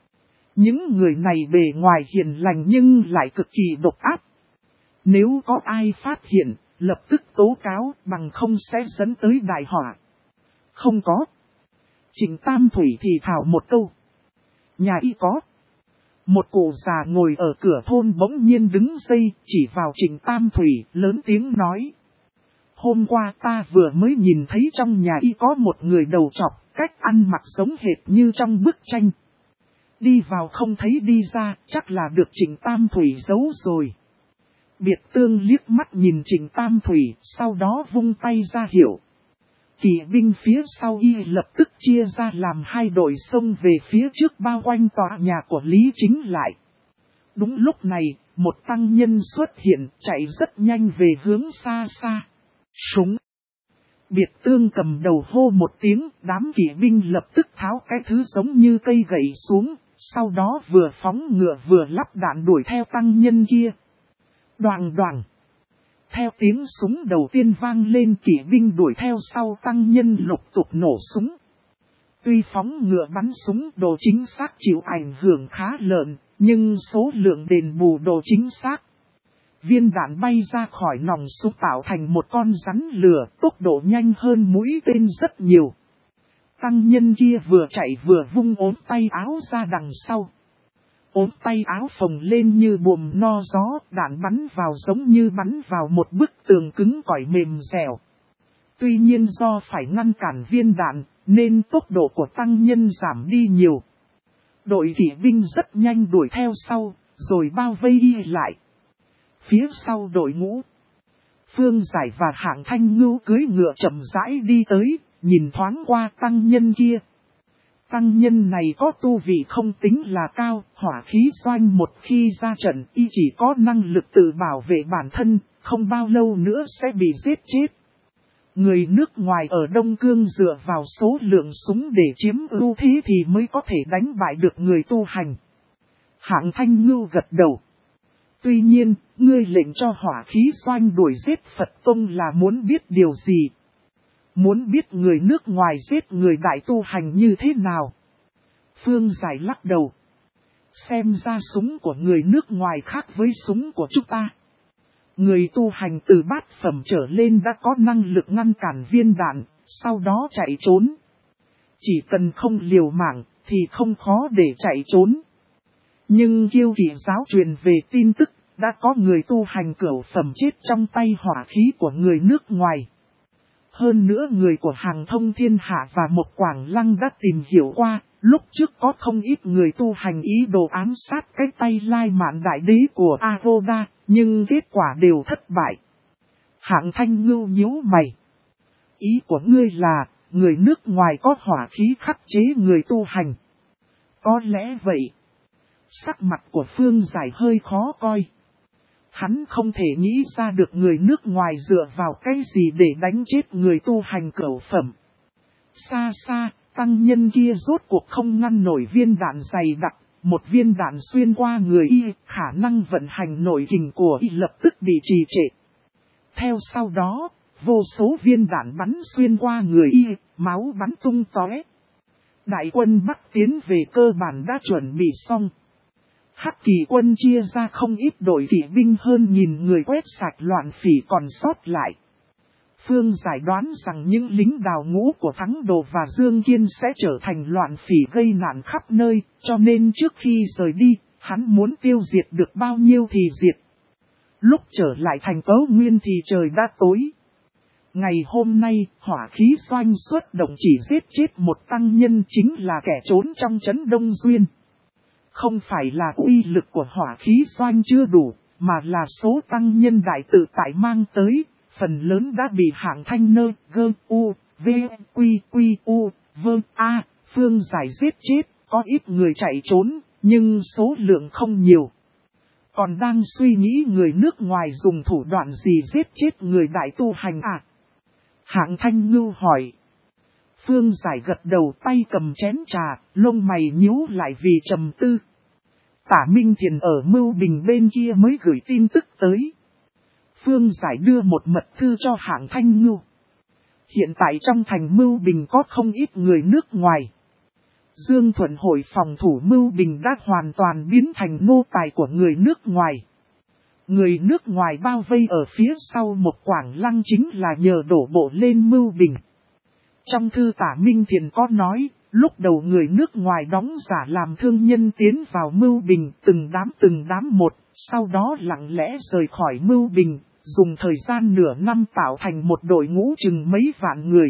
Những người này bề ngoài hiền lành nhưng lại cực kỳ độc ác. Nếu có ai phát hiện, lập tức tố cáo, bằng không sẽ dẫn tới đại họa. Không có. Trịnh Tam Thủy thì thảo một câu. Nhà y có. Một cụ già ngồi ở cửa thôn bỗng nhiên đứng dậy, chỉ vào Trịnh Tam Thủy, lớn tiếng nói. Hôm qua ta vừa mới nhìn thấy trong nhà y có một người đầu trọc, cách ăn mặc giống hệt như trong bức tranh. Đi vào không thấy đi ra, chắc là được Trịnh Tam Thủy giấu rồi. Biệt Tương liếc mắt nhìn Trịnh Tam Thủy, sau đó vung tay ra hiệu. Kỵ binh phía sau y lập tức chia ra làm hai đội xông về phía trước bao quanh tòa nhà của Lý Chính lại. Đúng lúc này, một tăng nhân xuất hiện chạy rất nhanh về hướng xa xa. Súng! Biệt tương cầm đầu hô một tiếng, đám kỵ binh lập tức tháo cái thứ giống như cây gậy xuống, sau đó vừa phóng ngựa vừa lắp đạn đuổi theo tăng nhân kia. Đoàng đoàng! Theo tiếng súng đầu tiên vang lên, kỵ binh đuổi theo sau tăng nhân lục tục nổ súng. Tuy phóng ngựa bắn súng độ chính xác chịu ảnh hưởng khá lớn, nhưng số lượng đền bù độ chính xác. Viên đạn bay ra khỏi nòng súng tạo thành một con rắn lửa, tốc độ nhanh hơn mũi tên rất nhiều. Tăng nhân kia vừa chạy vừa vung ốm tay áo ra đằng sau. Ốm tay áo phồng lên như buồm no gió, đạn bắn vào giống như bắn vào một bức tường cứng cỏi mềm dẻo. Tuy nhiên do phải ngăn cản viên đạn, nên tốc độ của tăng nhân giảm đi nhiều. Đội kỵ binh rất nhanh đuổi theo sau, rồi bao vây y lại. Phía sau đội ngũ, Phương Giải và Hạng Thanh Ngưu cưỡi ngựa chậm rãi đi tới, nhìn thoáng qua tăng nhân kia. Tăng nhân này có tu vị không tính là cao, hỏa khí doanh một khi ra trận y chỉ có năng lực tự bảo vệ bản thân, không bao lâu nữa sẽ bị giết chết. Người nước ngoài ở Đông Cương dựa vào số lượng súng để chiếm ưu thế thì mới có thể đánh bại được người tu hành. Hạng Thanh Ngưu gật đầu. Tuy nhiên, ngươi lệnh cho hỏa khí doanh đuổi giết Phật Tông là muốn biết điều gì? Muốn biết người nước ngoài giết người đại tu hành như thế nào? Phương Giải lắc đầu. Xem ra súng của người nước ngoài khác với súng của chúng ta. Người tu hành từ bát phẩm trở lên đã có năng lực ngăn cản viên đạn, sau đó chạy trốn. Chỉ cần không liều mạng, thì không khó để chạy trốn. Nhưng Kiêu Kỵ giáo truyền về tin tức, đã có người tu hành cửu phẩm chết trong tay hỏa khí của người nước ngoài. Hơn nữa người của Hàng Thông Thiên Hạ và một Quảng Lăng đã tìm hiểu qua, lúc trước có không ít người tu hành ý đồ ám sát cái tay Lai Mạn đại đế của Aroda, nhưng kết quả đều thất bại. Hạng Thanh Ngưu nhíu mày. Ý của ngươi là, người nước ngoài có hỏa khí khắc chế người tu hành. Có lẽ vậy. Sắc mặt của Phương Giải hơi khó coi. Hắn không thể nghĩ ra được người nước ngoài dựa vào cái gì để đánh chết người tu hành cửu phẩm. Xa xa, tăng nhân kia rốt cuộc không ngăn nổi viên đạn dày đặc, một viên đạn xuyên qua người y, khả năng vận hành nội kình của y lập tức bị trì trệ. Theo sau đó, vô số viên đạn bắn xuyên qua người y, máu bắn tung tóe. Đại quân Bắc tiến về cơ bản đã chuẩn bị xong. Hắc Kỳ quân chia ra không ít đội kỵ binh hơn nghìn người quét sạch loạn phỉ còn sót lại. Phương Giải đoán rằng những lính đào ngũ của Thắng Đồ và Dương Kiên sẽ trở thành loạn phỉ gây nạn khắp nơi, cho nên trước khi rời đi, hắn muốn tiêu diệt được bao nhiêu thì diệt. Lúc trở lại thành Cấu Nguyên thì trời đã tối. Ngày hôm nay, hỏa khí doanh xuất động chỉ giết chết một tăng nhân chính là kẻ trốn trong trấn Đông Duyên. Không phải là uy lực của hỏa khí doanh chưa đủ, mà là số tăng nhân đại tự tại mang tới, phần lớn đã bị Hạng Thanh Nơ, Gơ, U, V, Quy, Quy, U, Vơ, A, Phương Giải giết chết, có ít người chạy trốn, nhưng số lượng không nhiều. Còn đang suy nghĩ người nước ngoài dùng thủ đoạn gì giết chết người đại tu hành à? Hạng Thanh Ngưu hỏi. Phương Giải gật đầu, tay cầm chén trà, lông mày nhíu lại vì trầm tư. Tả Minh Thiền ở Mưu Bình bên kia mới gửi tin tức tới. Phương Giải đưa một mật thư cho Hạng Thanh Ngưu. Hiện tại trong thành Mưu Bình có không ít người nước ngoài. Dương Thuận hội phòng thủ Mưu Bình đã hoàn toàn biến thành nô tài của người nước ngoài. Người nước ngoài bao vây ở phía sau một Quảng Lăng chính là nhờ đổ bộ lên Mưu Bình. Trong thư Tả Minh Thiền có nói, lúc đầu người nước ngoài đóng giả làm thương nhân tiến vào Mưu Bình từng đám một, sau đó lặng lẽ rời khỏi Mưu Bình, dùng thời gian nửa năm tạo thành một đội ngũ chừng mấy vạn người.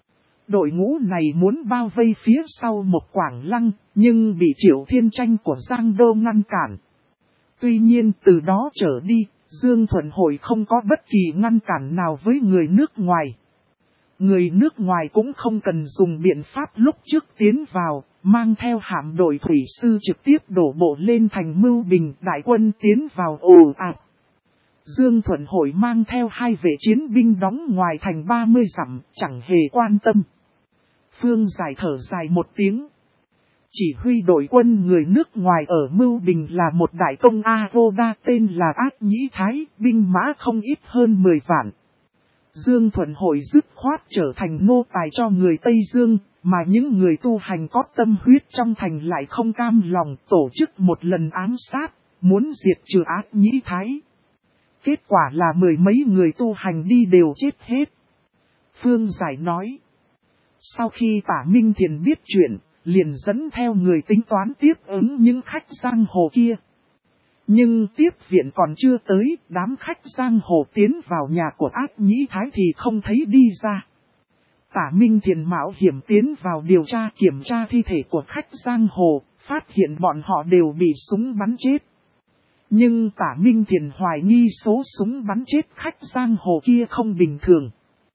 Đội ngũ này muốn bao vây phía sau một Quảng Lăng, nhưng bị Triệu Thiên Tranh của Giang Đô ngăn cản. Tuy nhiên từ đó trở đi, Dương Thuận hội không có bất kỳ ngăn cản nào với người nước ngoài. Người nước ngoài cũng không cần dùng biện pháp lúc trước tiến vào, mang theo hạm đội thủy sư trực tiếp đổ bộ lên thành Mưu Bình, đại quân tiến vào ồ ạt. Dương Thuận Hội mang theo 2 vệ chiến binh đóng ngoài thành 30 dặm, chẳng hề quan tâm. Phương Giải thở dài một tiếng. Chỉ huy đội quân người nước ngoài ở Mưu Bình là một đại công Avoda tên là Ác Nhĩ Thái, binh mã không ít hơn 10 vạn. Dương Thuận Hội dứt khoát trở thành nô tài cho người Tây Dương, mà những người tu hành có tâm huyết trong thành lại không cam lòng tổ chức một lần ám sát, muốn diệt trừ Ác Nhĩ Thái. Kết quả là 10 mấy người tu hành đi đều chết hết. Phương Giải nói. Sau khi Tả Minh Thiền biết chuyện, liền dẫn theo người tính toán tiếp ứng những khách giang hồ kia. Nhưng tiếp viện còn chưa tới, đám khách giang hồ tiến vào nhà của Ác Nhĩ Thái thì không thấy đi ra. Tả Minh Thiền mạo hiểm tiến vào điều tra kiểm tra thi thể của khách giang hồ, phát hiện bọn họ đều bị súng bắn chết. Nhưng Tả Minh Thiền hoài nghi số súng bắn chết khách giang hồ kia không bình thường.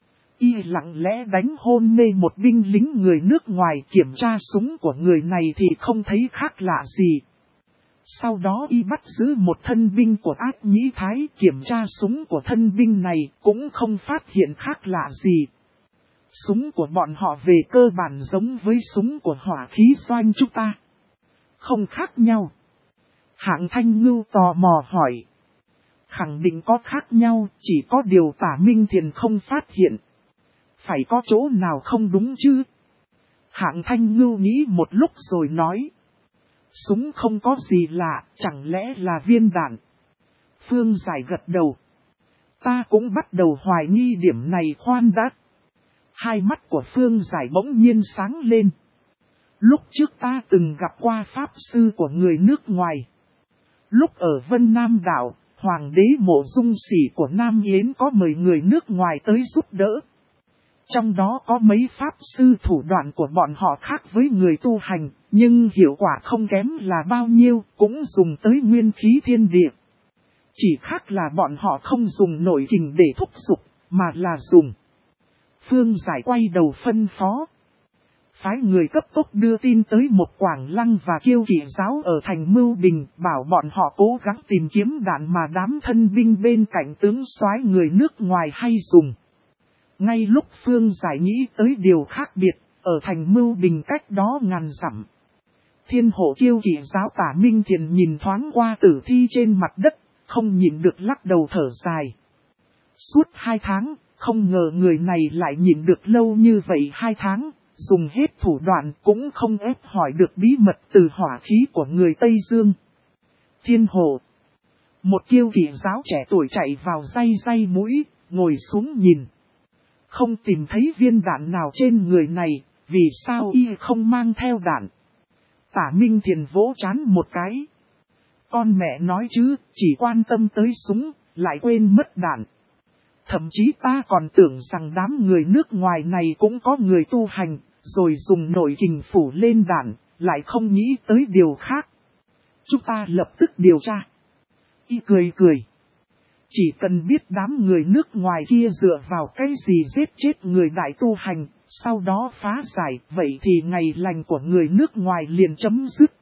Y lặng lẽ đánh hôn mê một binh lính người nước ngoài, kiểm tra súng của người này thì không thấy khác lạ gì. Sau đó y bắt giữ một thân binh của Ác Nhĩ Thái, kiểm tra súng của thân binh này cũng không phát hiện khác lạ gì. Súng của bọn họ về cơ bản giống với súng của hỏa khí doanh chúng ta. Không khác nhau. Hạng Thanh Ngưu tò mò hỏi. Khẳng định có khác nhau, chỉ có điều Tả Minh Thiền không phát hiện. Phải có chỗ nào không đúng chứ? Hạng Thanh Ngưu nghĩ một lúc rồi nói. Súng không có gì lạ, chẳng lẽ là viên đạn? Phương Giải gật đầu. Ta cũng bắt đầu hoài nghi điểm này khoan đã. Hai mắt của Phương Giải bỗng nhiên sáng lên. Lúc trước ta từng gặp qua pháp sư của người nước ngoài. Lúc ở Vân Nam Đảo, Hoàng đế Mộ Dung Sỉ của Nam Yến có mời người nước ngoài tới giúp đỡ. Trong đó có mấy pháp sư thủ đoạn của bọn họ khác với người tu hành, nhưng hiệu quả không kém là bao nhiêu, cũng dùng tới nguyên khí thiên địa. Chỉ khác là bọn họ không dùng nội kình để thúc giục, mà là dùng. Phương Giải quay đầu phân phó. Phái người cấp tốc đưa tin tới một Quảng Lăng và Kiêu Kỵ giáo ở thành Mưu Bình, bảo bọn họ cố gắng tìm kiếm đạn mà đám thân binh bên cạnh tướng soái người nước ngoài hay dùng. Ngay lúc Phương Giải nghĩ tới điều khác biệt, ở thành Mưu Bình cách đó ngàn dặm. Thiên hộ Kiêu Kỵ giáo Tả Minh Thiền nhìn thoáng qua tử thi trên mặt đất, không nhịn được lắc đầu thở dài. Suốt 2 tháng, không ngờ người này lại nhịn được lâu như vậy 2 tháng, dùng hết thủ đoạn cũng không ép hỏi được bí mật từ hỏa khí của người Tây Dương. Thiên hộ. Một Kiêu Kỵ giáo trẻ tuổi chạy vào day mũi, ngồi xuống nhìn. Không tìm thấy viên đạn nào trên người này, vì sao y không mang theo đạn? Tả Minh Thiền vỗ trán một cái. Con mẹ nói chứ, chỉ quan tâm tới súng, lại quên mất đạn. Thậm chí ta còn tưởng rằng đám người nước ngoài này cũng có người tu hành, rồi dùng nội kình phủ lên đạn, lại không nghĩ tới điều khác. Chúng ta lập tức điều tra. Y cười cười. Chỉ cần biết đám người nước ngoài kia dựa vào cái gì giết chết người đại tu hành, sau đó phá giải, vậy thì ngày lành của người nước ngoài liền chấm dứt.